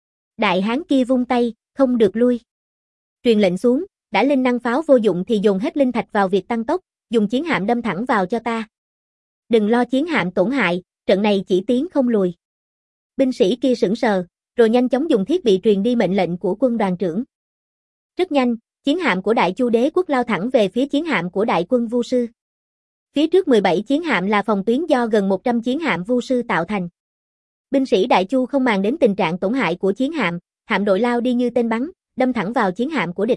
Đại hán kia vung tay, không được lui. Truyền lệnh xuống, đã linh năng pháo vô dụng thì dồn hết linh thạch vào việc tăng tốc, dùng chiến hạm đâm thẳng vào cho ta. Đừng lo chiến hạm tổn hại, trận này chỉ tiến không lùi. Binh sĩ kia sững sờ, rồi nhanh chóng dùng thiết bị truyền đi mệnh lệnh của quân đoàn trưởng. Rất nhanh, chiến hạm của Đại Chu Đế quốc lao thẳng về phía chiến hạm của đại quân Vu sư. Phía trước mười bảy chiến hạm là phòng tuyến do gần một trăm chiến hạm Vu sư tạo thành. Binh sĩ Đại Chu không màng đến tình trạng tổn hại của chiến hạm, hạm đội lao đi như tên bắn, đâm thẳng vào chiến hạm của địch.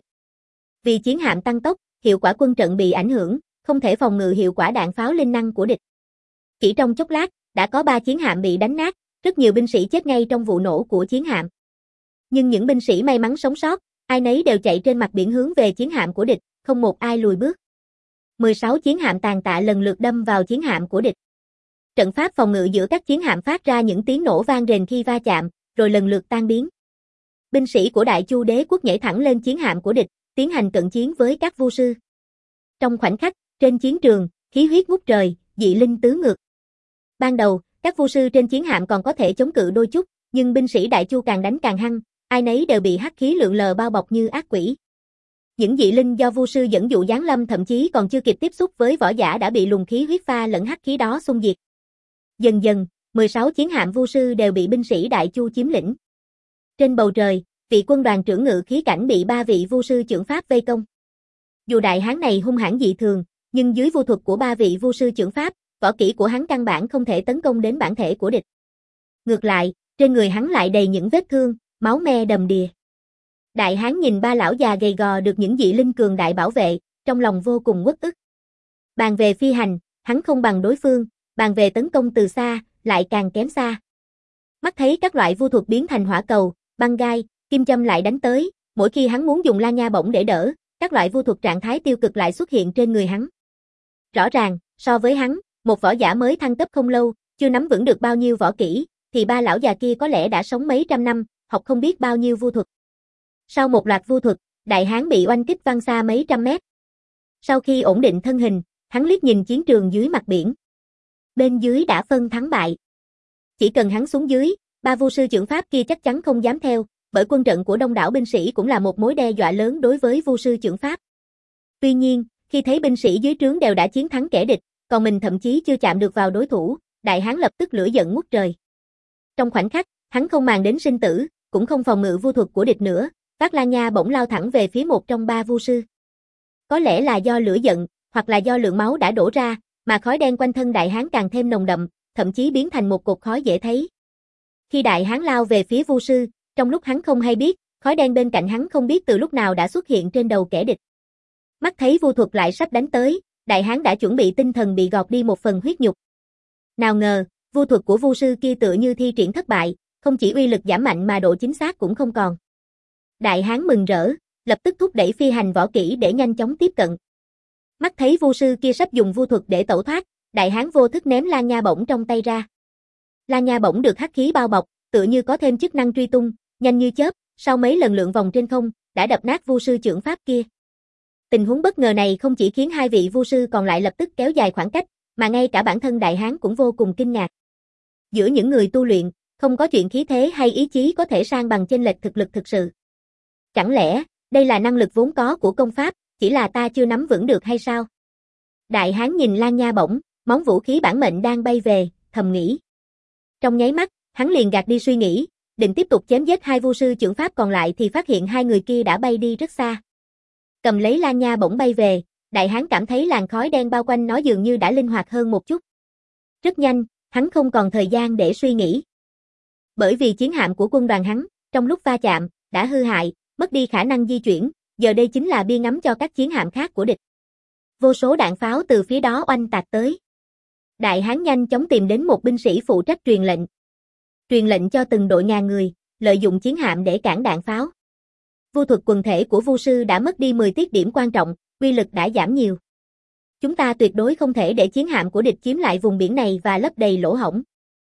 Vì chiến hạm tăng tốc, hiệu quả quân trận bị ảnh hưởng, không thể phòng ngự hiệu quả đạn pháo linh năng của địch. Chỉ trong chốc lát, đã có ba chiến hạm bị đánh nát, rất nhiều binh sĩ chết ngay trong vụ nổ của chiến hạm. Nhưng những binh sĩ may mắn sống sót, ai nấy đều chạy trên mặt biển hướng về chiến hạm của địch, không một ai lùi bước. mười sáu chiến hạm tàn tạ lần lượt đâm vào chiến hạm của địch. Trận pháp phòng ngự giữa các chiến hạm phát ra những tiếng nổ vang rền khi va chạm, rồi lần lượt tan biến. Binh sĩ của Đại Chu Đế quốc nhảy thẳng lên chiến hạm của địch, tiến hành cận chiến với các vu sư. Trong khoảnh khắc, trên chiến trường, khí huyết ngút trời, dị linh tứ ngược. Ban đầu, các vu sư trên chiến hạm còn có thể chống cự đôi chút, nhưng binh sĩ Đại Chu càng đánh càng hăng, ai nấy đều bị hắc khí lượn lờ bao bọc như ác quỷ. Những dị linh do vu sư dẫn dụ giáng lâm thậm chí còn chưa kịp tiếp xúc với võ giả đã bị luồng khí huyết pha lẫn hắc khí đó xung diệt. Dần dần, mười sáu chiến hạm vu sư đều bị binh sĩ Đại Chu chiếm lĩnh. Trên bầu trời, vị quân đoàn trưởng ngự khí cảnh bị ba vị vu sư chưởng pháp vây công. Dù đại hán này hung hãn dị thường, nhưng dưới vu thuật của ba vị vu sư chưởng pháp, võ kỹ của hắn căn bản không thể tấn công đến bản thể của địch. Ngược lại, trên người hắn lại đầy những vết thương, máu me đầm đìa. Đại hán nhìn ba lão già gầy gò được những dị linh cường đại bảo vệ, trong lòng vô cùng uất ức. Bàn về phi hành, hắn không bằng đối phương, bàn về tấn công từ xa, lại càng kém xa. Mắt thấy các loại vu thuật biến thành hỏa cầu, băng gai, kim châm lại đánh tới, mỗi khi hắn muốn dùng la nha bổng để đỡ, các loại vu thuật trạng thái tiêu cực lại xuất hiện trên người hắn. Rõ ràng, so với hắn, một võ giả mới thăng cấp không lâu, chưa nắm vững được bao nhiêu võ kỹ, thì ba lão già kia có lẽ đã sống mấy trăm năm, học không biết bao nhiêu vu thuật. Sau một loạt vu thuật, đại hán bị oanh kích văng xa mấy trăm mét. Sau khi ổn định thân hình, hắn liếc nhìn chiến trường dưới mặt biển. Bên dưới đã phân thắng bại. Chỉ cần hắn xuống dưới, ba vu sư chưởng pháp kia chắc chắn không dám theo, bởi quân trận của đông đảo binh sĩ cũng là một mối đe dọa lớn đối với vu sư chưởng pháp. Tuy nhiên, khi thấy binh sĩ dưới trướng đều đã chiến thắng kẻ địch, còn mình thậm chí chưa chạm được vào đối thủ, đại hán lập tức lửa giận ngút trời. Trong khoảnh khắc, hắn không màng đến sinh tử, cũng không phòng ngự vu thuật của địch nữa, vác la nha bổng lao thẳng về phía một trong ba vu sư. Có lẽ là do lửa giận, hoặc là do lượng máu đã đổ ra, mà khói đen quanh thân đại hán càng thêm nồng đậm, thậm chí biến thành một cột khói dễ thấy. Khi đại hán lao về phía vu sư, trong lúc hắn không hay biết, khói đen bên cạnh hắn không biết từ lúc nào đã xuất hiện trên đầu kẻ địch. Mắt thấy vu thuật lại sắp đánh tới, đại hán đã chuẩn bị tinh thần bị gọt đi một phần huyết nhục. Nào ngờ, vu thuật của vu sư kia tựa như thi triển thất bại, không chỉ uy lực giảm mạnh mà độ chính xác cũng không còn. Đại hán mừng rỡ, lập tức thúc đẩy phi hành võ kỹ để nhanh chóng tiếp cận. Mắt thấy vu sư kia sắp dùng vu thuật để tẩu thoát, đại hán vô thức ném la nha bổng trong tay ra. La nha bổng được hắc khí bao bọc, tựa như có thêm chức năng truy tung, nhanh như chớp, sau mấy lần lượn vòng trên không, đã đập nát vu sư chưởng pháp kia. Tình huống bất ngờ này không chỉ khiến hai vị vu sư còn lại lập tức kéo dài khoảng cách, mà ngay cả bản thân đại hán cũng vô cùng kinh ngạc. Giữa những người tu luyện, không có chuyện khí thế hay ý chí có thể san bằng chênh lệch thực lực thực sự. Chẳng lẽ, đây là năng lực vốn có của công pháp, chỉ là ta chưa nắm vững được hay sao? Đại hán nhìn la nha bổng, Món vũ khí bản mệnh đang bay về, thầm nghĩ. Trong nháy mắt, hắn liền gạt đi suy nghĩ, định tiếp tục chém giết hai vu sư chưởng pháp còn lại thì phát hiện hai người kia đã bay đi rất xa. Cầm lấy Lan Nha bổng bay về, đại hán cảm thấy làn khói đen bao quanh nó dường như đã linh hoạt hơn một chút. Rất nhanh, hắn không còn thời gian để suy nghĩ. Bởi vì chiến hạm của quân đoàn hắn, trong lúc va chạm, đã hư hại, mất đi khả năng di chuyển, giờ đây chính là bia ngắm cho các chiến hạm khác của địch. Vô số đạn pháo từ phía đó oanh tạc tới. Đại hán nhanh chóng tìm đến một binh sĩ phụ trách truyền lệnh. Truyền lệnh cho từng đội ngàn người, lợi dụng chiến hạm để cản đạn pháo. Vu thuật quần thể của vu sư đã mất đi mười tiết điểm quan trọng, uy lực đã giảm nhiều. Chúng ta tuyệt đối không thể để chiến hạm của địch chiếm lại vùng biển này và lấp đầy lỗ hổng.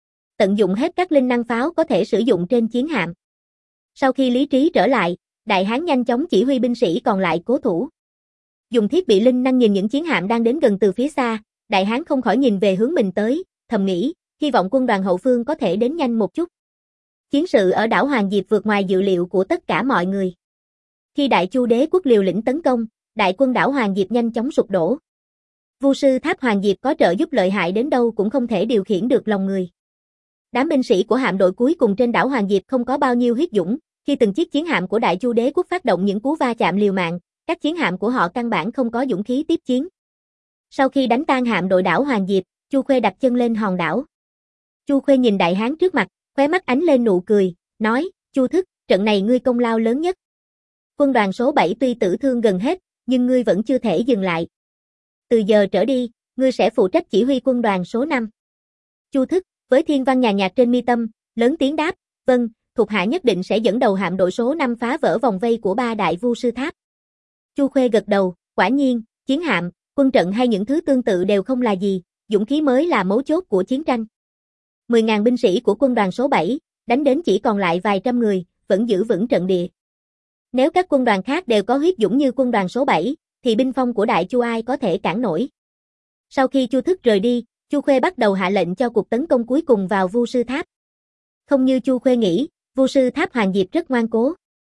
Tận dụng hết các linh năng pháo có thể sử dụng trên chiến hạm. Sau khi lý trí trở lại, đại hán nhanh chóng chỉ huy binh sĩ còn lại cố thủ. Dùng thiết bị linh năng nhìn những chiến hạm đang đến gần từ phía xa, đại hán không khỏi nhìn về hướng mình tới, thầm nghĩ, hy vọng quân đoàn hậu phương có thể đến nhanh một chút. Chiến sự ở đảo Hoàng Diệp vượt ngoài dự liệu của tất cả mọi người. Khi Đại Chu đế quốc liều lĩnh tấn công, đại quân đảo Hoàng Diệp nhanh chóng sụp đổ. Vu sư tháp Hoàng Diệp có trợ giúp lợi hại đến đâu cũng không thể điều khiển được lòng người. Đám binh sĩ của hạm đội cuối cùng trên đảo Hoàng Diệp không có bao nhiêu huyết dũng, khi từng chiếc chiến hạm của Đại Chu đế quốc phát động những cú va chạm liều mạng, các chiến hạm của họ căn bản không có dũng khí tiếp chiến. Sau khi đánh tan hạm đội đảo Hoàng Diệp, Chu Khuê đặt chân lên hòn đảo. Chu Khuê nhìn đại hán trước mặt, khóe mắt ánh lên nụ cười, nói, Chu Thức, trận này ngươi công lao lớn nhất. Quân đoàn số bảy tuy tử thương gần hết, nhưng ngươi vẫn chưa thể dừng lại. Từ giờ trở đi, ngươi sẽ phụ trách chỉ huy quân đoàn số năm. Chu Thức, với thiên văn nhàn nhạt trên mi tâm, lớn tiếng đáp, vâng, thuộc hạ nhất định sẽ dẫn đầu hạm đội số năm phá vỡ vòng vây của ba đại vu sư tháp. Chu Khuê gật đầu, quả nhiên, chiến hạm, quân trận hay những thứ tương tự đều không là gì, dũng khí mới là mấu chốt của chiến tranh. mười nghìn binh sĩ của quân đoàn số bảy, đánh đến chỉ còn lại vài trăm người, vẫn giữ vững trận địa. Nếu các quân đoàn khác đều có huyết dũng như quân đoàn số bảy, thì binh phong của Đại Chu ai có thể cản nổi. Sau khi Chu Thức rời đi, Chu Khuê bắt đầu hạ lệnh cho cuộc tấn công cuối cùng vào Vu sư tháp. Không như Chu Khuê nghĩ, Vu sư tháp Hoàng Diệp rất ngoan cố.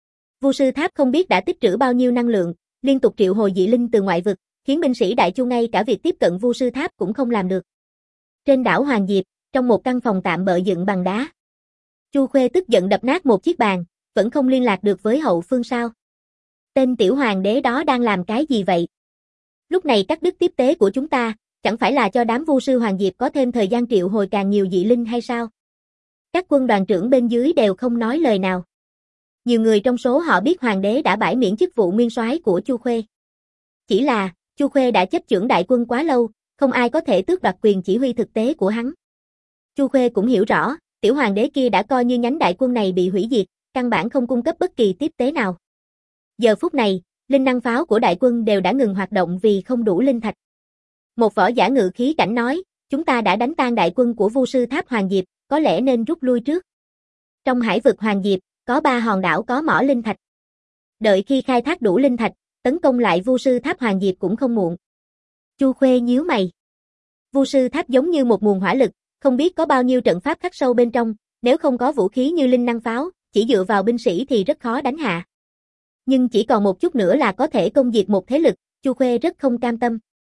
Vu sư tháp không biết đã tích trữ bao nhiêu năng lượng, liên tục triệu hồi dị linh từ ngoại vực, khiến binh sĩ Đại Chu ngay cả việc tiếp cận Vu sư tháp cũng không làm được. Trên đảo Hoàng Diệp, trong một căn phòng tạm bợ dựng bằng đá, Chu Khuê tức giận đập nát một chiếc bàn, vẫn không liên lạc được với hậu phương sao? Tên tiểu hoàng đế đó đang làm cái gì vậy? Lúc này cắt đứt tiếp tế của chúng ta, chẳng phải là cho đám vu sư Hoàng Diệp có thêm thời gian triệu hồi càng nhiều dị linh hay sao? Các quân đoàn trưởng bên dưới đều không nói lời nào. Nhiều người trong số họ biết hoàng đế đã bãi miễn chức vụ nguyên soái của Chu Khuê. Chỉ là, Chu Khuê đã chấp chưởng đại quân quá lâu, không ai có thể tước đoạt quyền chỉ huy thực tế của hắn. Chu Khuê cũng hiểu rõ, tiểu hoàng đế kia đã coi như nhánh đại quân này bị hủy diệt, căn bản không cung cấp bất kỳ tiếp tế nào. Giờ phút này, linh năng pháo của đại quân đều đã ngừng hoạt động vì không đủ linh thạch. Một võ giả ngự khí cảnh nói, chúng ta đã đánh tan đại quân của Vu sư tháp Hoàng Diệp, có lẽ nên rút lui trước. Trong hải vực Hoàng Diệp, có ba hòn đảo có mỏ linh thạch. Đợi khi khai thác đủ linh thạch, tấn công lại Vu sư tháp Hoàng Diệp cũng không muộn. Chu Khuê nhíu mày. Vu sư tháp giống như một nguồn hỏa lực, không biết có bao nhiêu trận pháp khắc sâu bên trong, nếu không có vũ khí như linh năng pháo, chỉ dựa vào binh sĩ thì rất khó đánh hạ. Nhưng chỉ còn một chút nữa là có thể công diệt một thế lực, Chu Khuê rất không cam tâm.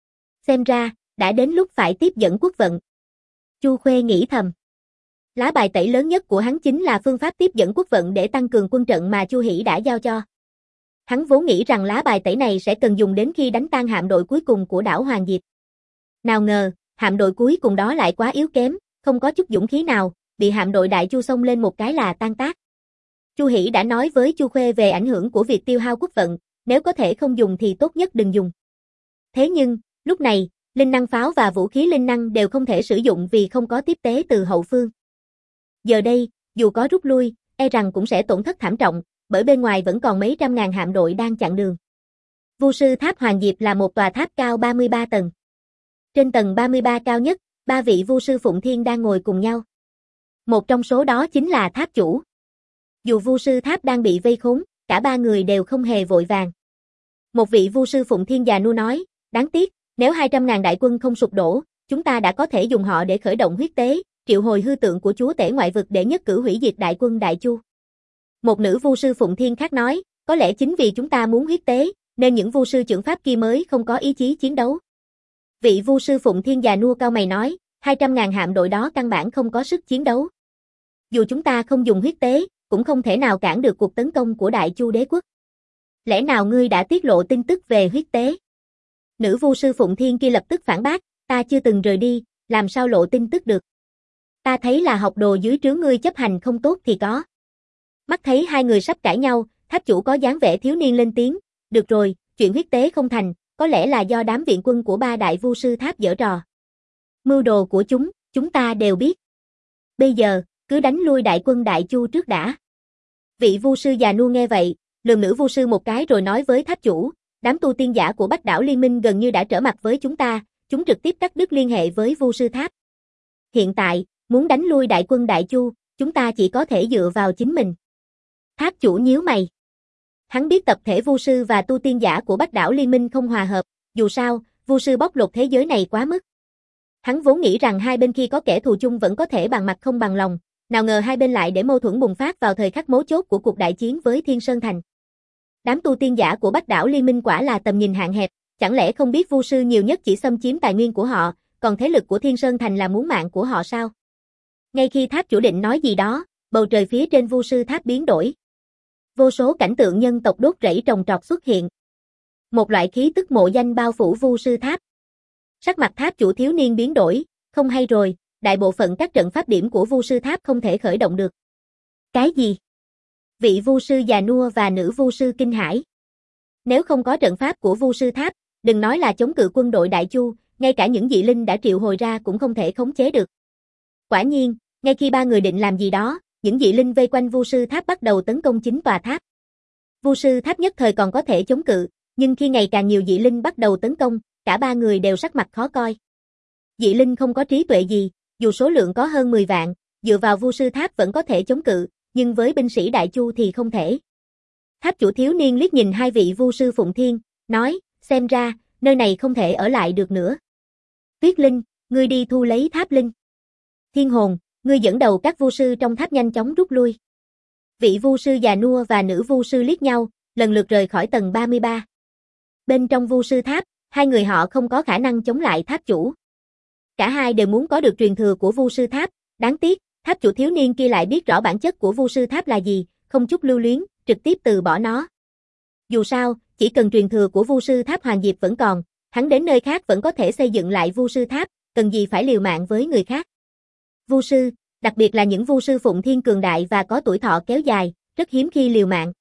Xem ra, đã đến lúc phải tiếp dẫn quốc vận. Chu Khuê nghĩ thầm. Lá bài tẩy lớn nhất của hắn chính là phương pháp tiếp dẫn quốc vận để tăng cường quân trận mà Chu Hỷ đã giao cho. Hắn vốn nghĩ rằng lá bài tẩy này sẽ cần dùng đến khi đánh tan hạm đội cuối cùng của đảo Hoàng Diệp. Nào ngờ, hạm đội cuối cùng đó lại quá yếu kém, không có chút dũng khí nào, bị hạm đội Đại Chu xông lên một cái là tan tác. Chu Hỷ đã nói với Chu Khuê về ảnh hưởng của việc tiêu hao quốc vận, nếu có thể không dùng thì tốt nhất đừng dùng. Thế nhưng, lúc này, linh năng pháo và vũ khí linh năng đều không thể sử dụng vì không có tiếp tế từ hậu phương. Giờ đây, dù có rút lui, e rằng cũng sẽ tổn thất thảm trọng, bởi bên ngoài vẫn còn mấy trăm ngàn hạm đội đang chặn đường. Vu sư tháp Hoàng Diệp là một tòa tháp cao ba mươi ba tầng. Trên tầng ba mươi ba cao nhất, ba vị vu sư Phụng Thiên đang ngồi cùng nhau. Một trong số đó chính là tháp chủ. Dù vu sư tháp đang bị vây khốn, cả ba người đều không hề vội vàng. Một vị vu sư Phụng Thiên già nua nói, đáng tiếc, nếu hai trăm ngàn đại quân không sụp đổ, chúng ta đã có thể dùng họ để khởi động huyết tế, triệu hồi hư tượng của chúa tể ngoại vực để nhất cử hủy diệt đại quân Đại Chu. Một nữ vu sư Phụng Thiên khác nói, có lẽ chính vì chúng ta muốn huyết tế, nên những vu sư chưởng pháp kia mới không có ý chí chiến đấu. Vị vu sư Phụng Thiên già nua cau mày nói, hai trăm ngàn hạm đội đó căn bản không có sức chiến đấu. Dù chúng ta không dùng huyết tế, cũng không thể nào cản được cuộc tấn công của Đại Chu đế quốc. Lẽ nào ngươi đã tiết lộ tin tức về huyết tế? Nữ vu sư Phụng Thiên kia lập tức phản bác, ta chưa từng rời đi, làm sao lộ tin tức được? Ta thấy là học đồ dưới trướng ngươi chấp hành không tốt thì có. Mắt thấy hai người sắp cãi nhau, tháp chủ có dáng vẻ thiếu niên lên tiếng, được rồi, chuyện huyết tế không thành, có lẽ là do đám viện quân của ba đại vu sư tháp giở trò. Mưu đồ của chúng, chúng ta đều biết. Bây giờ, cứ đánh lui đại quân Đại Chu trước đã. Vị vu sư già nua nghe vậy, lườm nữ vu sư một cái rồi nói với tháp chủ, đám tu tiên giả của Bách Đảo Liên Minh gần như đã trở mặt với chúng ta, chúng trực tiếp cắt đứt liên hệ với vu sư tháp. Hiện tại, muốn đánh lui đại quân Đại Chu, chúng ta chỉ có thể dựa vào chính mình. Tháp chủ nhíu mày. Hắn biết tập thể vu sư và tu tiên giả của Bách Đảo Liên Minh không hòa hợp, dù sao, vu sư bóc lột thế giới này quá mức. Hắn vốn nghĩ rằng hai bên khi có kẻ thù chung vẫn có thể bằng mặt không bằng lòng, nào ngờ hai bên lại để mâu thuẫn bùng phát vào thời khắc mấu chốt của cuộc đại chiến với Thiên Sơn Thành. Đám tu tiên giả của Bách Đảo Liên Minh quả là tầm nhìn hạn hẹp, chẳng lẽ không biết vu sư nhiều nhất chỉ xâm chiếm tài nguyên của họ, còn thế lực của Thiên Sơn Thành là muốn mạng của họ sao? Ngay khi tháp chủ định nói gì đó, bầu trời phía trên vu sư tháp biến đổi. Vô số cảnh tượng nhân tộc đốt rẫy trồng trọt xuất hiện. Một loại khí tức mộ danh bao phủ vu sư tháp. Sắc mặt tháp chủ thiếu niên biến đổi, không hay rồi, đại bộ phận các trận pháp điểm của vu sư tháp không thể khởi động được. Cái gì? Vị vu sư già nua và nữ vu sư kinh hãi. Nếu không có trận pháp của vu sư tháp, đừng nói là chống cự quân đội Đại Chu, ngay cả những dị linh đã triệu hồi ra cũng không thể khống chế được. Quả nhiên, ngay khi ba người định làm gì đó, những dị linh vây quanh vu sư tháp bắt đầu tấn công chính tòa tháp. Vu sư tháp nhất thời còn có thể chống cự, nhưng khi ngày càng nhiều dị linh bắt đầu tấn công, cả ba người đều sắc mặt khó coi. Dị linh không có trí tuệ gì, dù số lượng có hơn mười vạn, dựa vào vu sư tháp vẫn có thể chống cự, nhưng với binh sĩ Đại Chu thì không thể. Tháp chủ thiếu niên liếc nhìn hai vị vu sư Phụng Thiên, nói, xem ra, nơi này không thể ở lại được nữa. Tuyết Linh, ngươi đi thu lấy tháp linh. Thiên Hồn, ngươi dẫn đầu các vu sư trong tháp nhanh chóng rút lui. Vị vu sư già nua và nữ vu sư liếc nhau, lần lượt rời khỏi tầng ba mươi ba. Bên trong vu sư tháp, hai người họ không có khả năng chống lại tháp chủ. Cả hai đều muốn có được truyền thừa của vu sư tháp, đáng tiếc, tháp chủ thiếu niên kia lại biết rõ bản chất của vu sư tháp là gì, không chút lưu luyến, trực tiếp từ bỏ nó. Dù sao, chỉ cần truyền thừa của vu sư tháp Hoàng Diệp vẫn còn, hắn đến nơi khác vẫn có thể xây dựng lại vu sư tháp, cần gì phải liều mạng với người khác. Vu sư, đặc biệt là những vu sư Phụng Thiên cường đại và có tuổi thọ kéo dài, rất hiếm khi liều mạng.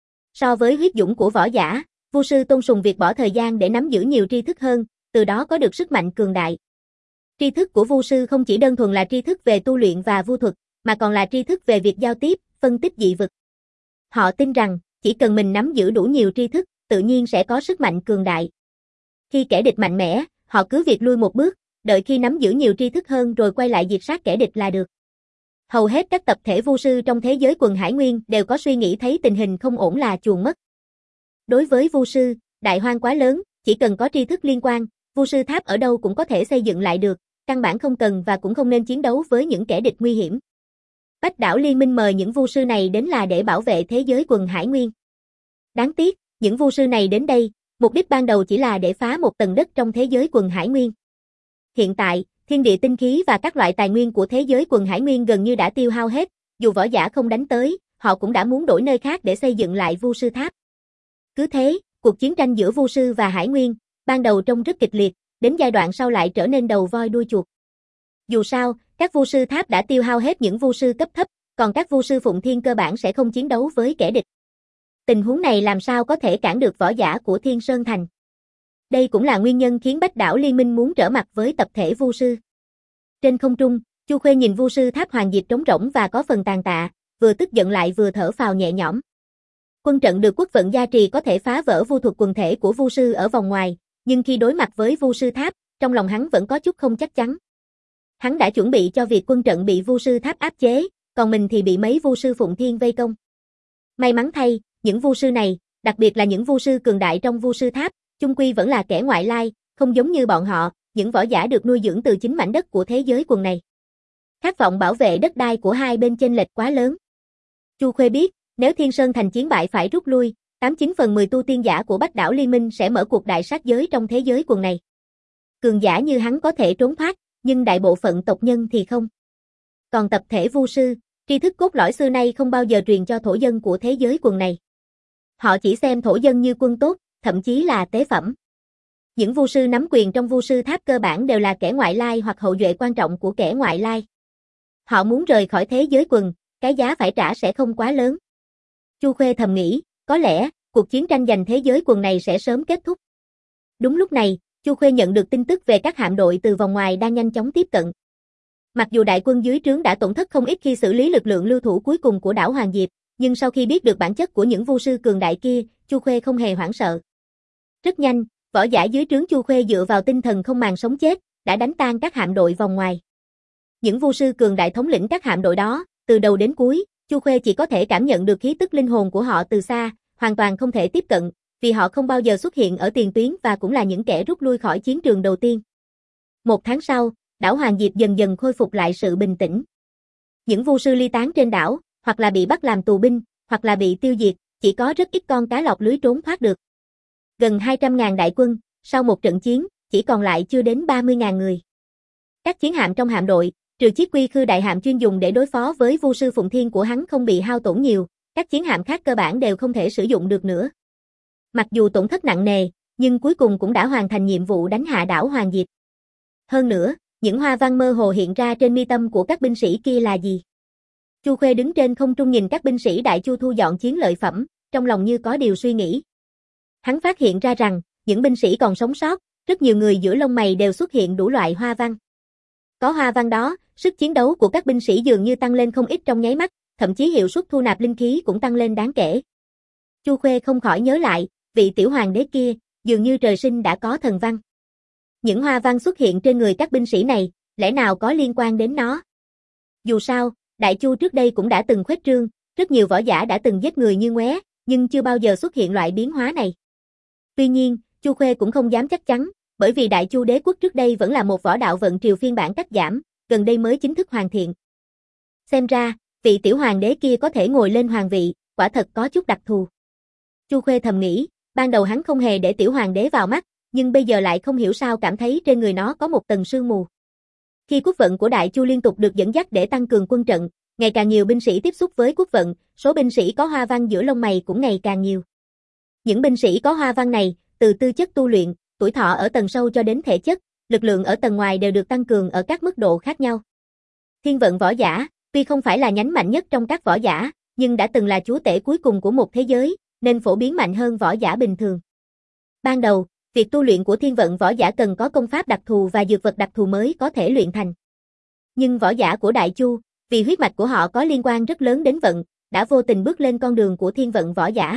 So với huyết dũng của võ giả, vu sư tôn sùng việc bỏ thời gian để nắm giữ nhiều tri thức hơn, từ đó có được sức mạnh cường đại. Tri thức của vu sư không chỉ đơn thuần là tri thức về tu luyện và vu thuật, mà còn là tri thức về việc giao tiếp, phân tích dị vực. Họ tin rằng, chỉ cần mình nắm giữ đủ nhiều tri thức, tự nhiên sẽ có sức mạnh cường đại. Khi kẻ địch mạnh mẽ, họ cứ việc lui một bước, đợi khi nắm giữ nhiều tri thức hơn rồi quay lại diệt sát kẻ địch là được. Hầu hết các tập thể vu sư trong thế giới quần hải nguyên đều có suy nghĩ thấy tình hình không ổn là chuồn mất. Đối với vu sư, đại hoang quá lớn, chỉ cần có tri thức liên quan, vu sư tháp ở đâu cũng có thể xây dựng lại được, căn bản không cần và cũng không nên chiến đấu với những kẻ địch nguy hiểm. Bách Đảo Liên Minh mời những vu sư này đến là để bảo vệ thế giới quần hải nguyên. Đáng tiếc, những vu sư này đến đây, mục đích ban đầu chỉ là để phá một tầng đất trong thế giới quần hải nguyên. Hiện tại, thiên địa tinh khí và các loại tài nguyên của thế giới quần hải nguyên gần như đã tiêu hao hết, dù võ giả không đánh tới, họ cũng đã muốn đổi nơi khác để xây dựng lại vu sư tháp. Cứ thế, cuộc chiến tranh giữa vu sư và hải nguyên, ban đầu trông rất kịch liệt, đến giai đoạn sau lại trở nên đầu voi đuôi chuột. Dù sao, các vu sư tháp đã tiêu hao hết những vu sư cấp thấp, còn các vu sư Phụng Thiên cơ bản sẽ không chiến đấu với kẻ địch. Tình huống này làm sao có thể cản được võ giả của Thiên Sơn Thành. Đây cũng là nguyên nhân khiến Bách Đảo Liên Minh muốn trở mặt với tập thể vu sư. Trên không trung, Chu Khuê nhìn vu sư tháp Hoàng Diệp trống rỗng và có phần tàn tạ, vừa tức giận lại vừa thở phào nhẹ nhõm. Quân trận được quốc vận gia trì có thể phá vỡ vu thuật quần thể của vu sư ở vòng ngoài, nhưng khi đối mặt với vu sư tháp, trong lòng hắn vẫn có chút không chắc chắn. Hắn đã chuẩn bị cho việc quân trận bị vu sư tháp áp chế, còn mình thì bị mấy vu sư Phụng Thiên vây công. May mắn thay, những vu sư này, đặc biệt là những vu sư cường đại trong vu sư tháp, chung quy vẫn là kẻ ngoại lai, không giống như bọn họ, những võ giả được nuôi dưỡng từ chính mảnh đất của thế giới quần này. Khát vọng bảo vệ đất đai của hai bên chênh lệch quá lớn. Chu Khuê biết, nếu Thiên Sơn Thành chiến bại phải rút lui, tám chín phần mười tu tiên giả của Bách Đảo Liên Minh sẽ mở cuộc đại sát giới trong thế giới quần này. cường giả như hắn có thể trốn thoát, nhưng đại bộ phận tộc nhân thì không. Còn tập thể vu sư, tri thức cốt lõi xưa nay không bao giờ truyền cho thổ dân của thế giới quần này. Họ chỉ xem thổ dân như quân tốt, thậm chí là tế phẩm. Những vu sư nắm quyền trong vu sư tháp cơ bản đều là kẻ ngoại lai hoặc hậu duệ quan trọng của kẻ ngoại lai. Họ muốn rời khỏi thế giới quần, cái giá phải trả sẽ không quá lớn. Chu Khuê thầm nghĩ, có lẽ, cuộc chiến tranh giành thế giới quần này sẽ sớm kết thúc. Đúng lúc này, Chu Khuê nhận được tin tức về các hạm đội từ vòng ngoài đang nhanh chóng tiếp cận. Mặc dù đại quân dưới trướng đã tổn thất không ít khi xử lý lực lượng lưu thủ cuối cùng của đảo Hoàng Diệp, nhưng sau khi biết được bản chất của những vu sư cường đại kia, Chu Khuê không hề hoảng sợ. Rất nhanh, võ giả dưới trướng Chu Khuê dựa vào tinh thần không màng sống chết, đã đánh tan các hạm đội vòng ngoài. Những vu sư cường đại thống lĩnh các hạm đội đó, từ đầu đến cuối, Chu Khuê chỉ có thể cảm nhận được khí tức linh hồn của họ từ xa, hoàn toàn không thể tiếp cận, vì họ không bao giờ xuất hiện ở tiền tuyến và cũng là những kẻ rút lui khỏi chiến trường đầu tiên. Một tháng sau, đảo Hoàng Diệp dần dần khôi phục lại sự bình tĩnh. Những vu sư ly tán trên đảo, hoặc là bị bắt làm tù binh, hoặc là bị tiêu diệt, chỉ có rất ít con cá lọt lưới trốn thoát được. Gần hai trăm ngàn đại quân, sau một trận chiến, chỉ còn lại chưa đến ba mươi ngàn người. Các chiến hạm trong hạm đội, trừ chiếc quy khư đại hạm chuyên dùng để đối phó với vu sư Phụng Thiên của hắn không bị hao tổn nhiều, các chiến hạm khác cơ bản đều không thể sử dụng được nữa. Mặc dù tổn thất nặng nề, nhưng cuối cùng cũng đã hoàn thành nhiệm vụ đánh hạ đảo Hoàng Diệp. Hơn nữa, những hoa văn mơ hồ hiện ra trên mi tâm của các binh sĩ kia là gì? Chu Khuê đứng trên không trung nhìn các binh sĩ Đại Chu thu dọn chiến lợi phẩm, trong lòng như có điều suy nghĩ. Hắn phát hiện ra rằng, những binh sĩ còn sống sót, rất nhiều người giữa lông mày đều xuất hiện đủ loại hoa văn. Có hoa văn đó, sức chiến đấu của các binh sĩ dường như tăng lên không ít trong nháy mắt, thậm chí hiệu suất thu nạp linh khí cũng tăng lên đáng kể. Chu Khuê không khỏi nhớ lại, vị tiểu hoàng đế kia, dường như trời sinh đã có thần văn. Những hoa văn xuất hiện trên người các binh sĩ này, lẽ nào có liên quan đến nó? Dù sao, Đại Chu trước đây cũng đã từng khuếch trương, rất nhiều võ giả đã từng giết người như ngoé, nhưng chưa bao giờ xuất hiện loại biến hóa này. Tuy nhiên, Chu Khuê cũng không dám chắc chắn, bởi vì Đại Chu đế quốc trước đây vẫn là một võ đạo vận triều phiên bản cắt giảm, gần đây mới chính thức hoàn thiện. Xem ra, vị tiểu hoàng đế kia có thể ngồi lên hoàng vị, quả thật có chút đặc thù. Chu Khuê thầm nghĩ, ban đầu hắn không hề để tiểu hoàng đế vào mắt, nhưng bây giờ lại không hiểu sao cảm thấy trên người nó có một tầng sương mù. Khi quốc vận của Đại Chu liên tục được dẫn dắt để tăng cường quân trận, ngày càng nhiều binh sĩ tiếp xúc với quốc vận, số binh sĩ có hoa văn giữa lông mày cũng ngày càng nhiều. Những binh sĩ có hoa văn này, từ tư chất tu luyện, tuổi thọ ở tầng sâu cho đến thể chất, lực lượng ở tầng ngoài đều được tăng cường ở các mức độ khác nhau. Thiên vận võ giả, tuy không phải là nhánh mạnh nhất trong các võ giả, nhưng đã từng là chúa tể cuối cùng của một thế giới, nên phổ biến mạnh hơn võ giả bình thường. Ban đầu, việc tu luyện của thiên vận võ giả cần có công pháp đặc thù và dược vật đặc thù mới có thể luyện thành. Nhưng võ giả của Đại Chu, vì huyết mạch của họ có liên quan rất lớn đến vận, đã vô tình bước lên con đường của thiên vận võ giả.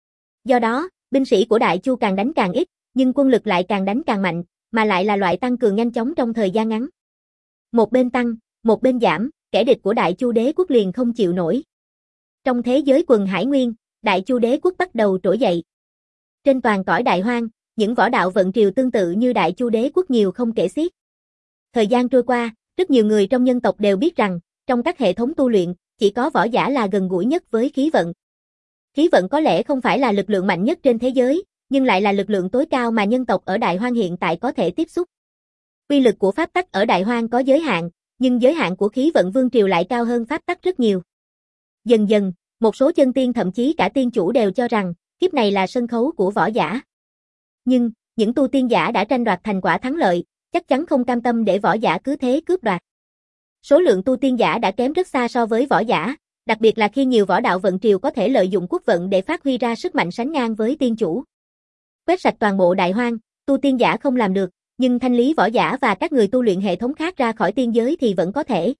Do đó, binh sĩ của Đại Chu càng đánh càng ít, nhưng quân lực lại càng đánh càng mạnh, mà lại là loại tăng cường nhanh chóng trong thời gian ngắn. Một bên tăng, một bên giảm, kẻ địch của Đại Chu đế quốc liền không chịu nổi. Trong thế giới quần hải nguyên, Đại Chu đế quốc bắt đầu trỗi dậy. Trên toàn cõi Đại Hoang, những võ đạo vận triều tương tự như Đại Chu đế quốc nhiều không kể xiết. Thời gian trôi qua, rất nhiều người trong nhân tộc đều biết rằng, trong các hệ thống tu luyện, chỉ có võ giả là gần gũi nhất với khí vận. Khí vận có lẽ không phải là lực lượng mạnh nhất trên thế giới, nhưng lại là lực lượng tối cao mà nhân tộc ở Đại Hoang hiện tại có thể tiếp xúc. Uy lực của pháp tắc ở Đại Hoang có giới hạn, nhưng giới hạn của khí vận vương triều lại cao hơn pháp tắc rất nhiều. Dần dần, một số chân tiên thậm chí cả tiên chủ đều cho rằng, kiếp này là sân khấu của võ giả. Nhưng, những tu tiên giả đã tranh đoạt thành quả thắng lợi, chắc chắn không cam tâm để võ giả cứ thế cướp đoạt. Số lượng tu tiên giả đã kém rất xa so với võ giả, đặc biệt là khi nhiều võ đạo vận triều có thể lợi dụng quốc vận để phát huy ra sức mạnh sánh ngang với tiên chủ. Quét sạch toàn bộ Đại Hoang, tu tiên giả không làm được, nhưng thanh lý võ giả và các người tu luyện hệ thống khác ra khỏi tiên giới thì vẫn có thể.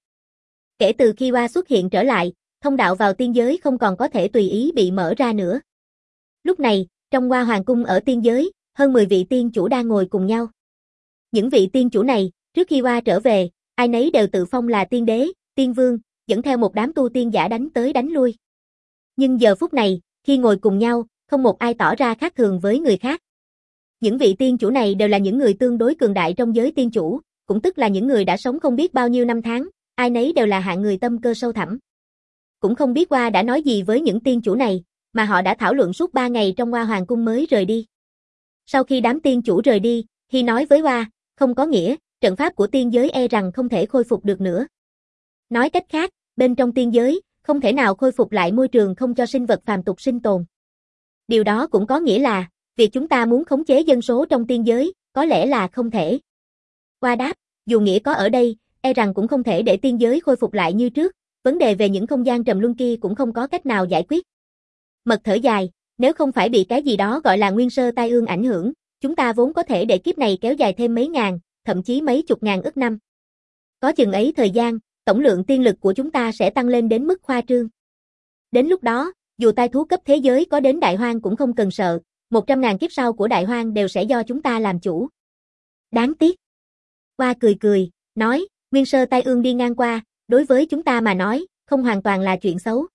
Kể từ khi Hoa xuất hiện trở lại, thông đạo vào tiên giới không còn có thể tùy ý bị mở ra nữa. Lúc này, trong Hoa Hoàng cung ở tiên giới, hơn mười vị tiên chủ đang ngồi cùng nhau. Những vị tiên chủ này, trước khi Hoa trở về, ai nấy đều tự phong là tiên đế, tiên vương, dẫn theo một đám tu tiên giả đánh tới đánh lui. Nhưng giờ phút này, khi ngồi cùng nhau, không một ai tỏ ra khác thường với người khác. Những vị tiên chủ này đều là những người tương đối cường đại trong giới tiên chủ, cũng tức là những người đã sống không biết bao nhiêu năm tháng, ai nấy đều là hạng người tâm cơ sâu thẳm. Cũng không biết Hoa đã nói gì với những tiên chủ này, mà họ đã thảo luận suốt ba ngày trong Hoa Hoàng cung mới rời đi. Sau khi đám tiên chủ rời đi, Hy nói với Hoa, không có nghĩa, trận pháp của tiên giới e rằng không thể khôi phục được nữa. Nói cách khác, bên trong tiên giới, không thể nào khôi phục lại môi trường không cho sinh vật phàm tục sinh tồn. Điều đó cũng có nghĩa là, việc chúng ta muốn khống chế dân số trong tiên giới, có lẽ là không thể. Qua đáp, dù nghĩa có ở đây, e rằng cũng không thể để tiên giới khôi phục lại như trước, vấn đề về những không gian trầm luân kia cũng không có cách nào giải quyết. Mật thở dài, nếu không phải bị cái gì đó gọi là nguyên sơ tai ương ảnh hưởng, chúng ta vốn có thể để kiếp này kéo dài thêm mấy ngàn, thậm chí mấy chục ngàn ức năm. Có chừng ấy thời gian, tổng lượng tiên lực của chúng ta sẽ tăng lên đến mức khoa trương. Đến lúc đó, dù tai thú cấp thế giới có đến đại hoang cũng không cần sợ, một trăm ngàn kiếp sau của đại hoang đều sẽ do chúng ta làm chủ. Đáng tiếc. Hoa cười cười, nói, nguyên sơ tai ương đi ngang qua, đối với chúng ta mà nói, không hoàn toàn là chuyện xấu.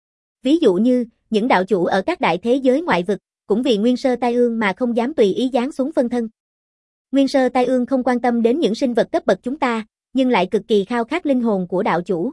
Ví dụ như, những đạo chủ ở các đại thế giới ngoại vực, cũng vì nguyên sơ tai ương mà không dám tùy ý giáng xuống phân thân. Nguyên sơ tai ương không quan tâm đến những sinh vật cấp bậc chúng ta, nhưng lại cực kỳ khao khát linh hồn của đạo chủ.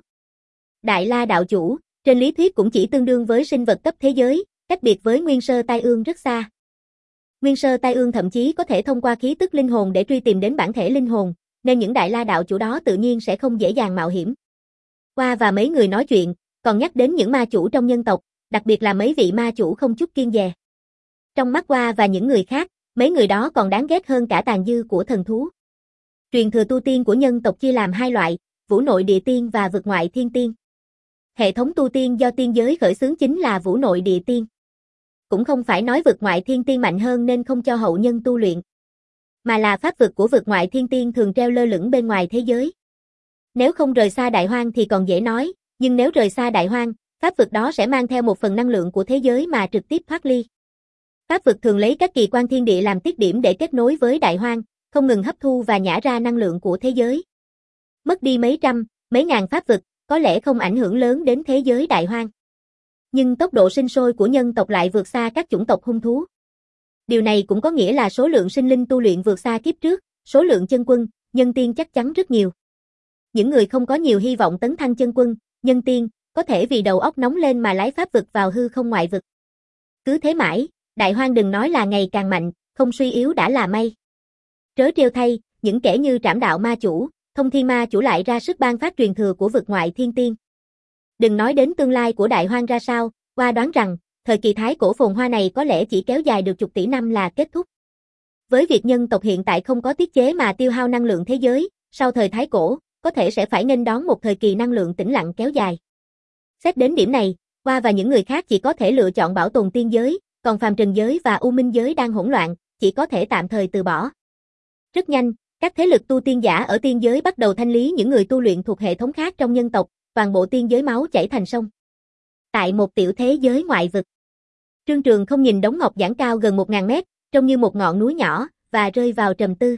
Đại La đạo chủ, trên lý thuyết cũng chỉ tương đương với sinh vật cấp thế giới, cách biệt với nguyên sơ tai ương rất xa. Nguyên sơ tai ương thậm chí có thể thông qua khí tức linh hồn để truy tìm đến bản thể linh hồn, nên những Đại La đạo chủ đó tự nhiên sẽ không dễ dàng mạo hiểm. Qua và mấy người nói chuyện, còn nhắc đến những ma chủ trong nhân tộc, đặc biệt là mấy vị ma chủ không chút kiêng dè. Trong mắt Qua và những người khác, mấy người đó còn đáng ghét hơn cả tàn dư của thần thú. Truyền thừa tu tiên của nhân tộc chia làm hai loại, vũ nội địa tiên và vực ngoại thiên tiên. Hệ thống tu tiên do tiên giới khởi xướng chính là vũ nội địa tiên. Cũng không phải nói vực ngoại thiên tiên mạnh hơn nên không cho hậu nhân tu luyện, mà là pháp vực của vực ngoại thiên tiên thường treo lơ lửng bên ngoài thế giới. Nếu không rời xa đại hoang thì còn dễ nói, nhưng nếu rời xa đại hoang, pháp vực đó sẽ mang theo một phần năng lượng của thế giới mà trực tiếp thoát ly. Pháp vực thường lấy các kỳ quan thiên địa làm tiết điểm để kết nối với đại hoang, không ngừng hấp thu và nhả ra năng lượng của thế giới. Mất đi mấy trăm, mấy ngàn pháp vực, có lẽ không ảnh hưởng lớn đến thế giới đại hoang. Nhưng tốc độ sinh sôi của nhân tộc lại vượt xa các chủng tộc hung thú. Điều này cũng có nghĩa là số lượng sinh linh tu luyện vượt xa kiếp trước, số lượng chân quân, nhân tiên chắc chắn rất nhiều. Những người không có nhiều hy vọng tấn thăng chân quân, nhân tiên, có thể vì đầu óc nóng lên mà lái pháp vực vào hư không ngoại vực. Cứ thế mãi, đại hoang đừng nói là ngày càng mạnh, không suy yếu đã là may. Trớ trêu thay, những kẻ như Trảm Đạo ma chủ, Thông Thiên ma chủ lại ra sức ban phát truyền thừa của vực ngoại thiên tiên. Đừng nói đến tương lai của đại hoang ra sao, Qua đoán rằng, thời kỳ thái cổ phồn hoa này có lẽ chỉ kéo dài được chục tỷ năm là kết thúc. Với việc nhân tộc hiện tại không có tiết chế mà tiêu hao năng lượng thế giới, sau thời thái cổ, có thể sẽ phải nghênh đón một thời kỳ năng lượng tĩnh lặng kéo dài. Xét đến điểm này, Qua và những người khác chỉ có thể lựa chọn bảo tồn tiên giới, còn phàm trần giới và u minh giới đang hỗn loạn, chỉ có thể tạm thời từ bỏ. Rất nhanh, các thế lực tu tiên giả ở tiên giới bắt đầu thanh lý những người tu luyện thuộc hệ thống khác trong nhân tộc, toàn bộ tiên giới máu chảy thành sông. Tại một tiểu thế giới ngoại vực, Trương Trường không nhìn đống ngọc giản cao gần một ngàn mét, trông như một ngọn núi nhỏ, và rơi vào trầm tư.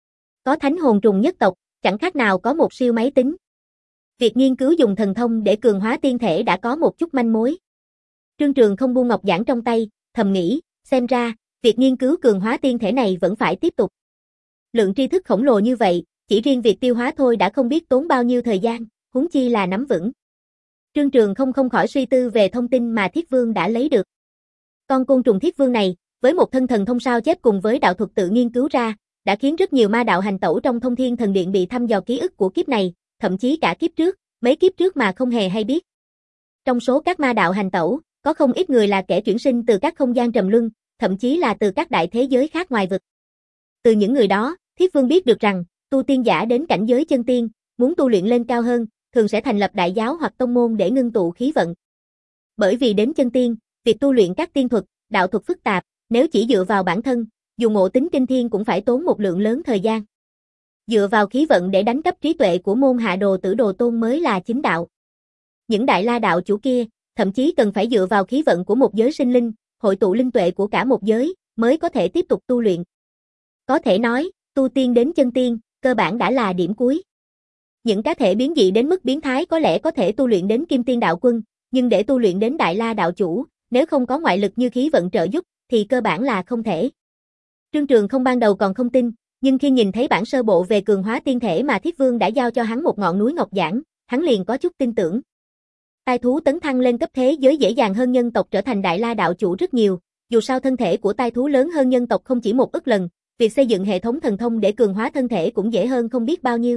Có thánh hồn trùng nhất tộc, chẳng khác nào có một siêu máy tính. Việc nghiên cứu dùng thần thông để cường hóa tiên thể đã có một chút manh mối. Trương Trường không buông ngọc giản trong tay, thầm nghĩ, xem ra, việc nghiên cứu cường hóa tiên thể này vẫn phải tiếp tục. Lượng tri thức khổng lồ như vậy, chỉ riêng việc tiêu hóa thôi đã không biết tốn bao nhiêu thời gian, huống chi là nắm vững. Trương Trường không không khỏi suy tư về thông tin mà Thiết Vương đã lấy được. Con côn trùng Thiết Vương này, với một thân thần thông sao chép cùng với đạo thuật tự nghiên cứu ra, đã khiến rất nhiều ma đạo hành tẩu trong Thông Thiên Thần Điện bị thăm dò ký ức của kiếp này, thậm chí cả kiếp trước, mấy kiếp trước mà không hề hay biết. Trong số các ma đạo hành tẩu, có không ít người là kẻ chuyển sinh từ các không gian trầm luân, thậm chí là từ các đại thế giới khác ngoài vực. Từ những người đó, Thiết Vương biết được rằng, tu tiên giả đến cảnh giới chân tiên, muốn tu luyện lên cao hơn, thường sẽ thành lập đại giáo hoặc tông môn để ngưng tụ khí vận. Bởi vì đến chân tiên, việc tu luyện các tiên thuật, đạo thuật phức tạp, nếu chỉ dựa vào bản thân, dù ngộ tính kinh thiên cũng phải tốn một lượng lớn thời gian. Dựa vào khí vận để đánh cắp trí tuệ của môn hạ đồ tử đồ tôn mới là chính đạo. Những đại la đạo chủ kia, thậm chí cần phải dựa vào khí vận của một giới sinh linh, hội tụ linh tuệ của cả một giới, mới có thể tiếp tục tu luyện. Có thể nói, tu tiên đến chân tiên, cơ bản đã là điểm cuối. Những cá thể biến dị đến mức biến thái có lẽ có thể tu luyện đến kim tiên đạo quân, nhưng để tu luyện đến đại la đạo chủ, nếu không có ngoại lực như khí vận trợ giúp, thì cơ bản là không thể. Trương Trường không ban đầu còn không tin, nhưng khi nhìn thấy bản sơ bộ về cường hóa tiên thể mà Thiết Vương đã giao cho hắn một ngọn núi ngọc giản, hắn liền có chút tin tưởng. Tai thú tấn thăng lên cấp thế giới dễ dàng hơn nhân tộc trở thành đại la đạo chủ rất nhiều, dù sao thân thể của tai thú lớn hơn nhân tộc không chỉ một ức lần, việc xây dựng hệ thống thần thông để cường hóa thân thể cũng dễ hơn không biết bao nhiêu.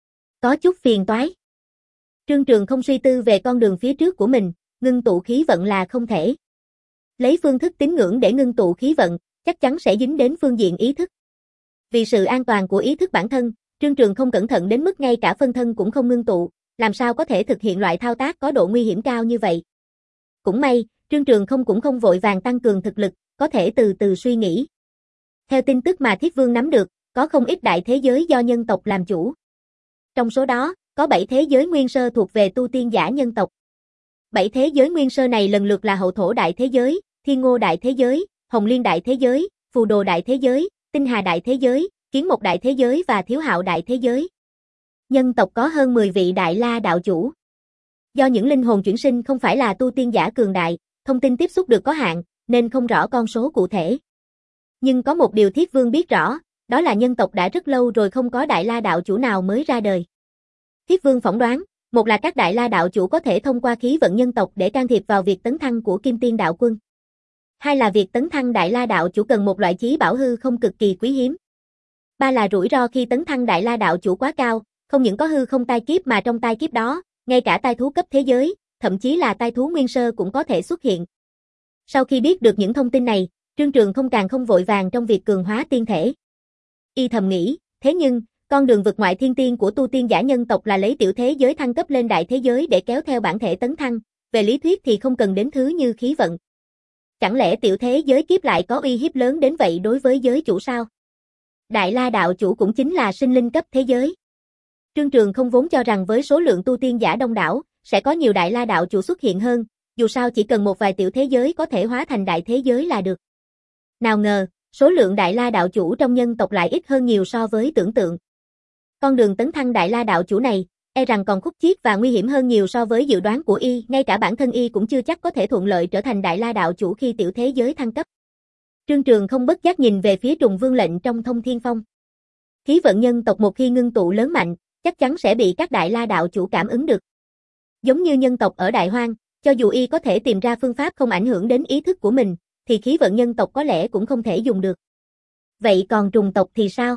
Có chút phiền toái. Trương Trường không suy tư về con đường phía trước của mình, ngưng tụ khí vận là không thể. Lấy phương thức tín ngưỡng để ngưng tụ khí vận, chắc chắn sẽ dính đến phương diện ý thức. Vì sự an toàn của ý thức bản thân, Trương Trường không cẩn thận đến mức ngay cả phân thân cũng không ngưng tụ, làm sao có thể thực hiện loại thao tác có độ nguy hiểm cao như vậy. Cũng may, Trương Trường không cũng không vội vàng tăng cường thực lực, có thể từ từ suy nghĩ. Theo tin tức mà Thiết Vương nắm được, có không ít đại thế giới do nhân tộc làm chủ. Trong số đó, có bảy thế giới nguyên sơ thuộc về tu tiên giả nhân tộc. Bảy thế giới nguyên sơ này lần lượt là Hậu Thổ đại thế giới, Thiên Ngô đại thế giới, Hồng Liên đại thế giới, Phù Đồ đại thế giới, Tinh Hà đại thế giới, Kiến Mộc đại thế giới và Thiếu Hạo đại thế giới. Nhân tộc có hơn mười vị đại la đạo chủ. Do những linh hồn chuyển sinh không phải là tu tiên giả cường đại, thông tin tiếp xúc được có hạn, nên không rõ con số cụ thể. Nhưng có một điều Thiết Vương biết rõ, đó là nhân tộc đã rất lâu rồi không có đại la đạo chủ nào mới ra đời. Thiết Vương phỏng đoán, một là các đại la đạo chủ có thể thông qua khí vận nhân tộc để can thiệp vào việc tấn thăng của Kim Tiên đạo quân. Hai là việc tấn thăng đại la đạo chủ cần một loại chí bảo hư không cực kỳ quý hiếm. Ba là rủi ro khi tấn thăng đại la đạo chủ quá cao, không những có hư không tai kiếp mà trong tai kiếp đó, ngay cả tai thú cấp thế giới, thậm chí là tai thú nguyên sơ cũng có thể xuất hiện. Sau khi biết được những thông tin này, Trương Trường không càng không vội vàng trong việc cường hóa tiên thể. Y thầm nghĩ, thế nhưng, con đường vực ngoại thiên tiên của tu tiên giả nhân tộc là lấy tiểu thế giới thăng cấp lên đại thế giới để kéo theo bản thể tấn thăng, về lý thuyết thì không cần đến thứ như khí vận. Chẳng lẽ tiểu thế giới kiếp lại có uy hiếp lớn đến vậy đối với giới chủ sao? Đại la đạo chủ cũng chính là sinh linh cấp thế giới. Trương Trường không vốn cho rằng với số lượng tu tiên giả đông đảo, sẽ có nhiều đại la đạo chủ xuất hiện hơn, dù sao chỉ cần một vài tiểu thế giới có thể hóa thành đại thế giới là được. Nào ngờ, số lượng đại la đạo chủ trong nhân tộc lại ít hơn nhiều so với tưởng tượng. Con đường tấn thăng đại la đạo chủ này, e rằng còn khúc chiết và nguy hiểm hơn nhiều so với dự đoán của y, ngay cả bản thân y cũng chưa chắc có thể thuận lợi trở thành đại la đạo chủ khi tiểu thế giới thăng cấp. Trương Trường không bất giác nhìn về phía Trùng Vương lệnh trong Thông Thiên Phong. Khí vận nhân tộc một khi ngưng tụ lớn mạnh, chắc chắn sẽ bị các đại la đạo chủ cảm ứng được. Giống như nhân tộc ở Đại Hoang, cho dù y có thể tìm ra phương pháp không ảnh hưởng đến ý thức của mình, thì khí vận nhân tộc có lẽ cũng không thể dùng được. Vậy còn trùng tộc thì sao?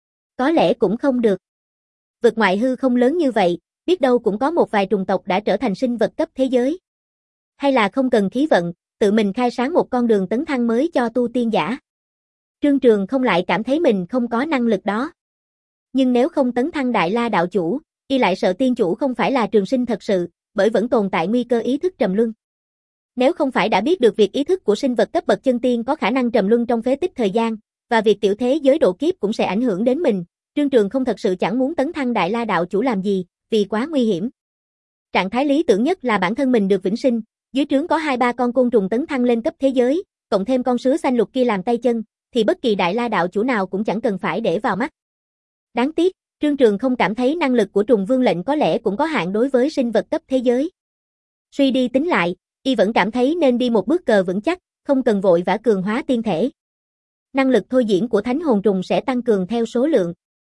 Có lẽ cũng không được. Vực ngoại hư không lớn như vậy, biết đâu cũng có một vài trùng tộc đã trở thành sinh vật cấp thế giới. Hay là không cần khí vận, tự mình khai sáng một con đường tấn thăng mới cho tu tiên giả. Trương Trường không lại cảm thấy mình không có năng lực đó. Nhưng nếu không tấn thăng đại la đạo chủ, y lại sợ tiên chủ không phải là trường sinh thật sự, bởi vẫn tồn tại nguy cơ ý thức trầm luân. Nếu không phải đã biết được việc ý thức của sinh vật cấp bậc chân tiên có khả năng trầm luân trong phế tích thời gian, và việc tiểu thế giới độ kiếp cũng sẽ ảnh hưởng đến mình, Trương Trường không thật sự chẳng muốn tấn thăng đại la đạo chủ làm gì, vì quá nguy hiểm. Trạng thái lý tưởng nhất là bản thân mình được vĩnh sinh, dưới trướng có hai ba con côn trùng tấn thăng lên cấp thế giới, cộng thêm con sứa xanh lục kia làm tay chân, thì bất kỳ đại la đạo chủ nào cũng chẳng cần phải để vào mắt. Đáng tiếc, Trương Trường không cảm thấy năng lực của Trùng Vương lệnh có lẽ cũng có hạn đối với sinh vật cấp thế giới. Suy đi tính lại, y vẫn cảm thấy nên đi một bước cờ vững chắc, không cần vội vã cường hóa tiên thể. Năng lực thôi diễn của thánh hồn trùng sẽ tăng cường theo số lượng.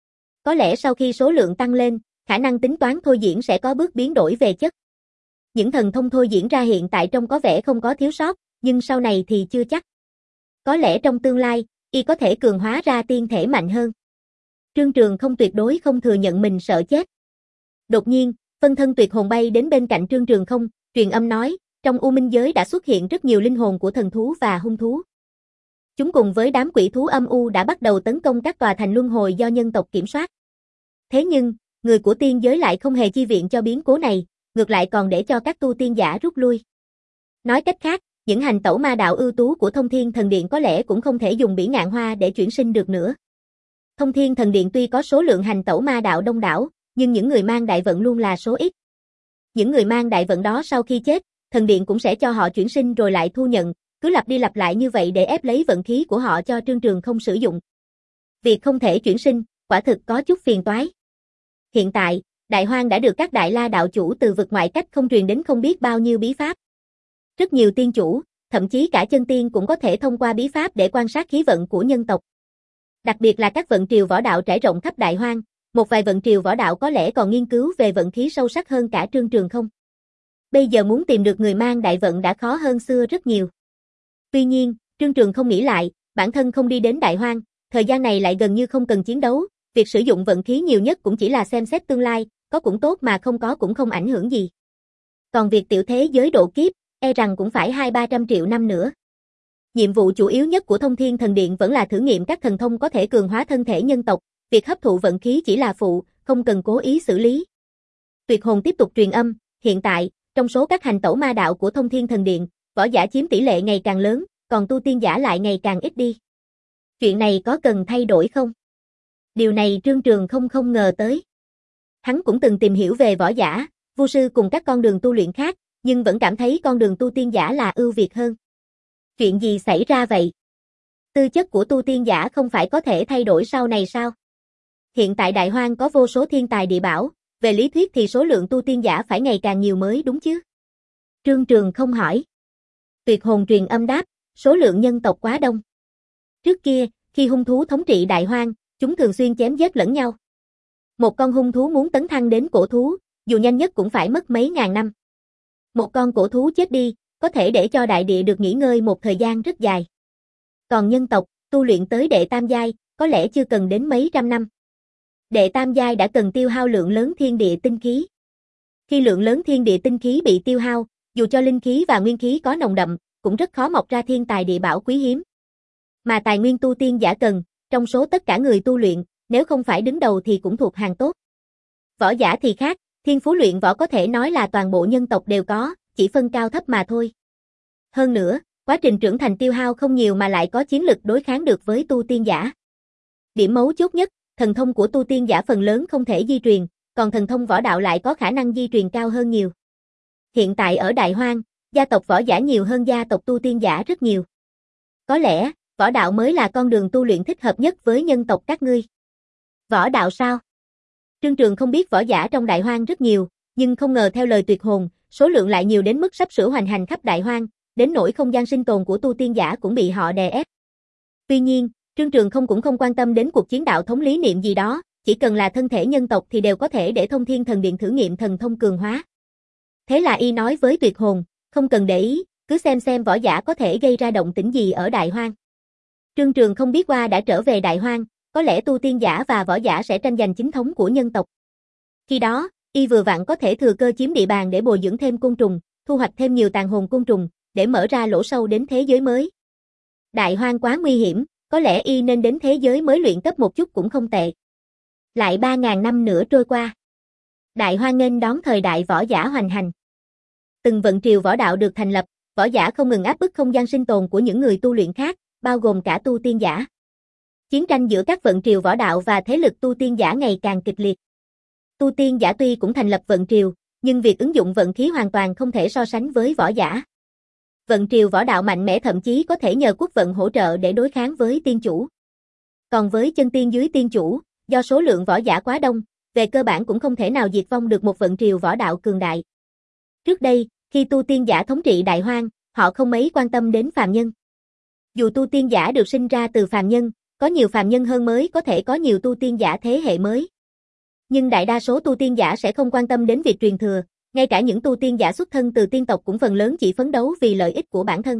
Có lẽ sau khi số lượng tăng lên, khả năng tính toán thôi diễn sẽ có bước biến đổi về chất. Những thần thông thôi diễn ra hiện tại trông có vẻ không có thiếu sót, nhưng sau này thì chưa chắc. Có lẽ trong tương lai, y có thể cường hóa ra tiên thể mạnh hơn. Trương Trường không tuyệt đối không thừa nhận mình sợ chết. Đột nhiên, phân thân tuyệt hồn bay đến bên cạnh Trương Trường không, truyền âm nói, trong U Minh giới đã xuất hiện rất nhiều linh hồn của thần thú và hung thú. Chúng cùng với đám quỷ thú âm u đã bắt đầu tấn công các tòa thành luân hồi do nhân tộc kiểm soát. Thế nhưng, người của tiên giới lại không hề chi viện cho biến cố này, ngược lại còn để cho các tu tiên giả rút lui. Nói cách khác, những hành tẩu ma đạo ưu tú của Thông Thiên Thần Điện có lẽ cũng không thể dùng bỉ ngạn hoa để chuyển sinh được nữa. Thông Thiên Thần Điện tuy có số lượng hành tẩu ma đạo đông đảo, nhưng những người mang đại vận luôn là số ít. Những người mang đại vận đó sau khi chết, Thần Điện cũng sẽ cho họ chuyển sinh rồi lại thu nhận, cứ lặp đi lặp lại như vậy để ép lấy vận khí của họ cho Trương Trường không sử dụng. Việc không thể chuyển sinh, quả thực có chút phiền toái. Hiện tại, Đại Hoang đã được các đại la đạo chủ từ vực ngoại cách không truyền đến không biết bao nhiêu bí pháp. Rất nhiều tiên chủ, thậm chí cả chân tiên cũng có thể thông qua bí pháp để quan sát khí vận của nhân tộc. Đặc biệt là các vận triều võ đạo trải rộng khắp Đại Hoang, một vài vận triều võ đạo có lẽ còn nghiên cứu về vận khí sâu sắc hơn cả Trương Trường không. Bây giờ muốn tìm được người mang đại vận đã khó hơn xưa rất nhiều. Tuy nhiên, Trương Trường không nghĩ lại, bản thân không đi đến Đại Hoang, thời gian này lại gần như không cần chiến đấu, việc sử dụng vận khí nhiều nhất cũng chỉ là xem xét tương lai, có cũng tốt mà không có cũng không ảnh hưởng gì. Còn việc tiểu thế giới độ kiếp, e rằng cũng phải hai ba trăm triệu năm nữa. Nhiệm vụ chủ yếu nhất của Thông Thiên Thần Điện vẫn là thử nghiệm các thần thông có thể cường hóa thân thể nhân tộc, việc hấp thụ vận khí chỉ là phụ, không cần cố ý xử lý. Tuyệt hồn tiếp tục truyền âm, hiện tại, trong số các hành tẩu ma đạo của Thông Thiên Thần Điện, võ giả chiếm tỷ lệ ngày càng lớn, còn tu tiên giả lại ngày càng ít đi. Chuyện này có cần thay đổi không? Điều này Trương Trường không không ngờ tới. Hắn cũng từng tìm hiểu về võ giả, vu sư cùng các con đường tu luyện khác, nhưng vẫn cảm thấy con đường tu tiên giả là ưu việt hơn. Chuyện gì xảy ra vậy? Tư chất của tu tiên giả không phải có thể thay đổi sau này sao? Hiện tại Đại Hoang có vô số thiên tài địa bảo, về lý thuyết thì số lượng tu tiên giả phải ngày càng nhiều mới đúng chứ? Trương Trường không hỏi. Tuyệt hồn truyền âm đáp, số lượng nhân tộc quá đông. Trước kia, khi hung thú thống trị Đại Hoang, chúng thường xuyên chém giết lẫn nhau. Một con hung thú muốn tấn thăng đến cổ thú, dù nhanh nhất cũng phải mất mấy ngàn năm. Một con cổ thú chết đi, có thể để cho đại địa được nghỉ ngơi một thời gian rất dài. Còn nhân tộc, tu luyện tới đệ tam giai, có lẽ chưa cần đến mấy trăm năm. Đệ tam giai đã cần tiêu hao lượng lớn thiên địa tinh khí. Khi lượng lớn thiên địa tinh khí bị tiêu hao, dù cho linh khí và nguyên khí có nồng đậm, cũng rất khó mọc ra thiên tài địa bảo quý hiếm. Mà tài nguyên tu tiên giả cần, trong số tất cả người tu luyện, nếu không phải đứng đầu thì cũng thuộc hàng tốt. Võ giả thì khác, thiên phú luyện võ có thể nói là toàn bộ nhân tộc đều có, chỉ phân cao thấp mà thôi. Hơn nữa, quá trình trưởng thành tiêu hao không nhiều mà lại có chiến lực đối kháng được với tu tiên giả. Điểm mấu chốt nhất, thần thông của tu tiên giả phần lớn không thể di truyền, còn thần thông võ đạo lại có khả năng di truyền cao hơn nhiều. Hiện tại ở Đại Hoang, gia tộc võ giả nhiều hơn gia tộc tu tiên giả rất nhiều. Có lẽ, võ đạo mới là con đường tu luyện thích hợp nhất với nhân tộc các ngươi. Võ đạo sao? Trương Trường không biết võ giả trong Đại Hoang rất nhiều, nhưng không ngờ theo lời tuyệt hồn, số lượng lại nhiều đến mức sắp sửa hoành hành khắp Đại Hoang, đến nỗi không gian sinh tồn của tu tiên giả cũng bị họ đè ép. Tuy nhiên, Trương Trường không cũng không quan tâm đến cuộc chiến đạo thống lý niệm gì đó, chỉ cần là thân thể nhân tộc thì đều có thể để Thông Thiên Thần Điện thử nghiệm thần thông cường hóa. Thế là y nói với tuyệt hồn, không cần để ý, cứ xem xem võ giả có thể gây ra động tĩnh gì ở Đại Hoang. Trương Trường không biết qua đã trở về Đại Hoang, có lẽ tu tiên giả và võ giả sẽ tranh giành chính thống của nhân tộc. Khi đó, y vừa vặn có thể thừa cơ chiếm địa bàn để bồi dưỡng thêm côn trùng, thu hoạch thêm nhiều tàn hồn côn trùng, để mở ra lỗ sâu đến thế giới mới. Đại Hoang quá nguy hiểm, có lẽ y nên đến thế giới mới luyện cấp một chút cũng không tệ. Lại ba ngàn năm nữa trôi qua. Đại Hoang nghênh đón thời đại võ giả hoành hành. Từng vận triều võ đạo được thành lập, võ giả không ngừng áp bức không gian sinh tồn của những người tu luyện khác, bao gồm cả tu tiên giả. Chiến tranh giữa các vận triều võ đạo và thế lực tu tiên giả ngày càng kịch liệt. Tu tiên giả tuy cũng thành lập vận triều, nhưng việc ứng dụng vận khí hoàn toàn không thể so sánh với võ giả. Vận triều võ đạo mạnh mẽ thậm chí có thể nhờ quốc vận hỗ trợ để đối kháng với tiên chủ. Còn với chân tiên dưới tiên chủ, do số lượng võ giả quá đông, về cơ bản cũng không thể nào diệt vong được một vận triều võ đạo cường đại. Trước đây, khi tu tiên giả thống trị Đại Hoang, họ không mấy quan tâm đến phàm nhân. Dù tu tiên giả được sinh ra từ phàm nhân, có nhiều phàm nhân hơn mới có thể có nhiều tu tiên giả thế hệ mới. Nhưng đại đa số tu tiên giả sẽ không quan tâm đến việc truyền thừa, ngay cả những tu tiên giả xuất thân từ tiên tộc cũng phần lớn chỉ phấn đấu vì lợi ích của bản thân.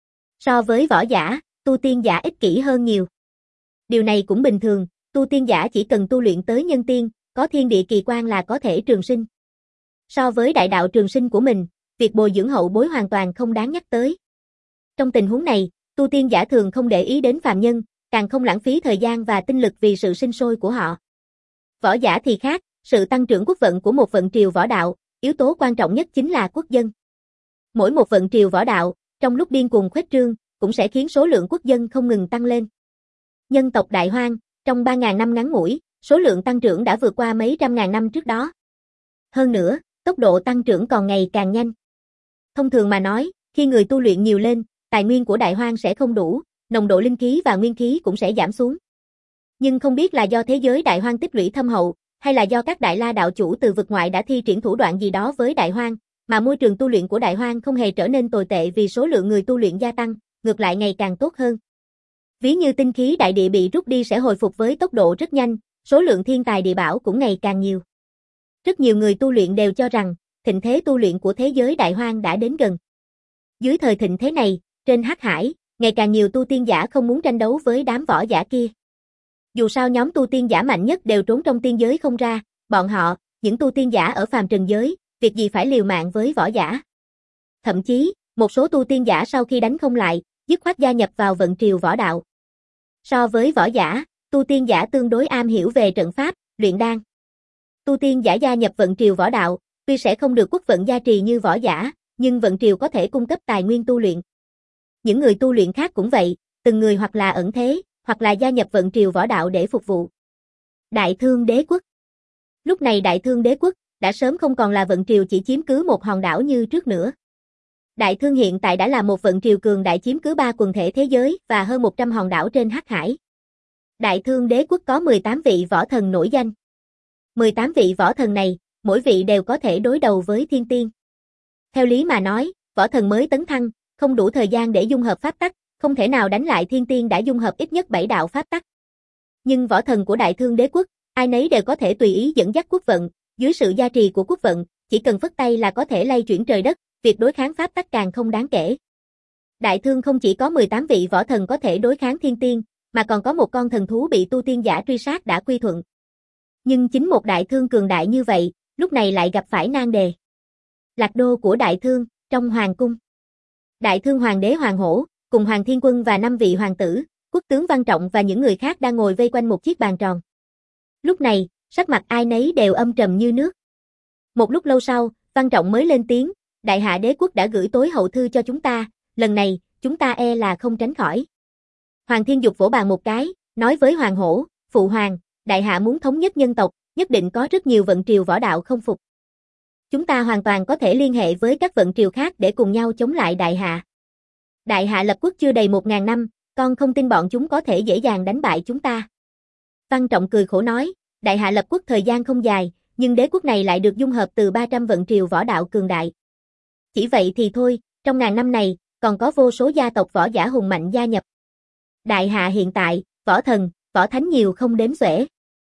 So với võ giả, tu tiên giả ích kỷ hơn nhiều. Điều này cũng bình thường, tu tiên giả chỉ cần tu luyện tới nhân tiên, có thiên địa kỳ quan là có thể trường sinh. So với đại đạo trường sinh của mình, việc bồi dưỡng hậu bối hoàn toàn không đáng nhắc tới. Trong tình huống này, tu tiên giả thường không để ý đến phàm nhân, càng không lãng phí thời gian và tinh lực vì sự sinh sôi của họ. Võ giả thì khác, sự tăng trưởng quốc vận của một vận triều võ đạo, yếu tố quan trọng nhất chính là quốc dân. Mỗi một vận triều võ đạo, trong lúc điên cuồng khuếch trương, cũng sẽ khiến số lượng quốc dân không ngừng tăng lên. Nhân tộc Đại Hoang, trong ba ngàn năm ngắn ngủi, số lượng tăng trưởng đã vượt qua mấy trăm ngàn năm trước đó. Hơn nữa, tốc độ tăng trưởng còn ngày càng nhanh. Thông thường mà nói, khi người tu luyện nhiều lên, tài nguyên của Đại Hoang sẽ không đủ, nồng độ linh khí và nguyên khí cũng sẽ giảm xuống. Nhưng không biết là do thế giới Đại Hoang tích lũy thâm hậu, hay là do các Đại La đạo chủ từ vực ngoại đã thi triển thủ đoạn gì đó với Đại Hoang, mà môi trường tu luyện của Đại Hoang không hề trở nên tồi tệ vì số lượng người tu luyện gia tăng, ngược lại ngày càng tốt hơn. Ví như tinh khí đại địa bị rút đi sẽ hồi phục với tốc độ rất nhanh, số lượng thiên tài địa bảo cũng ngày càng nhiều. Rất nhiều người tu luyện đều cho rằng, thịnh thế tu luyện của thế giới Đại Hoang đã đến gần. Dưới thời thịnh thế này, trên Hắc Hải, ngày càng nhiều tu tiên giả không muốn tranh đấu với đám võ giả kia. Dù sao nhóm tu tiên giả mạnh nhất đều trốn trong tiên giới không ra, bọn họ, những tu tiên giả ở phàm trần giới, việc gì phải liều mạng với võ giả. Thậm chí, một số tu tiên giả sau khi đánh không lại, dứt khoát gia nhập vào vận triều võ đạo. So với võ giả, tu tiên giả tương đối am hiểu về trận pháp, luyện đan. Tu tiên giả gia nhập vận triều võ đạo, tuy sẽ không được quốc vận gia trì như võ giả, nhưng vận triều có thể cung cấp tài nguyên tu luyện. Những người tu luyện khác cũng vậy, từng người hoặc là ẩn thế, hoặc là gia nhập vận triều võ đạo để phục vụ. Đại Thương Đế quốc. Lúc này Đại Thương Đế quốc đã sớm không còn là vận triều chỉ chiếm cứ một hòn đảo như trước nữa. Đại Thương hiện tại đã là một vận triều cường đại chiếm cứ ba quần thể thế giới và hơn một trăm hòn đảo trên Hắc Hải. Đại Thương Đế quốc có mười tám vị võ thần nổi danh. mười tám vị võ thần này, mỗi vị đều có thể đối đầu với thiên tiên. Theo lý mà nói, võ thần mới tấn thăng, không đủ thời gian để dung hợp pháp tắc, không thể nào đánh lại thiên tiên đã dung hợp ít nhất bảy đạo pháp tắc. Nhưng võ thần của Đại Thương Đế quốc, ai nấy đều có thể tùy ý dẫn dắt quốc vận, dưới sự gia trì của quốc vận, chỉ cần phất tay là có thể lay chuyển trời đất, việc đối kháng pháp tắc càng không đáng kể. Đại Thương không chỉ có mười tám vị võ thần có thể đối kháng thiên tiên, mà còn có một con thần thú bị tu tiên giả truy sát đã quy thuận. Nhưng chính một Đại Thương cường đại như vậy, lúc này lại gặp phải nan đề. Lạc đô của Đại Thương, trong hoàng cung. Đại Thương hoàng đế Hoàng Hổ, cùng Hoàng Thiên Quân và năm vị hoàng tử, quốc tướng Văn Trọng và những người khác đang ngồi vây quanh một chiếc bàn tròn. Lúc này, sắc mặt ai nấy đều âm trầm như nước. Một lúc lâu sau, Văn Trọng mới lên tiếng, Đại hạ đế quốc đã gửi tối hậu thư cho chúng ta, lần này, chúng ta e là không tránh khỏi. Hoàng Thiên Dục vỗ bàn một cái, nói với Hoàng Hổ, Phụ Hoàng, Đại hạ muốn thống nhất nhân tộc, nhất định có rất nhiều vận triều võ đạo không phục. Chúng ta hoàn toàn có thể liên hệ với các vận triều khác để cùng nhau chống lại Đại hạ. Đại hạ lập quốc chưa đầy một ngàn năm, con không tin bọn chúng có thể dễ dàng đánh bại chúng ta. Văn Trọng cười khổ nói, Đại hạ lập quốc thời gian không dài, nhưng đế quốc này lại được dung hợp từ ba trăm vận triều võ đạo cường đại. Chỉ vậy thì thôi, trong ngàn năm này, còn có vô số gia tộc võ giả hùng mạnh gia nhập. Đại hạ hiện tại, võ thần, võ thánh nhiều không đếm xuể.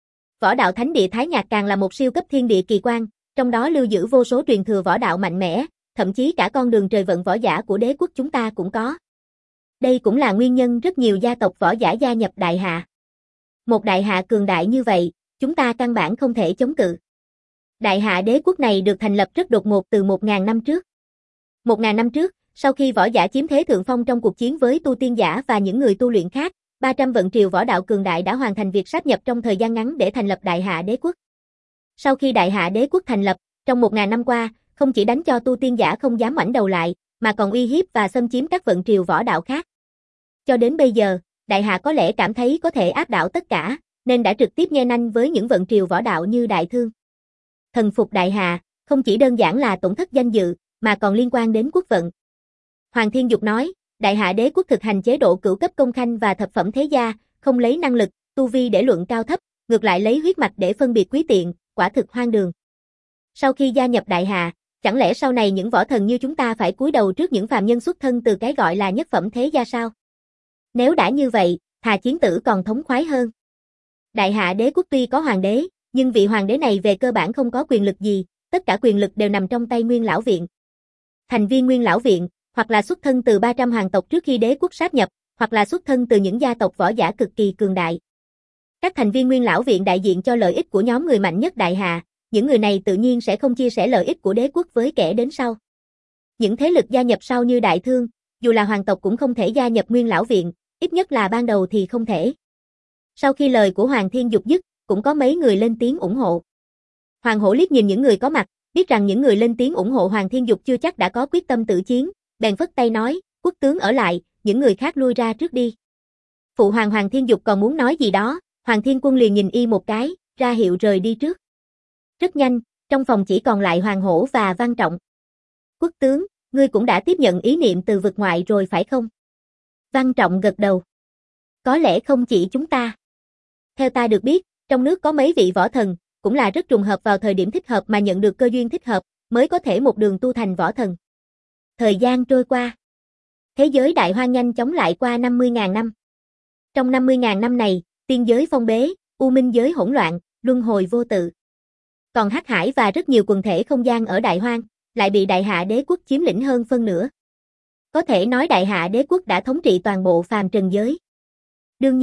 Võ đạo thánh địa Thái Nhạc càng là một siêu cấp thiên địa kỳ quan, trong đó lưu giữ vô số truyền thừa võ đạo mạnh mẽ, thậm chí cả con đường trời vận võ giả của đế quốc chúng ta cũng có. Đây cũng là nguyên nhân rất nhiều gia tộc võ giả gia nhập Đại hạ. Một Đại hạ cường đại như vậy, chúng ta căn bản không thể chống cự. Đại hạ đế quốc này được thành lập rất đột ngột từ một ngàn năm trước. Một ngàn năm trước, sau khi võ giả chiếm thế thượng phong trong cuộc chiến với tu tiên giả và những người tu luyện khác, ba trăm vận triều võ đạo cường đại đã hoàn thành việc sáp nhập trong thời gian ngắn để thành lập Đại hạ đế quốc. Sau khi Đại hạ đế quốc thành lập, trong một ngàn năm qua, không chỉ đánh cho tu tiên giả không dám ngoảnh đầu lại, mà còn uy hiếp và xâm chiếm các vận triều võ đạo khác. Cho đến bây giờ, Đại hạ có lẽ cảm thấy có thể áp đảo tất cả, nên đã trực tiếp nhe nanh với những vận triều võ đạo như Đại Thương. Thần phục Đại hạ, không chỉ đơn giản là tổn thất danh dự, mà còn liên quan đến quốc vận. Hoàng Thiên Dục nói, Đại hạ đế quốc thực hành chế độ cửu cấp công khanh và thập phẩm thế gia, không lấy năng lực, tu vi để luận cao thấp, ngược lại lấy huyết mạch để phân biệt quý tiện, quả thực hoang đường. Sau khi gia nhập Đại hạ, chẳng lẽ sau này những võ thần như chúng ta phải cúi đầu trước những phàm nhân xuất thân từ cái gọi là nhất phẩm thế gia sao? Nếu đã như vậy, thà chiến tử còn thống khoái hơn. Đại hạ đế quốc tuy có hoàng đế, nhưng vị hoàng đế này về cơ bản không có quyền lực gì, tất cả quyền lực đều nằm trong tay Nguyên Lão Viện. Thành viên Nguyên Lão Viện, hoặc là xuất thân từ ba trăm hoàng tộc trước khi đế quốc sáp nhập, hoặc là xuất thân từ những gia tộc võ giả cực kỳ cường đại. Các thành viên Nguyên Lão Viện đại diện cho lợi ích của nhóm người mạnh nhất Đại hạ, những người này tự nhiên sẽ không chia sẻ lợi ích của đế quốc với kẻ đến sau. Những thế lực gia nhập sau như Đại Thương, dù là hoàng tộc cũng không thể gia nhập Nguyên Lão Viện, ít nhất là ban đầu thì không thể. Sau khi lời của Hoàng Thiên Dục dứt, cũng có mấy người lên tiếng ủng hộ. Hoàng Hổ liếc nhìn những người có mặt, biết rằng những người lên tiếng ủng hộ Hoàng Thiên Dục chưa chắc đã có quyết tâm tự chiến, bèn phất tay nói, quốc tướng ở lại, những người khác lui ra trước đi. Phụ hoàng Hoàng Thiên Dục còn muốn nói gì đó, Hoàng Thiên Quân liền nhìn y một cái, ra hiệu rời đi trước. Rất nhanh, trong phòng chỉ còn lại Hoàng Hổ và Văn Trọng. Quốc tướng, ngươi cũng đã tiếp nhận ý niệm từ vực ngoại rồi phải không? Văn Trọng gật đầu. Có lẽ không chỉ chúng ta. Theo ta được biết, trong nước có mấy vị võ thần, cũng là rất trùng hợp vào thời điểm thích hợp mà nhận được cơ duyên thích hợp, mới có thể một đường tu thành võ thần. Thời gian trôi qua. Thế giới đại hoang nhanh chóng lại qua năm mươi nghìn năm. Trong năm mươi nghìn năm này, tiên giới phong bế, u minh giới hỗn loạn, luân hồi vô tự. Còn Hắc Hải và rất nhiều quần thể không gian ở đại hoang, lại bị Đại hạ đế quốc chiếm lĩnh hơn phân nửa. Có thể nói Đại hạ đế quốc đã thống trị toàn bộ phàm trần giới. Đương nhiên,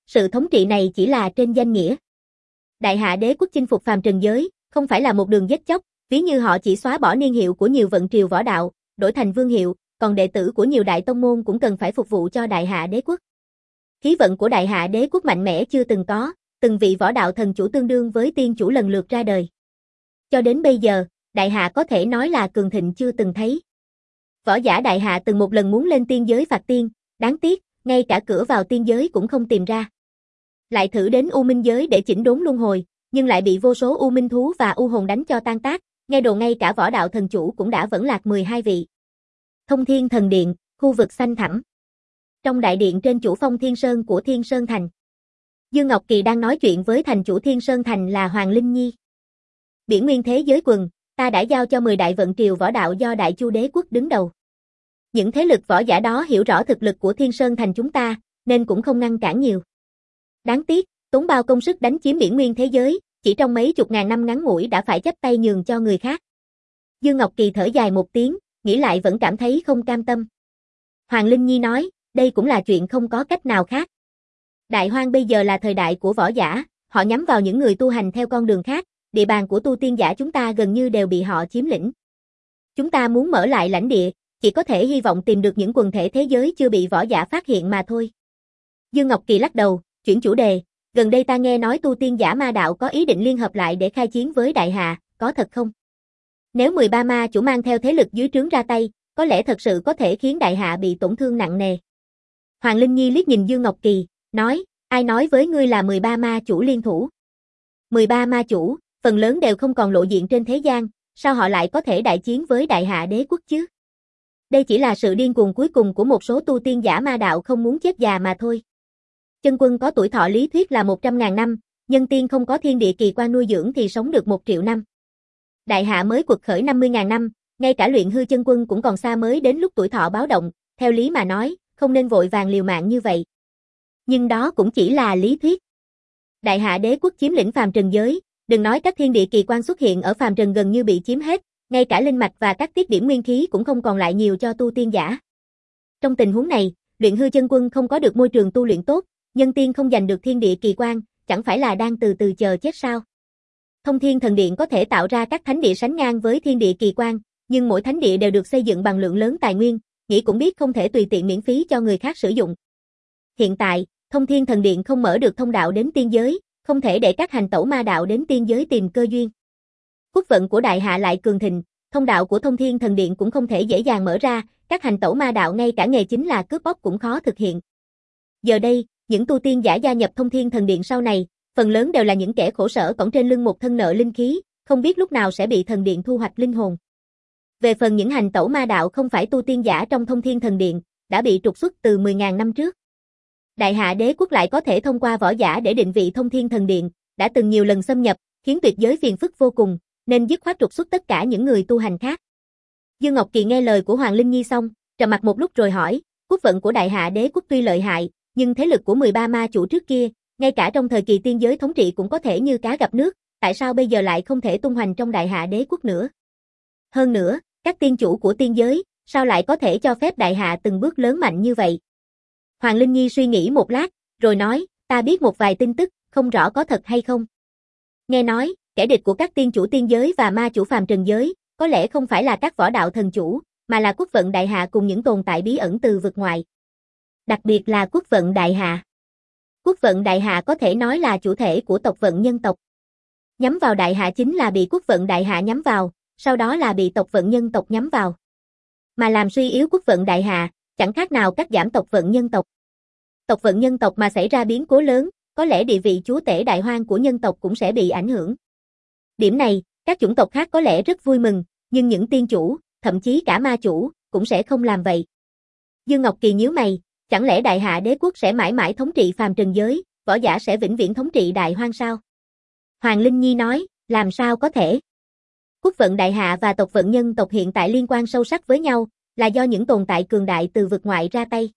Sự thống trị này chỉ là trên danh nghĩa. Đại Hạ đế quốc chinh phục phàm trần giới, không phải là một đường giết chóc, ví như họ chỉ xóa bỏ niên hiệu của nhiều vận triều võ đạo, đổi thành vương hiệu, còn đệ tử của nhiều đại tông môn cũng cần phải phục vụ cho Đại Hạ đế quốc. Khí vận của Đại Hạ đế quốc mạnh mẽ chưa từng có, từng vị võ đạo thần chủ tương đương với tiên chủ lần lượt ra đời. Cho đến bây giờ, Đại Hạ có thể nói là cường thịnh chưa từng thấy. Võ giả Đại Hạ từng một lần muốn lên tiên giới phạt tiên, đáng tiếc, ngay cả cửa vào tiên giới cũng không tìm ra. Lại thử đến U Minh giới để chỉnh đốn luân hồi, nhưng lại bị vô số U Minh thú và U hồn đánh cho tan tác, nghe đồn ngay cả võ đạo thần chủ cũng đã vẫn lạc mười hai vị. Thông Thiên Thần Điện, khu vực xanh thẳm. Trong đại điện trên chủ phong Thiên Sơn của Thiên Sơn Thành, Dương Ngọc Kỳ đang nói chuyện với thành chủ Thiên Sơn Thành là Hoàng Linh Nhi. Biển Nguyên thế giới quần, ta đã giao cho mười đại vận triều võ đạo do Đại Chu đế quốc đứng đầu. Những thế lực võ giả đó hiểu rõ thực lực của Thiên Sơn Thành chúng ta, nên cũng không ngăn cản nhiều. Đáng tiếc, tốn bao công sức đánh chiếm Biển Nguyên thế giới, chỉ trong mấy chục ngàn năm ngắn ngủi đã phải chấp tay nhường cho người khác. Dương Ngọc Kỳ thở dài một tiếng, nghĩ lại vẫn cảm thấy không cam tâm. Hoàng Linh Nhi nói, đây cũng là chuyện không có cách nào khác. Đại Hoang bây giờ là thời đại của võ giả, họ nhắm vào những người tu hành theo con đường khác, địa bàn của tu tiên giả chúng ta gần như đều bị họ chiếm lĩnh. Chúng ta muốn mở lại lãnh địa, chỉ có thể hy vọng tìm được những quần thể thế giới chưa bị võ giả phát hiện mà thôi. Dương Ngọc Kỳ lắc đầu, chuyển chủ đề, gần đây ta nghe nói tu tiên giả ma đạo có ý định liên hợp lại để khai chiến với Đại Hạ, có thật không? Nếu mười ba ma chủ mang theo thế lực dưới trướng ra tay, có lẽ thật sự có thể khiến Đại Hạ bị tổn thương nặng nề. Hoàng Linh Nhi liếc nhìn Dương Ngọc Kỳ, nói, ai nói với ngươi là mười ba ma chủ liên thủ? mười ba ma chủ, phần lớn đều không còn lộ diện trên thế gian, sao họ lại có thể đại chiến với Đại Hạ đế quốc chứ? Đây chỉ là sự điên cuồng cuối cùng của một số tu tiên giả ma đạo không muốn chết già mà thôi. Chân quân có tuổi thọ lý thuyết là một trăm ngàn năm, nhân tiên không có thiên địa kỳ quan nuôi dưỡng thì sống được một triệu năm. Đại Hạ mới quật khởi năm mươi ngàn năm, ngay cả luyện hư chân quân cũng còn xa mới đến lúc tuổi thọ báo động, theo lý mà nói, không nên vội vàng liều mạng như vậy. Nhưng đó cũng chỉ là lý thuyết. Đại Hạ đế quốc chiếm lĩnh phàm trần giới, đừng nói các thiên địa kỳ quan xuất hiện ở phàm trần gần như bị chiếm hết, ngay cả linh mạch và các tiết điểm nguyên khí cũng không còn lại nhiều cho tu tiên giả. Trong tình huống này, luyện hư chân quân không có được môi trường tu luyện tốt, nhân tiên không giành được thiên địa kỳ quan, chẳng phải là đang từ từ chờ chết sao? Thông Thiên Thần Điện có thể tạo ra các thánh địa sánh ngang với thiên địa kỳ quan, nhưng mỗi thánh địa đều được xây dựng bằng lượng lớn tài nguyên, nghĩ cũng biết không thể tùy tiện miễn phí cho người khác sử dụng. Hiện tại, Thông Thiên Thần Điện không mở được thông đạo đến tiên giới, không thể để các hành tẩu ma đạo đến tiên giới tìm cơ duyên. Quốc vận của Đại Hạ lại cường thịnh, thông đạo của Thông Thiên Thần Điện cũng không thể dễ dàng mở ra, các hành tẩu ma đạo ngay cả nghề chính là cướp bóc cũng khó thực hiện. Giờ đây, những tu tiên giả gia nhập Thông Thiên Thần Điện sau này, phần lớn đều là những kẻ khổ sở cõng trên lưng một thân nợ linh khí, không biết lúc nào sẽ bị thần điện thu hoạch linh hồn. Về phần những hành tẩu ma đạo không phải tu tiên giả trong Thông Thiên Thần Điện, đã bị trục xuất từ mười ngàn năm trước. Đại Hạ đế quốc lại có thể thông qua võ giả để định vị Thông Thiên Thần Điện, đã từng nhiều lần xâm nhập, khiến tuyệt giới phiền phức vô cùng, nên dứt khoát trục xuất tất cả những người tu hành khác. Dương Ngọc Kỳ nghe lời của Hoàng Linh Nhi xong, trầm mặc một lúc rồi hỏi, quốc vận của Đại Hạ đế quốc tuy lợi hại, nhưng thế lực của mười ba ma chủ trước kia, ngay cả trong thời kỳ tiên giới thống trị cũng có thể như cá gặp nước, tại sao bây giờ lại không thể tung hoành trong Đại Hạ đế quốc nữa? Hơn nữa, các tiên chủ của tiên giới, sao lại có thể cho phép Đại Hạ từng bước lớn mạnh như vậy? Hoàng Linh Nhi suy nghĩ một lát, rồi nói, ta biết một vài tin tức, không rõ có thật hay không. Nghe nói, kẻ địch của các tiên chủ tiên giới và ma chủ phàm trần giới, có lẽ không phải là các võ đạo thần chủ, mà là quốc vận Đại Hạ cùng những tồn tại bí ẩn từ vực ngoài. Đặc biệt là quốc vận Đại Hạ. Quốc vận Đại Hạ có thể nói là chủ thể của tộc vận nhân tộc. Nhắm vào Đại Hạ chính là bị quốc vận Đại Hạ nhắm vào, sau đó là bị tộc vận nhân tộc nhắm vào. Mà làm suy yếu quốc vận Đại Hạ, chẳng khác nào cắt giảm tộc vận nhân tộc. Tộc vận nhân tộc mà xảy ra biến cố lớn, có lẽ địa vị chúa tể đại hoang của nhân tộc cũng sẽ bị ảnh hưởng. Điểm này, các chủng tộc khác có lẽ rất vui mừng, nhưng những tiên chủ, thậm chí cả ma chủ, cũng sẽ không làm vậy. Dương Ngọc Kỳ nhíu mày, chẳng lẽ Đại Hạ đế quốc sẽ mãi mãi thống trị phàm trần giới, võ giả sẽ vĩnh viễn thống trị đại hoang sao? Hoàng Linh Nhi nói, làm sao có thể? Quốc vận Đại Hạ và tộc vận nhân tộc hiện tại liên quan sâu sắc với nhau, là do những tồn tại cường đại từ vực ngoại ra tay.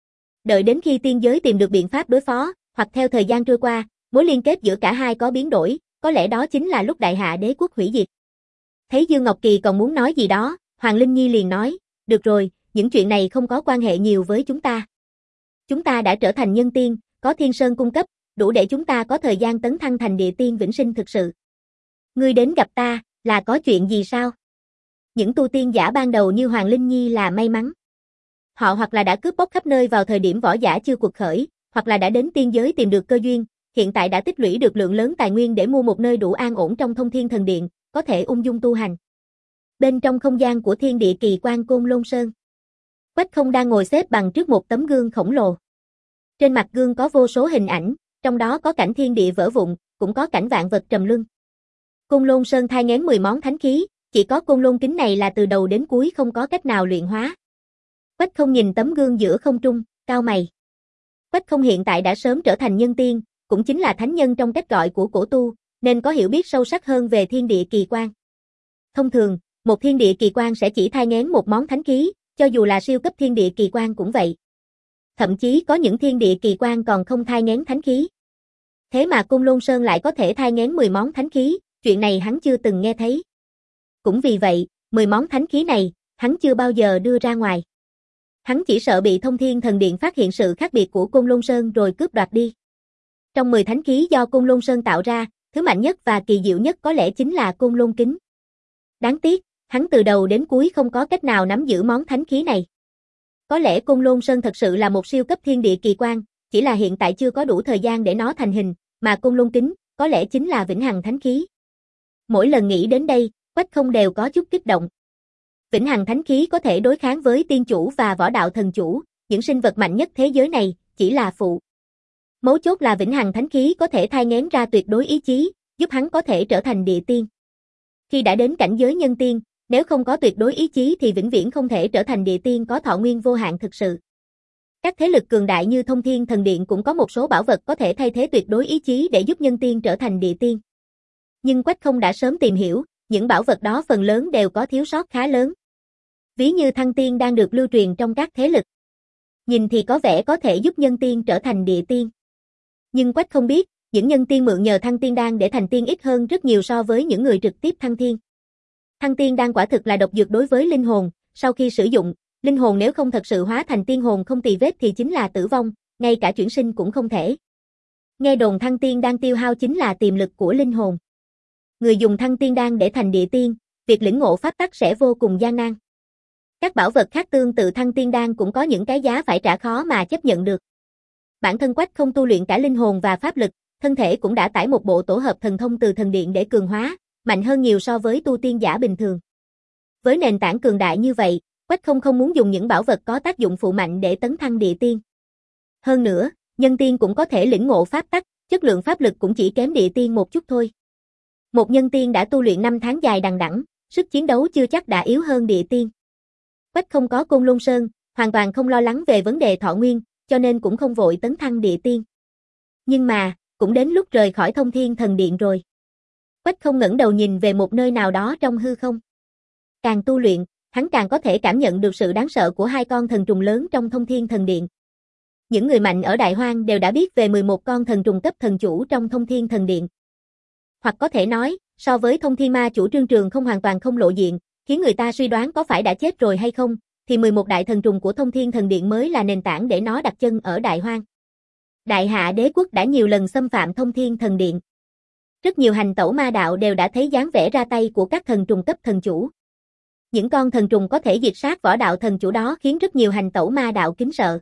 Đợi đến khi tiên giới tìm được biện pháp đối phó, hoặc theo thời gian trôi qua, mối liên kết giữa cả hai có biến đổi, có lẽ đó chính là lúc Đại Hạ đế quốc hủy diệt. Thấy Dương Ngọc Kỳ còn muốn nói gì đó, Hoàng Linh Nhi liền nói, được rồi, những chuyện này không có quan hệ nhiều với chúng ta. Chúng ta đã trở thành nhân tiên, có Thiên Sơn cung cấp, đủ để chúng ta có thời gian tấn thăng thành địa tiên vĩnh sinh thực sự. Ngươi đến gặp ta, là có chuyện gì sao? Những tu tiên giả ban đầu như Hoàng Linh Nhi là may mắn. Họ hoặc là đã cướp bóc khắp nơi vào thời điểm võ giả chưa cuộc khởi, hoặc là đã đến tiên giới tìm được cơ duyên, hiện tại đã tích lũy được lượng lớn tài nguyên để mua một nơi đủ an ổn trong Thông Thiên Thần Điện, có thể ung dung tu hành. Bên trong không gian của Thiên Địa Kỳ Quan Côn Lôn Sơn, Quách Không đang ngồi xếp bằng trước một tấm gương khổng lồ. Trên mặt gương có vô số hình ảnh, trong đó có cảnh thiên địa vỡ vụn, cũng có cảnh vạn vật trầm luân. Côn Lôn Sơn thai nghén mười món thánh khí, chỉ có Côn Lôn kính này là từ đầu đến cuối không có cách nào luyện hóa. Quách Không nhìn tấm gương giữa không trung, cau mày. Quách Không hiện tại đã sớm trở thành nhân tiên, cũng chính là thánh nhân trong cách gọi của cổ tu, nên có hiểu biết sâu sắc hơn về thiên địa kỳ quan. Thông thường, một thiên địa kỳ quan sẽ chỉ thai nghén một món thánh khí, cho dù là siêu cấp thiên địa kỳ quan cũng vậy. Thậm chí có những thiên địa kỳ quan còn không thai nghén thánh khí. Thế mà Côn Lôn Sơn lại có thể thai nghén mười món thánh khí, chuyện này hắn chưa từng nghe thấy. Cũng vì vậy, mười món thánh khí này, hắn chưa bao giờ đưa ra ngoài. Hắn chỉ sợ bị Thông Thiên Thần Điện phát hiện sự khác biệt của Côn Lôn Sơn rồi cướp đoạt đi. Trong mười thánh khí do Côn Lôn Sơn tạo ra, thứ mạnh nhất và kỳ diệu nhất có lẽ chính là Côn Lôn kính. Đáng tiếc, hắn từ đầu đến cuối không có cách nào nắm giữ món thánh khí này. Có lẽ Côn Lôn Sơn thật sự là một siêu cấp thiên địa kỳ quan, chỉ là hiện tại chưa có đủ thời gian để nó thành hình, mà Côn Lôn kính, có lẽ chính là vĩnh hằng thánh khí. Mỗi lần nghĩ đến đây, Quách Không đều có chút kích động. Vĩnh hằng thánh khí có thể đối kháng với tiên chủ và võ đạo thần chủ, những sinh vật mạnh nhất thế giới này, chỉ là phụ. Mấu chốt là vĩnh hằng thánh khí có thể thai nghén ra tuyệt đối ý chí, giúp hắn có thể trở thành địa tiên. Khi đã đến cảnh giới nhân tiên, nếu không có tuyệt đối ý chí thì vĩnh viễn không thể trở thành địa tiên có thọ nguyên vô hạn thực sự. Các thế lực cường đại như Thông Thiên Thần Điện cũng có một số bảo vật có thể thay thế tuyệt đối ý chí để giúp nhân tiên trở thành địa tiên. Nhưng Quách Không đã sớm tìm hiểu, những bảo vật đó phần lớn đều có thiếu sót khá lớn. Ví như thăng tiên đang được lưu truyền trong các thế lực. Nhìn thì có vẻ có thể giúp nhân tiên trở thành địa tiên. Nhưng Quách Không biết, những nhân tiên mượn nhờ thăng tiên đan để thành tiên ít hơn rất nhiều so với những người trực tiếp thăng thiên. Thăng tiên đan quả thực là độc dược đối với linh hồn, sau khi sử dụng, linh hồn nếu không thật sự hóa thành tiên hồn không tì vết thì chính là tử vong, ngay cả chuyển sinh cũng không thể. Nghe đồn thăng tiên đan tiêu hao chính là tiềm lực của linh hồn. Người dùng thăng tiên đan để thành địa tiên, việc lĩnh ngộ pháp tắc sẽ vô cùng gian nan. Các bảo vật khác tương tự thăng tiên đan cũng có những cái giá phải trả khó mà chấp nhận được. Bản thân Quách Không tu luyện cả linh hồn và pháp lực, thân thể cũng đã tải một bộ tổ hợp thần thông từ thần điện để cường hóa, mạnh hơn nhiều so với tu tiên giả bình thường. Với nền tảng cường đại như vậy, Quách Không không muốn dùng những bảo vật có tác dụng phụ mạnh để tấn thăng địa tiên. Hơn nữa, nhân tiên cũng có thể lĩnh ngộ pháp tắc, chất lượng pháp lực cũng chỉ kém địa tiên một chút thôi. Một nhân tiên đã tu luyện năm tháng dài đằng đẵng, sức chiến đấu chưa chắc đã yếu hơn địa tiên. Quách Không có Côn Lôn Sơn, hoàn toàn không lo lắng về vấn đề thọ nguyên, cho nên cũng không vội tấn thăng địa tiên. Nhưng mà, cũng đến lúc rời khỏi Thông Thiên Thần Điện rồi. Quách Không ngẩng đầu nhìn về một nơi nào đó trong hư không. Càng tu luyện, hắn càng có thể cảm nhận được sự đáng sợ của hai con thần trùng lớn trong Thông Thiên Thần Điện. Những người mạnh ở Đại Hoang đều đã biết về mười một con thần trùng cấp thần chủ trong Thông Thiên Thần Điện. Hoặc có thể nói, so với Thông Thiên Ma chủ Trương Trường không hoàn toàn không lộ diện, khiến người ta suy đoán có phải đã chết rồi hay không, thì mười một đại thần trùng của Thông Thiên Thần Điện mới là nền tảng để nó đặt chân ở Đại Hoang. Đại Hạ Đế quốc đã nhiều lần xâm phạm Thông Thiên Thần Điện. Rất nhiều hành tẩu ma đạo đều đã thấy dáng vẻ ra tay của các thần trùng cấp thần chủ. Những con thần trùng có thể diệt sát võ đạo thần chủ đó khiến rất nhiều hành tẩu ma đạo kính sợ.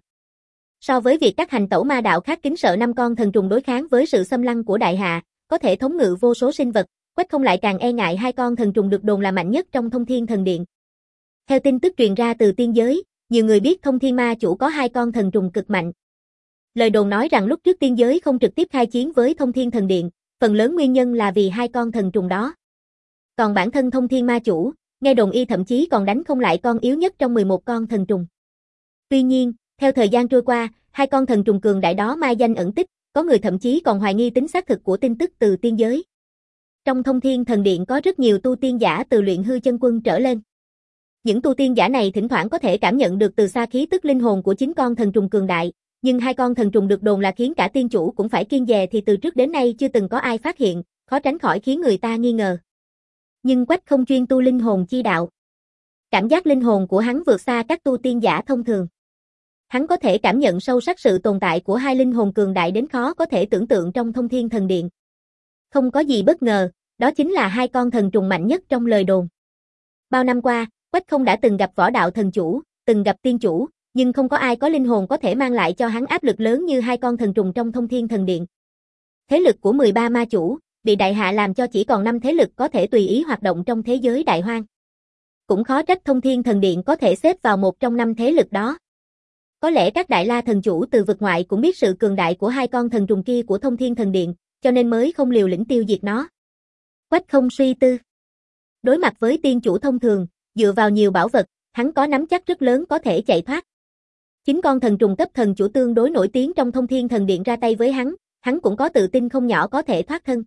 So với việc các hành tẩu ma đạo khác kính sợ năm con thần trùng đối kháng với sự xâm lăng của Đại Hạ, có thể thống ngự vô số sinh vật, Quách Không lại càng e ngại hai con thần trùng được đồn là mạnh nhất trong Thông Thiên Thần Điện. Theo tin tức truyền ra từ tiên giới, nhiều người biết Thông Thiên Ma chủ có hai con thần trùng cực mạnh. Lời đồn nói rằng lúc trước tiên giới không trực tiếp khai chiến với Thông Thiên Thần Điện, phần lớn nguyên nhân là vì hai con thần trùng đó. Còn bản thân Thông Thiên Ma chủ, nghe đồn y thậm chí còn đánh không lại con yếu nhất trong mười một con thần trùng. Tuy nhiên, theo thời gian trôi qua, hai con thần trùng cường đại đó mai danh ẩn tích, có người thậm chí còn hoài nghi tính xác thực của tin tức từ tiên giới. Trong Thông Thiên Thần Điện có rất nhiều tu tiên giả từ luyện hư chân quân trở lên. Những tu tiên giả này thỉnh thoảng có thể cảm nhận được từ xa khí tức linh hồn của chính con thần trùng cường đại, nhưng hai con thần trùng được đồn là khiến cả tiên chủ cũng phải kiêng dè thì từ trước đến nay chưa từng có ai phát hiện, khó tránh khỏi khiến người ta nghi ngờ. Nhưng Quách Không chuyên tu linh hồn chi đạo. Cảm giác linh hồn của hắn vượt xa các tu tiên giả thông thường. Hắn có thể cảm nhận sâu sắc sự tồn tại của hai linh hồn cường đại đến khó có thể tưởng tượng trong Thông Thiên Thần Điện. Không có gì bất ngờ, đó chính là hai con thần trùng mạnh nhất trong lời đồn. Bao năm qua, Quách Không đã từng gặp võ đạo thần chủ, từng gặp tiên chủ, nhưng không có ai có linh hồn có thể mang lại cho hắn áp lực lớn như hai con thần trùng trong Thông Thiên Thần Điện. Thế lực của mười ba ma chủ, bị đại hạ làm cho chỉ còn năm thế lực có thể tùy ý hoạt động trong thế giới đại hoang. Cũng khó trách Thông Thiên Thần Điện có thể xếp vào một trong năm thế lực đó. Có lẽ các đại la thần chủ từ vực ngoại cũng biết sự cường đại của hai con thần trùng kia của Thông Thiên Thần Điện, cho nên mới không liều lĩnh tiêu diệt nó. Quách Không suy tư. Đối mặt với tiên chủ thông thường, dựa vào nhiều bảo vật, hắn có nắm chắc rất lớn có thể chạy thoát. Chính con thần trùng cấp thần chủ tương đối nổi tiếng trong Thông Thiên Thần Điện ra tay với hắn, hắn cũng có tự tin không nhỏ có thể thoát thân.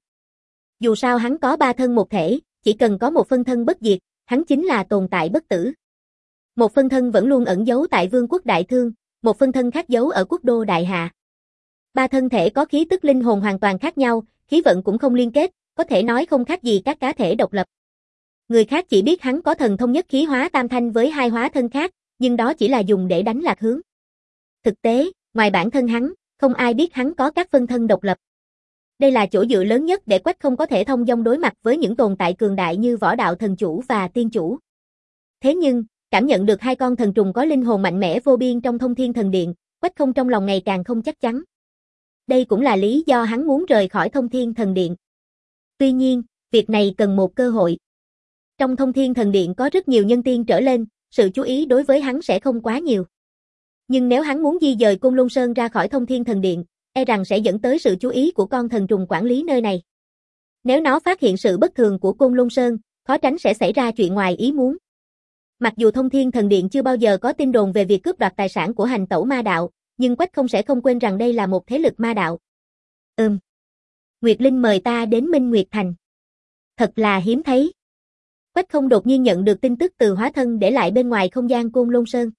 Dù sao hắn có ba thân một thể, chỉ cần có một phân thân bất diệt, hắn chính là tồn tại bất tử. Một phân thân vẫn luôn ẩn giấu tại Vương quốc Đại Thương, một phân thân khác giấu ở quốc đô Đại Hạ. Ba thân thể có khí tức linh hồn hoàn toàn khác nhau, khí vận cũng không liên kết, có thể nói không khác gì các cá thể độc lập. Người khác chỉ biết hắn có thần thông nhất khí hóa tam thanh với hai hóa thân khác, nhưng đó chỉ là dùng để đánh lạc hướng. Thực tế, ngoài bản thân hắn, không ai biết hắn có các phân thân độc lập. Đây là chỗ dựa lớn nhất để Quách Không có thể thông dong đối mặt với những tồn tại cường đại như võ đạo thần chủ và tiên chủ. Thế nhưng, cảm nhận được hai con thần trùng có linh hồn mạnh mẽ vô biên trong Thông Thiên Thần Điện, Quách Không trong lòng ngày càng không chắc chắn. Đây cũng là lý do hắn muốn rời khỏi Thông Thiên Thần Điện. Tuy nhiên, việc này cần một cơ hội. Trong Thông Thiên Thần Điện có rất nhiều nhân tiên trở lên, sự chú ý đối với hắn sẽ không quá nhiều. Nhưng nếu hắn muốn di dời Côn Lôn Sơn ra khỏi Thông Thiên Thần Điện, e rằng sẽ dẫn tới sự chú ý của con thần trùng quản lý nơi này. Nếu nó phát hiện sự bất thường của Côn Lôn Sơn, khó tránh sẽ xảy ra chuyện ngoài ý muốn. Mặc dù Thông Thiên Thần Điện chưa bao giờ có tin đồn về việc cướp đoạt tài sản của hành tẩu ma đạo, nhưng Quách Không sẽ không quên rằng đây là một thế lực ma đạo. Ừm. Nguyệt Linh mời ta đến Minh Nguyệt Thành. Thật là hiếm thấy. Quách Không đột nhiên nhận được tin tức từ hóa thân để lại bên ngoài không gian Côn Lôn Sơn.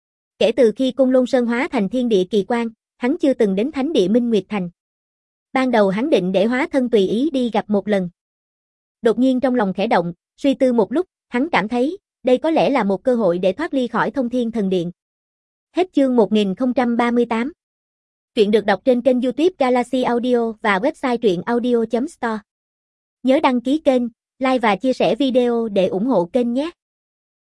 Kể từ khi Côn Lôn Sơn hóa thành thiên địa kỳ quan, hắn chưa từng đến thánh địa Minh Nguyệt Thành. Ban đầu hắn định để hóa thân tùy ý đi gặp một lần. Đột nhiên trong lòng khẽ động, suy tư một lúc, hắn cảm thấy, đây có lẽ là một cơ hội để thoát ly khỏi Thông Thiên Thần Điện. Hết chương một nghìn không trăm ba mươi tám. Truyện được đọc trên kênh YouTube Galaxy Audio và website truyện audio chấm store. Nhớ đăng ký kênh, like và chia sẻ video để ủng hộ kênh nhé.